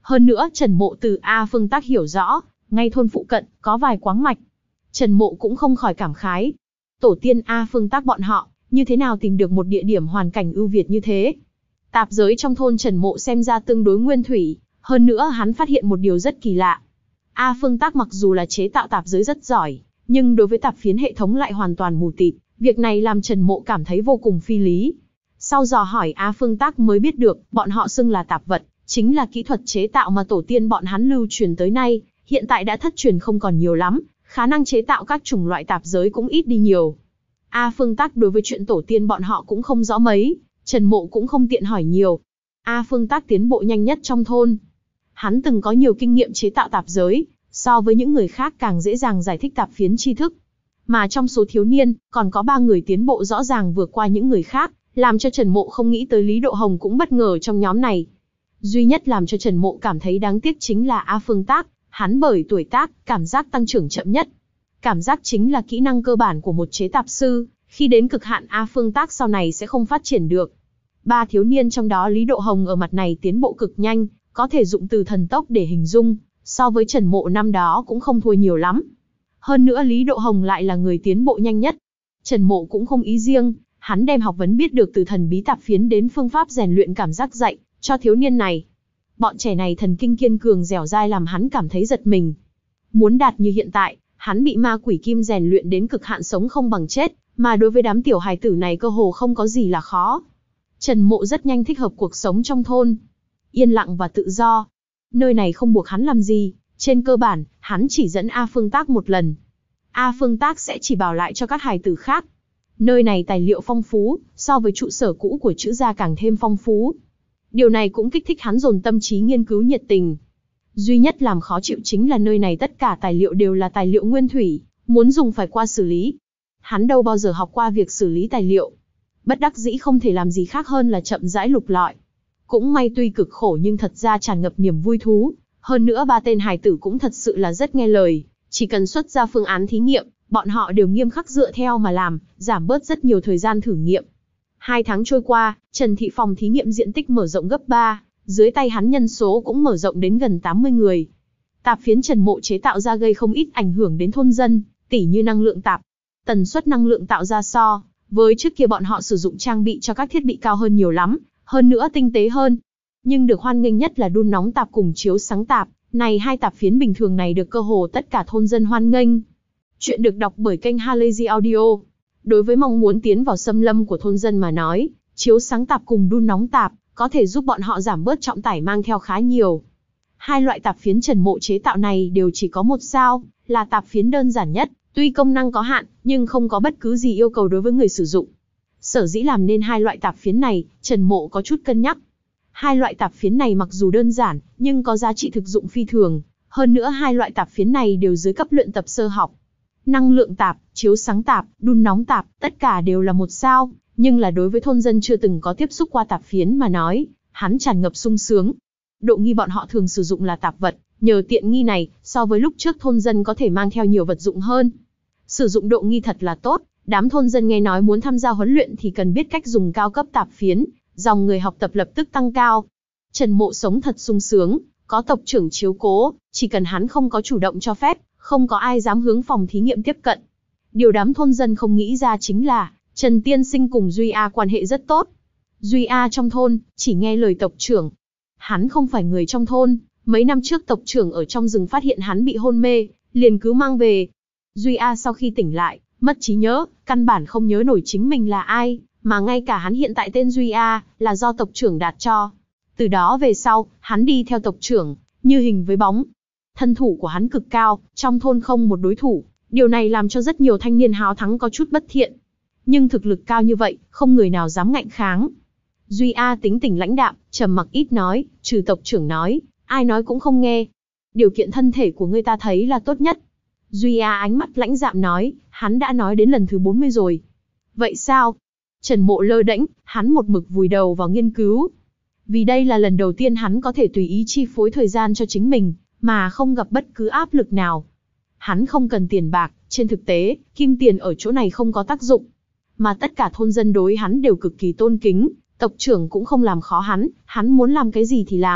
Hơn nữa Trần Mộ từ A Phương Tác hiểu rõ, ngay thôn phụ cận, có vài quáng mạch. Trần Mộ cũng không khỏi cảm khái. Tổ tiên A Phương Tác bọn họ, như thế nào tìm được một địa điểm hoàn cảnh ưu việt như thế? Tạp giới trong thôn Trần Mộ xem ra tương đối nguyên thủy, hơn nữa hắn phát hiện một điều rất kỳ lạ. A Phương Tác mặc dù là chế tạo tạp giới rất giỏi, nhưng đối với tạp phiến hệ thống lại hoàn toàn mù tịt, việc này làm Trần Mộ cảm thấy vô cùng phi lý. Sau dò hỏi A Phương Tác mới biết được, bọn họ xưng là tạp vật, chính là kỹ thuật chế tạo mà tổ tiên bọn hắn lưu truyền tới nay, hiện tại đã thất truyền không còn nhiều lắm, khả năng chế tạo các chủng loại tạp giới cũng ít đi nhiều. A Phương Tác đối với chuyện tổ tiên bọn họ cũng không rõ mấy, Trần Mộ cũng không tiện hỏi nhiều. A Phương Tác tiến bộ nhanh nhất trong thôn. Hắn từng có nhiều kinh nghiệm chế tạo tạp giới, so với những người khác càng dễ dàng giải thích tạp phiến tri thức. Mà trong số thiếu niên, còn có ba người tiến bộ rõ ràng vượt qua những người khác, làm cho Trần Mộ không nghĩ tới Lý Độ Hồng cũng bất ngờ trong nhóm này. Duy nhất làm cho Trần Mộ cảm thấy đáng tiếc chính là A Phương Tác, hắn bởi tuổi tác, cảm giác tăng trưởng chậm nhất. Cảm giác chính là kỹ năng cơ bản của một chế tạp sư, khi đến cực hạn A Phương Tác sau này sẽ không phát triển được. Ba thiếu niên trong đó Lý Độ Hồng ở mặt này tiến bộ cực nhanh, có thể dụng từ thần tốc để hình dung, so với Trần Mộ năm đó cũng không thua nhiều lắm. Hơn nữa Lý Độ Hồng lại là người tiến bộ nhanh nhất. Trần Mộ cũng không ý riêng, hắn đem học vấn biết được từ thần bí tạp phiến đến phương pháp rèn luyện cảm giác dạy cho thiếu niên này. Bọn trẻ này thần kinh kiên cường dẻo dai làm hắn cảm thấy giật mình. Muốn đạt như hiện tại, hắn bị ma quỷ kim rèn luyện đến cực hạn sống không bằng chết, mà đối với đám tiểu hài tử này cơ hồ không có gì là khó. Trần Mộ rất nhanh thích hợp cuộc sống trong thôn. Yên lặng và tự do. Nơi này không buộc hắn làm gì, trên cơ bản, hắn chỉ dẫn A Phương Tác một lần. A Phương Tác sẽ chỉ bảo lại cho các hài tử khác. Nơi này tài liệu phong phú, so với trụ sở cũ của Trữ gia càng thêm phong phú. Điều này cũng kích thích hắn dồn tâm trí nghiên cứu nhiệt tình. Duy nhất làm khó chịu chính là nơi này tất cả tài liệu đều là tài liệu nguyên thủy, muốn dùng phải qua xử lý. Hắn đâu bao giờ học qua việc xử lý tài liệu. Bất đắc dĩ không thể làm gì khác hơn là chậm rãi lục lọi. Cũng may tuy cực khổ nhưng thật ra tràn ngập niềm vui thú. Hơn nữa ba tên hài tử cũng thật sự là rất nghe lời. Chỉ cần xuất ra phương án thí nghiệm, bọn họ đều nghiêm khắc dựa theo mà làm, giảm bớt rất nhiều thời gian thử nghiệm. Hai tháng trôi qua, Trần Thị phòng thí nghiệm diện tích mở rộng gấp ba, dưới tay hắn nhân số cũng mở rộng đến gần tám mươi người. Tạp phiến Trần Mộ chế tạo ra gây không ít ảnh hưởng đến thôn dân, tỉ như năng lượng tạp. Tần suất năng lượng tạo ra so với trước kia bọn họ sử dụng trang bị cho các thiết bị cao hơn nhiều lắm, hơn nữa tinh tế hơn. Nhưng được hoan nghênh nhất là đun nóng tạp cùng chiếu sáng tạp, này hai tạp phiến bình thường này được cơ hồ tất cả thôn dân hoan nghênh. Chuyện được đọc bởi kênh Halazy Audio. Đối với mong muốn tiến vào xâm lâm của thôn dân mà nói, chiếu sáng tạp cùng đun nóng tạp có thể giúp bọn họ giảm bớt trọng tải mang theo khá nhiều. Hai loại tạp phiến Trần Mộ chế tạo này đều chỉ có một sao, là tạp phiến đơn giản nhất, tuy công năng có hạn, nhưng không có bất cứ gì yêu cầu đối với người sử dụng. Sở dĩ làm nên hai loại tạp phiến này, Trần Mộ có chút cân nhắc. Hai loại tạp phiến này mặc dù đơn giản, nhưng có giá trị thực dụng phi thường. Hơn nữa hai loại tạp phiến này đều dưới cấp luyện tập sơ học. Năng lượng tạp, chiếu sáng tạp, đun nóng tạp, tất cả đều là một sao, nhưng là đối với thôn dân chưa từng có tiếp xúc qua tạp phiến mà nói, hắn tràn ngập sung sướng. Độ nghi bọn họ thường sử dụng là tạp vật, nhờ tiện nghi này, so với lúc trước thôn dân có thể mang theo nhiều vật dụng hơn. Sử dụng độ nghi thật là tốt, đám thôn dân nghe nói muốn tham gia huấn luyện thì cần biết cách dùng cao cấp tạp phiến, dòng người học tập lập tức tăng cao. Trần Mộ sống thật sung sướng, có tộc trưởng chiếu cố, chỉ cần hắn không có chủ động cho phép, không có ai dám hướng phòng thí nghiệm tiếp cận. Điều đám thôn dân không nghĩ ra chính là, Trần Tiên Sinh cùng Duy A quan hệ rất tốt. Duy A trong thôn, chỉ nghe lời tộc trưởng. Hắn không phải người trong thôn, mấy năm trước tộc trưởng ở trong rừng phát hiện hắn bị hôn mê, liền cứu mang về. Duy A sau khi tỉnh lại, mất trí nhớ, căn bản không nhớ nổi chính mình là ai, mà ngay cả hắn hiện tại tên Duy A, là do tộc trưởng đặt cho. Từ đó về sau, hắn đi theo tộc trưởng, như hình với bóng. Thân thủ của hắn cực cao, trong thôn không một đối thủ, điều này làm cho rất nhiều thanh niên háo thắng có chút bất thiện. Nhưng thực lực cao như vậy, không người nào dám ngạnh kháng. Duy A tính tình lãnh đạm, trầm mặc ít nói, trừ tộc trưởng nói, ai nói cũng không nghe. Điều kiện thân thể của ngươi ta thấy là tốt nhất. Duy A ánh mắt lãnh đạm nói, hắn đã nói đến lần thứ bốn mươi rồi. Vậy sao? Trần Mộ lơ đễnh, hắn một mực vùi đầu vào nghiên cứu. Vì đây là lần đầu tiên hắn có thể tùy ý chi phối thời gian cho chính mình, mà không gặp bất cứ áp lực nào. Hắn không cần tiền bạc, trên thực tế, kim tiền ở chỗ này không có tác dụng. Mà tất cả thôn dân đối hắn đều cực kỳ tôn kính, tộc trưởng cũng không làm khó hắn, hắn muốn làm cái gì thì làm,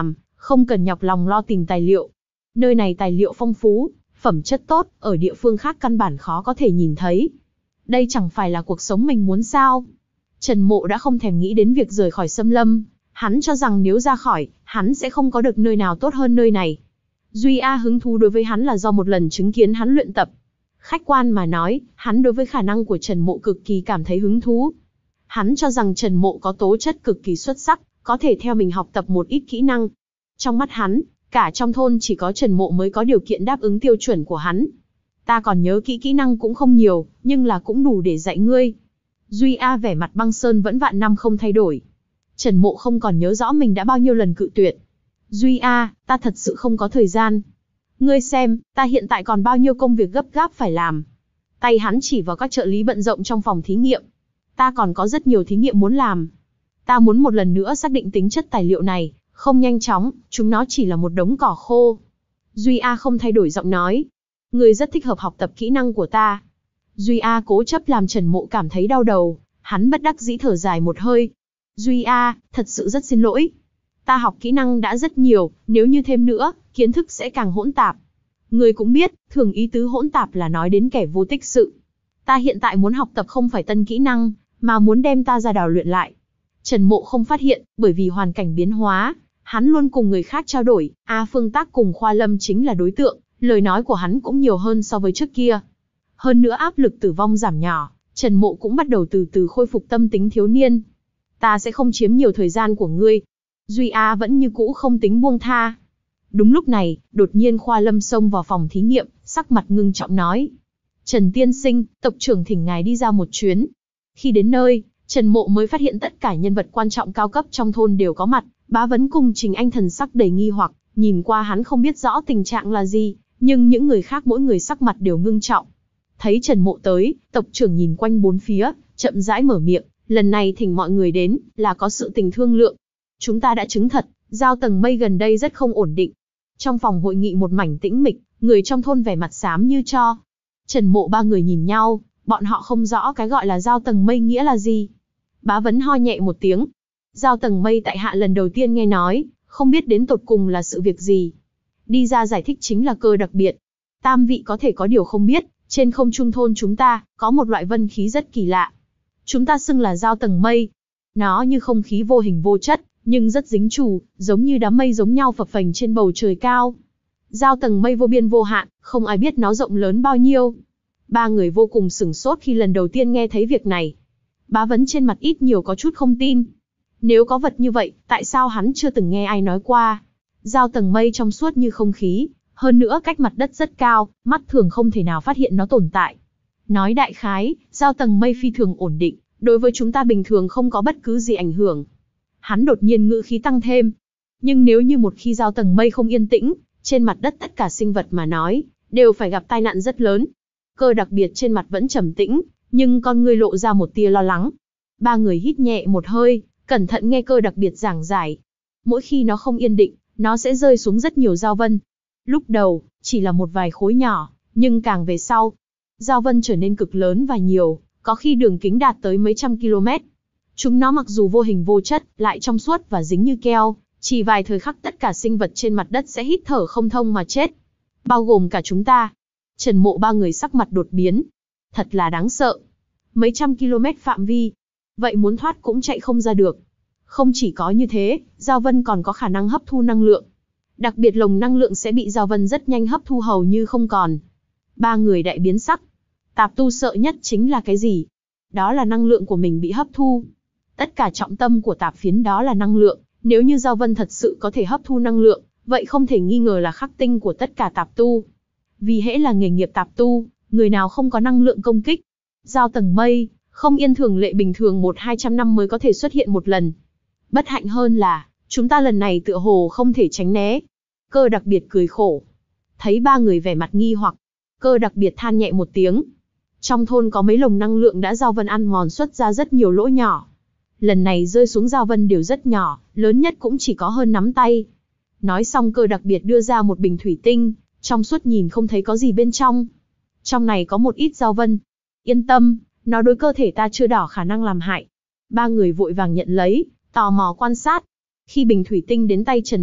không cần nhọc lòng lo tìm tài liệu. Nơi này tài liệu phong phú, phẩm chất tốt, ở địa phương khác căn bản khó có thể nhìn thấy. Đây chẳng phải là cuộc sống mình muốn sao? Trần Mộ đã không thèm nghĩ đến việc rời khỏi xâm lâm, hắn cho rằng nếu ra khỏi, hắn sẽ không có được nơi nào tốt hơn nơi này. Duy A hứng thú đối với hắn là do một lần chứng kiến hắn luyện tập. Khách quan mà nói, hắn đối với khả năng của Trần Mộ cực kỳ cảm thấy hứng thú. Hắn cho rằng Trần Mộ có tố chất cực kỳ xuất sắc, có thể theo mình học tập một ít kỹ năng. Trong mắt hắn, cả trong thôn chỉ có Trần Mộ mới có điều kiện đáp ứng tiêu chuẩn của hắn. Ta còn nhớ kỹ kỹ năng cũng không nhiều, nhưng là cũng đủ để dạy ngươi. Duy A vẻ mặt băng sơn vẫn vạn năm không thay đổi. Trần Mộ không còn nhớ rõ mình đã bao nhiêu lần cự tuyệt. Duy A, ta thật sự không có thời gian. Ngươi xem, ta hiện tại còn bao nhiêu công việc gấp gáp phải làm. Tay hắn chỉ vào các trợ lý bận rộn trong phòng thí nghiệm. Ta còn có rất nhiều thí nghiệm muốn làm. Ta muốn một lần nữa xác định tính chất tài liệu này, không nhanh chóng, chúng nó chỉ là một đống cỏ khô. Duy A không thay đổi giọng nói. Ngươi rất thích hợp học tập kỹ năng của ta. Duy A cố chấp làm Trần Mộ cảm thấy đau đầu, hắn bất đắc dĩ thở dài một hơi. Duy A, thật sự rất xin lỗi. Ta học kỹ năng đã rất nhiều, nếu như thêm nữa, kiến thức sẽ càng hỗn tạp. Ngươi cũng biết, thường ý tứ hỗn tạp là nói đến kẻ vô tích sự. Ta hiện tại muốn học tập không phải tân kỹ năng, mà muốn đem ta ra đào luyện lại. Trần Mộ không phát hiện, bởi vì hoàn cảnh biến hóa, hắn luôn cùng người khác trao đổi, A Phương Tác cùng Khoa Lâm chính là đối tượng, lời nói của hắn cũng nhiều hơn so với trước kia. Hơn nữa áp lực tử vong giảm nhỏ, Trần Mộ cũng bắt đầu từ từ khôi phục tâm tính thiếu niên. Ta sẽ không chiếm nhiều thời gian của ngươi. Duy A vẫn như cũ không tính buông tha. Đúng lúc này, đột nhiên Khoa Lâm xông vào phòng thí nghiệm, sắc mặt ngưng trọng nói. Trần tiên sinh, tộc trưởng thỉnh ngài đi ra một chuyến. Khi đến nơi, Trần Mộ mới phát hiện tất cả nhân vật quan trọng cao cấp trong thôn đều có mặt. Bá Vấn cùng Trình Anh thần sắc đầy nghi hoặc, nhìn qua hắn không biết rõ tình trạng là gì, nhưng những người khác mỗi người sắc mặt đều ngưng trọng. Thấy Trần Mộ tới, tộc trưởng nhìn quanh bốn phía, chậm rãi mở miệng, lần này thỉnh mọi người đến, là có sự tình thương lượng. Chúng ta đã chứng thật, giao tầng mây gần đây rất không ổn định. Trong phòng hội nghị một mảnh tĩnh mịch, người trong thôn vẻ mặt xám như tro. Trần Mộ ba người nhìn nhau, bọn họ không rõ cái gọi là giao tầng mây nghĩa là gì. Bá Vấn ho nhẹ một tiếng. Giao tầng mây tại hạ lần đầu tiên nghe nói, không biết đến tột cùng là sự việc gì. Đi ra giải thích chính là cơ đặc biệt. Tam vị có thể có điều không biết, trên không trung thôn chúng ta, có một loại vân khí rất kỳ lạ. Chúng ta xưng là giao tầng mây. Nó như không khí vô hình vô chất, nhưng rất dính trù, giống như đám mây giống nhau phập phềnh trên bầu trời cao. Giao tầng mây vô biên vô hạn, không ai biết nó rộng lớn bao nhiêu. Ba người vô cùng sửng sốt khi lần đầu tiên nghe thấy việc này. Bá Vấn trên mặt ít nhiều có chút không tin. Nếu có vật như vậy, tại sao hắn chưa từng nghe ai nói qua? Giao tầng mây trong suốt như không khí, hơn nữa cách mặt đất rất cao, mắt thường không thể nào phát hiện nó tồn tại. Nói đại khái, giao tầng mây phi thường ổn định, đối với chúng ta bình thường không có bất cứ gì ảnh hưởng. Hắn đột nhiên ngữ khí tăng thêm. Nhưng nếu như một khi giao tầng mây không yên tĩnh, trên mặt đất tất cả sinh vật mà nói, đều phải gặp tai nạn rất lớn. Cơ đặc biệt trên mặt vẫn trầm tĩnh, nhưng con người lộ ra một tia lo lắng. Ba người hít nhẹ một hơi, cẩn thận nghe cơ đặc biệt giảng giải. Mỗi khi nó không yên định, nó sẽ rơi xuống rất nhiều giao vân. Lúc đầu, chỉ là một vài khối nhỏ, nhưng càng về sau, giao vân trở nên cực lớn và nhiều, có khi đường kính đạt tới mấy trăm km. Chúng nó mặc dù vô hình vô chất, lại trong suốt và dính như keo, chỉ vài thời khắc tất cả sinh vật trên mặt đất sẽ hít thở không thông mà chết. Bao gồm cả chúng ta. Trần Mộ ba người sắc mặt đột biến. Thật là đáng sợ. Mấy trăm km phạm vi. Vậy muốn thoát cũng chạy không ra được. Không chỉ có như thế, giao vân còn có khả năng hấp thu năng lượng. Đặc biệt lồng năng lượng sẽ bị giao vân rất nhanh hấp thu hầu như không còn. Ba người đại biến sắc. Tạp tu sợ nhất chính là cái gì? Đó là năng lượng của mình bị hấp thu. Tất cả trọng tâm của tạp phiến đó là năng lượng. Nếu như giao vân thật sự có thể hấp thu năng lượng, vậy không thể nghi ngờ là khắc tinh của tất cả tạp tu. Vì hễ là nghề nghiệp tạp tu, người nào không có năng lượng công kích. Giao tầng mây, không yên thường lệ bình thường một hai trăm năm mới có thể xuất hiện một lần. Bất hạnh hơn là, chúng ta lần này tựa hồ không thể tránh né. Cơ đặc biệt cười khổ. Thấy ba người vẻ mặt nghi hoặc, cơ đặc biệt than nhẹ một tiếng. Trong thôn có mấy lồng năng lượng đã giao vân ăn mòn xuất ra rất nhiều lỗ nhỏ. Lần này rơi xuống giao vân đều rất nhỏ, lớn nhất cũng chỉ có hơn nắm tay. Nói xong cơ đặc biệt đưa ra một bình thủy tinh, trong suốt nhìn không thấy có gì bên trong. Trong này có một ít giao vân. Yên tâm, nó đối cơ thể ta chưa đỏ khả năng làm hại. Ba người vội vàng nhận lấy, tò mò quan sát. Khi bình thủy tinh đến tay Trần Mộ,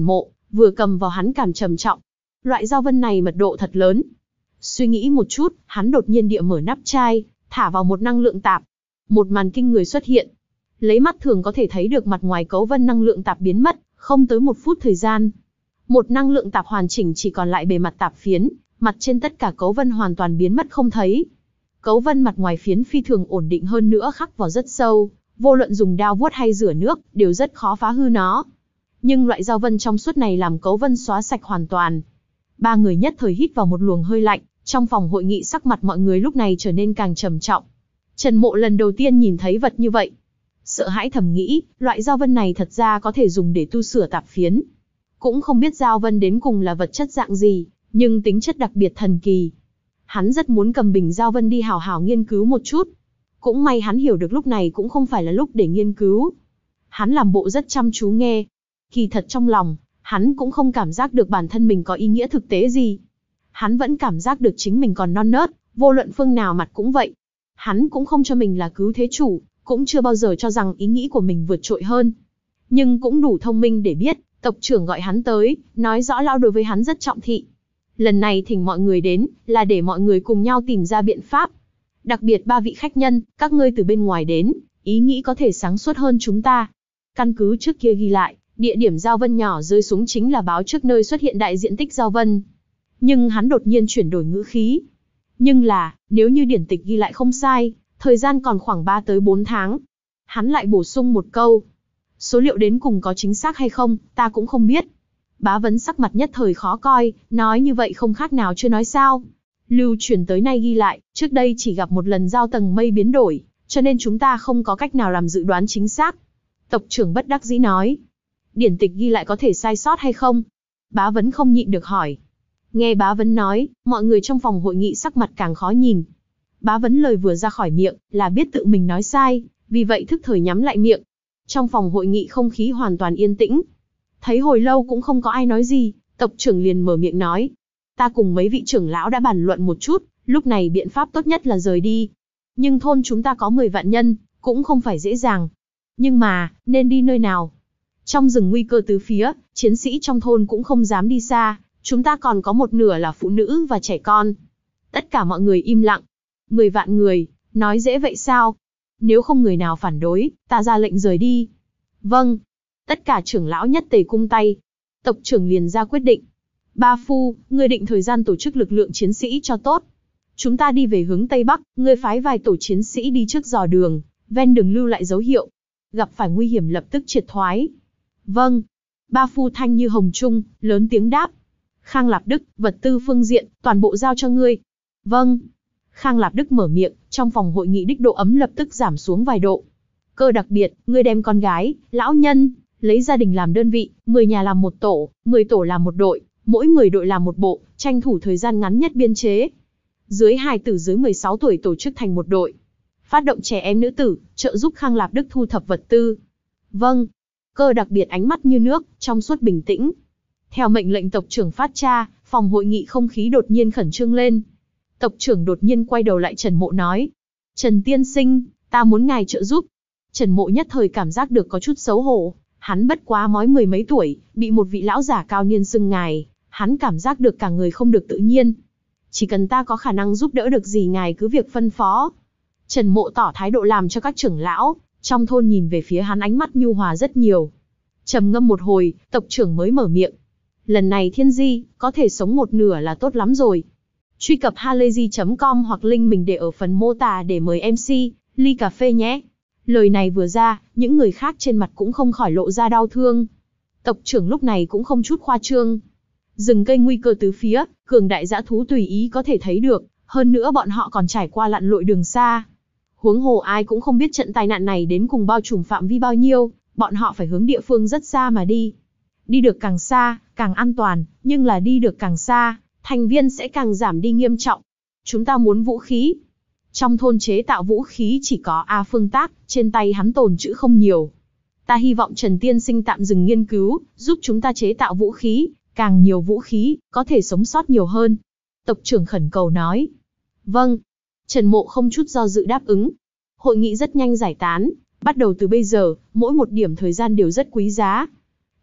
vừa cầm vào hắn cảm trầm trọng. Loại dao vân này mật độ thật lớn. Suy nghĩ một chút, hắn đột nhiên địa mở nắp chai, thả vào một năng lượng tạp. Một màn kinh người xuất hiện. Lấy mắt thường có thể thấy được mặt ngoài cấu vân năng lượng tạp biến mất, không tới một phút thời gian. Một năng lượng tạp hoàn chỉnh chỉ còn lại bề mặt tạp phiến, mặt trên tất cả cấu vân hoàn toàn biến mất không thấy. Cấu vân mặt ngoài phiến phi thường ổn định hơn nữa khắc vào rất sâu, vô luận dùng đao vuốt hay rửa nước, đều rất khó phá hư nó. Nhưng loại dao vân trong suốt này làm cấu vân xóa sạch hoàn toàn. Ba người nhất thời hít vào một luồng hơi lạnh, trong phòng hội nghị sắc mặt mọi người lúc này trở nên càng trầm trọng. Trần Mộ lần đầu tiên nhìn thấy vật như vậy. Sợ hãi thầm nghĩ, loại dao vân này thật ra có thể dùng để tu sửa tạp phiến. Cũng không biết dao vân đến cùng là vật chất dạng gì, nhưng tính chất đặc biệt thần kỳ. Hắn rất muốn cầm bình dao vân đi hào hào nghiên cứu một chút. Cũng may hắn hiểu được lúc này cũng không phải là lúc để nghiên cứu. Hắn làm bộ rất chăm chú nghe. Kỳ thật trong lòng, hắn cũng không cảm giác được bản thân mình có ý nghĩa thực tế gì. Hắn vẫn cảm giác được chính mình còn non nớt, vô luận phương nào mặt cũng vậy. Hắn cũng không cho mình là cứu thế chủ, cũng chưa bao giờ cho rằng ý nghĩ của mình vượt trội hơn. Nhưng cũng đủ thông minh để biết, tộc trưởng gọi hắn tới, nói rõ lão đối với hắn rất trọng thị. Lần này thỉnh mọi người đến, là để mọi người cùng nhau tìm ra biện pháp. Đặc biệt ba vị khách nhân, các ngươi từ bên ngoài đến, ý nghĩ có thể sáng suốt hơn chúng ta. Căn cứ trước kia ghi lại, địa điểm giao vân nhỏ rơi xuống chính là báo trước nơi xuất hiện đại diện tích giao vân. Nhưng hắn đột nhiên chuyển đổi ngữ khí. Nhưng là, nếu như điển tịch ghi lại không sai, thời gian còn khoảng ba tới bốn tháng. Hắn lại bổ sung một câu. Số liệu đến cùng có chính xác hay không, ta cũng không biết. Bá Vấn sắc mặt nhất thời khó coi, nói như vậy không khác nào chưa nói sao. Lưu truyền tới nay ghi lại, trước đây chỉ gặp một lần giao tầng mây biến đổi, cho nên chúng ta không có cách nào làm dự đoán chính xác. Tộc trưởng bất đắc dĩ nói. Điển tịch ghi lại có thể sai sót hay không? Bá Vấn không nhịn được hỏi. Nghe Bá Vấn nói, mọi người trong phòng hội nghị sắc mặt càng khó nhìn. Bá Vấn lời vừa ra khỏi miệng, là biết tự mình nói sai, vì vậy thức thời nhắm lại miệng. Trong phòng hội nghị không khí hoàn toàn yên tĩnh. Thấy hồi lâu cũng không có ai nói gì, tộc trưởng liền mở miệng nói. Ta cùng mấy vị trưởng lão đã bàn luận một chút, lúc này biện pháp tốt nhất là rời đi. Nhưng thôn chúng ta có mười vạn nhân, cũng không phải dễ dàng. Nhưng mà, nên đi nơi nào? Trong rừng nguy cơ tứ phía, chiến sĩ trong thôn cũng không dám đi xa, chúng ta còn có một nửa là phụ nữ và trẻ con. Tất cả mọi người im lặng. Mười vạn người, nói dễ vậy sao? Nếu không người nào phản đối, ta ra lệnh rời đi. Vâng. Tất cả trưởng lão nhất tề cung tay. Tộc trưởng liền ra quyết định. Ba Phu, ngươi định thời gian tổ chức lực lượng chiến sĩ cho tốt. Chúng ta đi về hướng Tây Bắc, ngươi phái vài tổ chiến sĩ đi trước dò đường, ven đường lưu lại dấu hiệu. Gặp phải nguy hiểm lập tức triệt thoái. Vâng. Ba Phu thanh như hồng trung, lớn tiếng đáp. Khang Lạp Đức, vật tư phương diện, toàn bộ giao cho ngươi. Vâng. Khang Lạp Đức mở miệng, trong phòng hội nghị đích độ ấm lập tức giảm xuống vài độ. Cơ đặc biệt, ngươi đem con gái, lão nhân, lấy gia đình làm đơn vị, mười nhà làm một tổ, mười tổ làm một đội, mỗi mười đội làm một bộ, tranh thủ thời gian ngắn nhất biên chế. Dưới hài tử dưới mười sáu tuổi tổ chức thành một đội. Phát động trẻ em nữ tử, trợ giúp Khang Lạp Đức thu thập vật tư. Vâng. Cơ đặc biệt ánh mắt như nước, trong suốt bình tĩnh. Theo mệnh lệnh tộc trưởng phát ra, phòng hội nghị không khí đột nhiên khẩn trương lên. Tộc trưởng đột nhiên quay đầu lại Trần Mộ nói. Trần tiên sinh, ta muốn ngài trợ giúp. Trần Mộ nhất thời cảm giác được có chút xấu hổ. Hắn bất quá mới mười mấy tuổi, bị một vị lão giả cao niên xưng ngài. Hắn cảm giác được cả người không được tự nhiên. Chỉ cần ta có khả năng giúp đỡ được gì ngài cứ việc phân phó. Trần Mộ tỏ thái độ làm cho các trưởng lão trong thôn nhìn về phía hắn ánh mắt nhu hòa rất nhiều. Trầm ngâm một hồi, tộc trưởng mới mở miệng. Lần này Thiên Di, có thể sống một nửa là tốt lắm rồi. Truy cập halayzi chấm com hoặc link mình để ở phần mô tả để mời em xê, ly cà phê nhé. Lời này vừa ra, những người khác trên mặt cũng không khỏi lộ ra đau thương. Tộc trưởng lúc này cũng không chút khoa trương. Rừng cây nguy cơ tứ phía, cường đại dã thú tùy ý có thể thấy được, hơn nữa bọn họ còn trải qua lặn lội đường xa. Huống hồ ai cũng không biết trận tai nạn này đến cùng bao trùm phạm vi bao nhiêu, bọn họ phải hướng địa phương rất xa mà đi. Đi được càng xa, càng an toàn, nhưng là đi được càng xa, thành viên sẽ càng giảm đi nghiêm trọng. Chúng ta muốn vũ khí. Trong thôn chế tạo vũ khí chỉ có A Phương Tác, trên tay hắn tồn trữ không nhiều. Ta hy vọng Trần Tiên Sinh tạm dừng nghiên cứu, giúp chúng ta chế tạo vũ khí, càng nhiều vũ khí, có thể sống sót nhiều hơn. Tộc trưởng khẩn cầu nói. Vâng. Trần Mộ không chút do dự đáp ứng. Hội nghị rất nhanh giải tán, bắt đầu từ bây giờ, mỗi một điểm thời gian đều rất quý giá.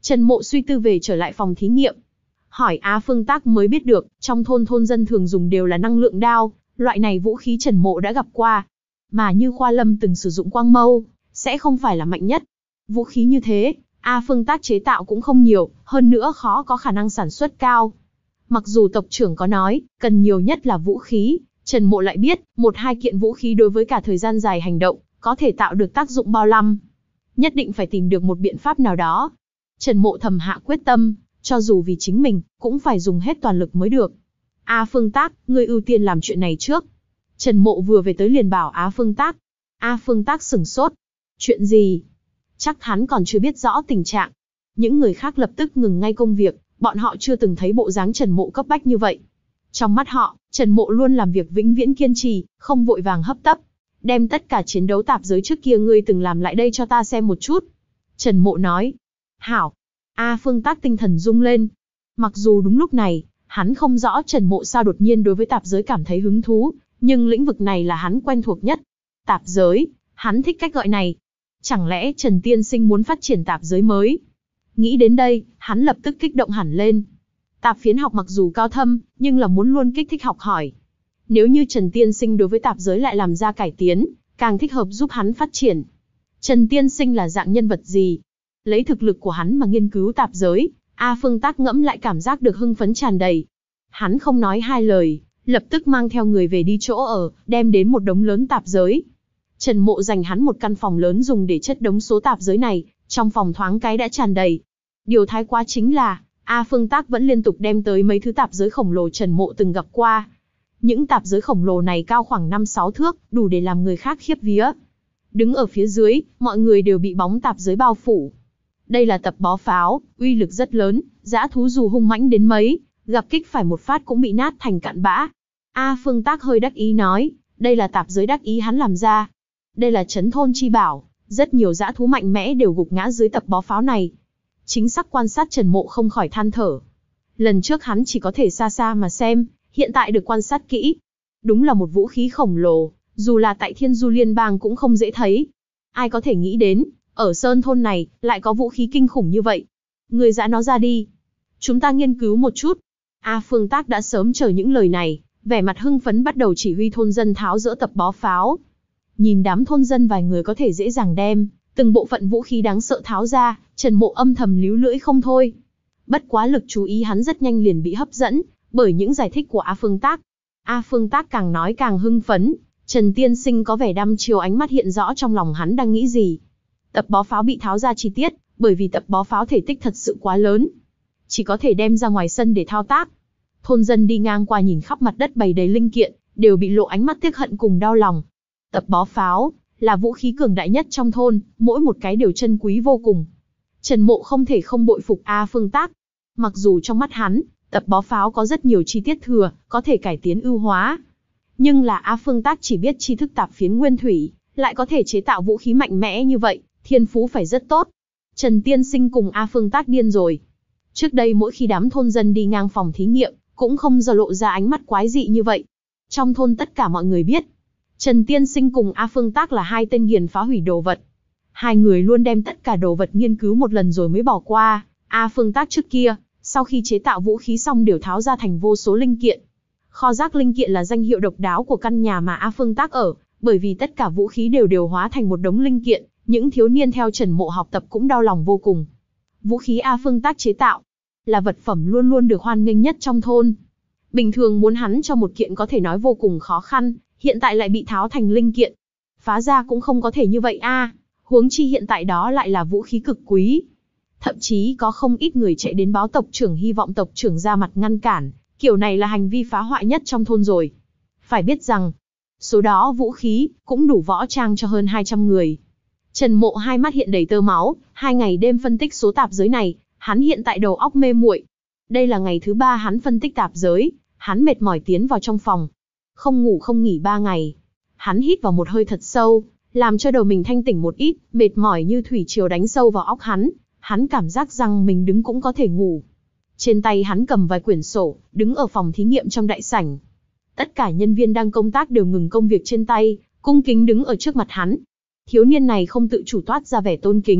Trần Mộ suy tư về trở lại phòng thí nghiệm. Hỏi Á Phương Tác mới biết được, trong thôn thôn dân thường dùng đều là năng lượng đao, loại này vũ khí Trần Mộ đã gặp qua. Mà như Khoa Lâm từng sử dụng quang mâu, sẽ không phải là mạnh nhất. Vũ khí như thế, Á Phương Tác chế tạo cũng không nhiều, hơn nữa khó có khả năng sản xuất cao. Mặc dù tộc trưởng có nói, cần nhiều nhất là vũ khí, Trần Mộ lại biết, một hai kiện vũ khí đối với cả thời gian dài hành động, có thể tạo được tác dụng bao năm. Nhất định phải tìm được một biện pháp nào đó. Trần Mộ thầm hạ quyết tâm, cho dù vì chính mình, cũng phải dùng hết toàn lực mới được. Á Phương Tác, ngươi ưu tiên làm chuyện này trước. Trần Mộ vừa về tới liền bảo Á Phương Tác. Á Phương Tác sửng sốt. Chuyện gì? Chắc hắn còn chưa biết rõ tình trạng. Những người khác lập tức ngừng ngay công việc, bọn họ chưa từng thấy bộ dáng Trần Mộ cấp bách như vậy. Trong mắt họ, Trần Mộ luôn làm việc vĩnh viễn kiên trì, không vội vàng hấp tấp. Đem tất cả chiến đấu tạp giới trước kia ngươi từng làm lại đây cho ta xem một chút. Trần Mộ nói. Hảo. Á Phương Tác tinh thần rung lên. Mặc dù đúng lúc này, hắn không rõ Trần Mộ sao đột nhiên đối với tạp giới cảm thấy hứng thú, nhưng lĩnh vực này là hắn quen thuộc nhất. Tạp giới, hắn thích cách gọi này. Chẳng lẽ Trần Tiên Sinh muốn phát triển tạp giới mới? Nghĩ đến đây, hắn lập tức kích động hẳn lên. Tạp phiến học mặc dù cao thâm, nhưng là muốn luôn kích thích học hỏi. Nếu như Trần Tiên Sinh đối với tạp giới lại làm ra cải tiến, càng thích hợp giúp hắn phát triển. Trần Tiên Sinh là dạng nhân vật gì? Lấy thực lực của hắn mà nghiên cứu tạp giới, Á Phương Tác ngẫm lại cảm giác được hưng phấn tràn đầy. Hắn không nói hai lời, lập tức mang theo người về đi chỗ ở, đem đến một đống lớn tạp giới. Trần Mộ dành hắn một căn phòng lớn dùng để chất đống số tạp giới này, trong phòng thoáng cái đã tràn đầy. Điều thái quá chính là, Á Phương Tác vẫn liên tục đem tới mấy thứ tạp giới khổng lồ Trần Mộ từng gặp qua. Những tạp giới khổng lồ này cao khoảng năm sáu thước, đủ để làm người khác khiếp vía. Đứng ở phía dưới, mọi người đều bị bóng tạp giới bao phủ. Đây là tập bó pháo, uy lực rất lớn, dã thú dù hung mãnh đến mấy, gặp kích phải một phát cũng bị nát thành cặn bã. Á Phương Tác hơi đắc ý nói, đây là tạp giới đắc ý hắn làm ra. Đây là trấn thôn chi bảo, rất nhiều dã thú mạnh mẽ đều gục ngã dưới tập bó pháo này. Chính xác quan sát Trần Mộ không khỏi than thở. Lần trước hắn chỉ có thể xa xa mà xem, hiện tại được quan sát kỹ. Đúng là một vũ khí khổng lồ, dù là tại Thiên Du Liên bang cũng không dễ thấy. Ai có thể nghĩ đến, ở Sơn thôn này, lại có vũ khí kinh khủng như vậy. Người dã nó ra đi. Chúng ta nghiên cứu một chút. Á Phương Tác đã sớm chờ những lời này, vẻ mặt hưng phấn bắt đầu chỉ huy thôn dân tháo dỡ tập bó pháo. Nhìn đám thôn dân vài người có thể dễ dàng đem từng bộ phận vũ khí đáng sợ tháo ra, Trần Mộ âm thầm líu lưỡi không thôi. Bất quá lực chú ý hắn rất nhanh liền bị hấp dẫn bởi những giải thích của Á Phương Tác. Á Phương Tác càng nói càng hưng phấn, Trần Tiên Sinh có vẻ đăm chiêu, ánh mắt hiện rõ trong lòng hắn đang nghĩ gì. Tập bó pháo bị tháo ra chi tiết, bởi vì tập bó pháo thể tích thật sự quá lớn, chỉ có thể đem ra ngoài sân để thao tác. Thôn dân đi ngang qua nhìn khắp mặt đất bày đầy linh kiện, đều bị lộ ánh mắt tiếc hận cùng đau lòng. Tập bó pháo là vũ khí cường đại nhất trong thôn, mỗi một cái đều chân quý vô cùng. Trần Mộ không thể không bội phục Á Phương Tác. Mặc dù trong mắt hắn, tập bó pháo có rất nhiều chi tiết thừa, có thể cải tiến ưu hóa. Nhưng là Á Phương Tác chỉ biết tri thức tạp phiến nguyên thủy, lại có thể chế tạo vũ khí mạnh mẽ như vậy, thiên phú phải rất tốt. Trần Tiên Sinh cùng Á Phương Tác điên rồi. Trước đây mỗi khi đám thôn dân đi ngang phòng thí nghiệm, cũng không giờ lộ ra ánh mắt quái dị như vậy. Trong thôn tất cả mọi người biết, Trần Tiên Sinh cùng Á Phương Tác là hai tên nghiền phá hủy đồ vật. Hai người luôn đem tất cả đồ vật nghiên cứu một lần rồi mới bỏ qua. Á Phương Tác trước kia, sau khi chế tạo vũ khí xong đều tháo ra thành vô số linh kiện. Kho rác linh kiện là danh hiệu độc đáo của căn nhà mà Á Phương Tác ở, bởi vì tất cả vũ khí đều đều hóa thành một đống linh kiện, những thiếu niên theo Trần Mộ học tập cũng đau lòng vô cùng. Vũ khí Á Phương Tác chế tạo là vật phẩm luôn luôn được hoan nghênh nhất trong thôn. Bình thường muốn hắn cho một kiện có thể nói vô cùng khó khăn, hiện tại lại bị tháo thành linh kiện. Phá ra cũng không có thể như vậy a, à. Huống chi hiện tại đó lại là vũ khí cực quý. Thậm chí có không ít người chạy đến báo tộc trưởng hy vọng tộc trưởng ra mặt ngăn cản, kiểu này là hành vi phá hoại nhất trong thôn rồi. Phải biết rằng, số đó vũ khí cũng đủ võ trang cho hơn hai trăm người. Trần Mộ hai mắt hiện đầy tơ máu, hai ngày đêm phân tích số tạp giới này, hắn hiện tại đầu óc mê muội. Đây là ngày thứ ba hắn phân tích tạp giới, hắn mệt mỏi tiến vào trong phòng. Không ngủ không nghỉ ba ngày. Hắn hít vào một hơi thật sâu, làm cho đầu mình thanh tỉnh một ít, mệt mỏi như thủy triều đánh sâu vào óc hắn. Hắn cảm giác rằng mình đứng cũng có thể ngủ. Trên tay hắn cầm vài quyển sổ, đứng ở phòng thí nghiệm trong đại sảnh. Tất cả nhân viên đang công tác đều ngừng công việc trên tay, cung kính đứng ở trước mặt hắn. Thiếu niên này không tự chủ toát ra vẻ tôn kính,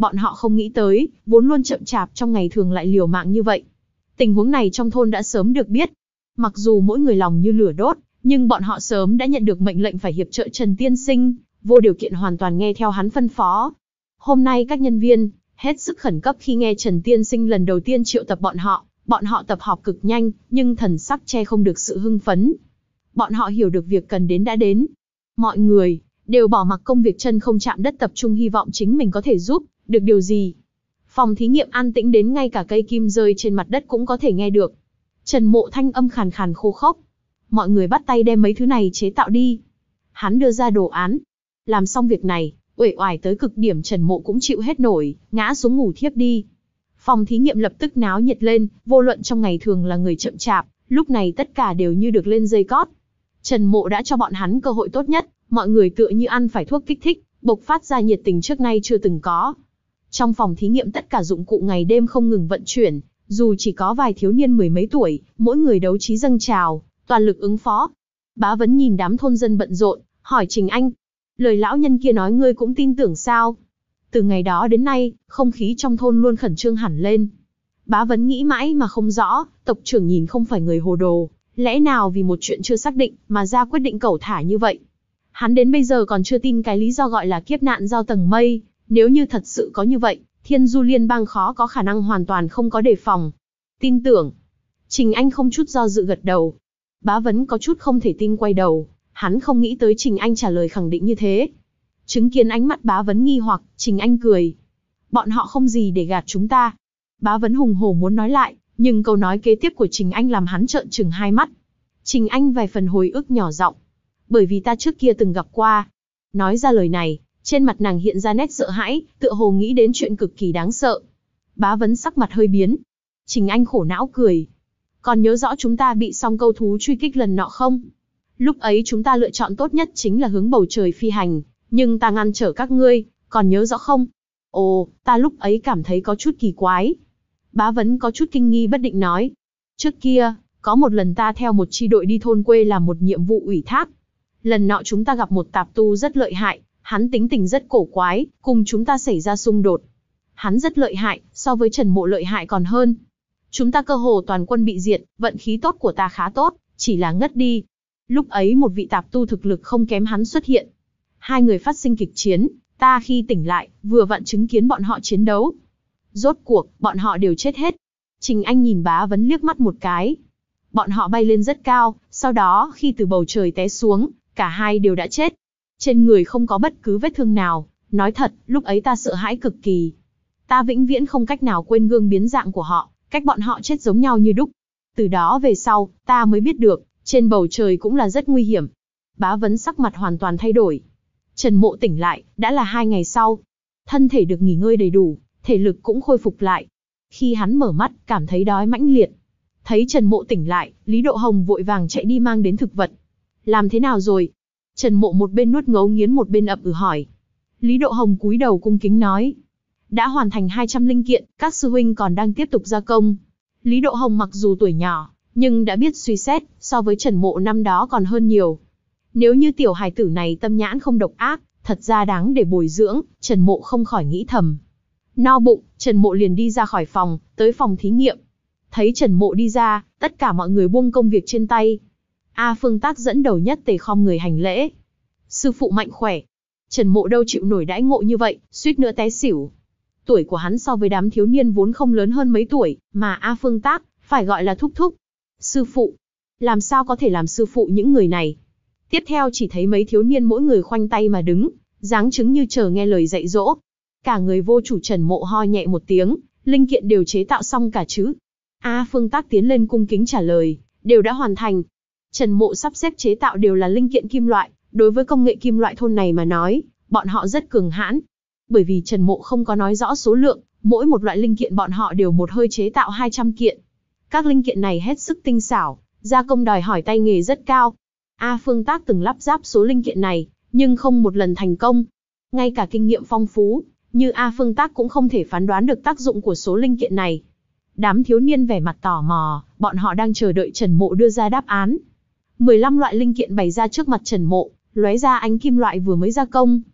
Bọn họ không nghĩ tới, vốn luôn chậm chạp trong ngày thường lại liều mạng như vậy. Tình huống này trong thôn đã sớm được biết. Mặc dù mỗi người lòng như lửa đốt, nhưng bọn họ sớm đã nhận được mệnh lệnh phải hiệp trợ Trần Tiên Sinh, vô điều kiện hoàn toàn nghe theo hắn phân phó. Hôm nay các nhân viên, hết sức khẩn cấp khi nghe Trần Tiên Sinh lần đầu tiên triệu tập bọn họ, bọn họ tập họp cực nhanh, nhưng thần sắc che không được sự hưng phấn. Bọn họ hiểu được việc cần đến đã đến. Mọi người đều bỏ mặc công việc chân không chạm đất tập trung hy vọng chính mình có thể giúp được điều gì. Phòng thí nghiệm an tĩnh đến ngay cả cây kim rơi trên mặt đất cũng có thể nghe được. Trần Mộ thanh âm khàn khàn khô khốc. Mọi người bắt tay đem mấy thứ này chế tạo đi. Hắn đưa ra đồ án. Làm xong việc này, uể oải tới cực điểm Trần Mộ cũng chịu hết nổi, ngã xuống ngủ thiếp đi. Phòng thí nghiệm lập tức náo nhiệt lên, vô luận trong ngày thường là người chậm chạp, lúc này tất cả đều như được lên dây cót. Trần Mộ đã cho bọn hắn cơ hội tốt nhất, mọi người tựa như ăn phải thuốc kích thích, bộc phát ra nhiệt tình trước nay chưa từng có. Trong phòng thí nghiệm tất cả dụng cụ ngày đêm không ngừng vận chuyển, dù chỉ có vài thiếu niên mười mấy tuổi, mỗi người đấu trí dâng trào, toàn lực ứng phó. Bá Vấn nhìn đám thôn dân bận rộn, hỏi Trình Anh, lời lão nhân kia nói ngươi cũng tin tưởng sao? Từ ngày đó đến nay, không khí trong thôn luôn khẩn trương hẳn lên. Bá Vấn nghĩ mãi mà không rõ, tộc trưởng nhìn không phải người hồ đồ, lẽ nào vì một chuyện chưa xác định mà ra quyết định cẩu thả như vậy? Hắn đến bây giờ còn chưa tin cái lý do gọi là kiếp nạn giao tầng mây, nếu như thật sự có như vậy, Thiên Du Liên bang khó có khả năng hoàn toàn không có đề phòng. Tin tưởng. Trình Anh không chút do dự gật đầu. Bá Vấn có chút không thể tin quay đầu, hắn không nghĩ tới Trình Anh trả lời khẳng định như thế. Chứng kiến ánh mắt Bá Vấn nghi hoặc, Trình Anh cười. Bọn họ không gì để gạt chúng ta. Bá Vấn hùng hổ muốn nói lại, nhưng câu nói kế tiếp của Trình Anh làm hắn trợn trừng hai mắt. Trình Anh vài phần hồi ức nhỏ giọng. Bởi vì ta trước kia từng gặp qua. Nói ra lời này, trên mặt nàng hiện ra nét sợ hãi, tựa hồ nghĩ đến chuyện cực kỳ đáng sợ. Bá Vấn sắc mặt hơi biến. Trình Anh khổ não cười. Còn nhớ rõ chúng ta bị song câu thú truy kích lần nọ không? Lúc ấy chúng ta lựa chọn tốt nhất chính là hướng bầu trời phi hành, nhưng ta ngăn trở các ngươi, còn nhớ rõ không? Ồ, ta lúc ấy cảm thấy có chút kỳ quái. Bá Vấn có chút kinh nghi bất định nói. Trước kia, có một lần ta theo một chi đội đi thôn quê làm một nhiệm vụ ủy thác. Lần nọ chúng ta gặp một tạp tu rất lợi hại, hắn tính tình rất cổ quái, cùng chúng ta xảy ra xung đột. Hắn rất lợi hại, so với Trần Mộ lợi hại còn hơn. Chúng ta cơ hồ toàn quân bị diệt, vận khí tốt của ta khá tốt, chỉ là ngất đi. Lúc ấy một vị tạp tu thực lực không kém hắn xuất hiện. Hai người phát sinh kịch chiến, ta khi tỉnh lại, vừa vặn chứng kiến bọn họ chiến đấu. Rốt cuộc, bọn họ đều chết hết. Trình Anh nhìn Bá Vấn liếc mắt một cái. Bọn họ bay lên rất cao, sau đó khi từ bầu trời té xuống, cả hai đều đã chết. Trên người không có bất cứ vết thương nào, nói thật, lúc ấy ta sợ hãi cực kỳ. Ta vĩnh viễn không cách nào quên gương biến dạng của họ, cách bọn họ chết giống nhau như đúc. Từ đó về sau, ta mới biết được, trên bầu trời cũng là rất nguy hiểm. Bá Vấn sắc mặt hoàn toàn thay đổi. Trần Mộ tỉnh lại, đã là hai ngày sau. Thân thể được nghỉ ngơi đầy đủ, thể lực cũng khôi phục lại. Khi hắn mở mắt, cảm thấy đói mãnh liệt. Thấy Trần Mộ tỉnh lại, Lý Độ Hồng vội vàng chạy đi mang đến thực vật. Làm thế nào rồi? Trần Mộ một bên nuốt ngấu nghiến một bên ậm ừ hỏi. Lý Độ Hồng cúi đầu cung kính nói. Đã hoàn thành hai trăm linh kiện, các sư huynh còn đang tiếp tục gia công. Lý Độ Hồng mặc dù tuổi nhỏ, nhưng đã biết suy xét, so với Trần Mộ năm đó còn hơn nhiều. Nếu như tiểu hài tử này tâm nhãn không độc ác, thật ra đáng để bồi dưỡng, Trần Mộ không khỏi nghĩ thầm. No bụng, Trần Mộ liền đi ra khỏi phòng, tới phòng thí nghiệm. Thấy Trần Mộ đi ra, tất cả mọi người buông công việc trên tay. A Phương Tác dẫn đầu nhất tề khom người hành lễ. Sư phụ mạnh khỏe. Trần Mộ đâu chịu nổi đãi ngộ như vậy, suýt nữa té xỉu. Tuổi của hắn so với đám thiếu niên vốn không lớn hơn mấy tuổi, mà A Phương Tác, phải gọi là thúc thúc. Sư phụ. Làm sao có thể làm sư phụ những người này? Tiếp theo chỉ thấy mấy thiếu niên mỗi người khoanh tay mà đứng, dáng chứng như chờ nghe lời dạy dỗ. Cả người vô chủ Trần Mộ ho nhẹ một tiếng, linh kiện đều chế tạo xong cả chứ? A Phương Tác tiến lên cung kính trả lời, đều đã hoàn thành. Trần Mộ sắp xếp chế tạo đều là linh kiện kim loại, đối với công nghệ kim loại thôn này mà nói, bọn họ rất cường hãn. Bởi vì Trần Mộ không có nói rõ số lượng, mỗi một loại linh kiện bọn họ đều một hơi chế tạo hai trăm kiện. Các linh kiện này hết sức tinh xảo, gia công đòi hỏi tay nghề rất cao. A Phương Tác từng lắp ráp số linh kiện này, nhưng không một lần thành công. Ngay cả kinh nghiệm phong phú, như A Phương Tác cũng không thể phán đoán được tác dụng của số linh kiện này. Đám thiếu niên vẻ mặt tò mò, bọn họ đang chờ đợi Trần Mộ đưa ra đáp án. mười lăm loại linh kiện bày ra trước mặt Trần Mộ, lóe ra ánh kim loại vừa mới gia công.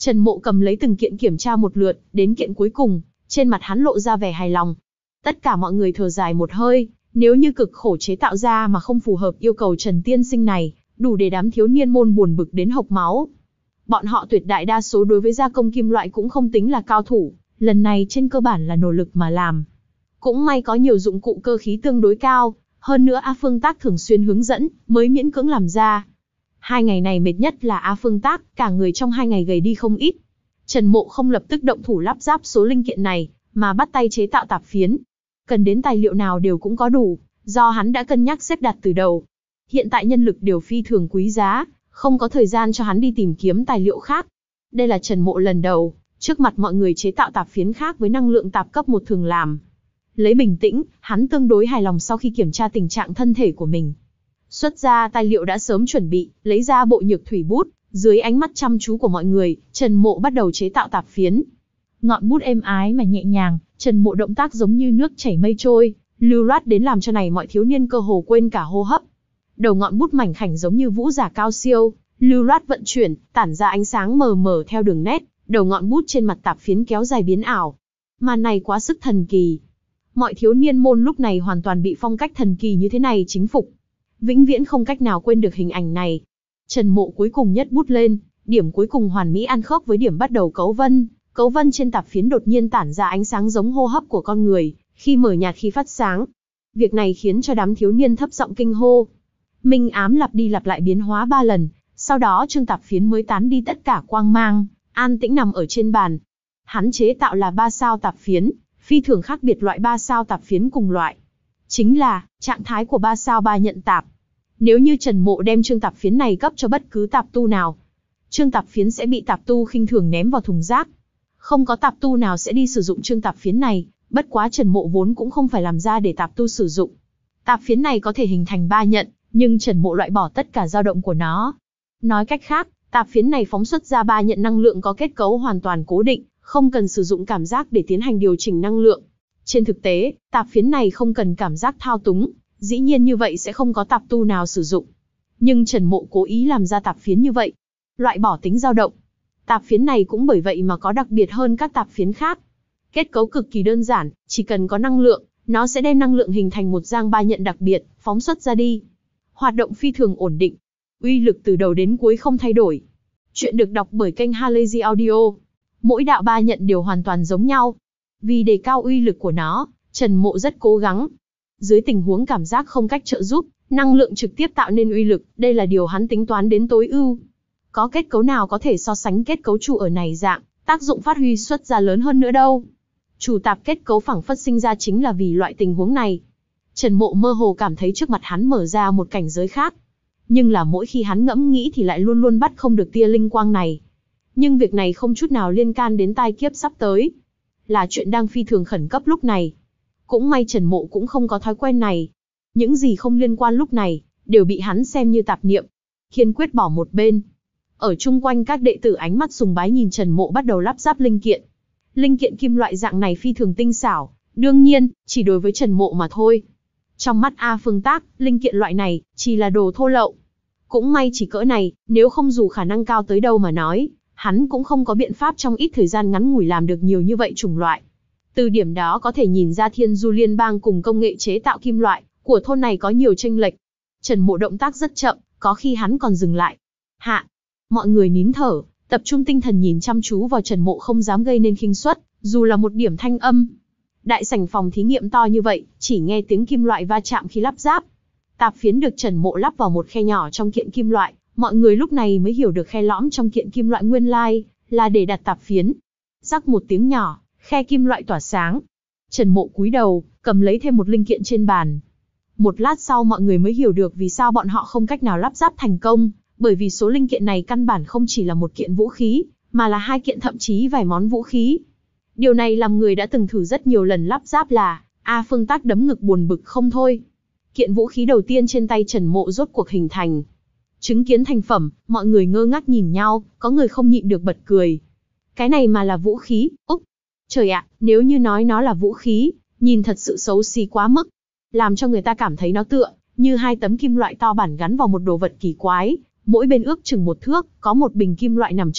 Trần Mộ cầm lấy từng kiện kiểm tra một lượt, đến kiện cuối cùng, trên mặt hắn lộ ra vẻ hài lòng. Tất cả mọi người thở dài một hơi, nếu như cực khổ chế tạo ra mà không phù hợp yêu cầu Trần tiên sinh này, đủ để đám thiếu niên môn buồn bực đến hộc máu. Bọn họ tuyệt đại đa số đối với gia công kim loại cũng không tính là cao thủ, lần này trên cơ bản là nỗ lực mà làm. Cũng may có nhiều dụng cụ cơ khí tương đối cao, hơn nữa A Phương Tác thường xuyên hướng dẫn, mới miễn cưỡng làm ra. Hai ngày này mệt nhất là A Phương Tác, cả người trong hai ngày gầy đi không ít. Trần Mộ không lập tức động thủ lắp ráp số linh kiện này, mà bắt tay chế tạo tạp phiến. Cần đến tài liệu nào đều cũng có đủ, do hắn đã cân nhắc xếp đặt từ đầu. Hiện tại nhân lực đều phi thường quý giá, không có thời gian cho hắn đi tìm kiếm tài liệu khác. Đây là Trần Mộ lần đầu, trước mặt mọi người chế tạo tạp phiến khác với năng lượng tạp cấp một thường làm. Lấy bình tĩnh, hắn tương đối hài lòng sau khi kiểm tra tình trạng thân thể của mình. Xuất ra tài liệu đã sớm chuẩn bị, lấy ra bộ nhược thủy bút, dưới ánh mắt chăm chú của mọi người, Trần Mộ bắt đầu chế tạo tạp phiến. Ngọn bút êm ái mà nhẹ nhàng, Trần Mộ động tác giống như nước chảy mây trôi, lưu loát đến làm cho này mọi thiếu niên cơ hồ quên cả hô hấp. Đầu ngọn bút mảnh khảnh giống như vũ giả cao siêu, lưu loát vận chuyển, tản ra ánh sáng mờ mờ theo đường nét, đầu ngọn bút trên mặt tạp phiến kéo dài biến ảo. Màn này quá sức thần kỳ. Mọi thiếu niên môn lúc này hoàn toàn bị phong cách thần kỳ như thế này chính phục. Vĩnh viễn không cách nào quên được hình ảnh này. Trần Mộ cuối cùng nhấc bút lên, điểm cuối cùng hoàn mỹ ăn khớp với điểm bắt đầu cấu vân. Cấu vân trên tạp phiến đột nhiên tản ra ánh sáng giống hô hấp của con người, khi mở nhạt khi phát sáng. Việc này khiến cho đám thiếu niên thấp giọng kinh hô. Minh ám lặp đi lặp lại biến hóa ba lần, sau đó chương tạp phiến mới tán đi tất cả quang mang, an tĩnh nằm ở trên bàn. Hắn chế tạo là ba sao tạp phiến, phi thường khác biệt loại ba sao tạp phiến cùng loại. Chính là, trạng thái của ba sao ba nhận tạp. Nếu như Trần Mộ đem chương tạp phiến này cấp cho bất cứ tạp tu nào, chương tạp phiến sẽ bị tạp tu khinh thường ném vào thùng rác. Không có tạp tu nào sẽ đi sử dụng chương tạp phiến này, bất quá Trần Mộ vốn cũng không phải làm ra để tạp tu sử dụng. Tạp phiến này có thể hình thành ba nhận, nhưng Trần Mộ loại bỏ tất cả dao động của nó. Nói cách khác, tạp phiến này phóng xuất ra ba nhận năng lượng có kết cấu hoàn toàn cố định, không cần sử dụng cảm giác để tiến hành điều chỉnh năng lượng. Trên thực tế, tạp phiến này không cần cảm giác thao túng, dĩ nhiên như vậy sẽ không có tạp tu nào sử dụng. Nhưng Trần Mộ cố ý làm ra tạp phiến như vậy, loại bỏ tính dao động. Tạp phiến này cũng bởi vậy mà có đặc biệt hơn các tạp phiến khác. Kết cấu cực kỳ đơn giản, chỉ cần có năng lượng, nó sẽ đem năng lượng hình thành một giang ba nhận đặc biệt, phóng xuất ra đi. Hoạt động phi thường ổn định, uy lực từ đầu đến cuối không thay đổi. Chuyện được đọc bởi kênh Halazy Audio. Mỗi đạo ba nhận đều hoàn toàn giống nhau. Vì đề cao uy lực của nó, Trần Mộ rất cố gắng. Dưới tình huống cảm giác không cách trợ giúp, năng lượng trực tiếp tạo nên uy lực, đây là điều hắn tính toán đến tối ưu. Có kết cấu nào có thể so sánh kết cấu chủ ở này dạng, tác dụng phát huy xuất ra lớn hơn nữa đâu. Chủ tạp kết cấu phảng phất sinh ra chính là vì loại tình huống này. Trần Mộ mơ hồ cảm thấy trước mặt hắn mở ra một cảnh giới khác. Nhưng là mỗi khi hắn ngẫm nghĩ thì lại luôn luôn bắt không được tia linh quang này. Nhưng việc này không chút nào liên can đến tai kiếp sắp tới. Là chuyện đang phi thường khẩn cấp lúc này. Cũng may Trần Mộ cũng không có thói quen này. Những gì không liên quan lúc này, đều bị hắn xem như tạp niệm, kiên quyết bỏ một bên. Ở chung quanh các đệ tử ánh mắt sùng bái nhìn Trần Mộ bắt đầu lắp ráp linh kiện. Linh kiện kim loại dạng này phi thường tinh xảo, đương nhiên, chỉ đối với Trần Mộ mà thôi. Trong mắt A Phương Tác, linh kiện loại này, chỉ là đồ thô lậu. Cũng may chỉ cỡ này, nếu không dù khả năng cao tới đâu mà nói, hắn cũng không có biện pháp trong ít thời gian ngắn ngủi làm được nhiều như vậy chủng loại. Từ điểm đó có thể nhìn ra Thiên Du Liên bang cùng công nghệ chế tạo kim loại của thôn này có nhiều chênh lệch. Trần Mộ động tác rất chậm, có khi hắn còn dừng lại. Hạ, mọi người nín thở, tập trung tinh thần nhìn chăm chú vào Trần Mộ không dám gây nên khinh suất, dù là một điểm thanh âm. Đại sảnh phòng thí nghiệm to như vậy, chỉ nghe tiếng kim loại va chạm khi lắp ráp. Tạp phiến được Trần Mộ lắp vào một khe nhỏ trong kiện kim loại, mọi người lúc này mới hiểu được khe lõm trong kiện kim loại nguyên lai là để đặt tạp phiến. Rắc một tiếng nhỏ, khe kim loại tỏa sáng. Trần Mộ cúi đầu, cầm lấy thêm một linh kiện trên bàn. Một lát sau mọi người mới hiểu được vì sao bọn họ không cách nào lắp ráp thành công, bởi vì số linh kiện này căn bản không chỉ là một kiện vũ khí, mà là hai kiện thậm chí vài món vũ khí. Điều này làm người đã từng thử rất nhiều lần lắp ráp là A Phương Tác đấm ngực buồn bực không thôi. Kiện vũ khí đầu tiên trên tay Trần Mộ rốt cuộc hình thành. Chứng kiến thành phẩm, mọi người ngơ ngác nhìn nhau, có người không nhịn được bật cười. Cái này mà là vũ khí, úc. Trời ạ, nếu như nói nó là vũ khí, nhìn thật sự xấu xí quá mức. Làm cho người ta cảm thấy nó tựa như hai tấm kim loại to bản gắn vào một đồ vật kỳ quái, mỗi bên ước chừng một thước, có một bình kim loại nằm trước,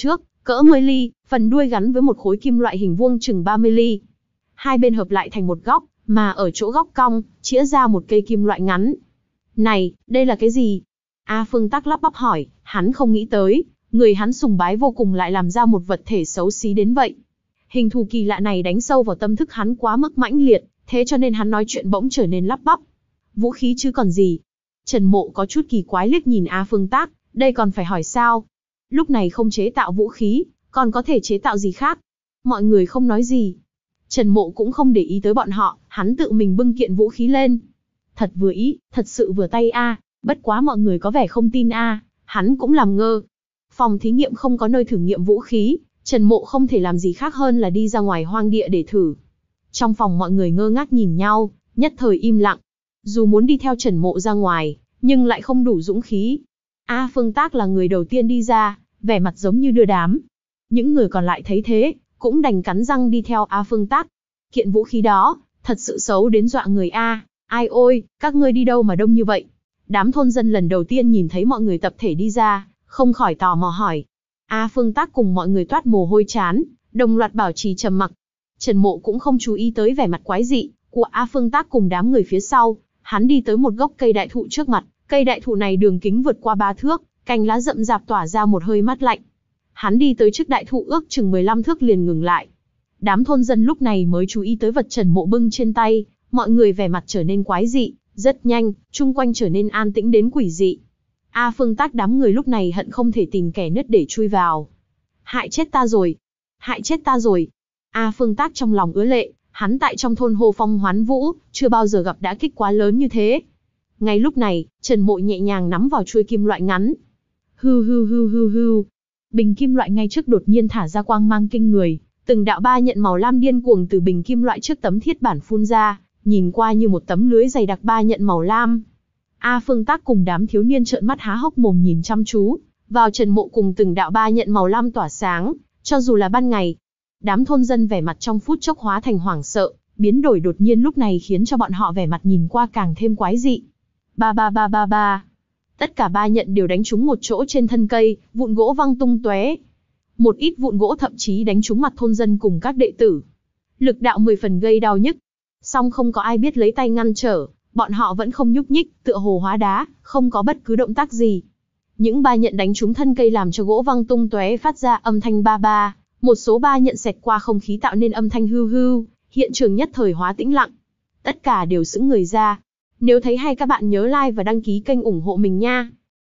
cỡ mười ly, phần đuôi gắn với một khối kim loại hình vuông chừng ba mươi ly. Hai bên hợp lại thành một góc, mà ở chỗ góc cong, chĩa ra một cây kim loại ngắn. Này, đây là cái gì? A Phương Tắc lắp bắp hỏi, hắn không nghĩ tới, người hắn sùng bái vô cùng lại làm ra một vật thể xấu xí đến vậy. Hình thù kỳ lạ này đánh sâu vào tâm thức hắn quá mức mãnh liệt, thế cho nên hắn nói chuyện bỗng trở nên lắp bắp. Vũ khí chứ còn gì. Trần Mộ có chút kỳ quái liếc nhìn A Phương Tắc, đây còn phải hỏi sao? Lúc này không chế tạo vũ khí, còn có thể chế tạo gì khác? Mọi người không nói gì. Trần Mộ cũng không để ý tới bọn họ, hắn tự mình bưng kiện vũ khí lên. Thật vừa ý, thật sự vừa tay a, bất quá mọi người có vẻ không tin a, hắn cũng làm ngơ. Phòng thí nghiệm không có nơi thử nghiệm vũ khí, Trần Mộ không thể làm gì khác hơn là đi ra ngoài hoang địa để thử. Trong phòng mọi người ngơ ngác nhìn nhau, nhất thời im lặng. Dù muốn đi theo Trần Mộ ra ngoài, nhưng lại không đủ dũng khí. A Phương Tắc là người đầu tiên đi ra, vẻ mặt giống như đưa đám. Những người còn lại thấy thế, cũng đành cắn răng đi theo A Phương Tắc. Kiện vũ khí đó, thật sự xấu đến dọa người a. Ai ôi, các ngươi đi đâu mà đông như vậy? Đám thôn dân lần đầu tiên nhìn thấy mọi người tập thể đi ra, không khỏi tò mò hỏi. A Phương Tắc cùng mọi người toát mồ hôi chán, đồng loạt bảo trì trầm mặc. Trần Mộ cũng không chú ý tới vẻ mặt quái dị của A Phương Tắc cùng đám người phía sau, hắn đi tới một gốc cây đại thụ trước mặt, cây đại thụ này đường kính vượt qua ba thước, cành lá rậm rạp tỏa ra một hơi mát lạnh. Hắn đi tới trước đại thụ ước chừng mười lăm thước liền ngừng lại. Đám thôn dân lúc này mới chú ý tới vật Trần Mộ bưng trên tay, mọi người vẻ mặt trở nên quái dị, rất nhanh, chung quanh trở nên an tĩnh đến quỷ dị. A Phương Tắc đám người lúc này hận không thể tìm kẻ nứt để chui vào. Hại chết ta rồi, hại chết ta rồi. A Phương Tắc trong lòng ứa lệ, hắn tại trong thôn hô phong hoán vũ, chưa bao giờ gặp đả kích quá lớn như thế. Ngay lúc này, Trần Mộ nhẹ nhàng nắm vào chuôi kim loại ngắn. Hư hư hư hư hư. Bình kim loại ngay trước đột nhiên thả ra quang mang kinh người, từng đạo ba nhận màu lam điên cuồng từ bình kim loại trước tấm thiết bản phun ra, nhìn qua như một tấm lưới dày đặc ba nhận màu lam. A Phương Tắc cùng đám thiếu niên trợn mắt há hốc mồm nhìn chăm chú vào Trần Mộ cùng từng đạo ba nhận màu lam tỏa sáng, cho dù là ban ngày. Đám thôn dân vẻ mặt trong phút chốc hóa thành hoảng sợ, biến đổi đột nhiên lúc này khiến cho bọn họ vẻ mặt nhìn qua càng thêm quái dị. Ba ba ba ba ba. Tất cả ba nhận đều đánh trúng một chỗ trên thân cây, vụn gỗ văng tung tóe. Một ít vụn gỗ thậm chí đánh trúng mặt thôn dân cùng các đệ tử. Lực đạo mười phần gây đau nhức. Song không có ai biết lấy tay ngăn trở, bọn họ vẫn không nhúc nhích, tựa hồ hóa đá, không có bất cứ động tác gì. Những ba nhận đánh trúng thân cây làm cho gỗ văng tung tóe phát ra âm thanh ba ba, một số ba nhận xẹt qua không khí tạo nên âm thanh hưu hưu, hiện trường nhất thời hóa tĩnh lặng. Tất cả đều sững người ra. Nếu thấy hay các bạn nhớ like và đăng ký kênh ủng hộ mình nha.